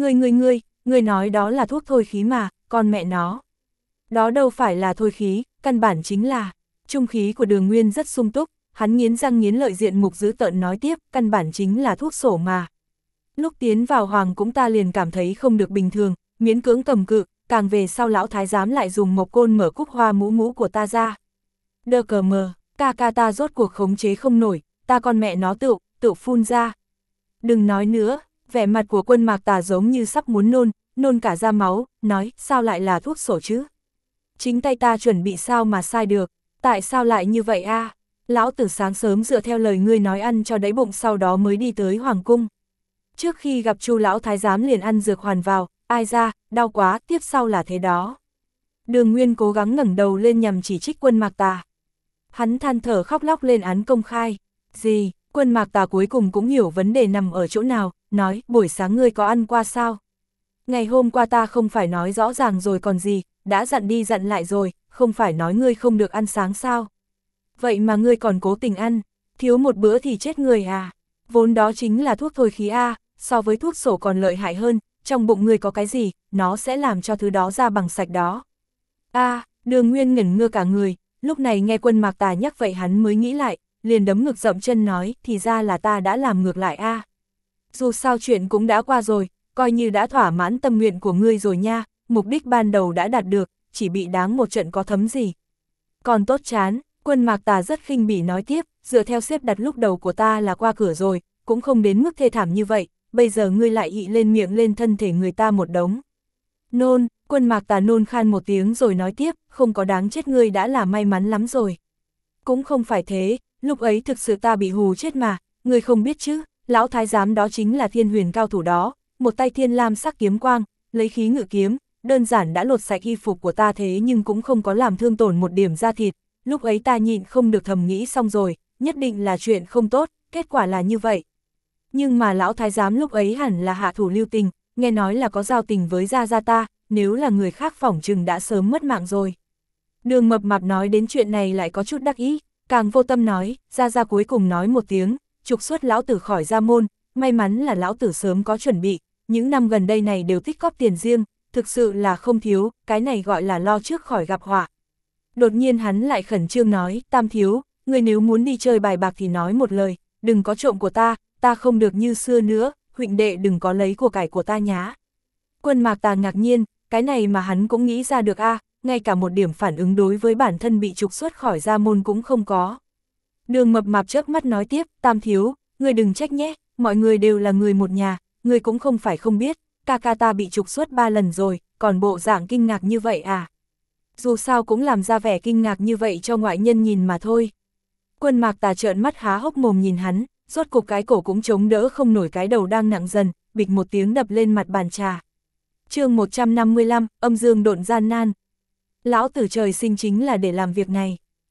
A: Ngươi nói đó là thuốc thôi khí mà, con mẹ nó. Đó đâu phải là thôi khí, căn bản chính là trung khí của Đường Nguyên rất sung túc, hắn nghiến răng nghiến lợi diện mục dữ tợn nói tiếp, căn bản chính là thuốc sổ mà. Lúc tiến vào hoàng cũng ta liền cảm thấy không được bình thường, miễn cưỡng cầm cự, càng về sau lão thái giám lại dùng mộc côn mở cúc hoa mũ của ta ra. Đơ cờ mờ, ca ta rốt cuộc khống chế không nổi, ta con mẹ nó tự phun ra. Đừng nói nữa, vẻ mặt của quân Mạc Tà giống như sắp muốn nôn cả ra máu, nói, sao lại là thuốc sổ chứ? Chính tay ta chuẩn bị sao mà sai được, tại sao lại như vậy a? Lão tử sáng sớm dựa theo lời ngươi nói ăn cho đáy bụng sau đó mới đi tới hoàng cung. Trước khi gặp Chu lão thái giám liền ăn dược hoàn vào, ai ra, đau quá, tiếp sau là thế đó. Đường Nguyên cố gắng ngẩng đầu lên nhằm chỉ trích quân Mạc Tà. Hắn than thở khóc lóc lên án công khai. Gì, quân Mạc Tà cuối cùng cũng hiểu vấn đề nằm ở chỗ nào, nói, buổi sáng ngươi có ăn qua sao? Ngày hôm qua ta không phải nói rõ ràng rồi còn gì, đã dặn đi dặn lại rồi, không phải nói ngươi không được ăn sáng sao? Vậy mà ngươi còn cố tình ăn, thiếu một bữa thì chết người à? Vốn đó chính là thuốc thôi khí a, so với thuốc sổ còn lợi hại hơn, trong bụng ngươi có cái gì, nó sẽ làm cho thứ đó ra bằng sạch đó. Đường Nguyên ngẩn ngơ cả người, lúc này nghe quân Mạc Tà nhắc vậy hắn mới nghĩ lại, liền đấm ngực dậm chân nói, thì ra là ta đã làm ngược lại a. Dù sao chuyện cũng đã qua rồi, coi như đã thỏa mãn tâm nguyện của ngươi rồi nha, mục đích ban đầu đã đạt được, chỉ bị đáng một trận có thấm gì. Còn tốt chán, quân Mạc Tà rất khinh bỉ nói tiếp, dựa theo xếp đặt lúc đầu của ta là qua cửa rồi, cũng không đến mức thê thảm như vậy, bây giờ ngươi lại ị lên miệng lên thân thể người ta một đống. Nôn, quân Mạc Tà nôn khan một tiếng rồi nói tiếp, không có đáng chết ngươi đã là may mắn lắm rồi. Cũng không phải thế, lúc ấy thực sự ta bị hù chết mà, ngươi không biết chứ, lão thái giám đó chính là thiên huyền cao thủ đó, một tay thiên lam sắc kiếm quang, lấy khí ngự kiếm, đơn giản đã lột sạch y phục của ta thế nhưng cũng không có làm thương tổn một điểm da thịt, lúc ấy ta nhịn không được thầm nghĩ xong rồi, nhất định là chuyện không tốt, kết quả là như vậy. Nhưng mà lão thái giám lúc ấy hẳn là hạ thủ lưu tình, nghe nói là có giao tình với gia ta, nếu là người khác phỏng chừng đã sớm mất mạng rồi. Đường Mập Mạp nói đến chuyện này lại có chút đắc ý, càng vô tâm nói, gia cuối cùng nói một tiếng, trục xuất lão tử khỏi gia môn, may mắn là lão tử sớm có chuẩn bị, những năm gần đây này đều tích cóp tiền riêng, thực sự là không thiếu, cái này gọi là lo trước khỏi gặp họa. Đột nhiên hắn lại khẩn trương nói, Tam thiếu, người nếu muốn đi chơi bài bạc thì nói một lời, đừng có trộm của ta không được như xưa nữa, huỳnh đệ đừng có lấy của cải của ta nhá. Quân Mạc Tà ngạc nhiên, cái này mà hắn cũng nghĩ ra được ngay cả một điểm phản ứng đối với bản thân bị trục xuất khỏi gia môn cũng không có. Đường Mập Mạp chớp mắt nói tiếp, Tam thiếu, người đừng trách nhé, mọi người đều là người một nhà, người cũng không phải không biết, ca ta bị trục xuất 3 lần rồi, còn bộ dạng kinh ngạc như vậy à? Dù sao cũng làm ra vẻ kinh ngạc như vậy cho ngoại nhân nhìn mà thôi. Quân Mạc Tà trợn mắt há hốc mồm nhìn hắn, rốt cục cái cổ cũng chống đỡ không nổi cái đầu đang nặng dần, bịch một tiếng đập lên mặt bàn trà. Chương 155, âm dương độn gian nan. Lão tử trời sinh chính là để làm việc này.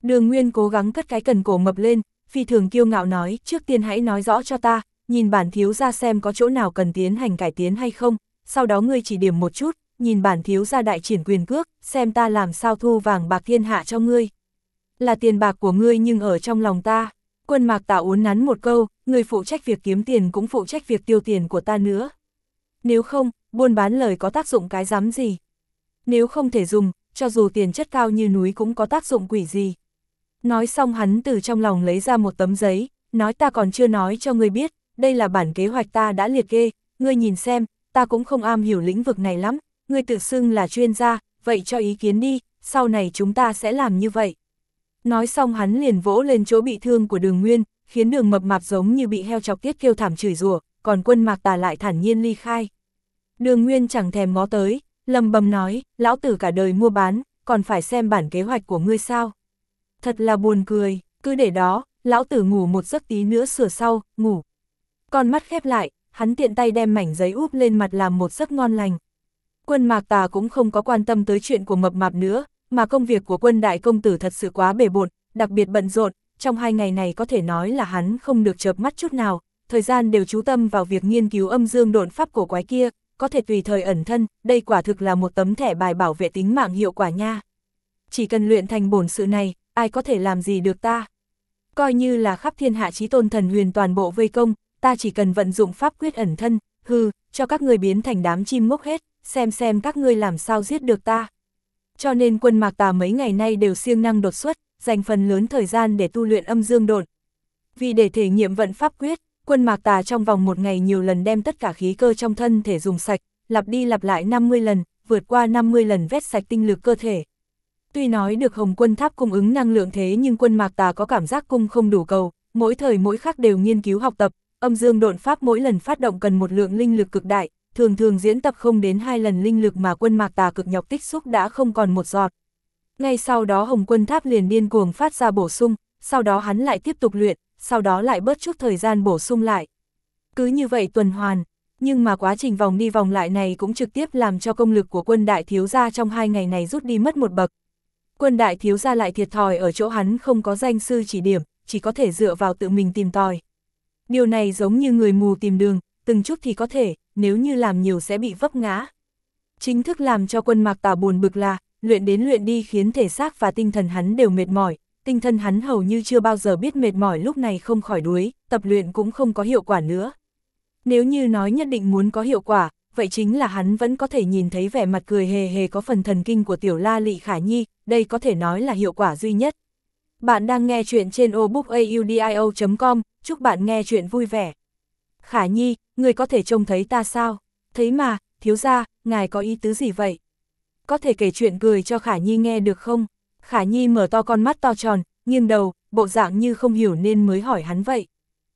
A: Đường Nguyên cố gắng cất cái cần cổ mập lên, phi thường kiêu ngạo nói, trước tiên hãy nói rõ cho ta, nhìn bản thiếu gia xem có chỗ nào cần tiến hành cải tiến hay không, sau đó ngươi chỉ điểm một chút, nhìn bản thiếu gia đại triển quyền cước, xem ta làm sao thu vàng bạc thiên hạ cho ngươi. Là tiền bạc của ngươi nhưng ở trong lòng ta. Quân Mạc Tà uốn nắn một câu, ngươi phụ trách việc kiếm tiền cũng phụ trách việc tiêu tiền của ta nữa. Nếu không, buôn bán lời có tác dụng cái rắm gì. Nếu không thể dùng, cho dù tiền chất cao như núi cũng có tác dụng quỷ gì. Nói xong hắn từ trong lòng lấy ra một tấm giấy, nói ta còn chưa nói cho ngươi biết, đây là bản kế hoạch ta đã liệt kê, ngươi nhìn xem, ta cũng không am hiểu lĩnh vực này lắm, ngươi tự xưng là chuyên gia, vậy cho ý kiến đi, sau này chúng ta sẽ làm như vậy. Nói xong hắn liền vỗ lên chỗ bị thương của Đường Nguyên, khiến Đường Mập Mạp giống như bị heo chọc tiết kêu thảm chửi rủa, còn Quân Mạc Tà lại thản nhiên ly khai. Đường Nguyên chẳng thèm ngó tới, lầm bầm nói, lão tử cả đời mua bán, còn phải xem bản kế hoạch của ngươi sao. Thật là buồn cười, cứ để đó, lão tử ngủ một giấc tí nữa sửa sau, ngủ. Con mắt khép lại, hắn tiện tay đem mảnh giấy úp lên mặt làm một giấc ngon lành. Quân Mạc Tà cũng không có quan tâm tới chuyện của Mập Mạp nữa, mà công việc của Quân đại công tử thật sự quá bể bộn, đặc biệt bận rộn, trong 2 ngày này có thể nói là hắn không được chợp mắt chút nào, thời gian đều chú tâm vào việc nghiên cứu âm dương độn pháp cổ quái kia, có thể tùy thời ẩn thân, đây quả thực là một tấm thẻ bài bảo vệ tính mạng hiệu quả nha. Chỉ cần luyện thành bổn sự này, ai có thể làm gì được ta. Coi như là khắp thiên hạ chí tôn thần huyền toàn bộ vây công, ta chỉ cần vận dụng pháp quyết ẩn thân, cho các ngươi biến thành đám chim ngốc hết, xem các ngươi làm sao giết được ta. Cho nên Quân Mạc Tà mấy ngày nay đều siêng năng đột xuất, dành phần lớn thời gian để tu luyện âm dương độn. Vì để thể nghiệm vận pháp quyết, Quân Mạc Tà trong vòng 1 ngày nhiều lần đem tất cả khí cơ trong thân thể dùng sạch, lặp đi lặp lại 50 lần, vượt qua 50 lần vét sạch tinh lực cơ thể. Tuy nói được Hồng Quân Tháp cung ứng năng lượng thế nhưng Quân Mạc Tà có cảm giác cung không đủ cầu, mỗi thời mỗi khắc đều nghiên cứu học tập, âm dương độn pháp mỗi lần phát động cần một lượng linh lực cực đại, thường diễn tập không đến 2 lần linh lực mà Quân Mạc Tà cực nhọc tích xúc đã không còn một giọt. Ngay sau đó Hồng Quân Tháp liền điên cuồng phát ra bổ sung, sau đó hắn lại tiếp tục luyện, sau đó lại bớt chút thời gian bổ sung lại. Cứ như vậy tuần hoàn, nhưng mà quá trình vòng đi vòng lại này cũng trực tiếp làm cho công lực của Quân đại thiếu gia trong 2 ngày này rút đi mất một bậc. Quân đại thiếu gia lại thiệt thòi ở chỗ hắn không có danh sư chỉ điểm, chỉ có thể dựa vào tự mình tìm tòi. Điều này giống như người mù tìm đường, từng chút thì có thể, nếu như làm nhiều sẽ bị vấp ngã. Chính thức làm cho Quân Mạc Tà buồn bực là, luyện đến luyện đi khiến thể xác và tinh thần hắn đều mệt mỏi, tinh thần hắn hầu như chưa bao giờ biết mệt mỏi lúc này không khỏi đuối, tập luyện cũng không có hiệu quả nữa. Nếu như nói nhất định muốn có hiệu quả, vậy chính là hắn vẫn có thể nhìn thấy vẻ mặt cười hề hề có phần thần kinh của tiểu la lị Khả Nhi, đây có thể nói là hiệu quả duy nhất. Bạn đang nghe chuyện trên obookaudio.com, chúc bạn nghe chuyện vui vẻ. Khả Nhi, người có thể trông thấy ta sao? Thấy mà, thiếu gia, ngài có ý tứ gì vậy? Có thể kể chuyện cười cho Khả Nhi nghe được không? Khả Nhi mở to con mắt to tròn, nghiêng đầu, bộ dạng như không hiểu nên mới hỏi hắn vậy.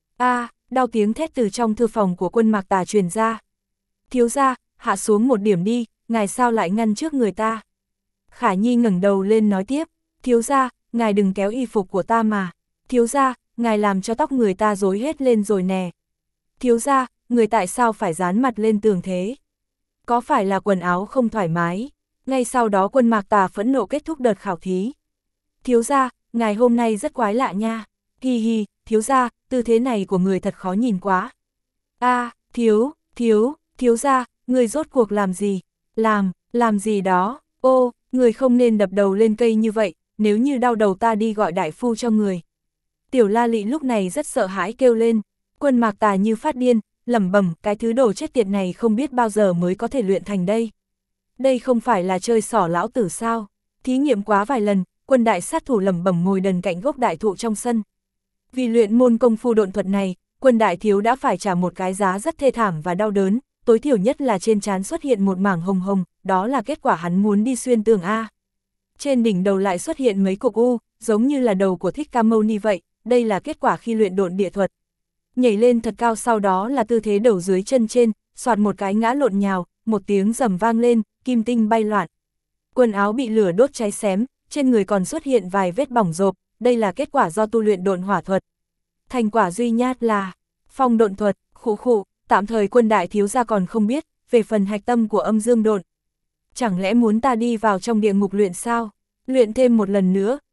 A: Đau tiếng thét từ trong thư phòng của Quân Mạc Tà truyền ra. Thiếu gia, hạ xuống một điểm đi, ngài sao lại ngăn trước người ta? Khả Nhi ngẩng đầu lên nói tiếp, thiếu gia, ngài đừng kéo y phục của ta mà. Thiếu gia, ngài làm cho tóc người ta rối hết lên rồi nè. Thiếu gia, người tại sao phải dán mặt lên tường thế? Có phải là quần áo không thoải mái? Ngay sau đó Quân Mạc Tà phẫn nộ kết thúc đợt khảo thí. Thiếu gia, ngài hôm nay rất quái lạ nha. Hi hi, thiếu gia, tư thế này của người thật khó nhìn quá. Thiếu gia, người rốt cuộc làm gì? Làm gì đó? Ô, người không nên đập đầu lên cây như vậy, nếu như đau đầu ta đi gọi đại phu cho người. Tiểu La Lị lúc này rất sợ hãi kêu lên. Quân Mạc Tà như phát điên, lẩm bẩm, cái thứ đồ chết tiệt này không biết bao giờ mới có thể luyện thành đây. Đây không phải là chơi xỏ lão tử sao? Thí nghiệm quá vài lần, Quân đại sát thủ lẩm bẩm ngồi đần cạnh gốc đại thụ trong sân. Vì luyện môn công phu độn thuật này, Quân đại thiếu đã phải trả một cái giá rất thê thảm và đau đớn, tối thiểu nhất là trên trán xuất hiện một mảng hồng hồng, đó là kết quả hắn muốn đi xuyên tường A. Trên đỉnh đầu lại xuất hiện mấy cục u, giống như là đầu của Thích Ca Mâu Ni vậy, đây là kết quả khi luyện độn địa thuật. Nhảy lên thật cao sau đó là tư thế đầu dưới chân trên, soạt một cái ngã lộn nhào, một tiếng rầm vang lên, kim tinh bay loạn. Quần áo bị lửa đốt cháy xém, trên người còn xuất hiện vài vết bỏng rộp, đây là kết quả do tu luyện độn hỏa thuật. Thành quả duy nhất là phong độn thuật, khụ, tạm thời Quân đại thiếu gia còn không biết về phần hạch tâm của âm dương độn. Chẳng lẽ muốn ta đi vào trong địa ngục luyện sao? Luyện thêm một lần nữa,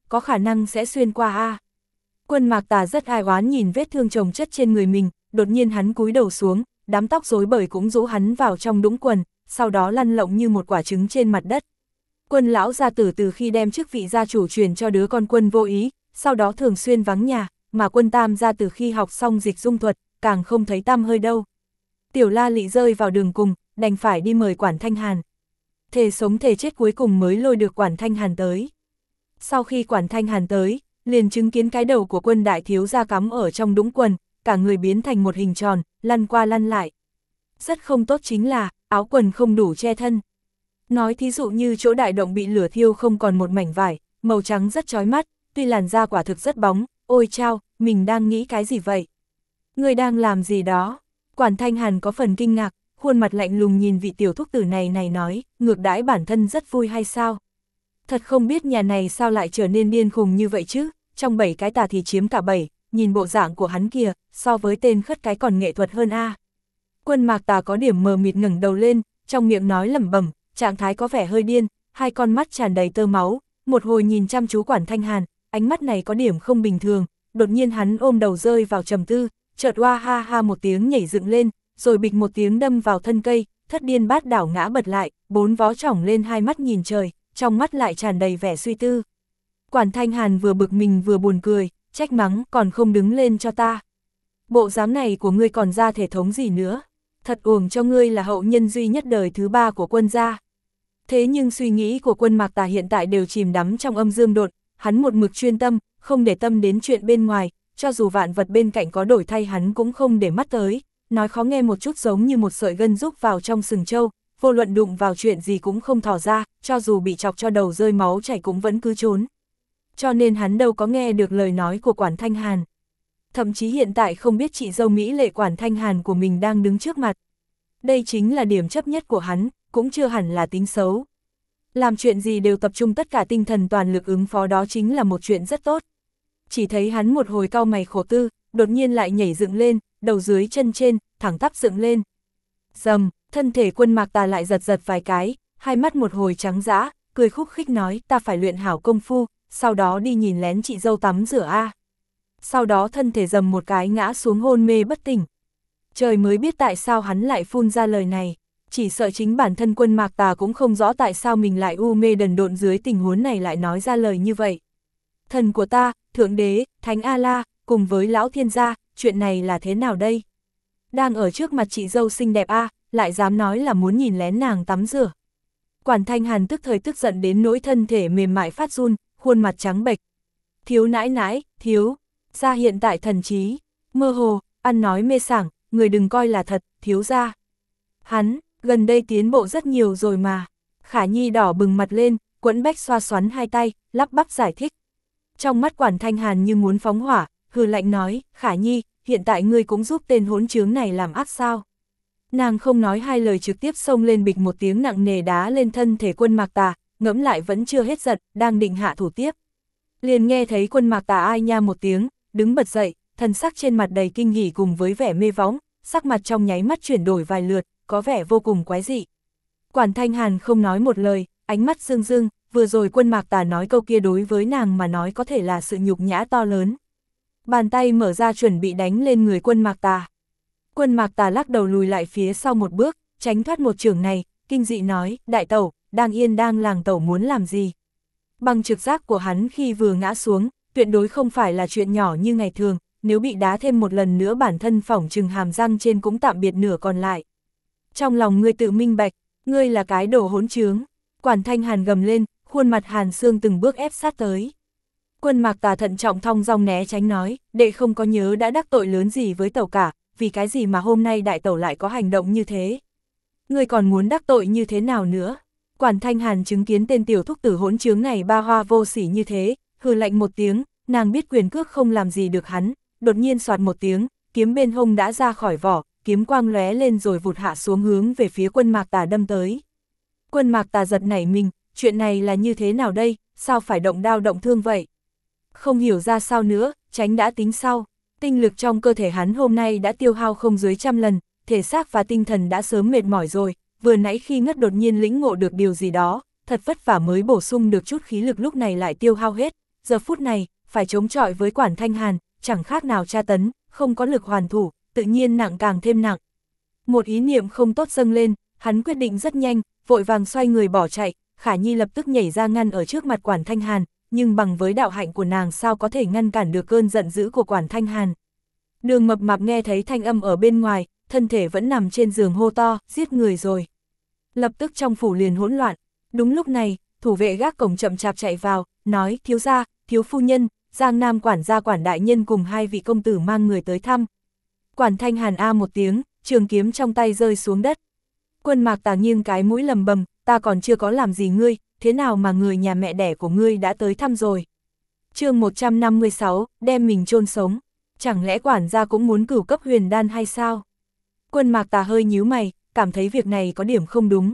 A: có khả năng sẽ xuyên qua a. Quân Mạc Tà rất ai oán nhìn vết thương chồng chất trên người mình, đột nhiên hắn cúi đầu xuống, đám tóc rối bời cũng rũ hắn vào trong đũng quần, sau đó lăn lộng như một quả trứng trên mặt đất. Quân lão gia tử từ khi đem chức vị gia chủ truyền cho đứa con Quân Vô Ý, sau đó thường xuyên vắng nhà, mà Quân Tam gia từ khi học xong dịch dung thuật, càng không thấy tăm hơi đâu. Tiểu La Lị rơi vào đường cùng, đành phải đi mời Quản Thanh Hàn. Thề sống thề chết cuối cùng mới lôi được Quản Thanh Hàn tới. Sau khi Quản Thanh Hàn tới, liền chứng kiến cái đầu của Quân đại thiếu gia cắm ở trong đũng quần, cả người biến thành một hình tròn, lăn qua lăn lại. Rất không tốt chính là, áo quần không đủ che thân. Nói thí dụ như chỗ đại động bị lửa thiêu không còn một mảnh vải, màu trắng rất chói mắt, tuy làn da quả thực rất bóng, ôi chao, mình đang nghĩ cái gì vậy? Người đang làm gì đó? Quản Thanh Hàn có phần kinh ngạc, khuôn mặt lạnh lùng nhìn vị tiểu thúc tử này nói, ngược đãi bản thân rất vui hay sao? Thật không biết nhà này sao lại trở nên điên khùng như vậy chứ, trong 7 cái tà thì chiếm cả 7, nhìn bộ dạng của hắn kìa, so với tên khất cái còn nghệ thuật hơn a. Quân Mạc Tà có điểm mờ mịt ngẩng đầu lên, trong miệng nói lẩm bẩm, trạng thái có vẻ hơi điên, hai con mắt tràn đầy tơ máu, một hồi nhìn chăm chú Quản Thanh Hàn, ánh mắt này có điểm không bình thường, đột nhiên hắn ôm đầu rơi vào trầm tư, chợt oa ha ha một tiếng nhảy dựng lên, rồi bịch một tiếng đâm vào thân cây, thất điên bát đảo ngã bật lại, bốn vó chỏng lên hai mắt nhìn trời, trong mắt lại tràn đầy vẻ suy tư. Quản Thanh Hàn vừa bực mình vừa buồn cười, trách mắng, còn không đứng lên cho ta. Bộ dáng này của ngươi còn ra thể thống gì nữa, thật uổng cho ngươi là hậu nhân duy nhất đời thứ 3 của Quân gia. Thế nhưng suy nghĩ của Quân Mạc Tà hiện tại đều chìm đắm trong âm dương độn, hắn một mực chuyên tâm, không để tâm đến chuyện bên ngoài, cho dù vạn vật bên cạnh có đổi thay hắn cũng không để mắt tới, nói khó nghe một chút giống như một sợi gân rúc vào trong sừng trâu, vô luận đụng vào chuyện gì cũng không thò ra, cho dù bị chọc cho đầu rơi máu chảy cũng vẫn cứ trốn. Cho nên hắn đâu có nghe được lời nói của Quản Thanh Hàn. Thậm chí hiện tại không biết chị dâu Mỹ lệ Quản Thanh Hàn của mình đang đứng trước mặt. Đây chính là điểm chấp nhất của hắn, cũng chưa hẳn là tính xấu. Làm chuyện gì đều tập trung tất cả tinh thần toàn lực ứng phó đó chính là một chuyện rất tốt. Chỉ thấy hắn một hồi cau mày khổ tư, đột nhiên lại nhảy dựng lên, đầu dưới chân trên, thẳng tắp dựng lên. Dầm, thân thể Quân Mạc Tà lại giật giật vài cái, hai mắt một hồi trắng dã, cười khúc khích nói ta phải luyện hảo công phu, sau đó đi nhìn lén chị dâu tắm rửa a. Sau đó thân thể dầm một cái ngã xuống hôn mê bất tỉnh. Trời mới biết tại sao hắn lại phun ra lời này, chỉ sợ chính bản thân Quân Mạc Tà cũng không rõ tại sao mình lại u mê đần độn dưới tình huống này lại nói ra lời như vậy. Thần của ta, Thượng Đế, Thánh A-la, cùng với Lão Thiên gia, chuyện này là thế nào đây? Đang ở trước mặt chị dâu xinh đẹp a, lại dám nói là muốn nhìn lén nàng tắm rửa. Quản Thanh Hàn tức thời tức giận đến nỗi thân thể mềm mại phát run, khuôn mặt trắng bệch. Thiếu nãi nãi, thiếu, gia hiện tại thần trí, mơ hồ, ăn nói mê sảng, người đừng coi là thật, thiếu gia. Hắn, gần đây tiến bộ rất nhiều rồi mà. Khả Nhi đỏ bừng mặt lên, quẫn bách xoa xoắn hai tay, lắp bắp giải thích. Trong mắt Quản Thanh Hàn như muốn phóng hỏa, hừ lạnh nói, Khả Nhi, hiện tại ngươi cũng giúp tên hỗn trướng này làm ác sao. Nàng không nói hai lời trực tiếp xông lên bịch một tiếng nặng nề đá lên thân thể Quân Mạc Tà, ngẫm lại vẫn chưa hết giận, đang định hạ thủ tiếp. Liền nghe thấy Quân Mạc Tà ai nha một tiếng, đứng bật dậy, thần sắc trên mặt đầy kinh hỉ cùng với vẻ mê võng, sắc mặt trong nháy mắt chuyển đổi vài lượt, có vẻ vô cùng quái dị. Quản Thanh Hàn không nói một lời, ánh mắt rưng rưng, vừa rồi Quân Mạc Tà nói câu kia đối với nàng mà nói có thể là sự nhục nhã to lớn. Bàn tay mở ra chuẩn bị đánh lên người Quân Mạc Tà. Quân Mạc Tà lắc đầu lùi lại phía sau một bước, tránh thoát một chưởng này, kinh dị nói, đại tẩu, đang yên đang làng tẩu muốn làm gì. Bằng trực giác của hắn khi vừa ngã xuống, tuyệt đối không phải là chuyện nhỏ như ngày thường, nếu bị đá thêm một lần nữa bản thân phỏng chừng hàm răng trên cũng tạm biệt nửa còn lại. Trong lòng ngươi tự minh bạch, ngươi là cái đồ hỗn trướng. Quản Thanh Hàn gầm lên, khuôn mặt hàn xương từng bước ép sát tới. Quân Mạc Tà thận trọng thong dong né tránh nói, đệ không có nhớ đã đắc tội lớn gì với tẩu cả, vì cái gì mà hôm nay đại tẩu lại có hành động như thế. Ngươi còn muốn đắc tội như thế nào nữa? Quản Thanh Hàn chứng kiến tên tiểu thúc tử hỗn trướng này ba hoa vô sỉ như thế, hừ lạnh một tiếng, nàng biết quyền cước không làm gì được hắn, đột nhiên soạt một tiếng, kiếm bên hông đã ra khỏi vỏ, kiếm quang lóe lên rồi vụt hạ xuống hướng về phía Quân Mạc Tà đâm tới. Quân Mạc Tà giật nảy mình, chuyện này là như thế nào đây, sao phải động đao động thương vậy? Không hiểu ra sao nữa, tránh đã tính sau, tinh lực trong cơ thể hắn hôm nay đã tiêu hao không dưới 100 lần, thể xác và tinh thần đã sớm mệt mỏi rồi, vừa nãy khi ngất đột nhiên lĩnh ngộ được điều gì đó, thật vất vả mới bổ sung được chút khí lực lúc này lại tiêu hao hết, giờ phút này, phải chống chọi với Quản Thanh Hàn, chẳng khác nào tra tấn, không có lực hoàn thủ, tự nhiên nặng càng thêm nặng. Một ý niệm không tốt dâng lên, hắn quyết định rất nhanh, vội vàng xoay người bỏ chạy, Khả Nhi lập tức nhảy ra ngăn ở trước mặt Quản Thanh Hàn, nhưng bằng với đạo hạnh của nàng sao có thể ngăn cản được cơn giận dữ của Quản Thanh Hàn. Đường Mập Mạp nghe thấy thanh âm ở bên ngoài, thân thể vẫn nằm trên giường hô to, giết người rồi. Lập tức trong phủ liền hỗn loạn. Đúng lúc này, thủ vệ gác cổng chậm chạp chạy vào, nói, thiếu gia, thiếu phu nhân, Giang Nam quản gia Quản đại nhân cùng 2 vị công tử mang người tới thăm. Quản Thanh Hàn a một tiếng, trường kiếm trong tay rơi xuống đất. Quân Mạc Tà nghiêng cái mũi lầm bầm, ta còn chưa có làm gì ngươi, thế nào mà người nhà mẹ đẻ của ngươi đã tới thăm rồi. Chương 156, đem mình chôn sống. Chẳng lẽ quản gia cũng muốn cửu cấp huyền đan hay sao? Quân Mạc Tà hơi nhíu mày, cảm thấy việc này có điểm không đúng.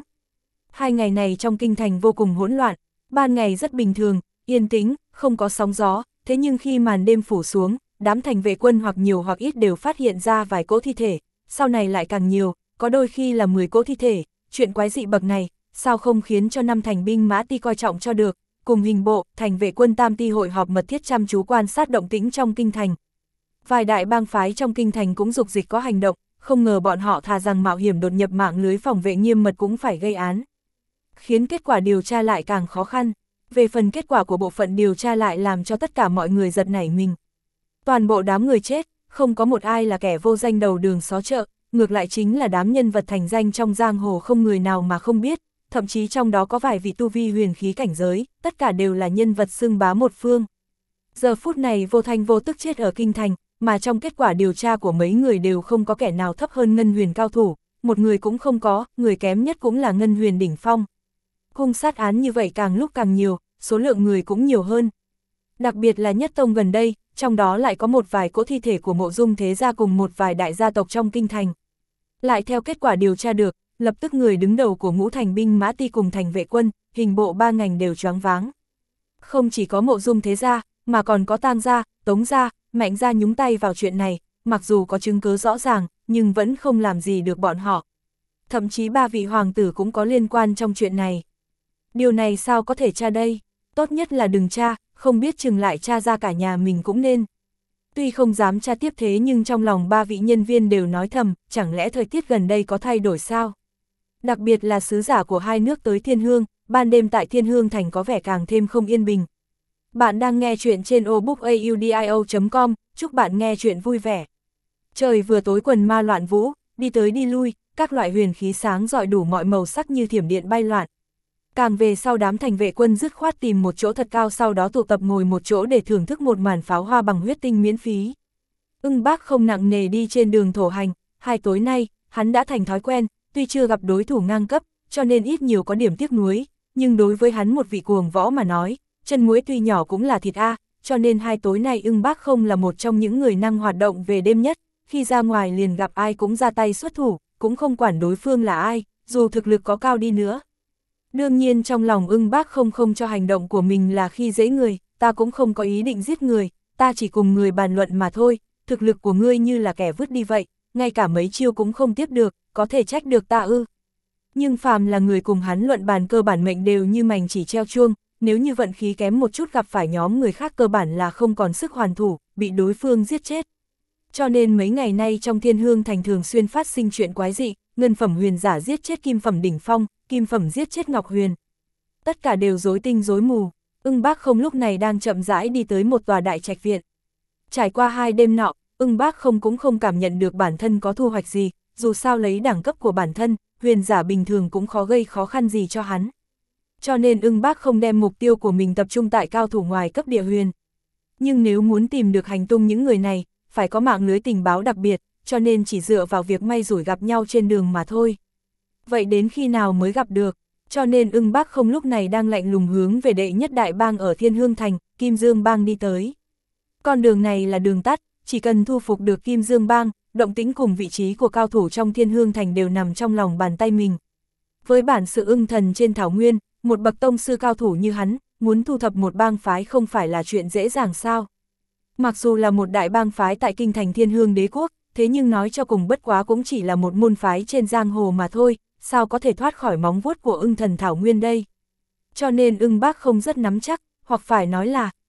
A: 2 ngày này trong kinh thành vô cùng hỗn loạn, ban ngày rất bình thường, yên tĩnh, không có sóng gió, thế nhưng khi màn đêm phủ xuống, đám thành vệ quân hoặc nhiều hoặc ít đều phát hiện ra vài cỗ thi thể, sau này lại càng nhiều, có đôi khi là 10 cỗ thi thể, chuyện quái dị bậc này, sao không khiến cho 5 thành binh mã ti coi trọng cho được, cùng hình bộ, thành vệ quân tam ti hội họp mật thiết chăm chú quan sát động tĩnh trong kinh thành. Vài đại bang phái trong kinh thành cũng dục dịch có hành động, không ngờ bọn họ thà rằng mạo hiểm đột nhập mạng lưới phòng vệ nghiêm mật cũng phải gây án. Khiến kết quả điều tra lại càng khó khăn, về phần kết quả của bộ phận điều tra lại làm cho tất cả mọi người giật nảy mình. Toàn bộ đám người chết, không có một ai là kẻ vô danh đầu đường xó chợ, ngược lại chính là đám nhân vật thành danh trong giang hồ không người nào mà không biết, thậm chí trong đó có vài vị tu vi huyền khí cảnh giới, tất cả đều là nhân vật xưng bá một phương. Giờ phút này vô thanh vô tức chết ở kinh thành, mà trong kết quả điều tra của mấy người đều không có kẻ nào thấp hơn ngân huyền cao thủ, một người cũng không có, người kém nhất cũng là ngân huyền đỉnh phong. Hung sát án như vậy càng lúc càng nhiều, số lượng người cũng nhiều hơn. Đặc biệt là nhất tông gần đây, trong đó lại có một vài cỗ thi thể của Mộ Dung thế gia cùng một vài đại gia tộc trong kinh thành. Lại theo kết quả điều tra được, lập tức người đứng đầu của ngũ thành binh mã ti cùng thành vệ quân, hình bộ 3 ngành đều choáng váng. Không chỉ có Mộ Dung thế gia, mà còn có Tang gia, Tống gia, Mạnh gia nhúng tay vào chuyện này, mặc dù có chứng cứ rõ ràng, nhưng vẫn không làm gì được bọn họ. Thậm chí 3 vị hoàng tử cũng có liên quan trong chuyện này. Điều này sao có thể tra đây? Tốt nhất là đừng tra, không biết chừng lại tra ra cả nhà mình cũng nên. Tuy không dám tra tiếp thế nhưng trong lòng 3 vị nhân viên đều nói thầm, chẳng lẽ thời tiết gần đây có thay đổi sao? Đặc biệt là sứ giả của 2 nước tới Thiên Hương, ban đêm tại Thiên Hương thành có vẻ càng thêm không yên bình. Bạn đang nghe chuyện trên obookaudio.com, chúc bạn nghe chuyện vui vẻ. Trời vừa tối quần ma loạn vũ, đi tới đi lui, các loại huyền khí sáng rọi đủ mọi màu sắc như thiểm điện bay loạn. Càng về sau đám thành vệ quân dứt khoát tìm một chỗ thật cao sau đó tụ tập ngồi một chỗ để thưởng thức một màn pháo hoa bằng huyết tinh miễn phí. Ưng Bác không nặng nề đi trên đường thổ hành, 2 tối nay, hắn đã thành thói quen, tuy chưa gặp đối thủ ngang cấp, cho nên ít nhiều có điểm tiếc nuối, nhưng đối với hắn một vị cuồng võ mà nói, chân muối tuy nhỏ cũng là thịt a, cho nên 2 tối nay Ưng Bác không là một trong những người năng hoạt động về đêm nhất, khi ra ngoài liền gặp ai cũng ra tay xuất thủ, cũng không quản đối phương là ai, dù thực lực có cao đi nữa. Đương nhiên trong lòng Ưng Bác không cho hành động của mình là khi dễ người, ta cũng không có ý định giết người, ta chỉ cùng người bàn luận mà thôi, thực lực của ngươi như là kẻ vứt đi vậy, ngay cả mấy chiêu cũng không tiếp được, có thể trách được ta ư. Nhưng phàm là người cùng hắn luận bàn cơ bản mệnh đều như mành chỉ treo chuông, nếu như vận khí kém một chút gặp phải nhóm người khác cơ bản là không còn sức hoàn thủ, bị đối phương giết chết. Cho nên mấy ngày nay trong Thiên Hương thành thường xuyên phát sinh chuyện quái dị, ngân phẩm huyền giả giết chết kim phẩm đỉnh phong, kim phẩm giết chết ngọc huyền. Tất cả đều rối tinh rối mù, Ưng Bác không lúc này đang chậm rãi đi tới một tòa đại trạch viện. Trải qua 2 đêm nọ, Ưng Bác không cũng không cảm nhận được bản thân có thu hoạch gì, dù sao lấy đẳng cấp của bản thân, huyền giả bình thường cũng khó gây khó khăn gì cho hắn. Cho nên Ưng Bác không đem mục tiêu của mình tập trung tại cao thủ ngoài cấp địa huyền. Nhưng nếu muốn tìm được hành tung những người này, phải có mạng lưới tình báo đặc biệt, cho nên chỉ dựa vào việc may rủi gặp nhau trên đường mà thôi. Vậy đến khi nào mới gặp được? Cho nên Ưng Bác không lúc này đang lạnh lùng hướng về đệ nhất đại bang ở Thiên Hương thành, Kim Dương bang đi tới. Con đường này là đường tắt, chỉ cần thu phục được Kim Dương bang, động tĩnh cùng vị trí của cao thủ trong Thiên Hương thành đều nằm trong lòng bàn tay mình. Với bản sự ưng thần trên thảo nguyên, một bậc tông sư cao thủ như hắn, muốn thu thập một bang phái không phải là chuyện dễ dàng sao. Mặc dù là một đại bang phái tại kinh thành Thiên Hương đế quốc, thế nhưng nói cho cùng bất quá cũng chỉ là một môn phái trên giang hồ mà thôi, sao có thể thoát khỏi móng vuốt của ưng thần thảo nguyên đây. Cho nên Ưng Bác không rất nắm chắc, hoặc phải nói là,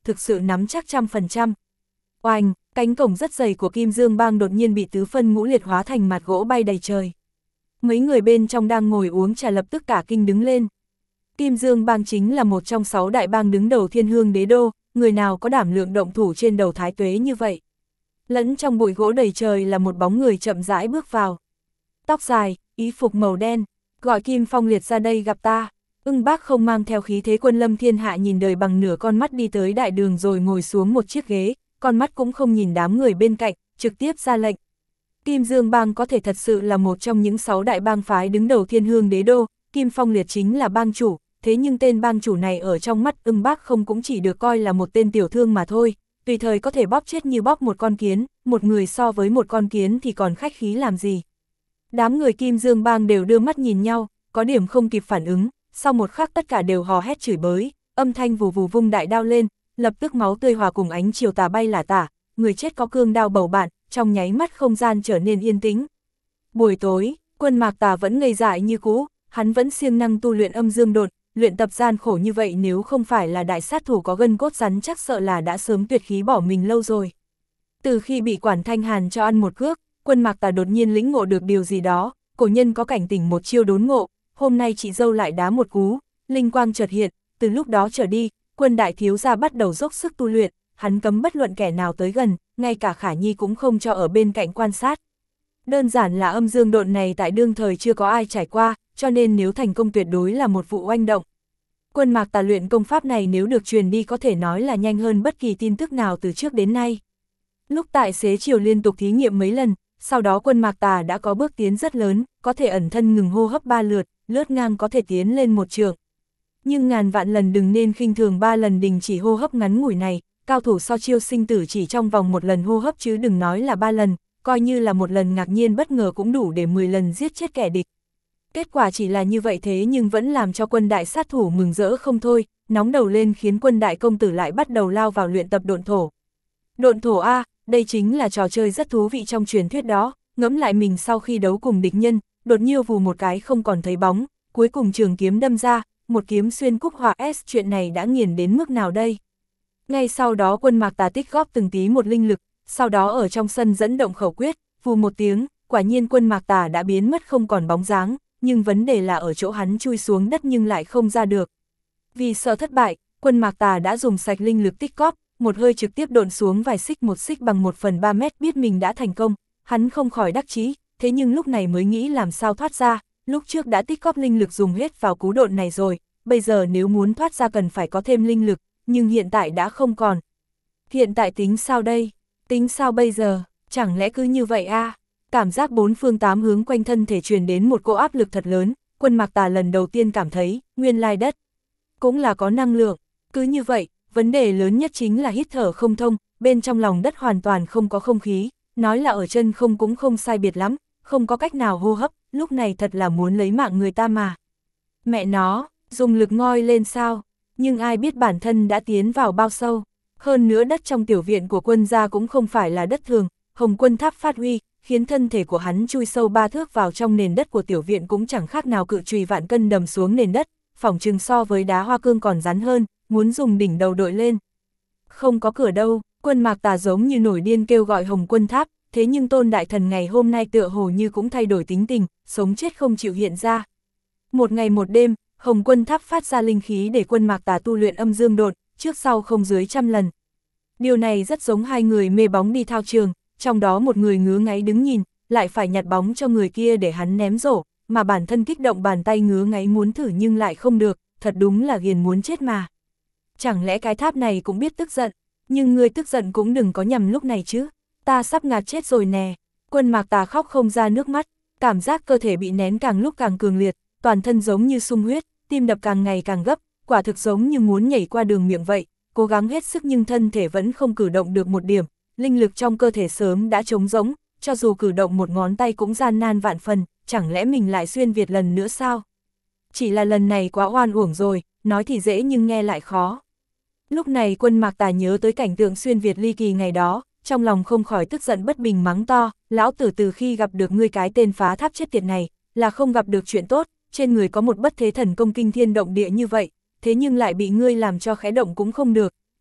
A: thực sự nắm chắc 100%. Oanh, cánh cổng rất dày của Kim Dương Bang đột nhiên bị tứ phân ngũ liệt hóa thành mặt gỗ bay đầy trời. Mấy người bên trong đang ngồi uống trà lập tức cả kinh đứng lên. Kim Dương Bang chính là một trong 6 đại bang đứng đầu Thiên Hương Đế Đô, người nào có đảm lượng động thủ trên đầu Thái Tuế như vậy. Lẫn trong bụi gỗ đầy trời là một bóng người chậm rãi bước vào. Tóc dài, y phục màu đen, gọi Kim Phong Liệt ra đây gặp ta. Ưng Bác không mang theo khí thế quân lâm thiên hạ nhìn đời bằng nửa con mắt đi tới đại đường rồi ngồi xuống một chiếc ghế, con mắt cũng không nhìn đám người bên cạnh, trực tiếp ra lệnh. Kim Dương Bang có thể thật sự là một trong những 6 đại bang phái đứng đầu Thiên Hương Đế Đô, Kim Phong Liệt chính là bang chủ, thế nhưng tên bang chủ này ở trong mắt Ưng Bác không cũng chỉ được coi là một tên tiểu thương mà thôi, tùy thời có thể bóp chết như bóp một con kiến, một người so với một con kiến thì còn khách khí làm gì. Đám người Kim Dương Bang đều đưa mắt nhìn nhau, có điểm không kịp phản ứng, sau một khắc tất cả đều hò hét chửi bới, âm thanh vù vù vung đại đao lên, lập tức máu tươi hòa cùng ánh chiều tà bay lả tả, người chết có cương đao bầu bạn, trong nháy mắt không gian trở nên yên tĩnh. Buổi tối, Quân Mạc Tà vẫn ngây dại như cũ, hắn vẫn siêng năng tu luyện âm dương đột, luyện tập gian khổ như vậy nếu không phải là đại sát thủ có gân cốt rắn chắc sợ là đã sớm tuyệt khí bỏ mình lâu rồi. Từ khi bị Quản Thanh Hàn cho ăn một cước, Quân Mạc Tà đột nhiên lĩnh ngộ được điều gì đó, cổ nhân có cảnh tỉnh một chiêu đốn ngộ, hôm nay chị dâu lại đá một cú, linh quang chợt hiện, từ lúc đó trở đi, Quân đại thiếu gia bắt đầu dốc sức tu luyện, hắn cấm bất luận kẻ nào tới gần, ngay cả Khả Nhi cũng không cho ở bên cạnh quan sát. Đơn giản là âm dương độn này tại đương thời chưa có ai trải qua, cho nên nếu thành công tuyệt đối là một vụ oanh động. Quân Mạc Tà luyện công pháp này nếu được truyền đi có thể nói là nhanh hơn bất kỳ tin tức nào từ trước đến nay. Lúc tại Xế Triều liên tục thí nghiệm mấy lần, sau đó Quân Mạc Tà đã có bước tiến rất lớn, có thể ẩn thân ngừng hô hấp 3 lượt, lướt ngang có thể tiến lên 1 trượng. Nhưng ngàn vạn lần đừng nên khinh thường 3 lần đình chỉ hô hấp ngắn ngủi này, cao thủ so chiêu sinh tử chỉ trong vòng 1 lần hô hấp chứ đừng nói là 3 lần, coi như là 1 lần ngạc nhiên bất ngờ cũng đủ để 10 lần giết chết kẻ địch. Kết quả chỉ là như vậy thế nhưng vẫn làm cho Quân đại sát thủ mừng rỡ không thôi, nóng đầu lên khiến Quân đại công tử lại bắt đầu lao vào luyện tập độn thổ. Độn thổ A, đây chính là trò chơi rất thú vị trong truyền thuyết đó, ngẫm lại mình sau khi đấu cùng địch nhân, đột nhiêu vù một cái không còn thấy bóng, cuối cùng trường kiếm đâm ra, một kiếm xuyên cúc hỏa S, chuyện này đã nghiền đến mức nào đây? Ngay sau đó Quân Mạc Tà tích góp từng tí một linh lực, sau đó ở trong sân dẫn động khẩu quyết, vù một tiếng, quả nhiên Quân Mạc Tà đã biến mất không còn bóng dáng, nhưng vấn đề là ở chỗ hắn chui xuống đất nhưng lại không ra được. Vì sợ thất bại, Quân Mạc Tà đã dùng sạch linh lực tích góp, một hơi trực tiếp độn xuống vài xích, một xích bằng 1/3 mét, biết mình đã thành công, hắn không khỏi đắc chí, thế nhưng lúc này mới nghĩ làm sao thoát ra, lúc trước đã tích góp linh lực dùng hết vào cú độn này rồi, bây giờ nếu muốn thoát ra cần phải có thêm linh lực, nhưng hiện tại đã không còn. Hiện tại tính sao đây? Tính sao bây giờ? Chẳng lẽ cứ như vậy a? Cảm giác 4 phương 8 hướng quanh thân thể truyền đến một cỗ áp lực thật lớn, Quân Mạc Tà lần đầu tiên cảm thấy, nguyên lai đất cũng là có năng lượng, cứ như vậy, vấn đề lớn nhất chính là hít thở không thông, bên trong lòng đất hoàn toàn không có không khí, nói là ở chân không cũng không sai biệt lắm, không có cách nào hô hấp, lúc này thật là muốn lấy mạng người ta mà. Mẹ nó, dùng lực ngoi lên sao, nhưng ai biết bản thân đã tiến vào bao sâu, hơn nữa đất trong tiểu viện của Quân gia cũng không phải là đất thường, Hồng Quân Tháp phát huy, khiến thân thể của hắn chui sâu 3 thước vào trong nền đất của tiểu viện cũng chẳng khác nào cự chùy vạn cân đầm xuống nền đất, phỏng chừng so với đá hoa cương còn rắn hơn, muốn dùng đỉnh đầu đội lên. Không có cửa đâu, Quân Mạc Tà giống như nổi điên kêu gọi Hồng Quân Tháp, thế nhưng Tôn Đại Thần ngày hôm nay tựa hồ như cũng thay đổi tính tình, sống chết không chịu hiện ra. Một ngày một đêm, Hồng Quân Tháp phát ra linh khí để Quân Mạc Tà tu luyện âm dương độn, trước sau không dưới 100 lần. Điều này rất giống hai người mê bóng đi thao trường, trong đó một người ngứa ngáy đứng nhìn, lại phải nhặt bóng cho người kia để hắn ném rổ, mà bản thân kích động bàn tay ngứa ngáy muốn thử nhưng lại không được, thật đúng là ghiền muốn chết mà. Chẳng lẽ cái tháp này cũng biết tức giận, nhưng người tức giận cũng đừng có nhầm lúc này chứ, ta sắp ngạt chết rồi nè. Quân Mạc Tà khóc không ra nước mắt, cảm giác cơ thể bị nén càng lúc càng cường liệt, toàn thân giống như sung huyết, tim đập càng ngày càng gấp, quả thực giống như muốn nhảy qua đường miệng vậy, cố gắng hết sức nhưng thân thể vẫn không cử động được một điểm, linh lực trong cơ thể sớm đã trống rỗng, cho dù cử động một ngón tay cũng gian nan vạn phần, chẳng lẽ mình lại xuyên Việt lần nữa sao? Chỉ là lần này quá oan uổng rồi, nói thì dễ nhưng nghe lại khó. Lúc này Quân Mạc Tà nhớ tới cảnh tượng xuyên Việt ly kỳ ngày đó, trong lòng không khỏi tức giận bất bình mắng to, lão tử từ khi gặp được ngươi cái tên phá tháp chết tiệt này, là không gặp được chuyện tốt, trên người có một bất thế thần công kinh thiên động địa như vậy, thế nhưng lại bị ngươi làm cho khẽ động cũng không được,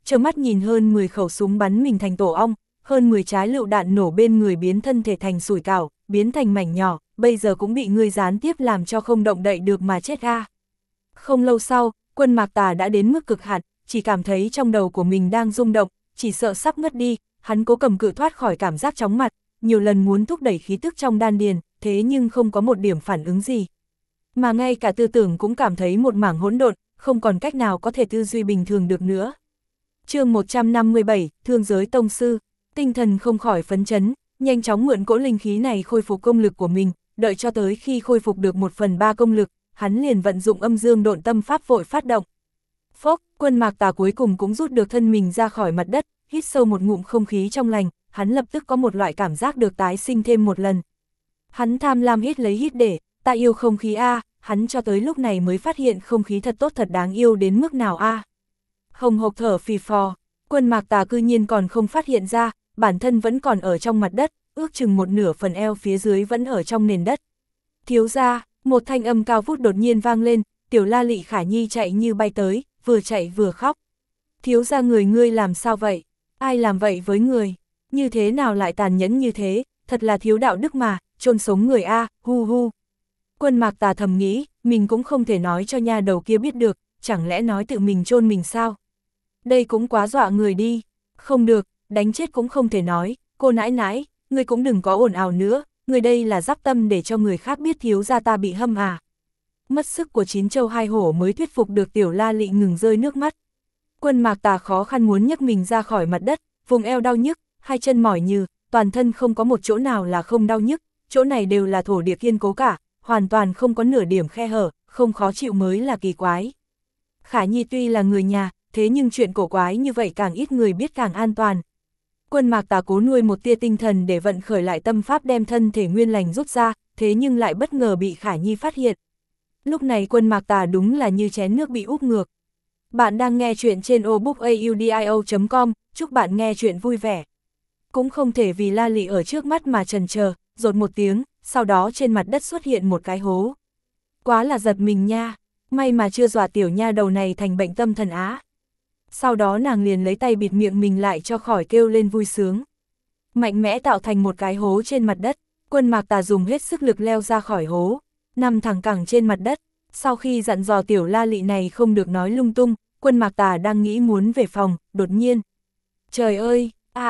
A: trơ mắt nhìn hơn 10 khẩu súng bắn mình thành tổ ong, hơn 10 trái lựu đạn nổ bên người biến thân thể thành sủi cảo, biến thành mảnh nhỏ, bây giờ cũng bị ngươi gián tiếp làm cho không động đậy được mà chết a. Không lâu sau, Quân Mạc Tà đã đến mức cực hạn, chỉ cảm thấy trong đầu của mình đang rung động, chỉ sợ sắp ngất đi, hắn cố cầm cự thoát khỏi cảm giác chóng mặt, nhiều lần muốn thúc đẩy khí tức trong đan điền, thế nhưng không có một điểm phản ứng gì. Mà ngay cả tư tưởng cũng cảm thấy một mảng hỗn độn, không còn cách nào có thể tư duy bình thường được nữa. Chương 157, Thương giới tông sư, tinh thần không khỏi phấn chấn, nhanh chóng mượn cỗ linh khí này khôi phục công lực của mình, đợi cho tới khi khôi phục được 1/3 công lực, hắn liền vận dụng âm dương độn tâm pháp vội phát động. Phốc, Quân Mạc Tà cuối cùng cũng rút được thân mình ra khỏi mặt đất, hít sâu một ngụm không khí trong lành, hắn lập tức có một loại cảm giác được tái sinh thêm một lần. Hắn tham lam hít lấy hít để, ta yêu không khí a, hắn cho tới lúc này mới phát hiện không khí thật tốt thật đáng yêu đến mức nào a. Hồng hộc thở phì phò, Quân Mạc Tà cư nhiên còn không phát hiện ra, bản thân vẫn còn ở trong mặt đất, ước chừng một nửa phần eo phía dưới vẫn ở trong nền đất. Thiếu gia, một thanh âm cao vút đột nhiên vang lên, Tiểu La Lị Khả Nhi chạy như bay tới, vừa chạy vừa khóc. Thiếu gia người ngươi làm sao vậy? Ai làm vậy với người? Như thế nào lại tàn nhẫn như thế? Thật là thiếu đạo đức mà, chôn sống người a, hu hu. Quân Mạc Tà thầm nghĩ, mình cũng không thể nói cho nha đầu kia biết được, chẳng lẽ nói tự mình chôn mình sao? Đây cũng quá dọa người đi. Không được, đánh chết cũng không thể nói, cô nãi nãi, ngươi cũng đừng có ồn ào nữa, người đây là dắp tâm để cho người khác biết thiếu gia ta bị hâm à. Mất sức của 9 châu 2 hổ mới thuyết phục được Tiểu La Lị ngừng rơi nước mắt. Quân Mạc Tà khó khăn muốn nhấc mình ra khỏi mặt đất, vùng eo đau nhức, hai chân mỏi nhừ, toàn thân không có một chỗ nào là không đau nhức, chỗ này đều là thổ địa kiên cố cả, hoàn toàn không có nửa điểm khe hở, không khó chịu mới là kỳ quái. Khả Nhi tuy là người nhà, thế nhưng chuyện cổ quái như vậy càng ít người biết càng an toàn. Quân Mạc Tà cố nuôi một tia tinh thần để vận khởi lại tâm pháp đem thân thể nguyên lành rút ra, thế nhưng lại bất ngờ bị Khả Nhi phát hiện. Lúc này Quân Mạc Tà đúng là như chén nước bị úp ngược. Bạn đang nghe chuyện trên obookaudio.com, chúc bạn nghe chuyện vui vẻ. Cũng không thể vì La Lị ở trước mắt mà chần chờ, rột một tiếng, sau đó trên mặt đất xuất hiện một cái hố. Quá là giật mình nha, may mà chưa dọa tiểu nha đầu này thành bệnh tâm thần á. Sau đó nàng liền lấy tay bịt miệng mình lại cho khỏi kêu lên vui sướng. Mạnh mẽ tạo thành một cái hố trên mặt đất, Quân Mạc Tà dùng hết sức lực leo ra khỏi hố, nằm thẳng cẳng trên mặt đất. Sau khi dặn dò Tiểu La Lị này không được nói lung tung, Quân Mạc Tà đang nghĩ muốn về phòng, đột nhiên. Trời ơi,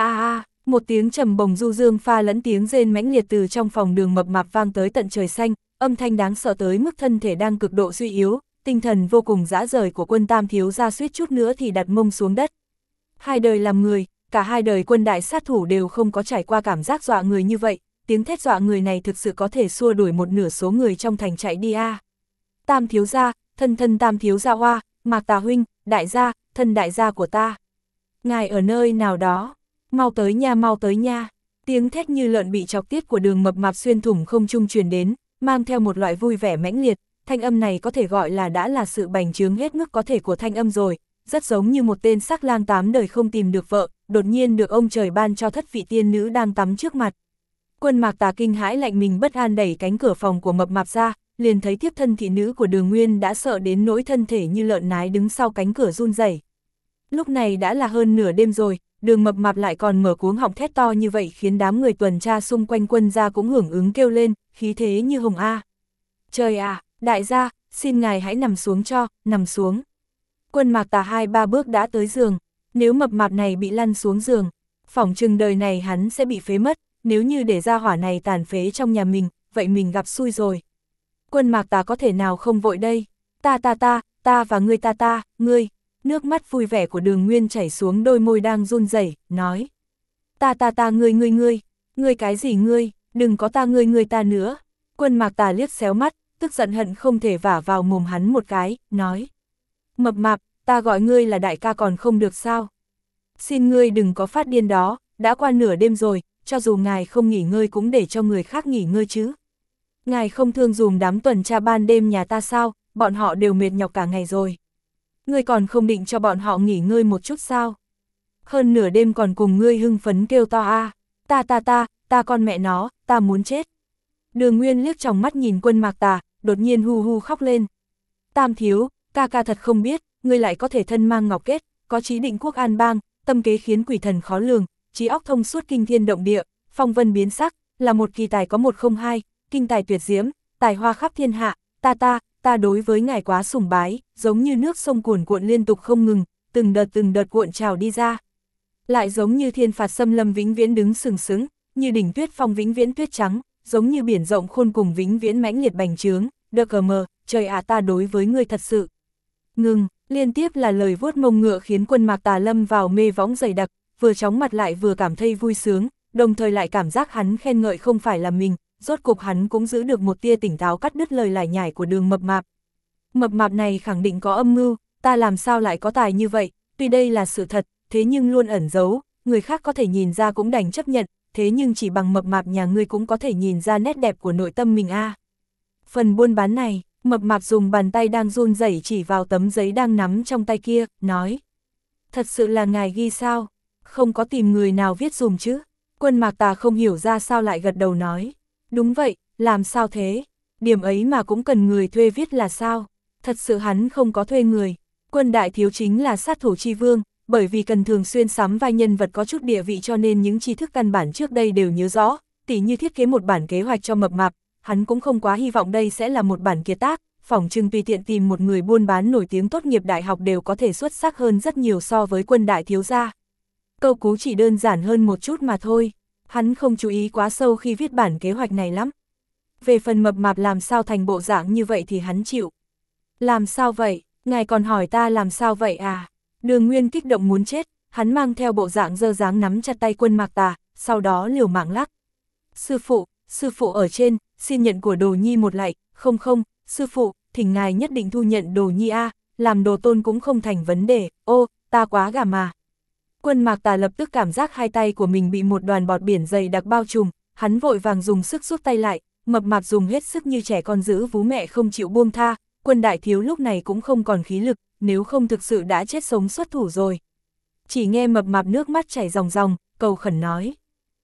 A: một tiếng trầm bồng du dương pha lẫn tiếng rên mãnh liệt từ trong phòng Đường Mập Mạp vang tới tận trời xanh, âm thanh đáng sợ tới mức thân thể đang cực độ suy yếu, tinh thần vô cùng dã rời của Quân Tam thiếu gia suýt chút nữa thì đặt mông xuống đất. Hai đời làm người, cả hai đời quân đại sát thủ đều không có trải qua cảm giác dọa người như vậy, tiếng thét dọa người này thực sự có thể xua đuổi một nửa số người trong thành chạy đi a. Tam thiếu gia, thân Tam thiếu gia oa, Mạc Tà huynh, đại gia, thân đại gia của ta. Ngài ở nơi nào đó, mau tới nha. Tiếng thét như lợn bị chọc tiết của Đường Mập Mạp xuyên thủng không trung truyền đến, mang theo một loại vui vẻ mãnh liệt, thanh âm này có thể gọi là đã là sự bành trướng hết mức có thể của thanh âm rồi, rất giống như một tên sắc lang 8 đời không tìm được vợ, đột nhiên được ông trời ban cho thất vị tiên nữ đang tắm trước mặt. Quân Mạc Tà kinh hãi lạnh mình bất an đẩy cánh cửa phòng của Mập Mạp ra, liền thấy tiếp thân thị nữ của Đường Nguyên đã sợ đến nỗi thân thể như lợn nái đứng sau cánh cửa run rẩy. Lúc này đã là hơn nửa đêm rồi, Đường Mập Mạp lại còn mở cuống họng thét to như vậy khiến đám người tuần tra xung quanh quân gia cũng hưởng ứng kêu lên, khí thế như hồng a. Trời à, đại gia, xin ngài hãy nằm xuống cho, nằm xuống. Quân Mạc Tà 2-3 bước đã tới giường, nếu Mập Mạp này bị lăn xuống giường, phỏng chừng đời này hắn sẽ bị phế mất, nếu như để ra hỏa này tàn phế trong nhà mình, vậy mình gặp xui rồi. Quân Mạc Tà có thể nào không vội đây? Ta và ngươi ngươi. Nước mắt vui vẻ của Đường Nguyên chảy xuống đôi môi đang run rẩy, nói. Ngươi cái gì ngươi, đừng có ngươi ta nữa. Quân Mạc Tà liếc xéo mắt, tức giận hận không thể vả vào mồm hắn một cái, nói. Mập Mạp, ta gọi ngươi là đại ca còn không được sao? Xin ngươi đừng có phát điên đó, đã qua nửa đêm rồi, cho dù ngài không nghỉ ngơi cũng để cho người khác nghỉ ngơi chứ. Ngài không thương dùm đám tuần tra ban đêm nhà ta sao, bọn họ đều mệt nhọc cả ngày rồi. Ngươi còn không định cho bọn họ nghỉ ngơi một chút sao? Hơn nửa đêm còn cùng ngươi hưng phấn kêu to a, ta con mẹ nó, ta muốn chết. Đường Nguyên liếc tròng mắt nhìn Quân Mạc Tà, đột nhiên hu hu khóc lên. Tam thiếu, ca thật không biết, ngươi lại có thể thân mang ngọc kết, có chí định quốc an bang, tâm kế khiến quỷ thần khó lường, trí óc thông suốt kinh thiên động địa, phong vân biến sắc, là một kỳ tài có một không hai, kinh tài tuyệt diễm, tài hoa khắp thiên hạ, ta đối với ngài quá sùng bái, giống như nước sông cuồn cuộn liên tục không ngừng, từng đợt cuộn trào đi ra. Lại giống như thiên phạt xâm lâm vĩnh viễn đứng sừng sững, như đỉnh tuyết phong vĩnh viễn tuyết trắng, giống như biển rộng khôn cùng vĩnh viễn mãnh liệt bành trướng, đơ cờ mờ, trời ạ ta đối với ngươi thật sự. Ngừng, liên tiếp là lời vuốt mông ngựa khiến Quân Mạc Tà lâm vào mê võng dày đặc, vừa chóng mặt lại vừa cảm thấy vui sướng, đồng thời lại cảm giác hắn khen ngợi không phải là mình, rốt cục hắn cũng giữ được một tia tỉnh táo cắt đứt lời lải nhải của Đường Mập Mạp. Mập Mạp này khẳng định có âm mưu, ta làm sao lại có tài như vậy, tuy đây là sự thật, thế nhưng luôn ẩn giấu, người khác có thể nhìn ra cũng đành chấp nhận, thế nhưng chỉ bằng Mập Mạp nhà ngươi cũng có thể nhìn ra nét đẹp của nội tâm mình a. Phần buôn bán này, Mập Mạp dùng bàn tay đang run rẩy chỉ vào tấm giấy đang nắm trong tay kia, nói. Thật sự là ngài ghi sao? Không có tìm người nào viết dùm chứ? Quân Mạc Tà không hiểu ra sao lại gật đầu nói. Đúng vậy, làm sao thế? Điểm ấy mà cũng cần người thuê viết là sao? Thật sự hắn không có thuê người. Quân đại thiếu chính là sát thủ chi vương, bởi vì cần thường xuyên sắm vai nhân vật có chút địa vị cho nên những tri thức căn bản trước đây đều nhớ rõ, tỉ như thiết kế một bản kế hoạch cho Mập Mạp, hắn cũng không quá hy vọng đây sẽ là một bản kiệt tác, phỏng chừng tùy tiện tìm một người buôn bán nổi tiếng tốt nghiệp đại học đều có thể xuất sắc hơn rất nhiều so với Quân đại thiếu gia. Câu cú chỉ đơn giản hơn một chút mà thôi, hắn không chú ý quá sâu khi viết bản kế hoạch này lắm. Về phần Mập Mạp làm sao thành bộ dạng như vậy thì hắn chịu. Làm sao vậy, ngài còn hỏi ta làm sao vậy à? Đường Nguyên kích động muốn chết, hắn mang theo bộ dạng dơ dáng nắm chặt tay Quân Mạc Tà, sau đó liều mạng lắc. Sư phụ ở trên, xin nhận của Đồ Nhi một lạy, không, sư phụ, thỉnh ngài nhất định thu nhận Đồ Nhi a, làm đồ tôn cũng không thành vấn đề, ô, ta quá gà mà. Quân Mạc Tà lập tức cảm giác hai tay của mình bị một đoàn bọt biển dày đặc bao trùm, hắn vội vàng dùng sức rút tay lại, Mập Mạp dùng hết sức như trẻ con giữ vú mẹ không chịu buông tha, Quân đại thiếu lúc này cũng không còn khí lực, nếu không thực sự đã chết sống xuất thủ rồi. Chỉ nghe Mập Mạp nước mắt chảy ròng ròng, cầu khẩn nói.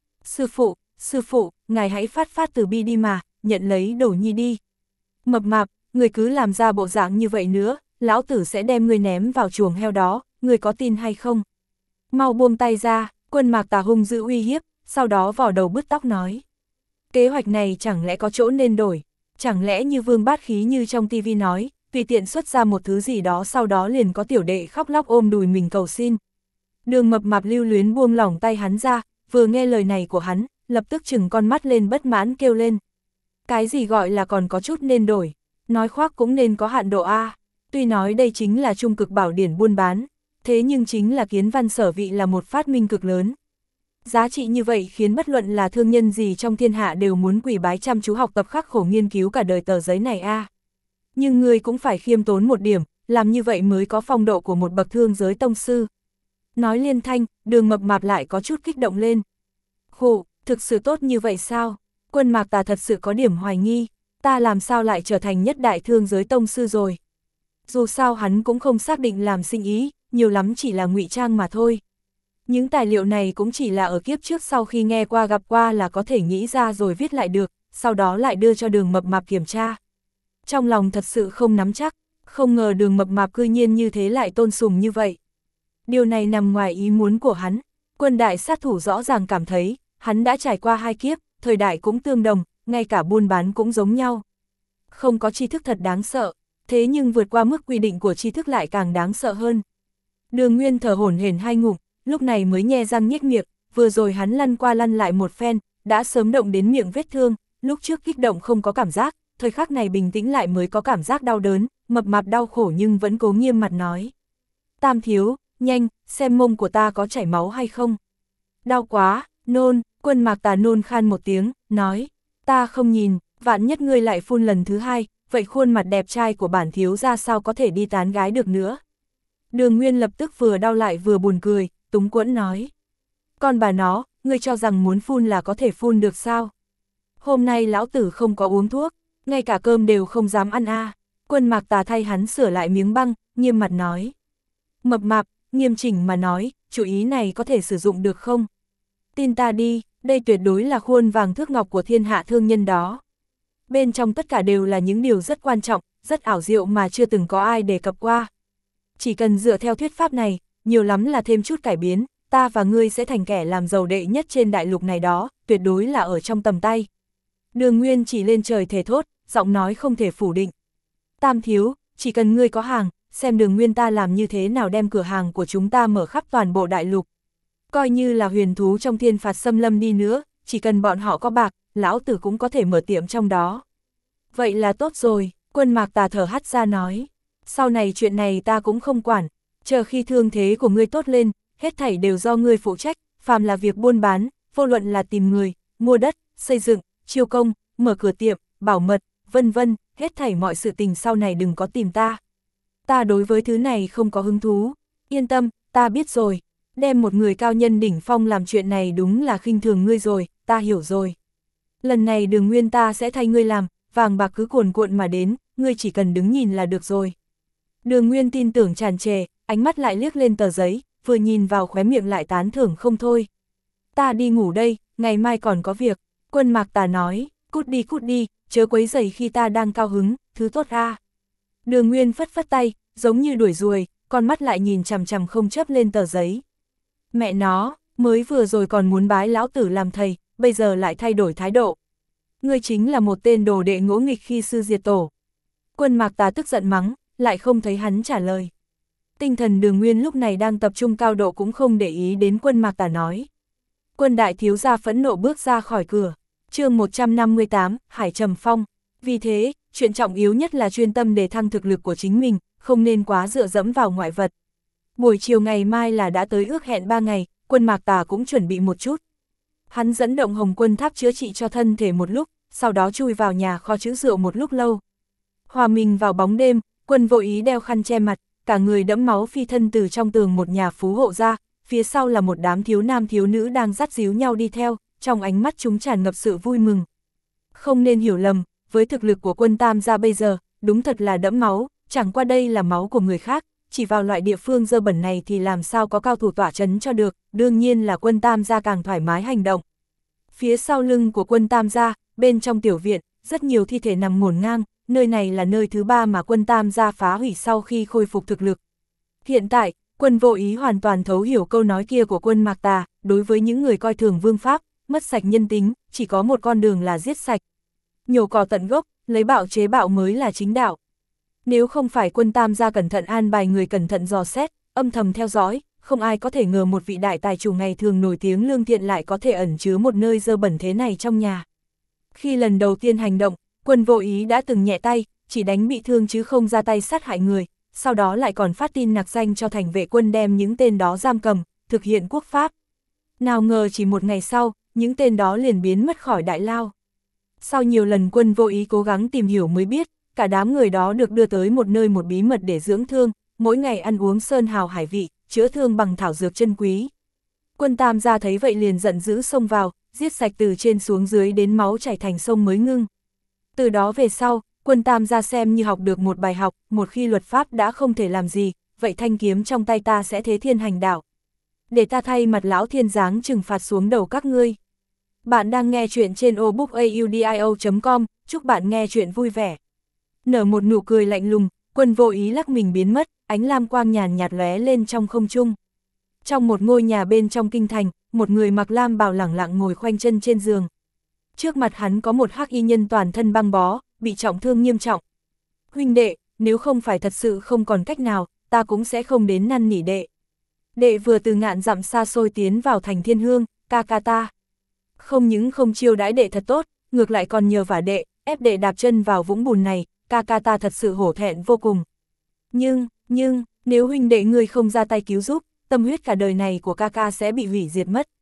A: Sư phụ, ngài hãy phát từ bi đi mà, nhận lấy Đồ Nhi đi. Mập Mạp, người cứ làm ra bộ dạng như vậy nữa, lão tử sẽ đem người ném vào chuồng heo đó, người có tin hay không? Mau buông tay ra, Quân Mạc Tà hung dữ uy hiếp, sau đó vò đầu bứt tóc nói. Kế hoạch này chẳng lẽ có chỗ nên đổi, chẳng lẽ như Vương Bát Khí như trong tivi nói, tùy tiện xuất ra một thứ gì đó sau đó liền có tiểu đệ khóc lóc ôm đùi mình cầu xin. Đường Mập Mạp lưu luyến buông lỏng tay hắn ra, vừa nghe lời này của hắn, lập tức chừng con mắt lên bất mãn kêu lên. Cái gì gọi là còn có chút nên đổi, nói khoác cũng nên có hạn độ A, tuy nói đây chính là trung cực bảo điển buôn bán, thế nhưng chính là Kiến Văn Sở Vị là một phát minh cực lớn. Giá trị như vậy khiến bất luận là thương nhân gì trong thiên hạ đều muốn quỳ bái chăm chú học tập khắc khổ nghiên cứu cả đời tờ giấy này a. Nhưng người cũng phải khiêm tốn một điểm, làm như vậy mới có phong độ của một bậc thương giới tông sư. Nói liên thanh, Đường Mập Mạp lại có chút kích động lên. Khổ, thực sự tốt như vậy sao? Quân Mạc Tà thật sự có điểm hoài nghi, ta làm sao lại trở thành nhất đại thương giới tông sư rồi? Dù sao hắn cũng không xác định làm sinh ý, nhiều lắm chỉ là ngụy trang mà thôi. Những tài liệu này cũng chỉ là ở kiếp trước sau khi nghe qua gặp qua là có thể nghĩ ra rồi viết lại được, sau đó lại đưa cho Đường Mập Mạp kiểm tra. Trong lòng thật sự không nắm chắc, không ngờ Đường Mập Mạp cư nhiên như thế lại tôn sùng như vậy. Điều này nằm ngoài ý muốn của hắn, Quân đại sát thủ rõ ràng cảm thấy, hắn đã trải qua hai kiếp, thời đại cũng tương đồng, ngay cả buôn bán cũng giống nhau. Không có tri thức thật đáng sợ, thế nhưng vượt qua mức quy định của tri thức lại càng đáng sợ hơn. Đường Nguyên thở hổn hển hai ngụm, lúc này mới nhe răng nhếch miệng, vừa rồi hắn lăn qua lăn lại một phen, đã sớm động đến miệng vết thương, lúc trước kích động không có cảm giác, thời khắc này bình tĩnh lại mới có cảm giác đau đớn, Mập Mạp đau khổ nhưng vẫn cố nghiêm mặt nói. Tam thiếu, nhanh, xem mông của ta có chảy máu hay không. Đau quá, nôn, Quân Mạc Tà nôn khan một tiếng, nói, ta không nhìn, vạn nhất ngươi lại phun lần thứ hai, vậy khuôn mặt đẹp trai của bản thiếu ra sao có thể đi tán gái được nữa. Đường Nguyên lập tức vừa đau lại vừa buồn cười, túng quẫn nói. Con bà nó, ngươi cho rằng muốn phun là có thể phun được sao? Hôm nay lão tử không có uống thuốc, ngay cả cơm đều không dám ăn a. Quân Mạc Tà thay hắn sửa lại miếng băng, nghiêm mặt nói. Mập Mạp, nghiêm chỉnh mà nói, chủ ý này có thể sử dụng được không? Tin ta đi, đây tuyệt đối là khuôn vàng thước ngọc của thiên hạ thương nhân đó. Bên trong tất cả đều là những điều rất quan trọng, rất ảo diệu mà chưa từng có ai đề cập qua. Chỉ cần dựa theo thuyết pháp này, nhiều lắm là thêm chút cải biến, ta và ngươi sẽ thành kẻ làm giàu đệ nhất trên đại lục này đó, tuyệt đối là ở trong tầm tay. Đường Nguyên chỉ lên trời thề thốt, giọng nói không thể phủ định. Tam thiếu, chỉ cần ngươi có hàng, xem Đường Nguyên ta làm như thế nào đem cửa hàng của chúng ta mở khắp toàn bộ đại lục. Coi như là huyền thú trong thiên phạt xâm lâm đi nữa, chỉ cần bọn họ có bạc, lão tử cũng có thể mở tiệm trong đó. Vậy là tốt rồi, Quân Mạc Tà thở hắt ra nói. Sau này chuyện này ta cũng không quản, chờ khi thương thế của ngươi tốt lên, hết thảy đều do ngươi phụ trách, phàm là việc buôn bán, vô luận là tìm người, mua đất, xây dựng, chiêu công, mở cửa tiệm, bảo mật, vân vân, hết thảy mọi sự tình sau này đừng có tìm ta. Ta đối với thứ này không có hứng thú, yên tâm, ta biết rồi, đem một người cao nhân đỉnh phong làm chuyện này đúng là khinh thường ngươi rồi, ta hiểu rồi. Lần này Đường Nguyên ta sẽ thay ngươi làm, vàng bạc cứ cuồn cuộn mà đến, ngươi chỉ cần đứng nhìn là được rồi. Đường Nguyên tin tưởng tràn trề, ánh mắt lại liếc lên tờ giấy, vừa nhìn vào khóe miệng lại tán thưởng không thôi. Ta đi ngủ đây, ngày mai còn có việc, Quân Mạc Tà nói, cút đi, chớ quấy rầy khi ta đang cao hứng, thứ tốt a. Đường Nguyên phất phất tay, giống như đuổi ruồi, con mắt lại nhìn chằm chằm không chớp lên tờ giấy. Mẹ nó, mới vừa rồi còn muốn bái lão tử làm thầy, bây giờ lại thay đổi thái độ. Ngươi chính là một tên đồ đệ ngỗ nghịch khi sư diệt tổ. Quân Mạc Tà tức giận mắng, lại không thấy hắn trả lời. Tinh thần Đường Nguyên lúc này đang tập trung cao độ cũng không để ý đến Quân Mạc Tà nói. Quân đại thiếu gia phẫn nộ bước ra khỏi cửa. Chương 158, Hải Trầm Phong. Vì thế, chuyện trọng yếu nhất là chuyên tâm đề thăng thực lực của chính mình, không nên quá dựa dẫm vào ngoại vật. Buổi chiều ngày mai là đã tới ước hẹn 3 ngày, Quân Mạc Tà cũng chuẩn bị một chút. Hắn dẫn động Hồng Quân Tháp chữa trị cho thân thể một lúc, sau đó chui vào nhà kho trữ rượu một lúc lâu. Hòa mình vào bóng đêm, Quân Vô Ý đeo khăn che mặt, cả người đẫm máu phi thân từ trong tường một nhà phú hộ ra, phía sau là một đám thiếu nam thiếu nữ đang dắt díu nhau đi theo, trong ánh mắt chúng tràn ngập sự vui mừng. Không nên hiểu lầm, với thực lực của Quân Tam gia bây giờ, đúng thật là đẫm máu, chẳng qua đây là máu của người khác, chỉ vào loại địa phương dơ bẩn này thì làm sao có cao thủ tỏa chấn cho được, đương nhiên là Quân Tam gia càng thoải mái hành động. Phía sau lưng của Quân Tam gia, bên trong tiểu viện, rất nhiều thi thể nằm ngổn ngang, nơi này là nơi thứ 3 mà Quân Tam gia phá hủy sau khi khôi phục thực lực. Hiện tại, Quân Vô Ý hoàn toàn thấu hiểu câu nói kia của Quân Mạc Tà, đối với những người coi thường vương pháp, mất sạch nhân tính, chỉ có một con đường là giết sạch. Nhổ cỏ tận gốc, lấy bạo chế bạo mới là chính đạo. Nếu không phải Quân Tam gia cẩn thận an bài người cẩn thận dò xét, âm thầm theo dõi, không ai có thể ngờ một vị đại tài chủ ngày thường nổi tiếng lương thiện lại có thể ẩn chứa một nơi dơ bẩn thế này trong nhà. Khi lần đầu tiên hành động, Quân Vô Ý đã từng nhẹ tay, chỉ đánh bị thương chứ không ra tay sát hại người, sau đó lại còn phát tin nặc danh cho thành vệ quân đem những tên đó giam cầm, thực hiện quốc pháp. Nào ngờ chỉ một ngày sau, những tên đó liền biến mất khỏi đại lao. Sau nhiều lần Quân Vô Ý cố gắng tìm hiểu mới biết, cả đám người đó được đưa tới một nơi một bí mật để dưỡng thương, mỗi ngày ăn uống sơn hào hải vị, chữa thương bằng thảo dược chân quý. Quân Tam gia thấy vậy liền giận dữ xông vào, giết sạch từ trên xuống dưới đến máu chảy thành sông mới ngưng. Từ đó về sau, Quân Tam gia xem như học được một bài học, một khi luật pháp đã không thể làm gì, vậy thanh kiếm trong tay ta sẽ thế thiên hành đạo. Để ta thay mặt lão thiên giáng trừng phạt xuống đầu các ngươi. Bạn đang nghe chuyện trên obookaudio.com, chúc bạn nghe chuyện vui vẻ. Nở một nụ cười lạnh lùng, Quân Vô Ý lắc mình biến mất, ánh lam quang nhàn nhạt lóe lên trong không trung. Trong một ngôi nhà bên trong kinh thành, một người mặc lam bào lẳng lặng ngồi khoanh chân trên giường. Trước mặt hắn có một hắc y nhân toàn thân băng bó, bị trọng thương nghiêm trọng. Huynh đệ, nếu không phải thật sự không còn cách nào, ta cũng sẽ không đến năn nỉ đệ. Đệ vừa từ ngàn dặm xa xôi tiến vào thành Thiên Hương, ca ca ta. Không những không chiêu đãi đệ thật tốt, ngược lại còn nhờ vả đệ, ép đệ đạp chân vào vũng bùn này, ca ca ta thật sự hổ thẹn vô cùng. Nhưng, nếu huynh đệ ngươi không ra tay cứu giúp, tâm huyết cả đời này của ca ca sẽ bị hủy diệt mất.